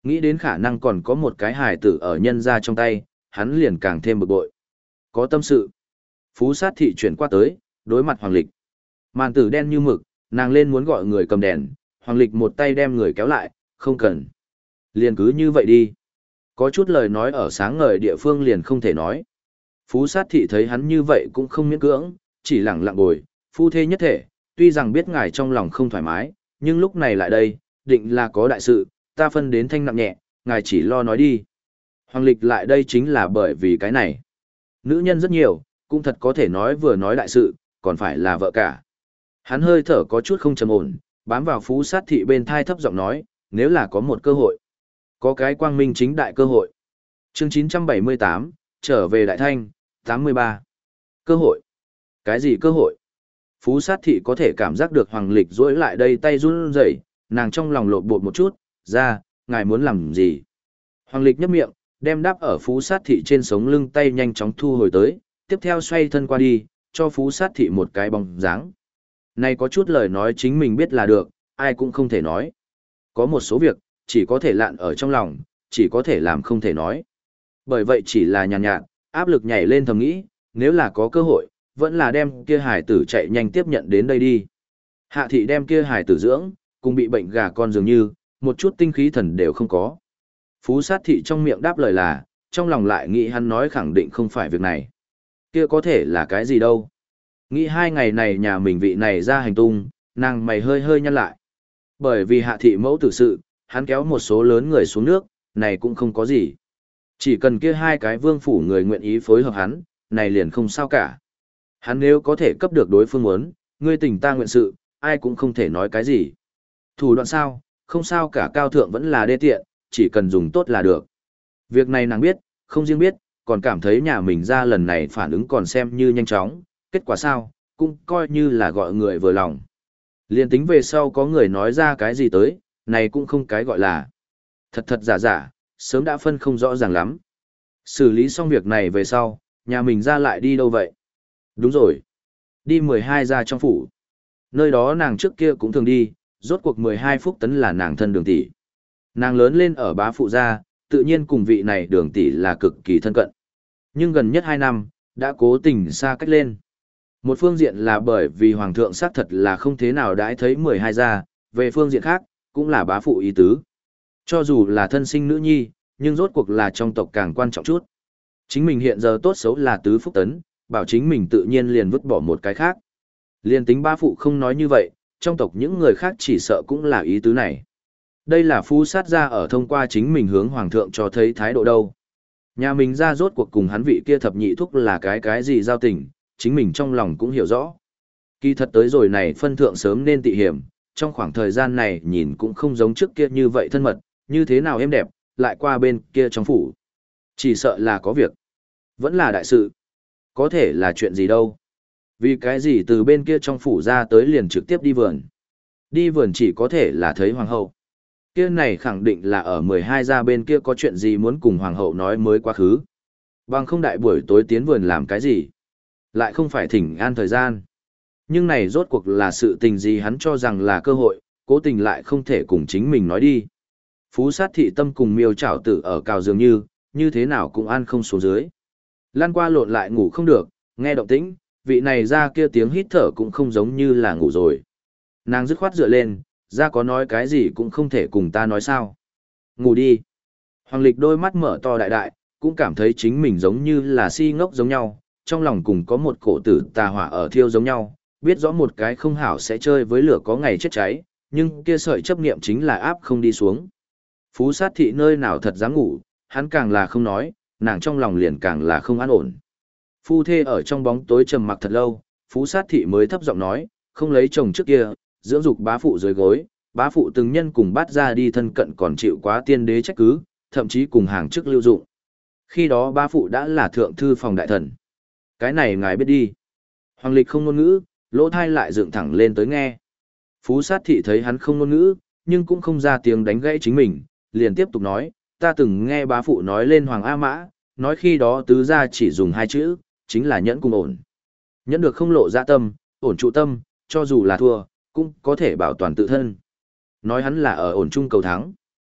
Nghĩ đến khả năng còn có một cái hài tử ở nhân ra trong tay, hắn liền càng thêm bực bội. Có tâm sự. Phú sát thị chuyển qua tới, đối mặt Hoàng Lịch. Màn tử đen như mực, nàng lên muốn gọi người cầm đèn, Hoàng Lịch một tay đem người kéo lại, không cần. Liền cứ như vậy đi. Có chút lời nói ở sáng ngời địa phương liền không thể nói. Phú sát thị thấy hắn như vậy cũng không miễn cưỡng, chỉ lặng lặng bồi, phu thê nhất thể, tuy rằng biết ngài trong lòng không thoải mái, nhưng lúc này lại đây, định là có đại sự, ta phân đến thanh nặng nhẹ, ngài chỉ lo nói đi. Hoàng Lịch lại đây chính là bởi vì cái này. Nữ nhân rất nhiều, cũng thật có thể nói vừa nói đại sự, còn phải là vợ cả. Hắn hơi thở có chút không trầm ổn, bám vào phú sát thị bên thai thấp giọng nói, nếu là có một cơ hội. Có cái quang minh chính đại cơ hội. Chương chín trăm bảy mươi tám, trở về Đại Thanh, tám mươi ba. Cơ hội. Cái gì cơ hội? Phú sát thị có thể cảm giác được Hoàng Lịch rỗi lại đây tay run rẩy, nàng trong lòng lột bột một chút, ra, ngài muốn làm gì? Hoàng Lịch nhấp miệng, đem đáp ở phú sát thị trên sống lưng tay nhanh chóng thu hồi tới, tiếp theo xoay thân qua đi, cho phú sát thị một cái bóng dáng. Này có chút lời nói chính mình biết là được, ai cũng không thể nói. Có một số việc, chỉ có thể lạn ở trong lòng, chỉ có thể làm không thể nói. Bởi vậy chỉ là nhàn nhạt, nhạt, áp lực nhảy lên thầm nghĩ, nếu là có cơ hội, vẫn là đem kia hải tử chạy nhanh tiếp nhận đến đây đi. Hạ thị đem kia hải tử dưỡng, cùng bị bệnh gà con dường như, một chút tinh khí thần đều không có. Phú sát thị trong miệng đáp lời là, trong lòng lại nghĩ hắn nói khẳng định không phải việc này. Kia có thể là cái gì đâu. Nghĩ hai ngày này nhà mình vị này ra hành tung, nàng mày hơi hơi nhăn lại. Bởi vì hạ thị mẫu tử sự, hắn kéo một số lớn người xuống nước, này cũng không có gì. Chỉ cần kia hai cái vương phủ người nguyện ý phối hợp hắn, này liền không sao cả. Hắn nếu có thể cấp được đối phương muốn, ngươi tình ta nguyện sự, ai cũng không thể nói cái gì. Thủ đoạn sao, không sao cả cao thượng vẫn là đê tiện, chỉ cần dùng tốt là được. Việc này nàng biết, không riêng biết, còn cảm thấy nhà mình ra lần này phản ứng còn xem như nhanh chóng, kết quả sao, cũng coi như là gọi người vừa lòng. Liên tính về sau có người nói ra cái gì tới, này cũng không cái gọi là thật thật giả giả, sớm đã phân không rõ ràng lắm. Xử lý xong việc này về sau, nhà mình ra lại đi đâu vậy? Đúng rồi. Đi mười hai ra trong phủ. Nơi đó nàng trước kia cũng thường đi, rốt cuộc mười hai phúc tấn là nàng thân đường tỷ. Nàng lớn lên ở bá phụ gia, tự nhiên cùng vị này đường tỷ là cực kỳ thân cận. Nhưng gần nhất hai năm, đã cố tình xa cách lên. Một phương diện là bởi vì hoàng thượng xác thật là không thế nào đãi thấy mười hai gia, về phương diện khác, cũng là bá phụ ý tứ. Cho dù là thân sinh nữ nhi, nhưng rốt cuộc là trong tộc càng quan trọng chút. Chính mình hiện giờ tốt xấu là tứ phúc tấn, bảo chính mình tự nhiên liền vứt bỏ một cái khác. Liên tính bá phụ không nói như vậy, trong tộc những người khác chỉ sợ cũng là ý tứ này. Đây là phu sát gia ở thông qua chính mình hướng hoàng thượng cho thấy thái độ đâu. Nhà mình ra rốt cuộc cùng hắn vị kia thập nhị thúc là cái cái gì giao tình, chính mình trong lòng cũng hiểu rõ. Kỳ thật tới rồi này phân thượng sớm nên tị hiểm, trong khoảng thời gian này nhìn cũng không giống trước kia như vậy thân mật, như thế nào êm đẹp, lại qua bên kia trong phủ. Chỉ sợ là có việc. Vẫn là đại sự. Có thể là chuyện gì đâu. Vì cái gì từ bên kia trong phủ ra tới liền trực tiếp đi vườn. Đi vườn chỉ có thể là thấy hoàng hậu. Kia này khẳng định là ở mười hai gia bên kia có chuyện gì muốn cùng hoàng hậu nói mới quá khứ. Bằng không đại buổi tối tiến vườn làm cái gì. Lại không phải thỉnh an thời gian. Nhưng này rốt cuộc là sự tình gì hắn cho rằng là cơ hội, cố tình lại không thể cùng chính mình nói đi. Phú sát thị tâm cùng miêu trảo tử ở cào dường như, như thế nào cũng ăn không xuống dưới. Lan qua lộn lại ngủ không được, nghe động tĩnh, vị này ra kia tiếng hít thở cũng không giống như là ngủ rồi. Nàng dứt khoát dựa lên, ra có nói cái gì cũng không thể cùng ta nói sao. Ngủ đi. Hoàng Lịch đôi mắt mở to đại đại, cũng cảm thấy chính mình giống như là si ngốc giống nhau, trong lòng cùng có một cổ tử tà hỏa ở thiêu giống nhau, biết rõ một cái không hảo sẽ chơi với lửa có ngày chết cháy, nhưng kia sợi chấp niệm chính là áp không đi xuống. Phú sát thị nơi nào thật dám ngủ, hắn càng là không nói, nàng trong lòng liền càng là không an ổn. Phu thê ở trong bóng tối trầm mặc thật lâu, Phú sát thị mới thấp giọng nói, không lấy chồng trước kia, dưỡng dục bá phụ dưới gối, bá phụ từng nhân cùng bắt ra đi thân cận còn chịu quá tiên đế trách cứ, thậm chí cùng hàng chức lưu dụng. Khi đó bá phụ đã là thượng thư phòng đại thần. Cái này ngài biết đi. Hoàng Lịch không ngôn ngữ, lỗ thai lại dựng thẳng lên tới nghe. Phú sát thị thấy hắn không ngôn ngữ, nhưng cũng không ra tiếng đánh gãy chính mình, liền tiếp tục nói, ta từng nghe bá phụ nói lên Hoàng A Mã, nói khi đó tứ gia chỉ dùng hai chữ, chính là nhẫn cùng ổn. Nhẫn được không lộ dạ tâm, ổn trụ tâm, cho dù là thua, cũng có thể bảo toàn tự thân. Nói hắn là ở ổn trung cầu thắng.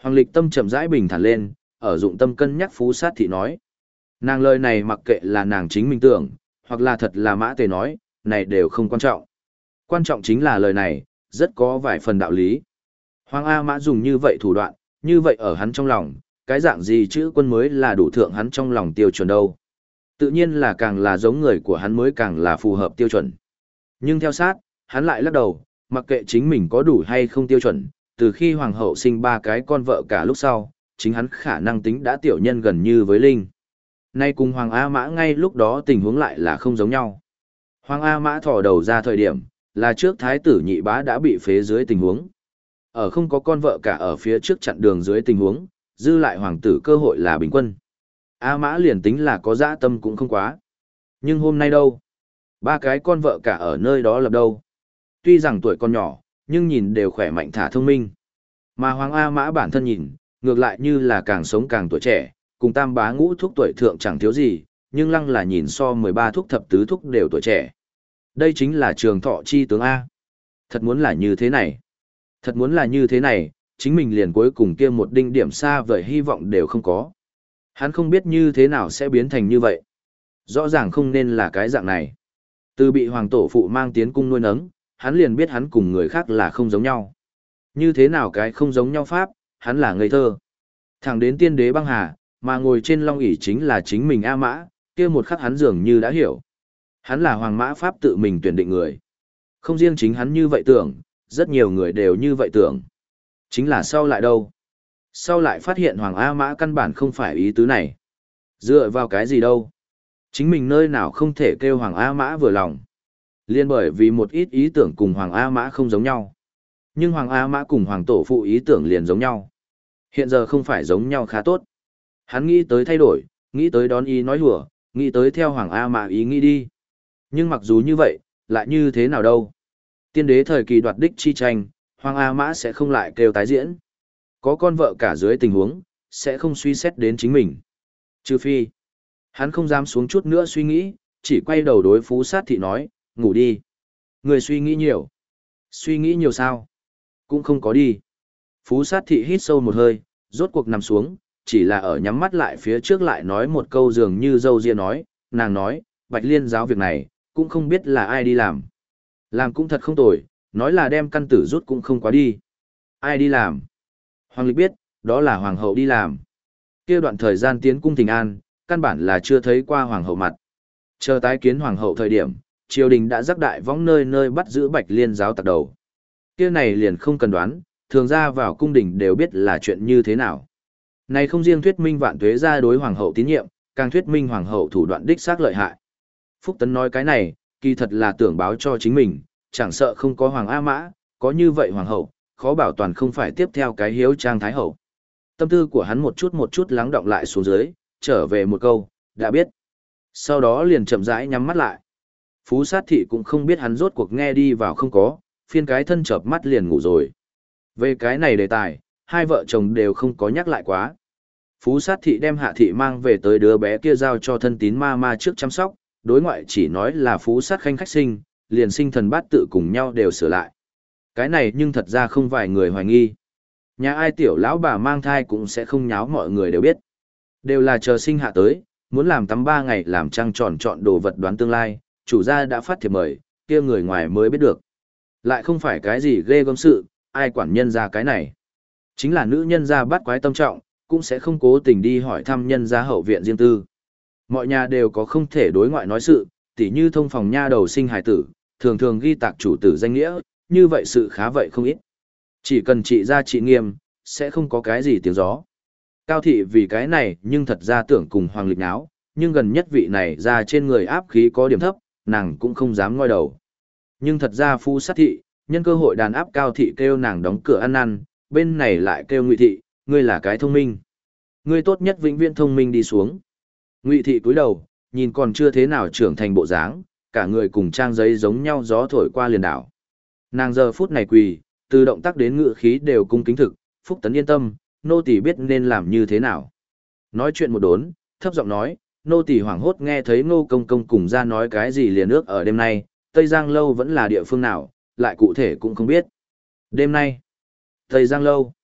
Hoàng Lịch Tâm chậm rãi bình thản lên, ở dụng tâm cân nhắc Phú Sát Thị nói. Nàng lời này mặc kệ là nàng chính mình tưởng, hoặc là thật là Mã Tề nói, này đều không quan trọng. Quan trọng chính là lời này, rất có vài phần đạo lý. Hoàng A Mã dùng như vậy thủ đoạn, như vậy ở hắn trong lòng, cái dạng gì chữ quân mới là đủ thượng hắn trong lòng tiêu chuẩn đâu. Tự nhiên là càng là giống người của hắn mới càng là phù hợp tiêu chuẩn. Nhưng theo sát, hắn lại lắc đầu, mặc kệ chính mình có đủ hay không tiêu chuẩn, từ khi hoàng hậu sinh ba cái con vợ cả lúc sau, chính hắn khả năng tính đã tiểu nhân gần như với Linh. Nay cùng Hoàng A Mã ngay lúc đó tình huống lại là không giống nhau. Hoàng A Mã thò đầu ra thời điểm, là trước thái tử nhị bá đã bị phế dưới tình huống. Ở không có con vợ cả ở phía trước chặn đường dưới tình huống, dư lại hoàng tử cơ hội là bình quân. A Mã liền tính là có dã tâm cũng không quá. Nhưng hôm nay đâu? Ba cái con vợ cả ở nơi đó lập đâu? Tuy rằng tuổi còn nhỏ, nhưng nhìn đều khỏe mạnh thả thông minh. Mà Hoàng A Mã bản thân nhìn, ngược lại như là càng sống càng tuổi trẻ, cùng tam bá ngũ thúc tuổi thượng chẳng thiếu gì, nhưng lăng là nhìn so mười ba thúc thập tứ thúc đều tuổi trẻ. Đây chính là trường thọ chi tướng A. Thật muốn là như thế này. Thật muốn là như thế này, chính mình liền cuối cùng kia một đinh điểm xa vời hy vọng đều không có. Hắn không biết như thế nào sẽ biến thành như vậy. Rõ ràng không nên là cái dạng này. Từ bị hoàng tổ phụ mang tiến cung nuôi nấng, hắn liền biết hắn cùng người khác là không giống nhau. Như thế nào cái không giống nhau pháp, hắn là ngây thơ. Thẳng đến tiên đế băng hà, mà ngồi trên long ỷ chính là chính mình A Mã, kia một khắc hắn dường như đã hiểu. Hắn là hoàng mã pháp tự mình tuyển định người. Không riêng chính hắn như vậy tưởng, rất nhiều người đều như vậy tưởng. Chính là sau lại đâu? Sau lại phát hiện hoàng A Mã căn bản không phải ý tứ này. Dựa vào cái gì đâu? Chính mình nơi nào không thể kêu hoàng A Mã vừa lòng. Liên bởi vì một ít ý tưởng cùng hoàng A Mã không giống nhau. Nhưng hoàng A Mã cùng hoàng tổ phụ ý tưởng liền giống nhau. Hiện giờ không phải giống nhau khá tốt. Hắn nghĩ tới thay đổi, nghĩ tới đón ý nói hùa, nghĩ tới theo hoàng A Mã ý nghĩ đi. Nhưng mặc dù như vậy, lại như thế nào đâu? Tiên đế thời kỳ đoạt đích chi tranh, hoàng A Mã sẽ không lại kêu tái diễn. Có con vợ cả dưới tình huống, sẽ không suy xét đến chính mình. Trừ phi, hắn không dám xuống chút nữa suy nghĩ, chỉ quay đầu đối Phú Sát Thị nói, ngủ đi. Người suy nghĩ nhiều. Suy nghĩ nhiều sao? Cũng không có đi. Phú Sát Thị hít sâu một hơi, rốt cuộc nằm xuống, chỉ là ở nhắm mắt lại phía trước lại nói một câu dường như dâu ria nói, nàng nói, Bạch Liên giáo việc này, cũng không biết là ai đi làm. Làm cũng thật không tồi, nói là đem căn tử rút cũng không quá đi. Ai đi làm? Hoàng Lịch biết, đó là hoàng hậu đi làm. Kia đoạn thời gian tiến cung thỉnh an, căn bản là chưa thấy qua hoàng hậu mặt. Chờ tái kiến hoàng hậu thời điểm, triều đình đã rắc đại võng nơi nơi bắt giữ Bạch Liên giáo tặc đầu. Kia này liền không cần đoán, thường ra vào cung đình đều biết là chuyện như thế nào. Này không riêng thuyết minh vạn tuế ra đối hoàng hậu tín nhiệm, càng thuyết minh hoàng hậu thủ đoạn đích xác lợi hại. Phúc Tấn nói cái này, kỳ thật là tưởng báo cho chính mình, chẳng sợ không có hoàng A Mã, có như vậy hoàng hậu, khó bảo toàn không phải tiếp theo cái hiếu trang thái hậu. Tâm tư của hắn một chút một chút lắng động lại xuống dưới, trở về một câu, đã biết. Sau đó liền chậm rãi nhắm mắt lại. Phú Sát Thị cũng không biết hắn rốt cuộc nghe đi vào không có, phiên cái thân chợp mắt liền ngủ rồi. Về cái này đề tài, hai vợ chồng đều không có nhắc lại quá. Phú Sát Thị đem Hạ Thị mang về tới đứa bé kia giao cho thân tín ma ma trước chăm sóc, đối ngoại chỉ nói là Phú Sát Khanh khách sinh, liền sinh thần bát tự cùng nhau đều sửa lại. Cái này nhưng thật ra không vài người hoài nghi. Nhà ai tiểu lão bà mang thai cũng sẽ không nháo mọi người đều biết. Đều là chờ sinh hạ tới, muốn làm tắm ba ngày làm trăng tròn chọn đồ vật đoán tương lai, chủ gia đã phát thiệp mời, kia người ngoài mới biết được. Lại không phải cái gì ghê gớm sự, ai quản nhân ra cái này. Chính là nữ nhân gia bắt quái tâm trọng, cũng sẽ không cố tình đi hỏi thăm nhân gia hậu viện riêng tư. Mọi nhà đều có không thể đối ngoại nói sự, tỉ như thông phòng nha đầu sinh hài tử, thường thường ghi tạc chủ tử danh nghĩa, như vậy sự khá vậy không ít. Chỉ cần trị ra trị nghiêm, sẽ không có cái gì tiếng gió. Cao thị vì cái này nhưng thật ra tưởng cùng Hoàng Lịch náo, nhưng gần nhất vị này ra trên người áp khí có điểm thấp, nàng cũng không dám ngoi đầu. Nhưng thật ra Phu Sát Thị, nhân cơ hội đàn áp Cao thị kêu nàng đóng cửa ăn năn, bên này lại kêu Ngụy thị, ngươi là cái thông minh. Ngươi tốt nhất vĩnh viễn thông minh đi xuống. Ngụy thị cúi đầu, nhìn còn chưa thế nào trưởng thành bộ dáng, cả người cùng trang giấy giống nhau gió thổi qua liền đảo. Nàng giờ phút này quỳ, từ động tác đến ngữ khí đều cung kính thực, Phúc Tấn yên tâm, nô tỳ biết nên làm như thế nào. Nói chuyện một đốn, thấp giọng nói, nô tỳ hoảng hốt nghe thấy Ngô công công cùng ra nói cái gì liền ước ở đêm nay, Tây Giang lâu vẫn là địa phương nào, lại cụ thể cũng không biết. Đêm nay, Tây Giang lâu.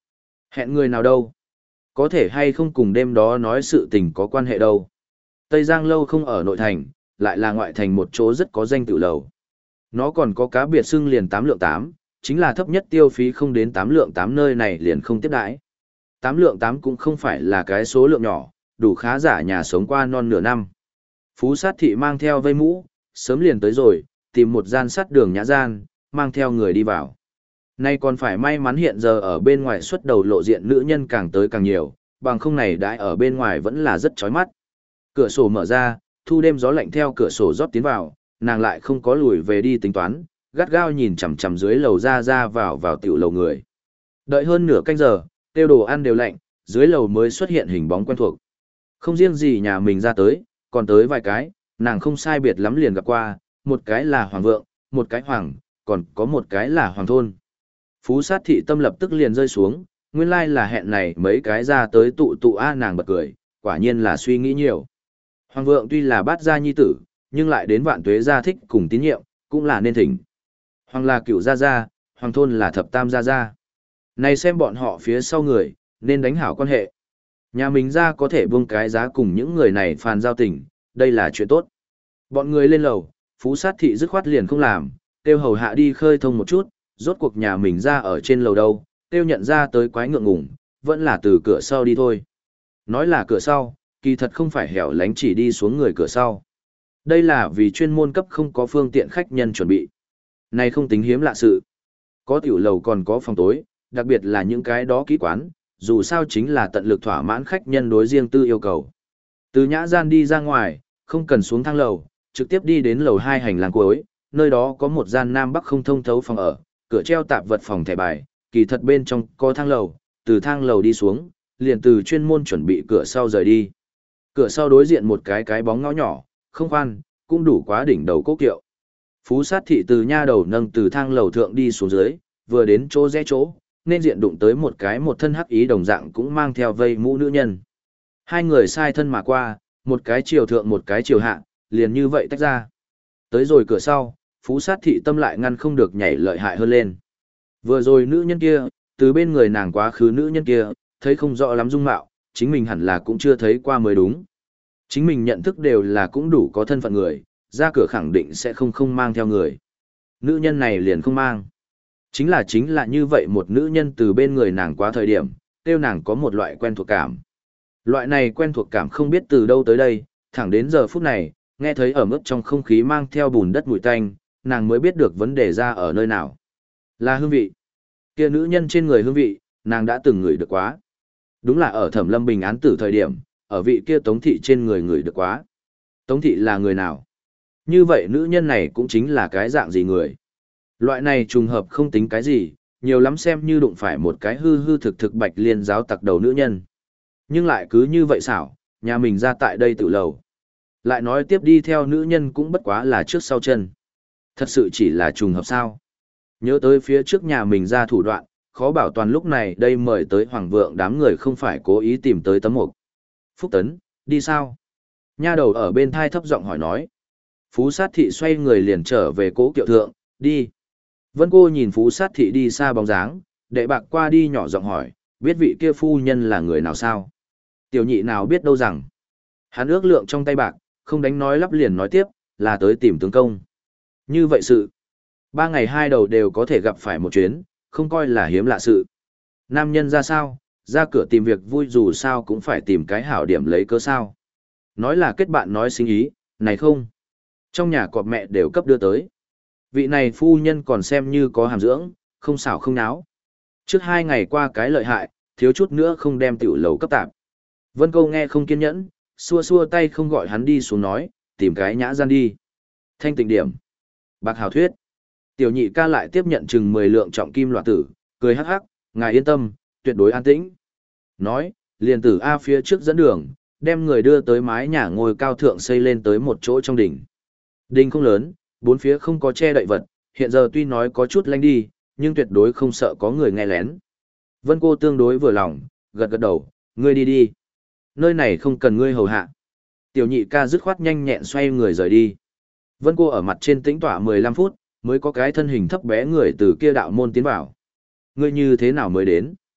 Hẹn người nào đâu? Có thể hay không cùng đêm đó nói sự tình có quan hệ đâu? Tây Giang lâu không ở nội thành, lại là ngoại thành một chỗ rất có danh tự lầu. Nó còn có cá biệt xưng liền tám lượng tám, chính là thấp nhất tiêu phí không đến tám lượng tám nơi này liền không tiếp đãi. Tám lượng tám cũng không phải là cái số lượng nhỏ, đủ khá giả nhà sống qua non nửa năm. Phú sát thị mang theo vây mũ, sớm liền tới rồi, tìm một gian sắt đường nhã gian, mang theo người đi vào. Nay còn phải may mắn hiện giờ ở bên ngoài xuất đầu lộ diện nữ nhân càng tới càng nhiều, bằng không này đãi ở bên ngoài vẫn là rất chói mắt. Cửa sổ mở ra, thu đêm gió lạnh theo cửa sổ rót tiến vào, nàng lại không có lùi về đi tính toán, gắt gao nhìn chằm chằm dưới lầu ra ra vào vào tiểu lầu người. Đợi hơn nửa canh giờ, tiêu đồ ăn đều lạnh, dưới lầu mới xuất hiện hình bóng quen thuộc. Không riêng gì nhà mình ra tới, còn tới vài cái, nàng không sai biệt lắm liền gặp qua, một cái là Hoàng Vượng, một cái Hoàng, còn có một cái là Hoàng Thôn. Phú sát thị tâm lập tức liền rơi xuống, nguyên lai là hẹn này mấy cái ra tới tụ tụ a nàng bật cười, quả nhiên là suy nghĩ nhiều. Hoàng Vượng tuy là bát gia nhi tử, nhưng lại đến vạn tuế gia thích cùng tín nhiệm, cũng là nên thỉnh. Hoàng là cựu gia gia, Hoàng Thôn là thập tam gia gia. Này xem bọn họ phía sau người, nên đánh hảo quan hệ. Nhà mình ra có thể buông cái giá cùng những người này phàn giao tình, đây là chuyện tốt. Bọn người lên lầu, Phú sát thị dứt khoát liền không làm, tiêu hầu hạ đi khơi thông một chút, rốt cuộc nhà mình ra ở trên lầu đâu, tiêu nhận ra tới quái ngượng ngùng, vẫn là từ cửa sau đi thôi. Nói là cửa sau, kỳ thật không phải hẻo lánh chỉ đi xuống người cửa sau. Đây là vì chuyên môn cấp không có phương tiện khách nhân chuẩn bị. Này không tính hiếm lạ sự. Có tiểu lầu còn có phòng tối, đặc biệt là những cái đó kỹ quán, dù sao chính là tận lực thỏa mãn khách nhân đối riêng tư yêu cầu. Từ nhã gian đi ra ngoài, không cần xuống thang lầu, trực tiếp đi đến lầu hai hành lang cuối, nơi đó có một gian nam bắc không thông thấu phòng ở, cửa treo tạp vật phòng thẻ bài, kỳ thật bên trong có thang lầu, từ thang lầu đi xuống, liền từ chuyên môn chuẩn bị cửa sau rời đi. Cửa sau đối diện một cái cái bóng ngõ nhỏ, không khoan, cũng đủ quá đỉnh đầu cố kiệu. Phú sát thị từ nha đầu nâng từ thang lầu thượng đi xuống dưới, vừa đến chỗ rẽ chỗ, nên diện đụng tới một cái một thân hắc ý đồng dạng cũng mang theo vây mũ nữ nhân. Hai người sai thân mà qua, một cái chiều thượng một cái chiều hạ, liền như vậy tách ra. Tới rồi cửa sau, Phú sát thị tâm lại ngăn không được nhảy lợi hại hơn lên. Vừa rồi nữ nhân kia, từ bên người nàng quá khứ nữ nhân kia, thấy không rõ lắm dung mạo, chính mình hẳn là cũng chưa thấy qua mới đúng. Chính mình nhận thức đều là cũng đủ có thân phận người, ra cửa khẳng định sẽ không không mang theo người. Nữ nhân này liền không mang. Chính là chính là như vậy một nữ nhân từ bên người nàng quá thời điểm, tiêu nàng có một loại quen thuộc cảm. Loại này quen thuộc cảm không biết từ đâu tới đây, thẳng đến giờ phút này, nghe thấy ở mức trong không khí mang theo bùn đất mùi tanh, nàng mới biết được vấn đề ra ở nơi nào. Là hương vị. Kia nữ nhân trên người hương vị, nàng đã từng ngửi được quá. Đúng là ở Thẩm Lâm bình án tử thời điểm, ở vị kia Tống thị trên người ngửi được quá. Tống thị là người nào? Như vậy nữ nhân này cũng chính là cái dạng gì người? Loại này trùng hợp không tính cái gì, nhiều lắm xem như đụng phải một cái hư hư thực thực bạch liên giáo tặc đầu nữ nhân. Nhưng lại cứ như vậy xảo, nhà mình ra tại đây tự lầu. Lại nói tiếp đi theo nữ nhân cũng bất quá là trước sau chân. Thật sự chỉ là trùng hợp sao? Nhớ tới phía trước nhà mình ra thủ đoạn, khó bảo toàn lúc này đây mời tới Hoàng Vượng đám người không phải cố ý tìm tới tấm mục. Phúc Tấn, đi sao? Nha đầu ở bên thai thấp giọng hỏi nói. Phú sát thị xoay người liền trở về cố kiệu thượng, đi. Vân cô nhìn Phú sát thị đi xa bóng dáng, đệ bạc qua đi nhỏ giọng hỏi, biết vị kia phu nhân là người nào sao? Tiểu nhị nào biết đâu rằng. Hắn ước lượng trong tay bạc, không đánh nói lắp liền nói tiếp, là tới tìm tướng công. Như vậy sự. Ba ngày hai đầu đều có thể gặp phải một chuyến, không coi là hiếm lạ sự. Nam nhân ra sao, ra cửa tìm việc vui dù sao cũng phải tìm cái hảo điểm lấy cớ sao. Nói là kết bạn nói sinh ý, này không. Trong nhà cọp mẹ đều cấp đưa tới. Vị này phu nhân còn xem như có hàm dưỡng, không xảo không náo. Trước hai ngày qua cái lợi hại, thiếu chút nữa không đem tiểu lầu cấp tạp. Vân Câu nghe không kiên nhẫn, xua xua tay không gọi hắn đi xuống nói, tìm cái nhã gian đi. Thanh tịnh điểm. Bạc hào thuyết. Tiểu nhị ca lại tiếp nhận chừng mười lượng trọng kim loạt tử, cười hắc hắc, ngài yên tâm, tuyệt đối an tĩnh. Nói, liền tử A phía trước dẫn đường, đem người đưa tới mái nhà ngôi cao thượng xây lên tới một chỗ trong đỉnh. Đỉnh không lớn, bốn phía không có che đậy vật, hiện giờ tuy nói có chút lanh đi, nhưng tuyệt đối không sợ có người nghe lén. Vân cô tương đối vừa lòng, gật gật đầu, ngươi đi đi. Nơi này không cần ngươi hầu hạ. Tiểu nhị ca dứt khoát nhanh nhẹn xoay người rời đi. Vân cô ở mặt trên tĩnh tỏa mười lăm phút, mới có cái thân hình thấp bé người từ kia đạo môn tiến vào. Ngươi như thế nào mới đến?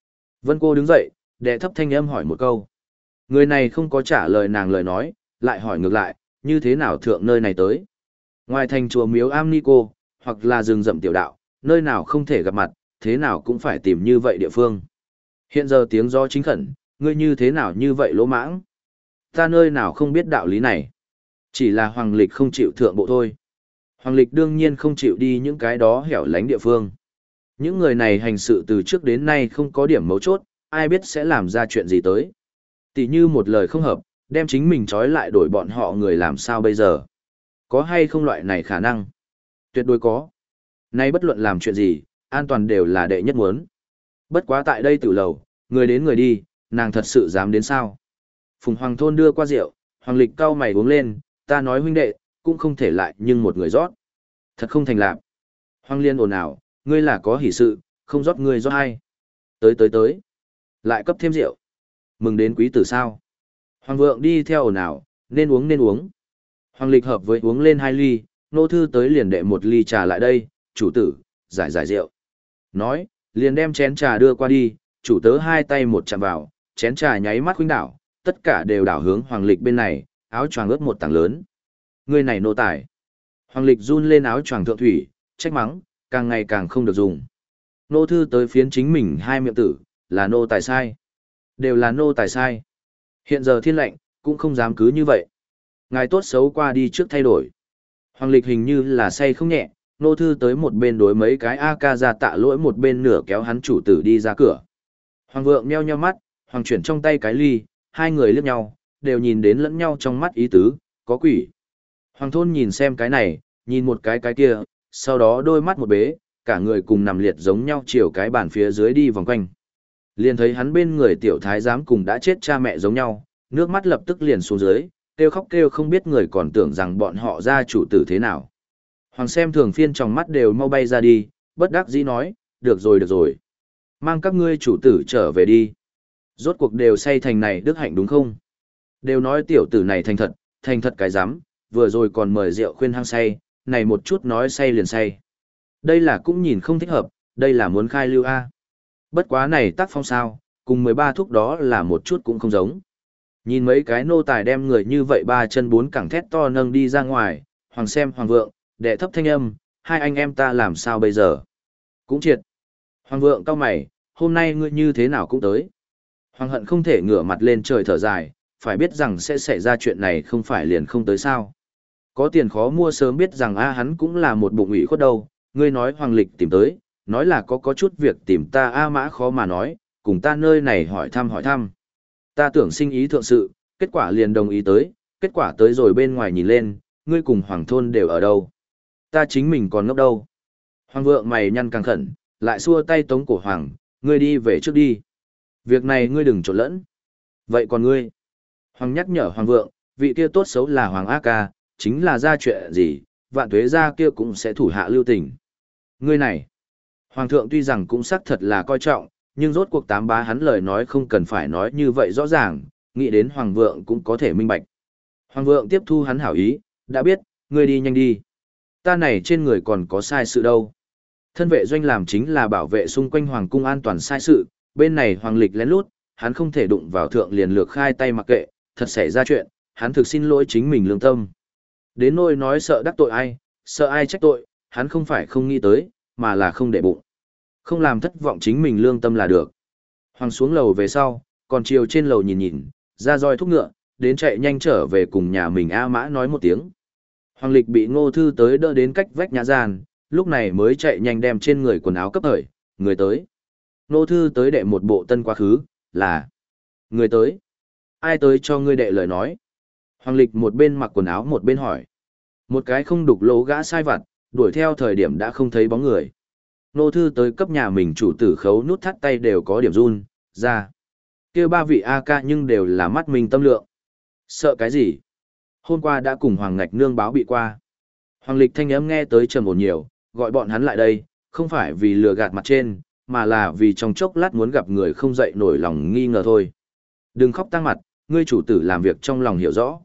Vân cô đứng dậy, đệ thấp thanh âm hỏi một câu. Người này không có trả lời nàng lời nói, lại hỏi ngược lại, như thế nào thượng nơi này tới? Ngoài thành chùa miếu Am Ni Cô, hoặc là rừng rậm tiểu đạo, nơi nào không thể gặp mặt, thế nào cũng phải tìm như vậy địa phương. Hiện giờ tiếng gió chính khẩn, ngươi như thế nào như vậy lỗ mãng? Ta nơi nào không biết đạo lý này. Chỉ là Hoàng Lịch không chịu thượng bộ thôi. Hoàng Lịch đương nhiên không chịu đi những cái đó hẻo lánh địa phương. Những người này hành sự từ trước đến nay không có điểm mấu chốt, ai biết sẽ làm ra chuyện gì tới. Tỷ như một lời không hợp, đem chính mình trói lại đổi bọn họ người làm sao bây giờ. Có hay không loại này khả năng? Tuyệt đối có. Nay bất luận làm chuyện gì, an toàn đều là đệ nhất muốn. Bất quá tại đây tử lầu, người đến người đi, nàng thật sự dám đến sao? Phùng Hoàng Thôn đưa qua rượu, Hoàng Lịch cau mày uống lên, ta nói huynh đệ, cũng không thể lại nhưng một người rót. Thật không thành lạc. Hoàng Liên ồn ào, ngươi là có hỷ sự, không rót ngươi rót hay. Tới tới tới. Lại cấp thêm rượu. Mừng đến quý tử sao. Hoàng Vượng đi theo ồn ào, nên uống nên uống. Hoàng Lịch hợp với uống lên hai ly, nô thư tới liền đệ một ly trà lại đây, chủ tử, giải giải rượu. Nói, liền đem chén trà đưa qua đi, chủ tớ hai tay một chạm vào, chén trà nháy mắt khuynh đảo, tất cả đều đảo hướng Hoàng Lịch bên này, áo choàng ướt một tảng lớn. Người này nô tài. Hoàng Lịch run lên áo choàng thượng thủy, trách mắng, càng ngày càng không được dùng. Nô thư tới phiến chính mình hai miệng tử, là nô tài sai. Đều là nô tài sai. Hiện giờ thiên lệnh, cũng không dám cứ như vậy. Ngài tốt xấu qua đi trước thay đổi. Hoàng Lịch hình như là say không nhẹ, nô thư tới một bên đối mấy cái a ca ra tạ lỗi một bên nửa kéo hắn chủ tử đi ra cửa. Hoàng Vượng nheo nheo mắt, Hoàng chuyển trong tay cái ly, hai người liếc nhau, đều nhìn đến lẫn nhau trong mắt ý tứ, có quỷ. Hoàng Thôn nhìn xem cái này, nhìn một cái cái kia, sau đó đôi mắt một bế, cả người cùng nằm liệt giống nhau chiều cái bàn phía dưới đi vòng quanh. Liền thấy hắn bên người tiểu thái giám cùng đã chết cha mẹ giống nhau, nước mắt lập tức liền xuống dưới, kêu khóc kêu không biết người còn tưởng rằng bọn họ gia chủ tử thế nào. Hoàng xem thường phiên trong mắt đều mau bay ra đi, bất đắc dĩ nói, được rồi được rồi. Mang các ngươi chủ tử trở về đi. Rốt cuộc đều say thành này đức hạnh đúng không? Đều nói tiểu tử này thành thật, thành thật cái dám, vừa rồi còn mời rượu khuyên hăng say, này một chút nói say liền say. Đây là cũng nhìn không thích hợp, đây là muốn khai lưu A. Bất quá này tác phong sao, cùng mười ba thúc đó là một chút cũng không giống. Nhìn mấy cái nô tài đem người như vậy ba chân bốn cẳng thét to nâng đi ra ngoài, Hoàng xem Hoàng Vượng, đệ thấp thanh âm, hai anh em ta làm sao bây giờ? Cũng triệt. Hoàng Vượng cau mày, hôm nay ngươi như thế nào cũng tới. Hoàng Hận không thể ngửa mặt lên trời thở dài, phải biết rằng sẽ xảy ra chuyện này không phải liền không tới sao. Có tiền khó mua sớm biết rằng a hắn cũng là một bụng ủy khuất đâu, ngươi nói Hoàng Lịch tìm tới, nói là có có chút việc tìm ta a mã khó mà nói, cùng ta nơi này hỏi thăm hỏi thăm. Ta tưởng sinh ý thượng sự, kết quả liền đồng ý tới, kết quả tới rồi bên ngoài nhìn lên, ngươi cùng Hoàng Thôn đều ở đâu. Ta chính mình còn ngốc đâu. Hoàng Vượng mày nhăn càng khẩn, lại xua tay tống cổ Hoàng, ngươi đi về trước đi. Việc này ngươi đừng trộn lẫn. Vậy còn ngươi? Hoàng nhắc nhở Hoàng Vượng, vị kia tốt xấu là Hoàng A Ca, chính là ra chuyện gì, vạn tuế gia kia cũng sẽ thủ hạ lưu tình. Ngươi này, Hoàng thượng tuy rằng cũng xác thật là coi trọng, nhưng rốt cuộc tám bá hắn lời nói không cần phải nói như vậy rõ ràng, nghĩ đến Hoàng Vượng cũng có thể minh bạch. Hoàng Vượng tiếp thu hắn hảo ý, đã biết, ngươi đi nhanh đi. Ta này trên người còn có sai sự đâu. Thân vệ doanh làm chính là bảo vệ xung quanh Hoàng cung an toàn sai sự, bên này Hoàng Lịch lén lút, hắn không thể đụng vào thượng liền lược khai tay mặc kệ, thật xảy ra chuyện, hắn thực xin lỗi chính mình lương tâm. Đến nỗi nói sợ đắc tội ai, sợ ai trách tội, hắn không phải không nghĩ tới, mà là không để bụng. Không làm thất vọng chính mình lương tâm là được. Hoàng xuống lầu về sau, còn chiều trên lầu nhìn nhìn, ra roi thúc ngựa, đến chạy nhanh trở về cùng nhà mình A Mã nói một tiếng. Hoàng Lịch bị Ngô Thư tới đỡ đến cách vách nhà gian, lúc này mới chạy nhanh đem trên người quần áo cấp hởi, người tới. Ngô Thư tới đệ một bộ tân quá khứ, là người tới. Ai tới cho ngươi đệ lời nói? Hoàng Lịch một bên mặc quần áo một bên hỏi. Một cái không đục lỗ gã sai vặt, đuổi theo thời điểm đã không thấy bóng người. Nô Thư tới cấp nhà mình chủ tử khấu nút thắt tay đều có điểm run, ra. Kêu ba vị A ca nhưng đều là mắt mình tâm lượng. Sợ cái gì? Hôm qua đã cùng Hoàng Ngạch Nương báo bị qua. Hoàng Lịch thanh âm nghe tới trầm ổn nhiều, gọi bọn hắn lại đây, không phải vì lừa gạt mặt trên, mà là vì trong chốc lát muốn gặp người không dậy nổi lòng nghi ngờ thôi. Đừng khóc tăng mặt, ngươi chủ tử làm việc trong lòng hiểu rõ.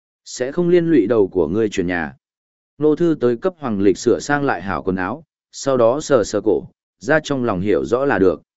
Sẽ không liên lụy đầu của ngươi chuyển nhà. Nô Thư tới cấp Hoàng Lịch sửa sang lại hảo quần áo, sau đó sờ sờ cổ, ra trong lòng hiểu rõ là được.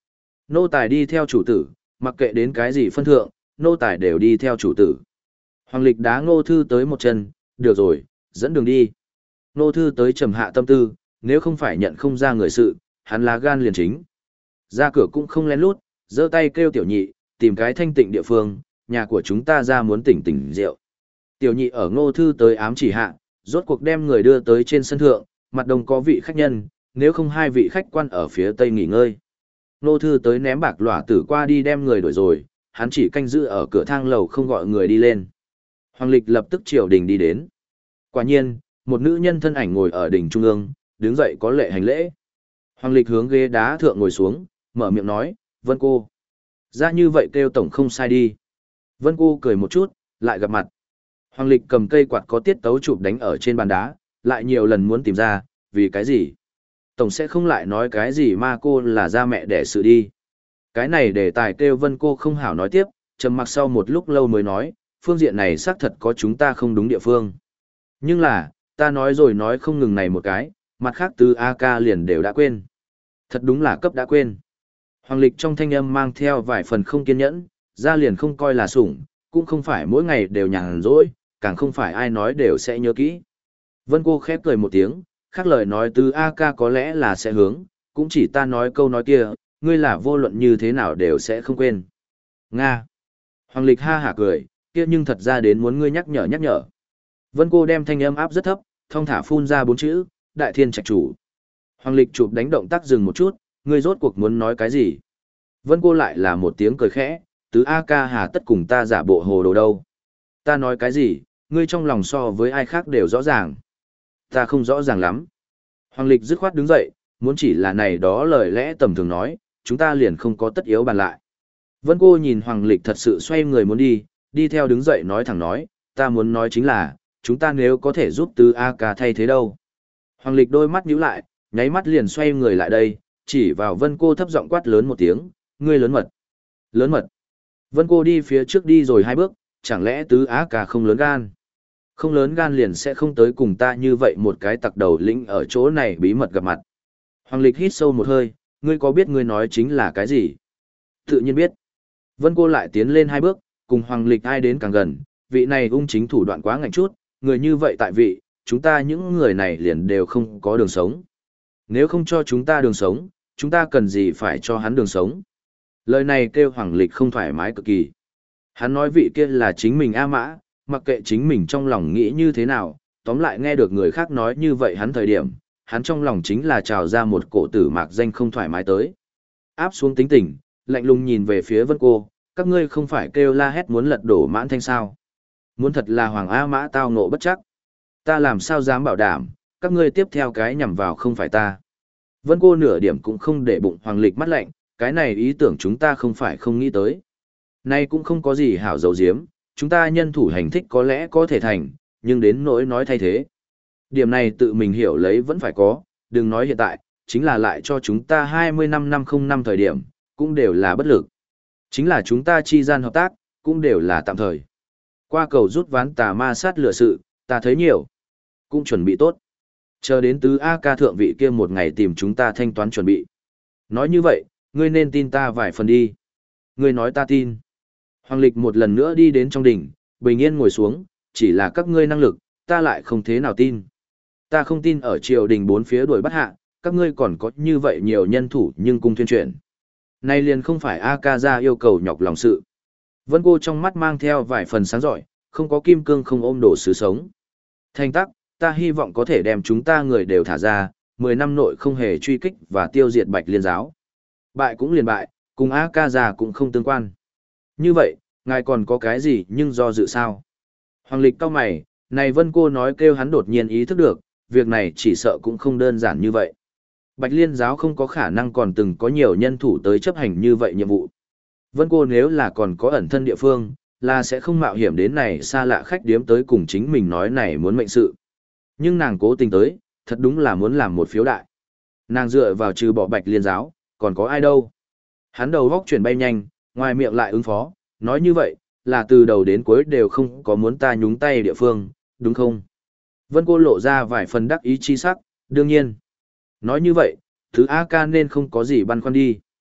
Nô tài đi theo chủ tử, mặc kệ đến cái gì phân thượng, nô tài đều đi theo chủ tử. Hoàng lịch đá Ngô Thư tới một chân, được rồi, dẫn đường đi. Ngô Thư tới trầm hạ tâm tư, nếu không phải nhận không ra người sự, hắn lá gan liền chính. Ra cửa cũng không lén lút, giơ tay kêu tiểu nhị, tìm cái thanh tịnh địa phương, nhà của chúng ta ra muốn tỉnh tỉnh rượu. Tiểu nhị ở Ngô Thư tới ám chỉ hạ, rốt cuộc đem người đưa tới trên sân thượng, mặt đông có vị khách nhân, nếu không hai vị khách quan ở phía tây nghỉ ngơi. Ngô Thư tới ném bạc lỏa tử qua đi đem người đuổi rồi, hắn chỉ canh giữ ở cửa thang lầu không gọi người đi lên. Hoàng lịch lập tức triều đình đi đến. Quả nhiên, một nữ nhân thân ảnh ngồi ở đỉnh trung ương, đứng dậy có lệ hành lễ. Hoàng lịch hướng ghế đá thượng ngồi xuống, mở miệng nói, Vân cô. Ra như vậy kêu tổng không sai đi. Vân cô cười một chút, lại gặp mặt. Hoàng lịch cầm cây quạt có tiết tấu chụp đánh ở trên bàn đá, lại nhiều lần muốn tìm ra, vì cái gì? Tổng sẽ không lại nói cái gì mà cô là ra mẹ đẻ sự đi. Cái này để tài kêu Vân cô không hảo nói tiếp, trầm mặc sau một lúc lâu mới nói, phương diện này xác thật có chúng ta không đúng địa phương. Nhưng là, ta nói rồi nói không ngừng này một cái, mặt khác từ a ca liền đều đã quên. Thật đúng là cấp đã quên. Hoàng lịch trong thanh âm mang theo vài phần không kiên nhẫn, ra liền không coi là sủng, cũng không phải mỗi ngày đều nhàn rỗi, càng không phải ai nói đều sẽ nhớ kỹ. Vân cô khép cười một tiếng, khác lời nói từ a ca có lẽ là sẽ hướng, cũng chỉ ta nói câu nói kia, ngươi là vô luận như thế nào đều sẽ không quên. Nga. Hoàng lịch ha hả cười, kia nhưng thật ra đến muốn ngươi nhắc nhở nhắc nhở. Vân cô đem thanh âm áp rất thấp, thong thả phun ra bốn chữ, đại thiên trạch chủ. Hoàng lịch chụp đánh động tác dừng một chút, ngươi rốt cuộc muốn nói cái gì? Vân cô lại là một tiếng cười khẽ, tứ A ca hà tất cùng ta giả bộ hồ đồ đâu. Ta nói cái gì, ngươi trong lòng so với ai khác đều rõ ràng. Ta không rõ ràng lắm. Hoàng lịch dứt khoát đứng dậy, muốn chỉ là này đó lời lẽ tầm thường nói, chúng ta liền không có tất yếu bàn lại. Vân cô nhìn Hoàng lịch thật sự xoay người muốn đi, đi theo đứng dậy nói thẳng nói, ta muốn nói chính là, chúng ta nếu có thể giúp tứ A ca thay thế đâu. Hoàng lịch đôi mắt nhíu lại, nháy mắt liền xoay người lại đây, chỉ vào Vân cô thấp giọng quát lớn một tiếng, ngươi lớn mật. Lớn mật. Vân cô đi phía trước đi rồi hai bước, chẳng lẽ tứ á ca không lớn gan. Không lớn gan liền sẽ không tới cùng ta như vậy một cái tặc đầu lĩnh ở chỗ này bí mật gặp mặt. Hoàng lịch hít sâu một hơi, ngươi có biết ngươi nói chính là cái gì? Tự nhiên biết. Vân cô lại tiến lên hai bước, cùng Hoàng lịch ai đến càng gần, vị này ung chính thủ đoạn quá ngạnh chút, người như vậy tại vị, chúng ta những người này liền đều không có đường sống. Nếu không cho chúng ta đường sống, chúng ta cần gì phải cho hắn đường sống? Lời này kêu Hoàng lịch không thoải mái cực kỳ. Hắn nói vị kia là chính mình A Mã, mặc kệ chính mình trong lòng nghĩ như thế nào, tóm lại nghe được người khác nói như vậy hắn thời điểm, hắn trong lòng chính là trào ra một cổ tử mạc danh không thoải mái tới. Áp xuống tính tình, lạnh lùng nhìn về phía Vân cô, các ngươi không phải kêu la hét muốn lật đổ Mãn Thanh sao? Muốn thật là Hoàng A Mã tao ngộ bất chắc. Ta làm sao dám bảo đảm, các ngươi tiếp theo cái nhằm vào không phải ta. Vân cô nửa điểm cũng không để bụng Hoàng lịch mắt lạnh, cái này ý tưởng chúng ta không phải không nghĩ tới. Nay cũng không có gì hảo dấu diếm, chúng ta nhân thủ hành thích có lẽ có thể thành, nhưng đến nỗi nói thay thế. Điểm này tự mình hiểu lấy vẫn phải có, đừng nói hiện tại, chính là lại cho chúng ta hai mươi năm năm không năm thời điểm, cũng đều là bất lực. Chính là chúng ta chi gian hợp tác, cũng đều là tạm thời. Qua cầu rút ván tà ma sát lửa sự, ta thấy nhiều, cũng chuẩn bị tốt. Chờ đến tứ A ca thượng vị kia một ngày tìm chúng ta thanh toán chuẩn bị. Nói như vậy, ngươi nên tin ta vài phần đi. Ngươi nói ta tin. Hoàng lịch một lần nữa đi đến trong đỉnh, bình yên ngồi xuống, chỉ là các ngươi năng lực, ta lại không thế nào tin. Ta không tin ở triều đình bốn phía đuổi bắt hạ, các ngươi còn có như vậy nhiều nhân thủ nhưng cung tuyên truyền. Này liền không phải A ca ra yêu cầu nhọc lòng sự. Vân cô trong mắt mang theo vài phần sáng giỏi, không có kim cương không ôm đổ sứ sống. Thanh tắc, ta hy vọng có thể đem chúng ta người đều thả ra, mười năm nội không hề truy kích và tiêu diệt Bạch Liên giáo. Bại cũng liền bại, cùng A ca già cũng không tương quan. Như vậy, ngài còn có cái gì nhưng do dự sao? Hoàng lịch cao mày, này Vân cô nói kêu hắn đột nhiên ý thức được, việc này chỉ sợ cũng không đơn giản như vậy. Bạch Liên giáo không có khả năng còn từng có nhiều nhân thủ tới chấp hành như vậy nhiệm vụ. Vân cô nếu là còn có ẩn thân địa phương, là sẽ không mạo hiểm đến này xa lạ khách điếm tới cùng chính mình nói này muốn mệnh sự. Nhưng nàng cố tình tới, thật đúng là muốn làm một phiếu đại. Nàng dựa vào trừ bỏ Bạch Liên giáo, còn có ai đâu. Hắn đầu góc chuyển bay nhanh, ngoài miệng lại ứng phó, nói như vậy, là từ đầu đến cuối đều không có muốn ta nhúng tay địa phương, đúng không? Vân cô lộ ra vài phần đắc ý chi sắc, đương nhiên. Nói như vậy, thứ A ca nên không có gì băn khoăn đi.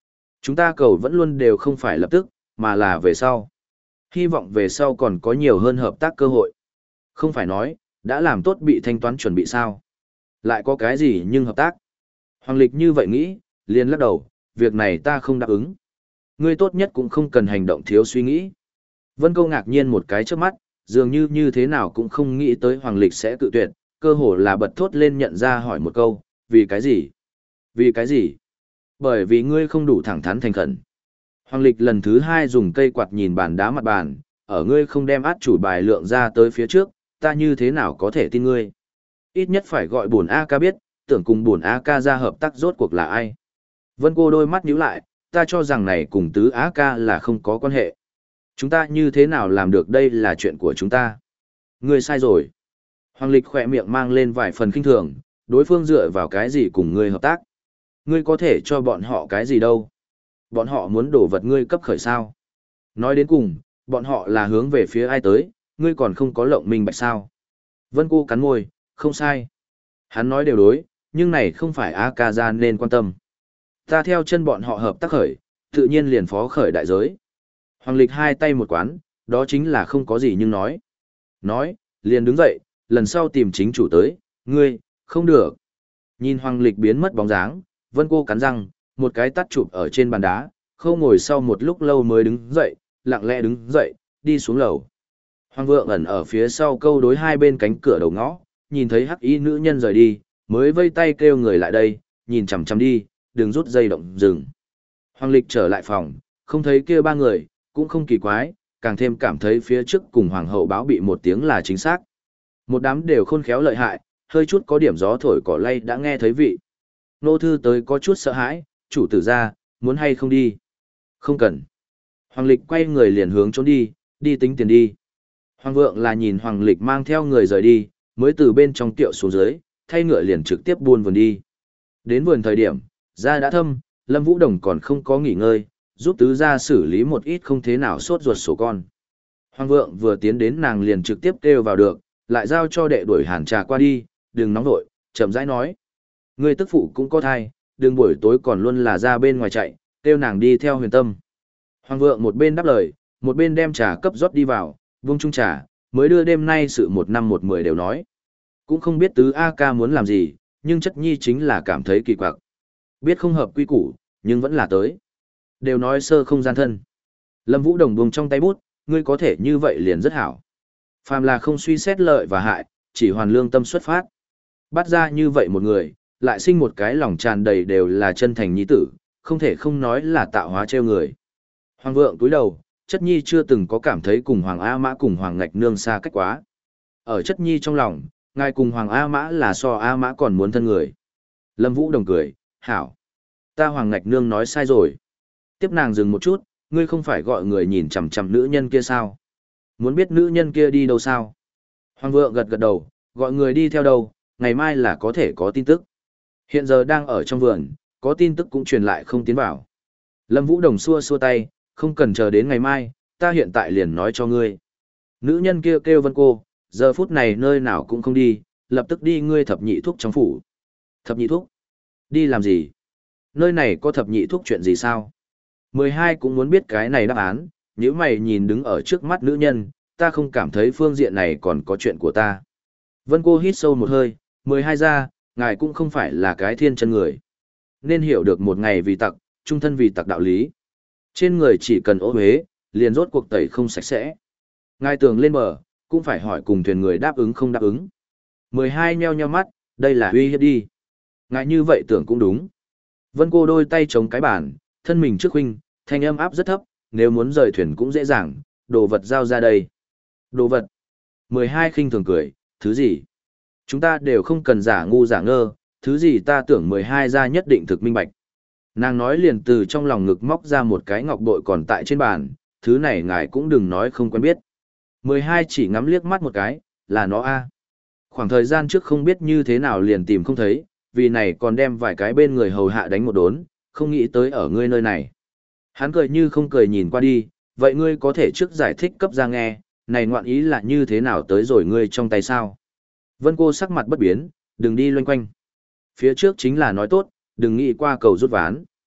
Chúng ta cầu vẫn luôn đều không phải lập tức, mà là về sau. Hy vọng về sau còn có nhiều hơn hợp tác cơ hội. Không phải nói, đã làm tốt bị thanh toán chuẩn bị sao. Lại có cái gì nhưng hợp tác. Hoàng Lịch như vậy nghĩ, liền lắc đầu, việc này ta không đáp ứng. Ngươi tốt nhất cũng không cần hành động thiếu suy nghĩ. Vân Câu ngạc nhiên một cái trước mắt, dường như như thế nào cũng không nghĩ tới Hoàng Lịch sẽ tự tuyệt, cơ hồ là bật thốt lên nhận ra hỏi một câu, vì cái gì? Vì cái gì? Bởi vì ngươi không đủ thẳng thắn thành khẩn. Hoàng Lịch lần thứ hai dùng cây quạt nhìn bàn đá mặt bàn, ở ngươi không đem át chủ bài lượng ra tới phía trước, ta như thế nào có thể tin ngươi? Ít nhất phải gọi bổn A ca biết, tưởng cùng bổn A ca ra hợp tác rốt cuộc là ai? Vân Cô đôi mắt nhíu lại, ta cho rằng này cùng tứ A ca là không có quan hệ. Chúng ta như thế nào làm được đây là chuyện của chúng ta? Ngươi sai rồi. Hoàng Lịch khỏe miệng mang lên vài phần kinh thường, đối phương dựa vào cái gì cùng ngươi hợp tác? Ngươi có thể cho bọn họ cái gì đâu? Bọn họ muốn đổ vật ngươi cấp khởi sao? Nói đến cùng, bọn họ là hướng về phía ai tới, ngươi còn không có lộng minh bạch sao? Vân Cô cắn môi, không sai. Hắn nói đều đối, nhưng này không phải A ca ra nên quan tâm. Ta theo chân bọn họ hợp tác khởi, tự nhiên liền phó khởi đại giới. Hoàng Lịch hai tay một quán, đó chính là không có gì nhưng nói. Nói, liền đứng dậy, lần sau tìm chính chủ tới, ngươi, không được. Nhìn Hoàng Lịch biến mất bóng dáng, Vân Cô cắn răng, một cái tắt chụp ở trên bàn đá, khâu ngồi sau một lúc lâu mới đứng dậy, lặng lẽ đứng dậy, đi xuống lầu. Hoàng Vượng ẩn ở phía sau câu đối hai bên cánh cửa đầu ngõ, nhìn thấy hắc y nữ nhân rời đi, mới vây tay kêu người lại đây, nhìn chằm chằm đi, đừng rút dây động dừng. Hoàng Lịch trở lại phòng, không thấy kia ba người, cũng không kỳ quái, càng thêm cảm thấy phía trước cùng hoàng hậu báo bị một tiếng là chính xác. Một đám đều khôn khéo lợi hại, hơi chút có điểm gió thổi cỏ lay đã nghe thấy vị. Nô thư tới có chút sợ hãi, chủ tử ra, muốn hay không đi? Không cần. Hoàng Lịch quay người liền hướng trốn đi, đi tính tiền đi. Hoàng Vượng là nhìn Hoàng Lịch mang theo người rời đi, mới từ bên trong tiệu xuống dưới, thay ngựa liền trực tiếp buôn vườn đi. Đến vườn thời điểm, da đã thâm, Lâm Vũ Đồng còn không có nghỉ ngơi, giúp tứ gia xử lý một ít không thế nào sốt ruột sổ con. Hoàng Vượng vừa tiến đến nàng liền trực tiếp kêu vào được, lại giao cho đệ đuổi hàn trà qua đi, đừng nóng vội, chậm rãi nói. Người tức phụ cũng có thai, đừng buổi tối còn luôn là ra bên ngoài chạy, kêu nàng đi theo huyền tâm. Hoàng Vượng một bên đáp lời, một bên đem trà cấp rót đi vào, vung chung trà, mới đưa đêm nay sự một năm một mười đều nói. Cũng không biết tứ A ca muốn làm gì, nhưng chất nhi chính là cảm thấy kỳ quặc. Biết không hợp quy củ, nhưng vẫn là tới. Đều nói sơ không gian thân. Lâm Vũ Đồng buông trong tay bút, ngươi có thể như vậy liền rất hảo. Phàm là không suy xét lợi và hại, chỉ hoàn lương tâm xuất phát. Bắt ra như vậy một người, lại sinh một cái lòng tràn đầy đều là chân thành nhi tử, không thể không nói là tạo hóa treo người. Hoàng Vượng túi đầu, chất nhi chưa từng có cảm thấy cùng Hoàng A Mã cùng Hoàng Ngạch Nương xa cách quá. Ở chất nhi trong lòng, ngài cùng Hoàng A Mã là so A Mã còn muốn thân người. Lâm Vũ Đồng cười, hảo. Ta Hoàng Ngạch Nương nói sai rồi. Tiếp nàng dừng một chút, ngươi không phải gọi người nhìn chằm chằm nữ nhân kia sao? Muốn biết nữ nhân kia đi đâu sao? Hoàng Vượng gật gật đầu, gọi người đi theo đâu, ngày mai là có thể có tin tức. Hiện giờ đang ở trong vườn, có tin tức cũng truyền lại không tiến vào. Lâm Vũ Đồng xua xua tay, không cần chờ đến ngày mai, ta hiện tại liền nói cho ngươi. Nữ nhân kia kêu Vân Cô, giờ phút này nơi nào cũng không đi, lập tức đi ngươi thập nhị thúc trong phủ. Thập nhị thúc? Đi làm gì? Nơi này có thập nhị thúc chuyện gì sao? mười hai cũng muốn biết cái này đáp án, nếu mày nhìn đứng ở trước mắt nữ nhân, ta không cảm thấy phương diện này còn có chuyện của ta. Vân Cô hít sâu một hơi, mười hai ra, ngài cũng không phải là cái thiên chân người. Nên hiểu được một ngày vì tặc, trung thân vì tặc đạo lý. Trên người chỉ cần ô huế, liền rốt cuộc tẩy không sạch sẽ. Ngài tường lên bờ, cũng phải hỏi cùng thuyền người đáp ứng không đáp ứng. mười hai nheo nheo mắt, đây là uy hiếp đi. Ngài như vậy tưởng cũng đúng. Vân Cô đôi tay chống cái bàn, thân mình trước huynh, thanh âm áp rất thấp, nếu muốn rời thuyền cũng dễ dàng, đồ vật giao ra đây. Đồ vật. mười hai khinh thường cười, thứ gì? Chúng ta đều không cần giả ngu giả ngơ, thứ gì ta tưởng mười hai ra nhất định thực minh bạch. Nàng nói liền từ trong lòng ngực móc ra một cái ngọc bội còn tại trên bàn, thứ này ngài cũng đừng nói không quen biết. mười hai chỉ ngắm liếc mắt một cái, là nó a. Khoảng thời gian trước không biết như thế nào liền tìm không thấy, vì này còn đem vài cái bên người hầu hạ đánh một đốn, không nghĩ tới ở ngươi nơi này. Hắn cười như không cười nhìn qua đi, vậy ngươi có thể trước giải thích cấp ra nghe, này ngoạn ý là như thế nào tới rồi ngươi trong tay sao? Vân Cô sắc mặt bất biến, đừng đi loanh quanh. Phía trước chính là nói tốt, đừng nghĩ qua cầu rút ván.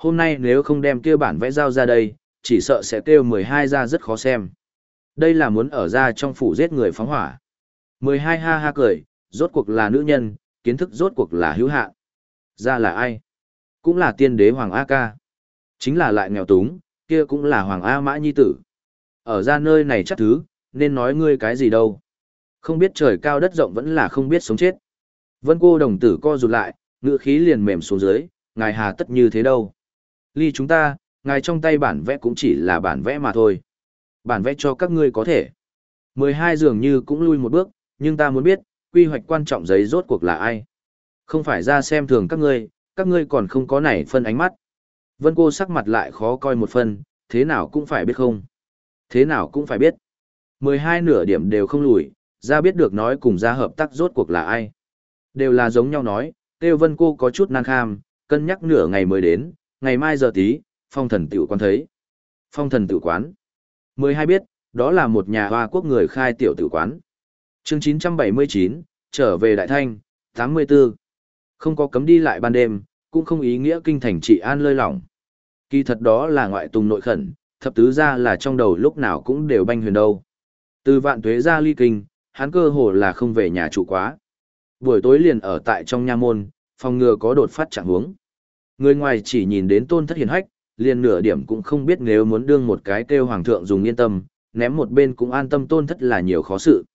Hôm nay nếu không đem kia bản vẽ giao ra đây, chỉ sợ sẽ kêu mười hai ra rất khó xem. Đây là muốn ở ra trong phủ giết người phóng hỏa. mười hai ha ha cười, rốt cuộc là nữ nhân, kiến thức rốt cuộc là hữu hạn. Ra là ai? Cũng là tiên đế Hoàng A Ca. Chính là lại nghèo túng, kia cũng là Hoàng A Mã Nhi Tử. Ở ra nơi này chắc thứ, nên nói ngươi cái gì đâu. Không biết trời cao đất rộng vẫn là không biết sống chết. Vân cô đồng tử co rụt lại, ngựa khí liền mềm xuống dưới, ngài hà tất như thế đâu. Ly chúng ta, ngài trong tay bản vẽ cũng chỉ là bản vẽ mà thôi. Bản vẽ cho các ngươi có thể. mười hai dường như cũng lui một bước, nhưng ta muốn biết, quy hoạch quan trọng giấy rốt cuộc là ai. Không phải ra xem thường các ngươi, các ngươi còn không có nảy phân ánh mắt. Vân cô sắc mặt lại khó coi một phần, thế nào cũng phải biết không. Thế nào cũng phải biết. mười hai nửa điểm đều không lùi, ra biết được nói cùng ra hợp tác rốt cuộc là ai. Đều là giống nhau nói, Tiêu Vân cô có chút nan kham, cân nhắc nửa ngày mới đến, ngày mai giờ tí, phong thần tiểu quán thấy. Phong thần tiểu quán. mười hai biết, đó là một nhà Hoa Quốc người khai tiểu tiểu quán. Chương chín trăm bảy mươi chín, trở về Đại Thanh, tám mươi tư. Không có cấm đi lại ban đêm, cũng không ý nghĩa kinh thành trị an lơi lỏng. Kỳ thật đó là ngoại tùng nội khẩn, thập tứ ra là trong đầu lúc nào cũng đều banh huyền đâu. Từ vạn tuế ra ly kinh, hắn cơ hồ là không về nhà trụ quá. Buổi tối liền ở tại trong nha môn, phòng ngừa có đột phát trạng huống. Người ngoài chỉ nhìn đến tôn thất hiền hách, liền nửa điểm cũng không biết nếu muốn đương một cái kêu hoàng thượng dùng yên tâm, ném một bên cũng an tâm tôn thất là nhiều khó sự.